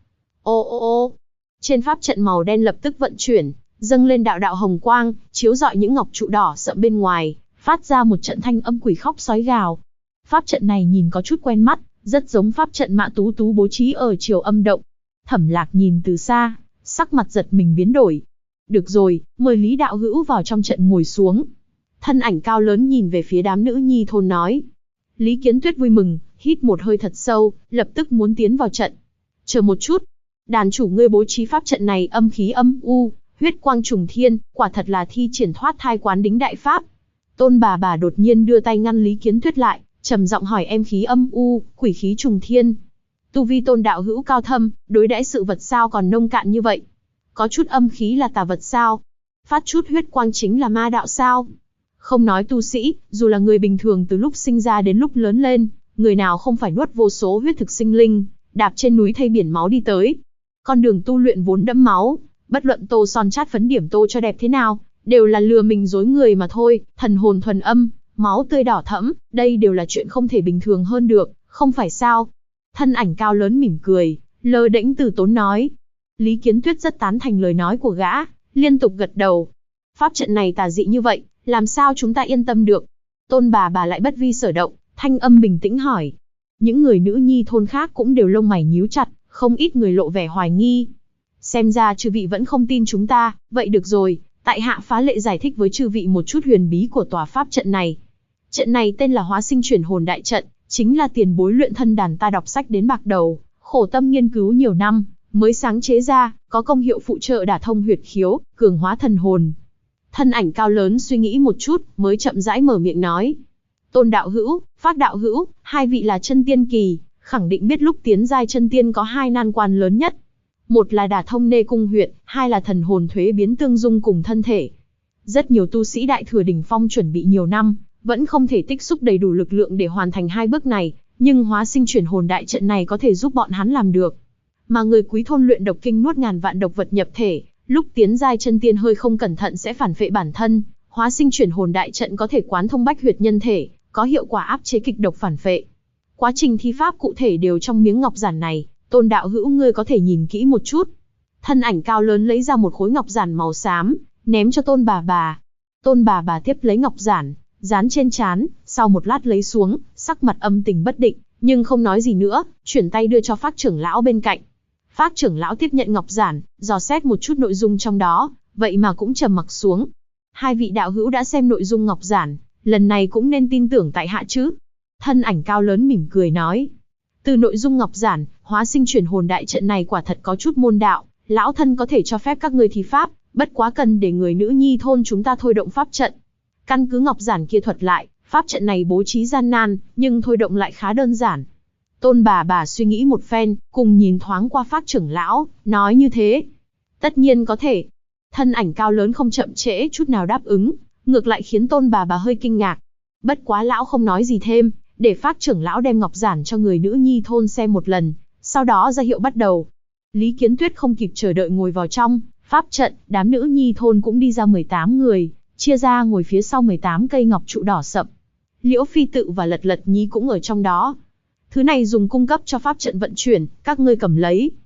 Ô. Trên pháp trận màu đen lập tức vận chuyển, dâng lên đạo đạo hồng quang, chiếu rọi những ngọc trụ đỏ sậm bên ngoài, phát ra một trận thanh âm quỷ khóc sói gào. Pháp trận này nhìn có chút quen mắt, rất giống pháp trận Mã Tú Tú bố trí ở Triều Âm Động. Thẩm Lạc nhìn từ xa, sắc mặt giật mình biến đổi. Được rồi, mời Lý đạo hữu vào trong trận ngồi xuống. Thân ảnh cao lớn nhìn về phía đám nữ nhi thôn nói. Lý Kiến Tuyết vui mừng, hít một hơi thật sâu, lập tức muốn tiến vào trận. Chờ một chút, đàn chủ ngươi bố trí pháp trận này âm khí âm u, huyết quang trùng thiên, quả thật là thi triển thoát thai quán đính đại pháp. Tôn bà đột nhiên đưa tay ngăn Lý Kiến Tuyết lại, trầm giọng hỏi em khí âm u, quỷ khí trùng thiên. Tu vi Tôn đạo hữu cao thâm, đối đãi sự vật sao còn nông cạn như vậy? Có chút âm khí là tà vật sao? Phát chút huyết quang chính là ma đạo sao? Không nói tu sĩ, dù là người bình thường từ lúc sinh ra đến lúc lớn lên, người nào không phải nuốt vô số huyết thực sinh linh, đạp trên núi thay biển máu đi tới. Con đường tu luyện vốn đẫm máu, bất luận tô son chát phấn điểm tô cho đẹp thế nào, đều là lừa mình dối người mà thôi, thần hồn thuần âm, máu tươi đỏ thẫm, đây đều là chuyện không thể bình thường hơn được, không phải sao? Thân ảnh cao lớn mỉm cười, lơ đễnh từ tốn nói. Lý Kiến Tuyết rất tán thành lời nói của gã, liên tục gật đầu. Pháp trận này tà dị như vậy, làm sao chúng ta yên tâm được? Tôn bà lại bất vi sở động, thanh âm bình tĩnh hỏi. Những người nữ nhi thôn khác cũng đều lông mày nhíu chặt, không ít người lộ vẻ hoài nghi. Xem ra chư vị vẫn không tin chúng ta, vậy được rồi, tại hạ phá lệ giải thích với chư vị một chút huyền bí của tòa pháp trận này. Trận này tên là Hóa Sinh Chuyển Hồn Đại Trận, chính là tiền bối luyện thân đàn ta đọc sách đến bạc đầu, khổ tâm nghiên cứu nhiều năm, mới sáng chế ra, có công hiệu phụ trợ đả thông huyệt khiếu, cường hóa thần hồn. Thân ảnh cao lớn suy nghĩ một chút, mới chậm rãi mở miệng nói. Tôn đạo hữu, Phác đạo hữu, hai vị là chân tiên kỳ, khẳng định biết lúc tiến giai chân tiên có hai nan quan lớn nhất. Một là đả thông nê cung huyệt, hai là thần hồn thuế biến tương dung cùng thân thể. Rất nhiều tu sĩ đại thừa đỉnh phong chuẩn bị nhiều năm, vẫn không thể tích xúc đầy đủ lực lượng để hoàn thành hai bước này, nhưng Hóa Sinh Chuyển Hồn Đại Trận này có thể giúp bọn hắn làm được. Mà người quý thôn luyện độc kinh nuốt ngàn vạn độc vật nhập thể, lúc tiến giai chân tiên hơi không cẩn thận sẽ phản phệ bản thân, Hóa Sinh Chuyển Hồn Đại Trận có thể quán thông bách huyệt nhân thể, có hiệu quả áp chế kịch độc phản phệ. Quá trình thi pháp cụ thể đều trong miếng ngọc giản này, Tôn đạo hữu ngươi có thể nhìn kỹ một chút. Thân ảnh cao lớn lấy ra một khối ngọc giản màu xám, ném cho Tôn bà. Tôn bà tiếp lấy ngọc giản, dán trên trán, sau một lát lấy xuống, sắc mặt âm tình bất định, nhưng không nói gì nữa, chuyển tay đưa cho Phác trưởng lão bên cạnh. Phác trưởng lão tiếp nhận ngọc giản, dò xét một chút nội dung trong đó, vậy mà cũng trầm mặc xuống. Hai vị đạo hữu đã xem nội dung ngọc giản, lần này cũng nên tin tưởng tại hạ chứ? Thân ảnh cao lớn mỉm cười nói. Từ nội dung ngọc giản, Hóa Sinh Chuyển Hồn Đại Trận này quả thật có chút môn đạo, lão thân có thể cho phép các ngươi thi pháp, bất quá cần để người nữ nhi thôn chúng ta thôi động pháp trận. Căn cứ ngọc giản kia thuật lại, pháp trận này bố trí gian nan, nhưng thôi động lại khá đơn giản. Tôn bà suy nghĩ một phen, cùng nhìn thoáng qua Phác trưởng lão, nói như thế. Tất nhiên có thể. Thân ảnh cao lớn không chậm trễ chút nào đáp ứng, ngược lại khiến Tôn bà hơi kinh ngạc. Bất quá lão không nói gì thêm, để Phác trưởng lão đem ngọc giản cho người nữ nhi thôn xem một lần, sau đó ra hiệu bắt đầu. Lý Kiến Tuyết không kịp chờ đợi ngồi vào trong pháp trận, đám nữ nhi thôn cũng đi ra 18 người, chia ra ngồi phía sau 18 cây ngọc trụ đỏ sậm. Liễu Phi Tự và Lật Lật Nhí cũng ở trong đó. Thứ này dùng cung cấp cho pháp trận vận chuyển, các ngươi cầm lấy.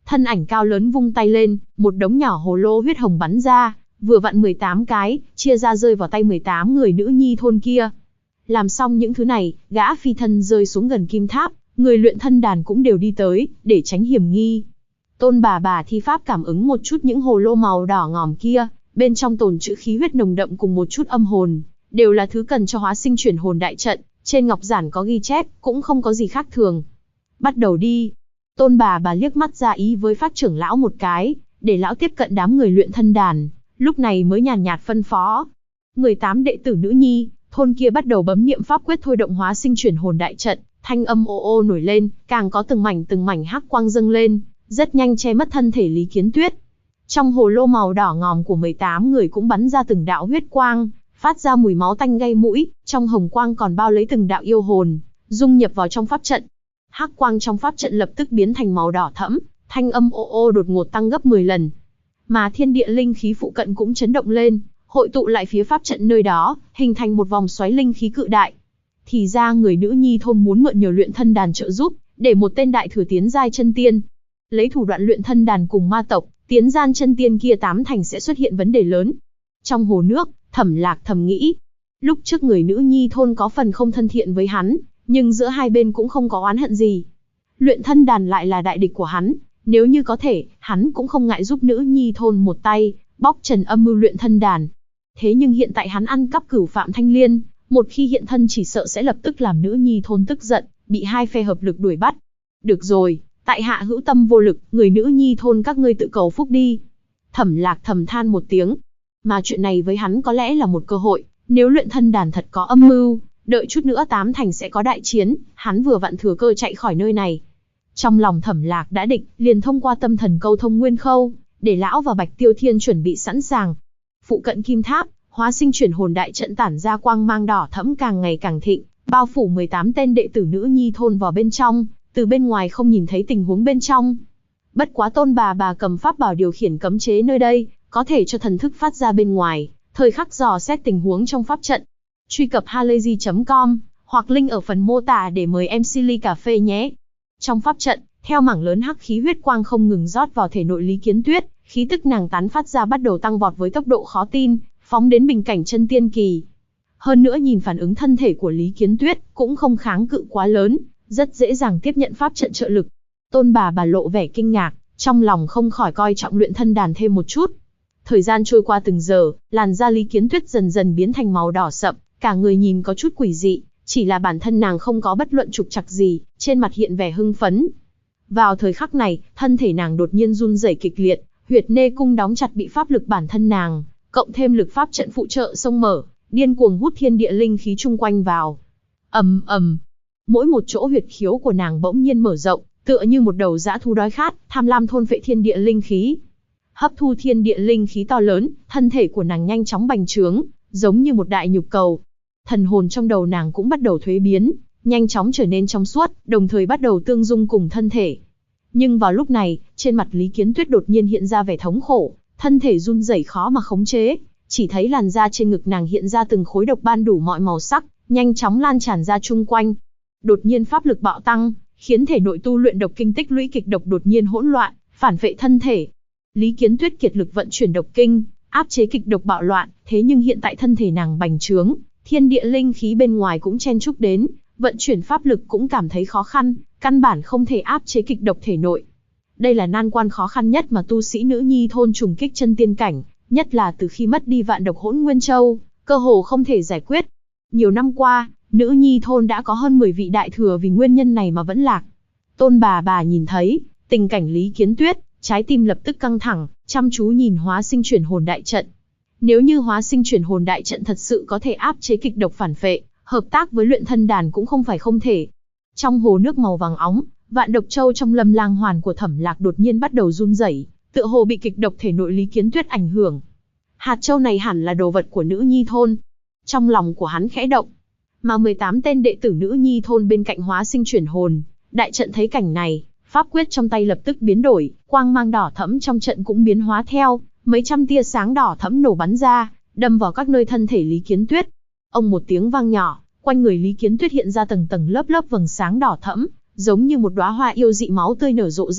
Thân ảnh cao lớn vung tay lên, một đống nhỏ hồ lô huyết hồng bắn ra, vừa vặn 18 cái, chia ra rơi vào tay 18 người nữ nhi thôn kia. Làm xong những thứ này, gã phi thân rơi xuống gần kim tháp, người luyện thân đàn cũng đều đi tới, để tránh hiểm nghi. Tôn bà thi pháp cảm ứng một chút những hồ lô màu đỏ ngòm kia, bên trong tồn trữ khí huyết nồng đậm cùng một chút âm hồn, đều là thứ cần cho hóa sinh chuyển hồn đại trận, trên ngọc giản có ghi chép, cũng không có gì khác thường. Bắt đầu đi. Tôn bà liếc mắt ra ý với Phát trưởng lão một cái, để lão tiếp cận đám người luyện thân đàn, lúc này mới nhàn nhạt phân phó. 18 đệ tử nữ nhi, thôn kia bắt đầu bấm niệm pháp quyết thôi động hóa sinh chuyển hồn đại trận, thanh âm ô ô nổi lên, càng có từng mảnh hắc quang dâng lên, rất nhanh che mất thân thể Lý Kiến Tuyết. Trong hồ lô màu đỏ ngòm của 18 người cũng bắn ra từng đạo huyết quang, phát ra mùi máu tanh gây mũi, trong hồng quang còn bao lấy từng đạo yêu hồn, dung nhập vào trong pháp trận. Hắc quang trong pháp trận lập tức biến thành màu đỏ thẫm, thanh âm ô ô đột ngột tăng gấp 10 lần. Mà thiên địa linh khí phụ cận cũng chấn động lên, hội tụ lại phía pháp trận nơi đó, hình thành một vòng xoáy linh khí cự đại. Thì ra người nữ nhi thôn muốn mượn nhờ luyện thân đàn trợ giúp, để một tên đại thừa tiến giai chân tiên. Lấy thủ đoạn luyện thân đàn cùng ma tộc, tiến gian chân tiên kia tám thành sẽ xuất hiện vấn đề lớn. Trong hồ nước, Thẩm Lạc thầm nghĩ, lúc trước người nữ nhi thôn có phần không thân thiện với hắn, nhưng giữa hai bên cũng không có oán hận gì. Luyện thân đàn lại là đại địch của hắn, nếu như có thể, hắn cũng không ngại giúp nữ nhi thôn một tay, bóc trần âm mưu luyện thân đàn. Thế nhưng hiện tại hắn ăn cắp cửu Phạm Thanh Liên, một khi hiện thân chỉ sợ sẽ lập tức làm nữ nhi thôn tức giận, bị hai phe hợp lực đuổi bắt. Được rồi, tại hạ hữu tâm vô lực, người nữ nhi thôn các ngươi tự cầu phúc đi. Thẩm Lạc thầm than một tiếng. Mà chuyện này với hắn có lẽ là một cơ hội, nếu luyện thân đàn thật có âm mưu, đợi chút nữa tám thành sẽ có đại chiến, hắn vừa vặn thừa cơ chạy khỏi nơi này. Trong lòng Thẩm Lạc đã định, liền thông qua tâm thần câu thông Nguyên Khâu, để lão và Bạch Tiêu Thiên chuẩn bị sẵn sàng. Phụ cận kim tháp, hóa sinh chuyển hồn đại trận tản ra quang mang đỏ thẫm càng ngày càng thịnh, bao phủ 18 tên đệ tử nữ nhi thôn vào bên trong, từ bên ngoài không nhìn thấy tình huống bên trong. Bất quá Tôn bà cầm pháp bảo điều khiển cấm chế nơi đây, có thể cho thần thức phát ra bên ngoài, thời khắc dò xét tình huống trong pháp trận. Truy cập halayzi.com hoặc link ở phần mô tả để mời MC ly cà phê nhé. Trong pháp trận, theo mảng lớn hắc khí huyết quang không ngừng rót vào thể nội Lý Kiến Tuyết, khí tức nàng tán phát ra bắt đầu tăng vọt với tốc độ khó tin, phóng đến bình cảnh chân tiên kỳ. Hơn nữa nhìn phản ứng thân thể của Lý Kiến Tuyết cũng không kháng cự quá lớn, rất dễ dàng tiếp nhận pháp trận trợ lực. Tôn bà lộ vẻ kinh ngạc, trong lòng không khỏi coi trọng luyện thân đàn thêm một chút. Thời gian trôi qua từng giờ, làn da Lý Kiến Tuyết dần dần biến thành màu đỏ sậm, cả người nhìn có chút quỷ dị, chỉ là bản thân nàng không có bất luận trục trặc gì, trên mặt hiện vẻ hưng phấn. Vào thời khắc này, thân thể nàng đột nhiên run rẩy kịch liệt, huyệt nê cung đóng chặt bị pháp lực bản thân nàng, cộng thêm lực pháp trận phụ trợ xông mở, điên cuồng hút thiên địa linh khí chung quanh vào. Ầm ầm, mỗi một chỗ huyệt khiếu của nàng bỗng nhiên mở rộng, tựa như một đầu dã thú đói khát, tham lam thôn phệ thiên địa linh khí. Hấp thu thiên địa linh khí to lớn, thân thể của nàng nhanh chóng bành trướng, giống như một đại nhục cầu. Thần hồn trong đầu nàng cũng bắt đầu thuế biến, nhanh chóng trở nên trong suốt, đồng thời bắt đầu tương dung cùng thân thể. Nhưng vào lúc này, trên mặt Lý Kiến Tuyết đột nhiên hiện ra vẻ thống khổ, thân thể run rẩy khó mà khống chế, chỉ thấy làn da trên ngực nàng hiện ra từng khối độc ban đủ mọi màu sắc, nhanh chóng lan tràn ra chung quanh. Đột nhiên pháp lực bạo tăng, khiến thể nội tu luyện độc kinh tích lũy kịch độc đột nhiên hỗn loạn, phản vệ thân thể. Lý Kiến Tuyết kiệt lực vận chuyển độc kinh, áp chế kịch độc bạo loạn, thế nhưng hiện tại thân thể nàng bành trướng, thiên địa linh khí bên ngoài cũng chen chúc đến, vận chuyển pháp lực cũng cảm thấy khó khăn, căn bản không thể áp chế kịch độc thể nội. Đây là nan quan khó khăn nhất mà tu sĩ nữ nhi thôn trùng kích chân tiên cảnh, nhất là từ khi mất đi vạn độc hỗn nguyên châu, cơ hồ không thể giải quyết. Nhiều năm qua, nữ nhi thôn đã có hơn 10 vị đại thừa vì nguyên nhân này mà vẫn lạc. Tôn bà nhìn thấy tình cảnh Lý Kiến Tuyết, trái tim lập tức căng thẳng, chăm chú nhìn hóa sinh chuyển hồn đại trận. Nếu như hóa sinh chuyển hồn đại trận thật sự có thể áp chế kịch độc phản phệ, hợp tác với luyện thân đàn cũng không phải không thể. Trong hồ nước màu vàng óng, vạn độc châu trong lâm lang hoàn của Thẩm Lạc đột nhiên bắt đầu run rẩy, tựa hồ bị kịch độc thể nội Lý Kiến Tuyết ảnh hưởng. Hạt châu này hẳn là đồ vật của nữ nhi thôn. Trong lòng của hắn khẽ động. Mà 18 tên đệ tử nữ nhi thôn bên cạnh hóa sinh chuyển hồn, đại trận thấy cảnh này, pháp quyết trong tay lập tức biến đổi, quang mang đỏ thẫm trong trận cũng biến hóa theo, mấy trăm tia sáng đỏ thẫm nổ bắn ra, đâm vào các nơi thân thể Lý Kiến Tuyết. Ông một tiếng vang nhỏ, quanh người Lý Kiến Tuyết hiện ra tầng tầng lớp lớp vầng sáng đỏ thẫm, giống như một đóa hoa yêu dị máu tươi nở rộ ra,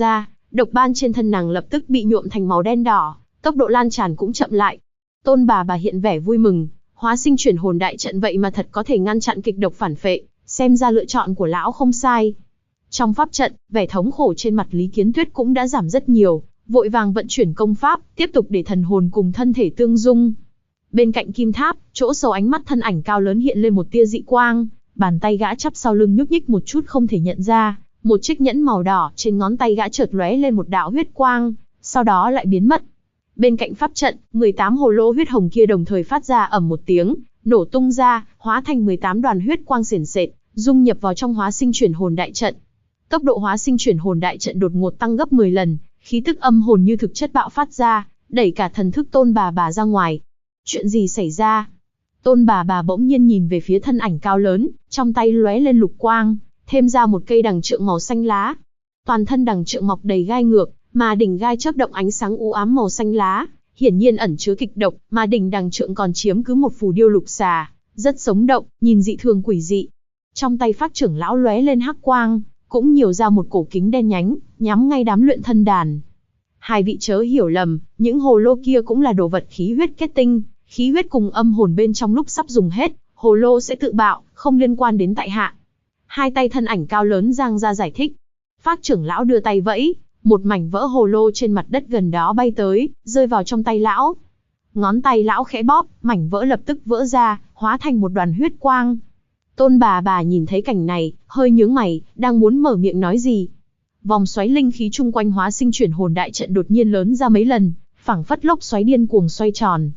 độc ban trên thân nàng lập tức bị nhuộm thành màu đen đỏ, tốc độ lan tràn cũng chậm lại. Tôn bà hiện vẻ vui mừng, hóa sinh chuyển hồn đại trận vậy mà thật có thể ngăn chặn kịch độc phản phệ, xem ra lựa chọn của lão không sai. Trong pháp trận, vẻ thống khổ trên mặt Lý Kiến Tuyết cũng đã giảm rất nhiều, vội vàng vận chuyển công pháp, tiếp tục để thần hồn cùng thân thể tương dung. Bên cạnh kim tháp, chỗ sâu ánh mắt thân ảnh cao lớn hiện lên một tia dị quang, bàn tay gã chắp sau lưng nhúc nhích một chút không thể nhận ra, một chiếc nhẫn màu đỏ trên ngón tay gã chợt lóe lên một đạo huyết quang, sau đó lại biến mất. Bên cạnh pháp trận, 18 hồ lô huyết hồng kia đồng thời phát ra ầm một tiếng, nổ tung ra, hóa thành 18 đoàn huyết quang sền sệt, dung nhập vào trong hóa sinh chuyển hồn đại trận. Tốc độ hóa sinh chuyển hồn đại trận đột ngột tăng gấp 10 lần, khí tức âm hồn như thực chất bạo phát ra, đẩy cả thần thức Tôn bà ra ngoài. Chuyện gì xảy ra? Tôn bà bỗng nhiên nhìn về phía thân ảnh cao lớn, trong tay lóe lên lục quang, thêm ra một cây đằng trượng màu xanh lá. Toàn thân đằng trượng mọc đầy gai ngược, mà đỉnh gai chớp động ánh sáng u ám màu xanh lá, hiển nhiên ẩn chứa kịch độc, mà đỉnh đằng trượng còn chiếm cứ một phù điêu lục xà, rất sống động, nhìn dị thường quỷ dị. Trong tay Phác trưởng lão lóe lên hắc quang, cũng nhiều ra một cổ kính đen nhánh, nhắm ngay đám luyện thân đàn. Hai vị chớ hiểu lầm, những hồ lô kia cũng là đồ vật khí huyết kết tinh, khí huyết cùng âm hồn bên trong lúc sắp dùng hết, hồ lô sẽ tự bạo, không liên quan đến tại hạ. Hai tay thân ảnh cao lớn giang ra giải thích. Phác trưởng lão đưa tay vẫy, một mảnh vỡ hồ lô trên mặt đất gần đó bay tới, rơi vào trong tay lão. Ngón tay lão khẽ bóp, mảnh vỡ lập tức vỡ ra, hóa thành một đoàn huyết quang. Tôn bà nhìn thấy cảnh này, hơi nhướng mày, đang muốn mở miệng nói gì. Vòng xoáy linh khí chung quanh hóa sinh chuyển hồn đại trận đột nhiên lớn ra mấy lần, phảng phất lốc xoáy điên cuồng xoay tròn.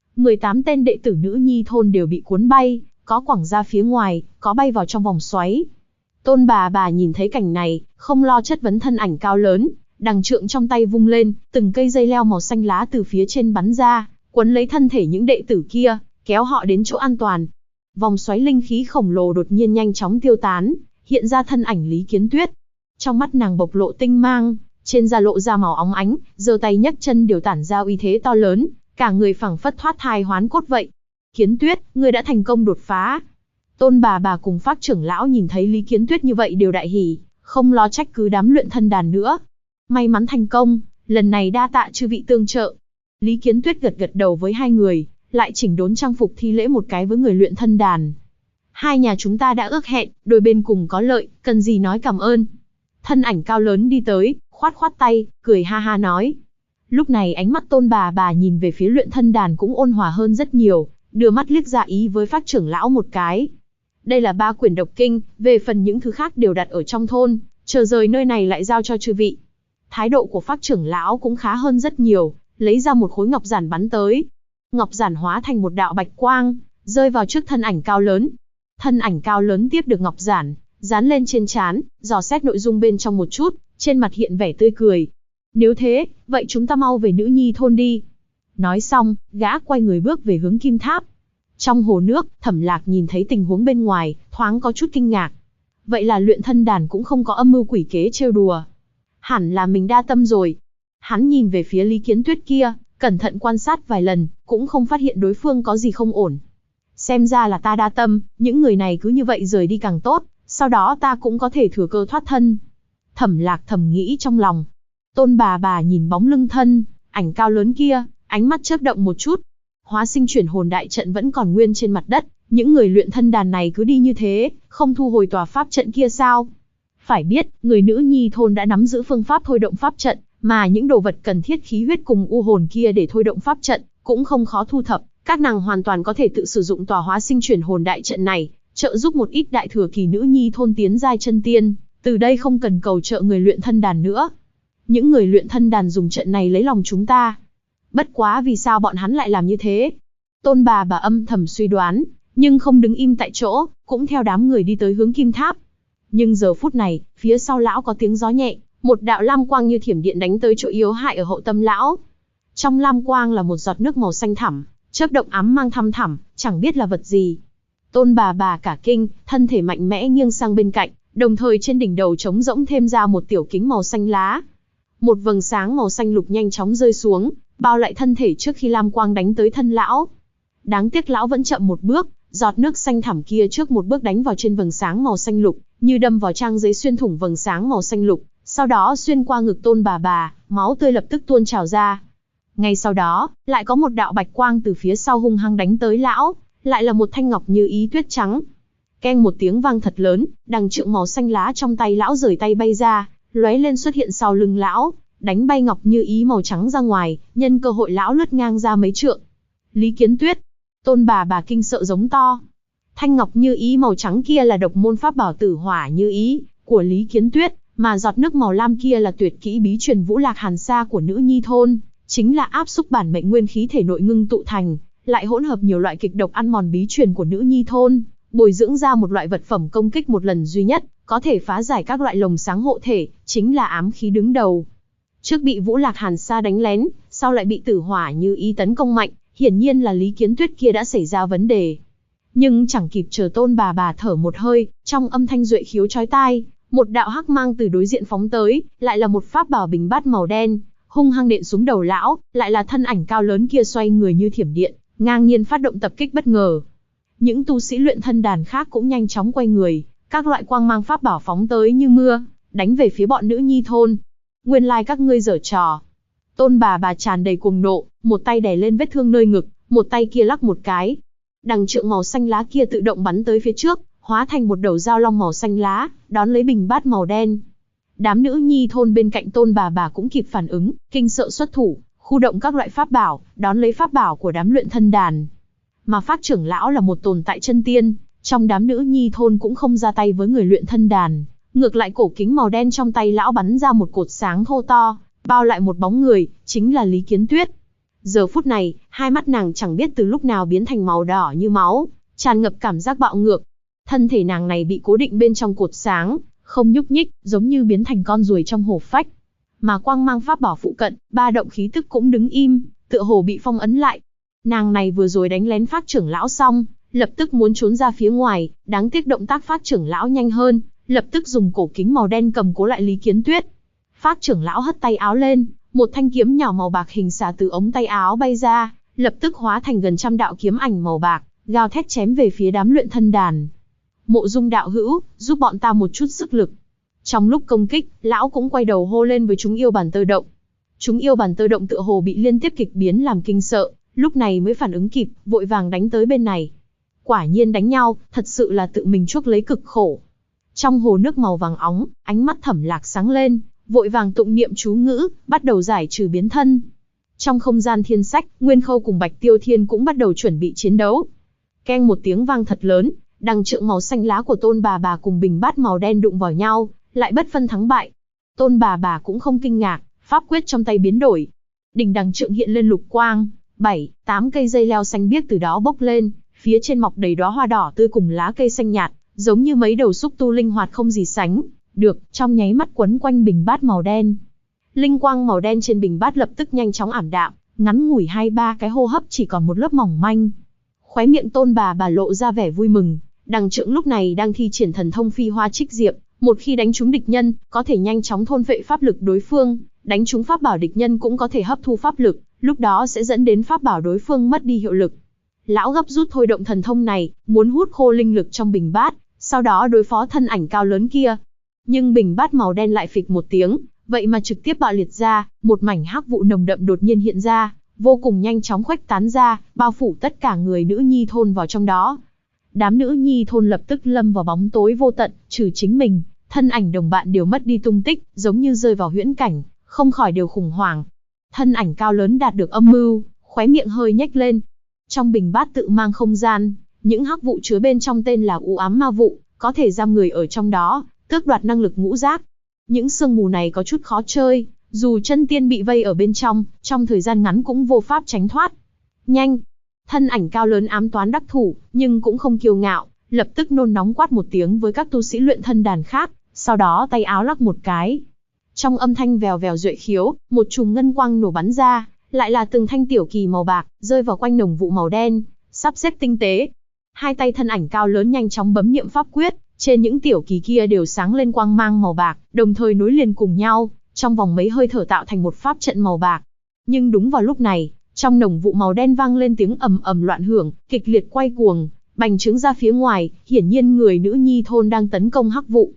18 tên đệ tử nữ nhi thôn đều bị cuốn bay, có quẳng ra phía ngoài, có bay vào trong vòng xoáy. Tôn bà nhìn thấy cảnh này, không lo chất vấn thân ảnh cao lớn, đằng trượng trong tay vung lên, từng cây dây leo màu xanh lá từ phía trên bắn ra, quấn lấy thân thể những đệ tử kia, kéo họ đến chỗ an toàn. Vòng xoáy linh khí khổng lồ đột nhiên nhanh chóng tiêu tán, hiện ra thân ảnh Lý Kiến Tuyết. Trong mắt nàng bộc lộ tinh mang, trên da lộ ra màu óng ánh, giơ tay nhấc chân đều tản ra uy thế to lớn, cả người phảng phất thoát thai hoán cốt vậy. Kiến Tuyết, ngươi đã thành công đột phá. Tôn bà cùng Phác trưởng lão nhìn thấy Lý Kiến Tuyết như vậy đều đại hỉ, không lo trách cứ đám luyện thân đàn nữa. May mắn thành công, lần này đa tạ chư vị tương trợ. Lý Kiến Tuyết gật đầu với hai người, lại chỉnh đốn trang phục thi lễ một cái với người luyện thân đàn. Hai nhà chúng ta đã ước hẹn, đôi bên cùng có lợi, cần gì nói cảm ơn. Thân ảnh cao lớn đi tới, khoát tay, cười ha ha nói. Lúc này ánh mắt Tôn bà nhìn về phía luyện thân đàn cũng ôn hòa hơn rất nhiều, đưa mắt liếc ra ý với Phác trưởng lão một cái. Đây là 3 quyển độc kinh, về phần những thứ khác đều đặt ở trong thôn, chờ rời nơi này lại giao cho chư vị. Thái độ của Phác trưởng lão cũng khá hơn rất nhiều, lấy ra một khối ngọc giản bắn tới. Ngọc giản hóa thành một đạo bạch quang, rơi vào trước thân ảnh cao lớn. Thân ảnh cao lớn tiếp được ngọc giản, dán lên trên trán, dò xét nội dung bên trong một chút, trên mặt hiện vẻ tươi cười. Nếu thế, vậy chúng ta mau về nữ nhi thôn đi. Nói xong, gã quay người bước về hướng kim tháp. Trong hồ nước, Thẩm Lạc nhìn thấy tình huống bên ngoài, thoáng có chút kinh ngạc. Vậy là luyện thân đàn cũng không có âm mưu quỷ kế trêu đùa. Hẳn là mình đa tâm rồi. Hắn nhìn về phía Lý Kiến Tuyết kia, cẩn thận quan sát vài lần, cũng không phát hiện đối phương có gì không ổn. Xem ra là ta đa tâm, những người này cứ như vậy rời đi càng tốt, sau đó ta cũng có thể thừa cơ thoát thân. Thẩm Lạc thầm nghĩ trong lòng. Tôn bà nhìn bóng lưng thân ảnh cao lớn kia, ánh mắt chớp động một chút. Hóa sinh chuyển hồn đại trận vẫn còn nguyên trên mặt đất, những người luyện thân đàn này cứ đi như thế, không thu hồi tòa pháp trận kia sao? Phải biết, người nữ nhi thôn đã nắm giữ phương pháp thôi động pháp trận, mà những đồ vật cần thiết khí huyết cùng u hồn kia để thôi động pháp trận, cũng không khó thu thập, các nàng hoàn toàn có thể tự sử dụng tòa hóa sinh chuyển hồn đại trận này, trợ giúp một ít đại thừa kỳ nữ nhi thôn tiến giai chân tiên, từ đây không cần cầu trợ người luyện thân đàn nữa. Những người luyện thân đàn dùng trận này lấy lòng chúng ta. Bất quá vì sao bọn hắn lại làm như thế? Tôn bà âm thầm suy đoán, nhưng không đứng im tại chỗ, cũng theo đám người đi tới hướng kim tháp. Nhưng giờ phút này, phía sau lão có tiếng gió nhẹ, một đạo lam quang như thiểm điện đánh tới chỗ yếu hại ở hậu tâm lão. Trong lam quang là một giọt nước màu xanh thẳm, chớp động ám mang thăm thẳm, chẳng biết là vật gì. Tôn bà cả kinh, thân thể mạnh mẽ nghiêng sang bên cạnh, đồng thời trên đỉnh đầu trống rỗng thêm ra một tiểu kính màu xanh lá. Một vầng sáng màu xanh lục nhanh chóng rơi xuống, bao lại thân thể trước khi lam quang đánh tới thân lão. Đáng tiếc lão vẫn chậm một bước, giọt nước xanh thẳm kia trước một bước đánh vào trên vầng sáng màu xanh lục, như đâm vào trang giấy xuyên thủng vầng sáng màu xanh lục, Sau đó xuyên qua ngực Tôn bà, máu tươi lập tức tuôn trào ra. Ngay sau đó, lại có một đạo bạch quang từ phía sau hung hăng đánh tới lão, lại là một thanh ngọc như ý tuyết trắng. Keng một tiếng vang thật lớn, đằng trượng màu xanh lá trong tay lão rời tay bay ra, lóe lên xuất hiện sau lưng lão, đánh bay ngọc như ý màu trắng ra ngoài, nhân cơ hội lão lướt ngang ra mấy trượng. Lý Kiến Tuyết, Tôn bà kinh sợ giống to. Thanh ngọc như ý màu trắng kia là độc môn pháp bảo tử hỏa như ý của Lý Kiến Tuyết, mà giọt nước màu lam kia là tuyệt kỹ bí truyền Vũ Lạc Hàn Sa của nữ nhi thôn, chính là áp xúc bản mệnh nguyên khí thể nội ngưng tụ thành, lại hỗn hợp nhiều loại kịch độc ăn mòn bí truyền của nữ nhi thôn, bồi dưỡng ra một loại vật phẩm công kích một lần duy nhất, có thể phá giải các loại lồng sáng hộ thể, chính là ám khí đứng đầu. Trước bị Vũ Lạc Hàn Sa đánh lén, sau lại bị tử hỏa như ý tấn công mạnh, hiển nhiên là Lý Kiến Tuyết kia đã xảy ra vấn đề. Nhưng chẳng kịp chờ Tôn bà thở một hơi, trong âm thanh duệ khiếu chói tai, một đạo hắc mang từ đối diện phóng tới, lại là một pháp bảo bình bát màu đen, hung hăng đện xuống đầu lão, lại là thân ảnh cao lớn kia xoay người như thiểm điện, ngang nhiên phát động tập kích bất ngờ. Những tu sĩ luyện thân đàn khác cũng nhanh chóng quay người, các loại quang mang pháp bảo phóng tới như mưa, đánh về phía bọn nữ nhi thôn. Nguyên lai các ngươi giở trò. Tôn bà tràn đầy cuồng nộ, một tay đè lên vết thương nơi ngực, một tay kia lắc một cái. Đằng trượng màu xanh lá kia tự động bắn tới phía trước, hóa thành một đầu dao long màu xanh lá, đón lấy bình bát màu đen. Đám nữ nhi thôn bên cạnh Tôn bà cũng kịp phản ứng, kinh sợ xuất thủ, khu động các loại pháp bảo, đón lấy pháp bảo của đám luyện thân đàn. Mà Phác trưởng lão là một tồn tại chân tiên, trong đám nữ nhi thôn cũng không ra tay với người luyện thân đàn, ngược lại cổ kính màu đen trong tay lão bắn ra một cột sáng thô to, bao lại một bóng người, chính là Lý Kiến Tuyết. Giờ phút này, hai mắt nàng chẳng biết từ lúc nào biến thành màu đỏ như máu, tràn ngập cảm giác bạo ngược. Thân thể nàng này bị cố định bên trong cột sáng, không nhúc nhích, giống như biến thành con ruồi trong hổ phách. Mà quang mang pháp bảo phụ cận, ba động khí tức cũng đứng im, tựa hồ bị phong ấn lại. Nàng này vừa rồi đánh lén Phác trưởng lão xong, lập tức muốn trốn ra phía ngoài, đáng tiếc động tác Phác trưởng lão nhanh hơn, lập tức dùng cổ kính màu đen cầm cố lại Lý Kiến Tuyết. Phác trưởng lão hất tay áo lên, một thanh kiếm nhỏ màu bạc hình xà từ ống tay áo bay ra, lập tức hóa thành gần trăm đạo kiếm ảnh màu bạc, gào thét chém về phía đám luyện thân đàn. Mộ Dung đạo hữu, giúp bọn ta một chút sức lực. Trong lúc công kích, lão cũng quay đầu hô lên với chúng yêu bản tơ động. Chúng yêu bản tơ động tựa hồ bị liên tiếp kịch biến làm kinh sợ, lúc này mới phản ứng kịp, vội vàng đánh tới bên này. Quả nhiên đánh nhau, thật sự là tự mình chuốc lấy cực khổ. Trong hồ nước màu vàng óng, ánh mắt Thẩm Lạc sáng lên, vội vàng tụng niệm chú ngữ, bắt đầu giải trừ biến thân. Trong không gian thiên sách, Nguyên Khâu cùng Bạch Tiêu Thiên cũng bắt đầu chuẩn bị chiến đấu. Keng một tiếng vang thật lớn, đằng trượng màu xanh lá của Tôn bà cùng bình bát màu đen đụng vào nhau, lại bất phân thắng bại. Tôn bà cũng không kinh ngạc, pháp quyết trong tay biến đổi. Đỉnh đằng trượng hiện lên lục quang, 7-8 cây dây leo xanh biếc từ đó bốc lên, phía trên mọc đầy đóa hoa đỏ tươi cùng lá cây xanh nhạt, giống như mấy đầu xúc tu linh hoạt không gì sánh được, trong nháy mắt quấn quanh bình bát màu đen. Linh quang màu đen trên bình bát lập tức nhanh chóng ảm đạm, ngắn ngủi 2-3 cái hô hấp chỉ còn một lớp mỏng manh. Khóe miệng Tôn bà lộ ra vẻ vui mừng, đằng trượng lúc này đang thi triển thần thông phi hoa trích diệp, một khi đánh trúng địch nhân, có thể nhanh chóng thôn phệ pháp lực đối phương, đánh trúng pháp bảo địch nhân cũng có thể hấp thu pháp lực, lúc đó sẽ dẫn đến pháp bảo đối phương mất đi hiệu lực. Lão gấp rút thôi động thần thông này, muốn hút khô linh lực trong bình bát, sau đó đối phó thân ảnh cao lớn kia. Nhưng bình bát màu đen lại phịch một tiếng, vậy mà trực tiếp bạo liệt ra, một mảnh hắc vụ nồng đậm đột nhiên hiện ra, vô cùng nhanh chóng khuếch tán ra, bao phủ tất cả người nữ nhi thôn vào trong đó. Đám nữ nhi thôn lập tức lâm vào bóng tối vô tận, trừ chính mình, thân ảnh đồng bạn đều mất đi tung tích, giống như rơi vào huyễn cảnh, không khỏi đều khủng hoảng. Thân ảnh cao lớn đạt được âm mưu, khóe miệng hơi nhếch lên. Trong bình bát tự mang không gian, những hắc vụ chứa bên trong tên là u ám ma vụ, có thể giam người ở trong đó, tước đoạt năng lực ngũ giác. Những sương mù này có chút khó chơi, dù chân tiên bị vây ở bên trong thời gian ngắn cũng vô pháp tránh thoát. Nhanh! Thân ảnh cao lớn ám toán đắc thủ, nhưng cũng không kiêu ngạo, lập tức nôn nóng quát một tiếng với các tu sĩ luyện thân đàn khác, sau đó tay áo lắc một cái. Trong âm thanh vèo vèo duệ khiếu, một chùm ngân quang nổ bắn ra, lại là từng thanh tiểu kỳ màu bạc, rơi vào quanh nồng vụ màu đen, sắp xếp tinh tế. Hai tay thân ảnh cao lớn nhanh chóng bấm niệm pháp quyết, trên những tiểu kỳ kia đều sáng lên quang mang màu bạc, đồng thời nối liền cùng nhau, trong vòng mấy hơi thở tạo thành một pháp trận màu bạc. Nhưng đúng vào lúc này, trong nồng vụ màu đen vang lên tiếng ầm ầm loạn hưởng, kịch liệt quay cuồng, bành trướng ra phía ngoài, hiển nhiên người nữ nhi thôn đang tấn công hắc vụ.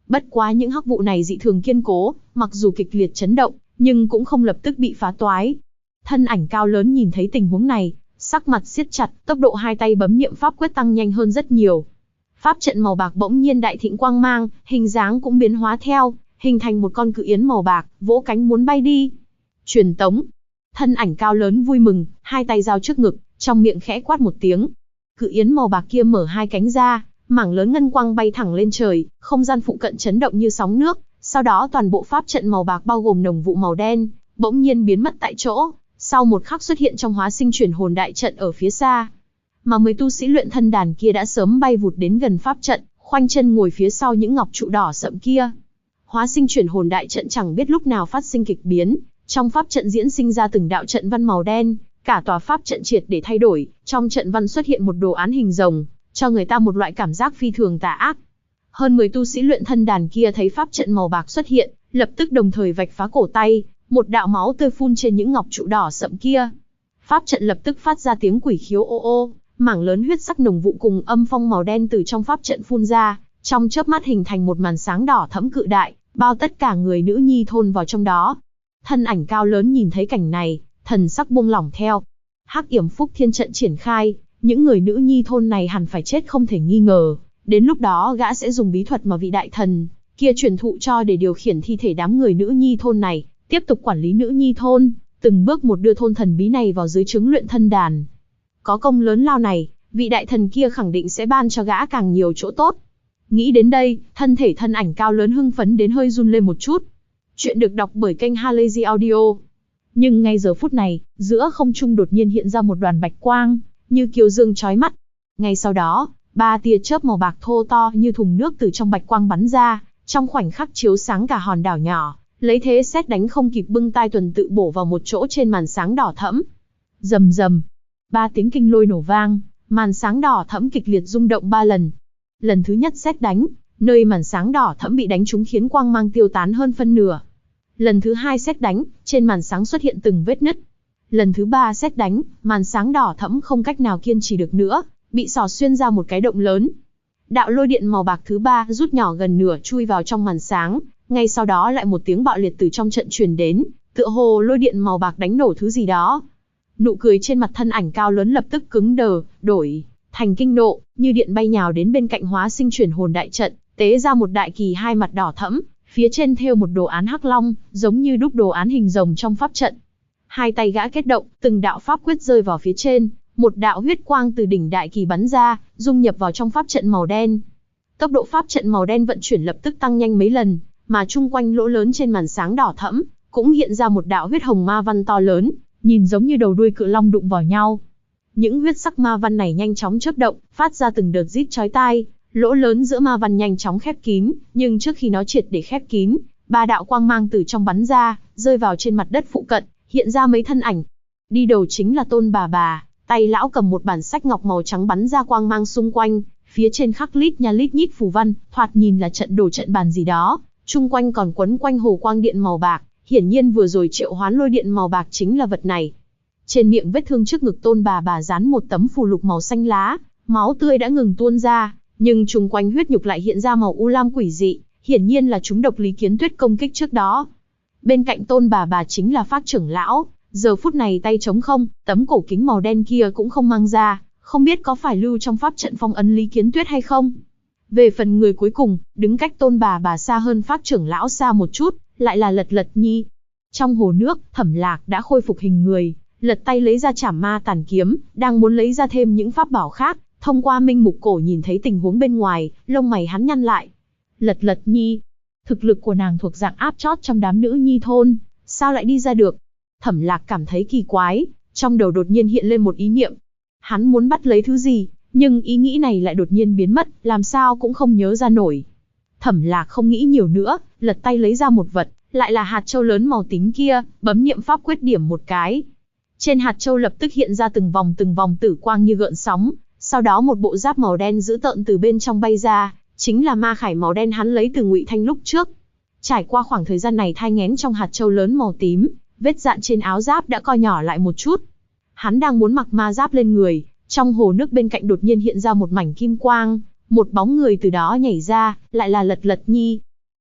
Bất quá những hắc vụ này dị thường kiên cố, mặc dù kịch liệt chấn động, nhưng cũng không lập tức bị phá toái. Thân ảnh cao lớn nhìn thấy tình huống này, sắc mặt siết chặt, tốc độ hai tay bấm niệm pháp quyết tăng nhanh hơn rất nhiều. Pháp trận màu bạc bỗng nhiên đại thịnh quang mang, hình dáng cũng biến hóa theo, hình thành một con cự yến màu bạc, vỗ cánh muốn bay đi. Truyền tống. Thân ảnh cao lớn vui mừng, hai tay giao trước ngực, trong miệng khẽ quát một tiếng. Cự yến màu bạc kia mở hai cánh ra, mảng lớn ngân quang bay thẳng lên trời, không gian phụ cận chấn động như sóng nước, sau đó toàn bộ pháp trận màu bạc bao gồm nồng vụ màu đen, bỗng nhiên biến mất tại chỗ, sau một khắc xuất hiện trong hóa sinh chuyển hồn đại trận ở phía xa. Mà 10 tu sĩ luyện thân đàn kia đã sớm bay vụt đến gần pháp trận, khoanh chân ngồi phía sau những ngọc trụ đỏ sậm kia. Hóa sinh chuyển hồn đại trận chẳng biết lúc nào phát sinh kịch biến, trong pháp trận diễn sinh ra từng đạo trận văn màu đen, cả tòa pháp trận triệt để thay đổi, trong trận văn xuất hiện một đồ án hình rồng, cho người ta một loại cảm giác phi thường tà ác. Hơn 10 tu sĩ luyện thân đàn kia thấy pháp trận màu bạc xuất hiện, lập tức đồng thời vạch phá cổ tay, một đạo máu tươi phun trên những ngọc trụ đỏ sậm kia. Pháp trận lập tức phát ra tiếng quỷ khiếu ô ô, mảng lớn huyết sắc nồng vụ cùng âm phong màu đen từ trong pháp trận phun ra, trong chớp mắt hình thành một màn sáng đỏ thẫm cự đại, bao tất cả người nữ nhi thôn vào trong đó. Thân ảnh cao lớn nhìn thấy cảnh này, thần sắc buông lỏng theo. Hắc Yểm Phúc Thiên trận triển khai, những người nữ nhi thôn này hẳn phải chết không thể nghi ngờ. Đến lúc đó gã sẽ dùng bí thuật mà vị đại thần kia truyền thụ cho để điều khiển thi thể đám người nữ nhi thôn này, tiếp tục quản lý nữ nhi thôn, từng bước một đưa thôn thần bí này vào dưới trướng luyện thân đàn. Có công lớn lao này, vị đại thần kia khẳng định sẽ ban cho gã càng nhiều chỗ tốt. Nghĩ đến đây, thân ảnh cao lớn hưng phấn đến hơi run lên một chút. Chuyện được đọc bởi kênh Halazy Audio. Nhưng ngay giờ phút này, giữa không trung đột nhiên hiện ra một đoàn bạch quang, như kiều dương chói mắt. Ngay sau đó, 3 tia chớp màu bạc thô to như thùng nước từ trong bạch quang bắn ra, trong khoảnh khắc chiếu sáng cả hòn đảo nhỏ, lấy thế sét đánh không kịp bưng tai tuần tự bổ vào một chỗ trên màn sáng đỏ thẫm. Rầm rầm, 3 tiếng kinh lôi nổ vang, màn sáng đỏ thẫm kịch liệt rung động 3 lần. Lần thứ nhất sét đánh, nơi màn sáng đỏ thẫm bị đánh trúng khiến quang mang tiêu tán hơn phân nửa. Lần thứ hai sét đánh, trên màn sáng xuất hiện từng vết nứt. Lần thứ ba sét đánh, màn sáng đỏ thẫm không cách nào kiên trì được nữa, bị xỏ xuyên ra một cái động lớn. Đạo lôi điện màu bạc thứ ba rút nhỏ gần nửa chui vào trong màn sáng, ngay sau đó lại một tiếng bạo liệt từ trong trận truyền đến, tựa hồ lôi điện màu bạc đánh nổ thứ gì đó. Nụ cười trên mặt thân ảnh cao lớn lập tức cứng đờ, đổi thành kinh nộ, như điện bay nhào đến bên cạnh hóa sinh chuyển hồn đại trận, tế ra một đại kỳ hai mặt đỏ thẫm, phía trên thêu một đồ án hắc long, giống như đúc đồ án hình rồng trong pháp trận. Hai tay gã kết động, từng đạo pháp quyết rơi vào phía trên, một đạo huyết quang từ đỉnh đại kỳ bắn ra, dung nhập vào trong pháp trận màu đen. Tốc độ pháp trận màu đen vận chuyển lập tức tăng nhanh mấy lần, mà chung quanh lỗ lớn trên màn sáng đỏ thẫm cũng hiện ra một đạo huyết hồng ma văn to lớn, nhìn giống như đầu đuôi cự long đụng vào nhau. Những huyết sắc ma văn này nhanh chóng chớp động, phát ra từng đợt rít chói tai, lỗ lớn giữa ma văn nhanh chóng khép kín, nhưng trước khi nó triệt để khép kín, 3 đạo quang mang từ trong bắn ra, rơi vào trên mặt đất phụ cận, hiện ra mấy thân ảnh. Đi đầu chính là Tôn Bà, tay lão cầm một bản sách ngọc màu trắng bắn ra quang mang xung quanh, phía trên khắc lít nha lít nhít phù văn, thoạt nhìn là trận đồ trận bàn gì đó, chung quanh còn quấn quanh hồ quang điện màu bạc, hiển nhiên vừa rồi triệu hoán lôi điện màu bạc chính là vật này. Trên miệng vết thương trước ngực Tôn Bà dán một tấm phù lục màu xanh lá, máu tươi đã ngừng tuôn ra, nhưng chung quanh huyết nhục lại hiện ra màu u lam quỷ dị, hiển nhiên là chúng độc Lý Kiến Tuyết công kích trước đó. Bên cạnh Tôn Bà chính là Phác trưởng lão, giờ phút này tay trống không, tấm cổ kính màu đen kia cũng không mang ra, không biết có phải lưu trong pháp trận phong ấn Lý Kiến Tuyết hay không. Về phần người cuối cùng, đứng cách Tôn Bà xa hơn Phác trưởng lão xa một chút, lại là Lật Lật Nhi. Trong hồ nước, Thẩm Lạc đã khôi phục hình người, lật tay lấy ra Trảm Ma Tàn kiếm, đang muốn lấy ra thêm những pháp bảo khác. Thông qua minh mục cổ nhìn thấy tình huống bên ngoài, lông mày hắn nhăn lại. Lật Lật Nhi, thực lực của nàng thuộc dạng áp chót trong đám nữ nhi thôn, sao lại đi ra được? Thẩm Lạc cảm thấy kỳ quái, trong đầu đột nhiên hiện lên một ý niệm. Hắn muốn bắt lấy thứ gì, nhưng ý nghĩ này lại đột nhiên biến mất, làm sao cũng không nhớ ra nổi. Thẩm Lạc không nghĩ nhiều nữa, lật tay lấy ra một vật, lại là hạt châu lớn màu tím kia, bấm niệm pháp quyết điểm một cái. Trên hạt châu lập tức hiện ra từng vòng tử quang như gợn sóng. Sau đó một bộ giáp màu đen dữ tợn từ bên trong bay ra, chính là ma khải màu đen hắn lấy từ Ngụy Thanh lúc trước. Trải qua khoảng thời gian này thai nghén trong hạt châu lớn màu tím, vết dạn trên áo giáp đã co nhỏ lại một chút. Hắn đang muốn mặc ma giáp lên người, trong hồ nước bên cạnh đột nhiên hiện ra một mảnh kim quang, một bóng người từ đó nhảy ra, lại là Lật Lật Nhi.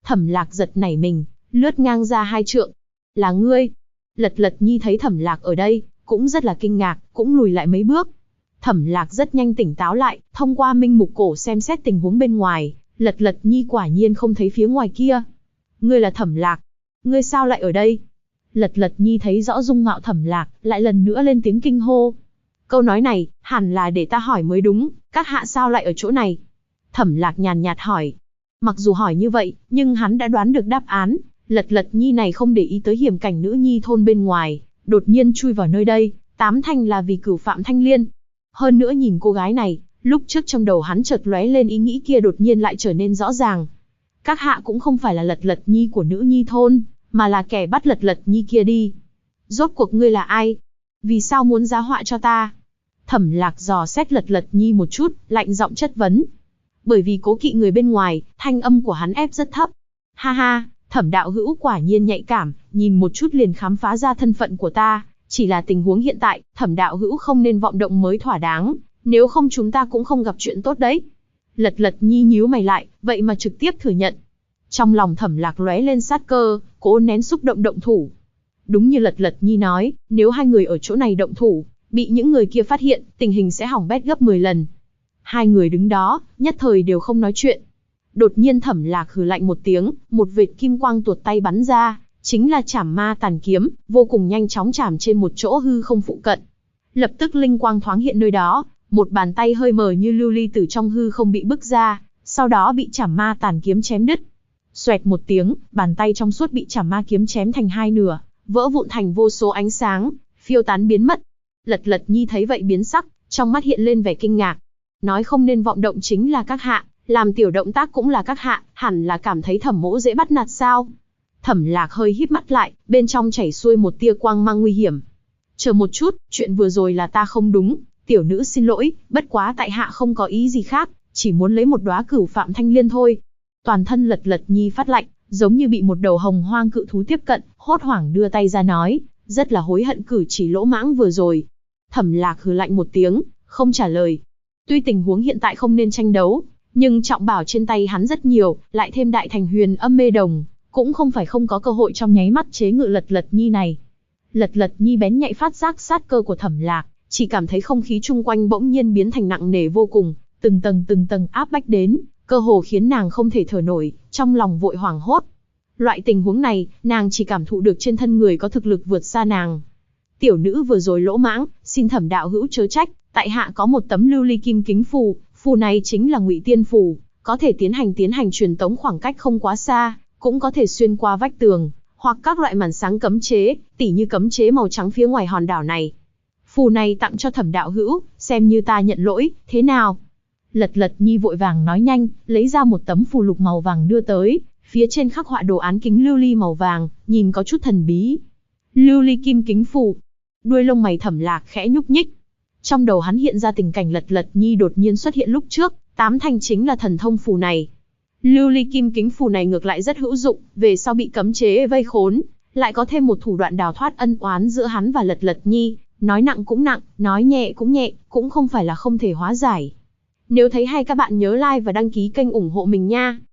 Thẩm Lạc giật nảy mình, lướt ngang ra 2 trượng. Là ngươi? Lật Lật Nhi thấy Thẩm Lạc ở đây, cũng rất là kinh ngạc, cũng lùi lại mấy bước. Thẩm Lạc rất nhanh tỉnh táo lại, thông qua minh mục cổ xem xét tình huống bên ngoài, Lật Lật Nhi quả nhiên không thấy phía ngoài kia. Ngươi là Thẩm Lạc? Ngươi sao lại ở đây? Lật Lật Nhi thấy rõ dung mạo Thẩm Lạc, lại lần nữa lên tiếng kinh hô. Câu nói này, hẳn là để ta hỏi mới đúng, các hạ sao lại ở chỗ này? Thẩm Lạc nhàn nhạt hỏi. Mặc dù hỏi như vậy, nhưng hắn đã đoán được đáp án. Lật Lật Nhi này không để ý tới hiểm cảnh nữ nhi thôn bên ngoài, đột nhiên chui vào nơi đây, tám thành là vì cửu Phạm Thanh Liên. Hơn nữa nhìn cô gái này, lúc trước trong đầu hắn chợt lóe lên ý nghĩ kia đột nhiên lại trở nên rõ ràng. Các hạ cũng không phải là Lật Lật Nhi của nữ nhi thôn, mà là kẻ bắt Lật Lật Nhi kia đi. Rốt cuộc ngươi là ai? Vì sao muốn giá họa cho ta? Thẩm Lạc dò xét Lật Lật Nhi một chút, lạnh giọng chất vấn. Bởi vì cố kỵ người bên ngoài, thanh âm của hắn ép rất thấp. Ha ha, Thẩm đạo hữu quả nhiên nhạy cảm, nhìn một chút liền khám phá ra thân phận của ta. Chỉ là tình huống hiện tại, Thẩm đạo hữu không nên vọng động mới thỏa đáng, nếu không chúng ta cũng không gặp chuyện tốt đấy. Lật Lật Nhi nhíu mày lại, vậy mà trực tiếp thừa nhận. Trong lòng Thẩm Lạc lóe lên sát cơ, cố nén xúc động động thủ. Đúng như Lật Lật Nhi nói, nếu hai người ở chỗ này động thủ, bị những người kia phát hiện, tình hình sẽ hỏng bét gấp 10 lần. Hai người đứng đó, nhất thời đều không nói chuyện. Đột nhiên Thẩm Lạc hừ lạnh một tiếng, một vệt kim quang tuột tay bắn ra, chính là Trảm Ma Tàn Kiếm, vô cùng nhanh chóng chạm trên một chỗ hư không phụ cận. Lập tức linh quang thoáng hiện nơi đó, một bàn tay hơi mờ như lưu ly từ trong hư không bị bức ra, sau đó bị Trảm Ma Tàn Kiếm chém đứt. Xoẹt một tiếng, bàn tay trong suốt bị Trảm Ma kiếm chém thành hai nửa, vỡ vụn thành vô số ánh sáng, phiêu tán biến mất. Lật Lật Nhi thấy vậy biến sắc, trong mắt hiện lên vẻ kinh ngạc. Nói không nên vọng động chính là các hạ, làm tiểu động tác cũng là các hạ, hẳn là cảm thấy Thẩm mỗ dễ bắt nạt sao? Thẩm Lạc hơi híp mắt lại, bên trong chảy xuôi một tia quang mang nguy hiểm. Chờ một chút, chuyện vừa rồi là ta không đúng, tiểu nữ xin lỗi, bất quá tại hạ không có ý gì khác, chỉ muốn lấy một đóa cửu Phạm Thanh Liên thôi. Toàn thân Lật Lật Nhi phát lạnh, giống như bị một đầu hồng hoang cự thú tiếp cận, hốt hoảng đưa tay ra nói, rất là hối hận cử chỉ lỗ mãng vừa rồi. Thẩm Lạc hừ lạnh một tiếng, không trả lời. Tuy tình huống hiện tại không nên tranh đấu, nhưng trọng bảo trên tay hắn rất nhiều, lại thêm đại thành huyền âm mê đồng, cũng không phải không có cơ hội trong nháy mắt chế ngự Lật Lật Nhi này. Lật Lật Nhi bén nhạy phát giác sát cơ của Thẩm Lạc, chỉ cảm thấy không khí chung quanh bỗng nhiên biến thành nặng nề vô cùng, từng tầng áp bách đến, cơ hồ khiến nàng không thể thở nổi, trong lòng vội hoảng hốt. Loại tình huống này, nàng chỉ cảm thụ được trên thân người có thực lực vượt xa nàng. Tiểu nữ vừa rồi lỗ mãng, xin Thẩm đạo hữu chớ trách, tại hạ có một tấm lưu ly kim kính phù, phù này chính là Ngụy Tiên phù, có thể tiến hành truyền tống khoảng cách không quá xa, cũng có thể xuyên qua vách tường, hoặc các loại màn sáng cấm chế, tỉ như cấm chế màu trắng phía ngoài hòn đảo này. Phù này tặng cho Thẩm đạo hữu, xem như ta nhận lỗi, thế nào? Lật Lật Nhi vội vàng nói nhanh, lấy ra một tấm phù lục màu vàng đưa tới, phía trên khắc họa đồ án kính lưu ly màu vàng, nhìn có chút thần bí. Lưu ly kim kính phù. Đuôi lông mày Thẩm Lạc khẽ nhúc nhích. Trong đầu hắn hiện ra tình cảnh Lật Lật Nhi đột nhiên xuất hiện lúc trước, tám thành chính là thần thông phù này. Lưu ly kim kính phù này ngược lại rất hữu dụng, về sau bị cấm chế vây khốn, lại có thêm một thủ đoạn đào thoát ân oán giữa hắn và Lật Lật Nhi, nói nặng cũng nặng, nói nhẹ, cũng không phải là không thể hóa giải. Nếu thấy hay các bạn nhớ like và đăng ký kênh ủng hộ mình nha.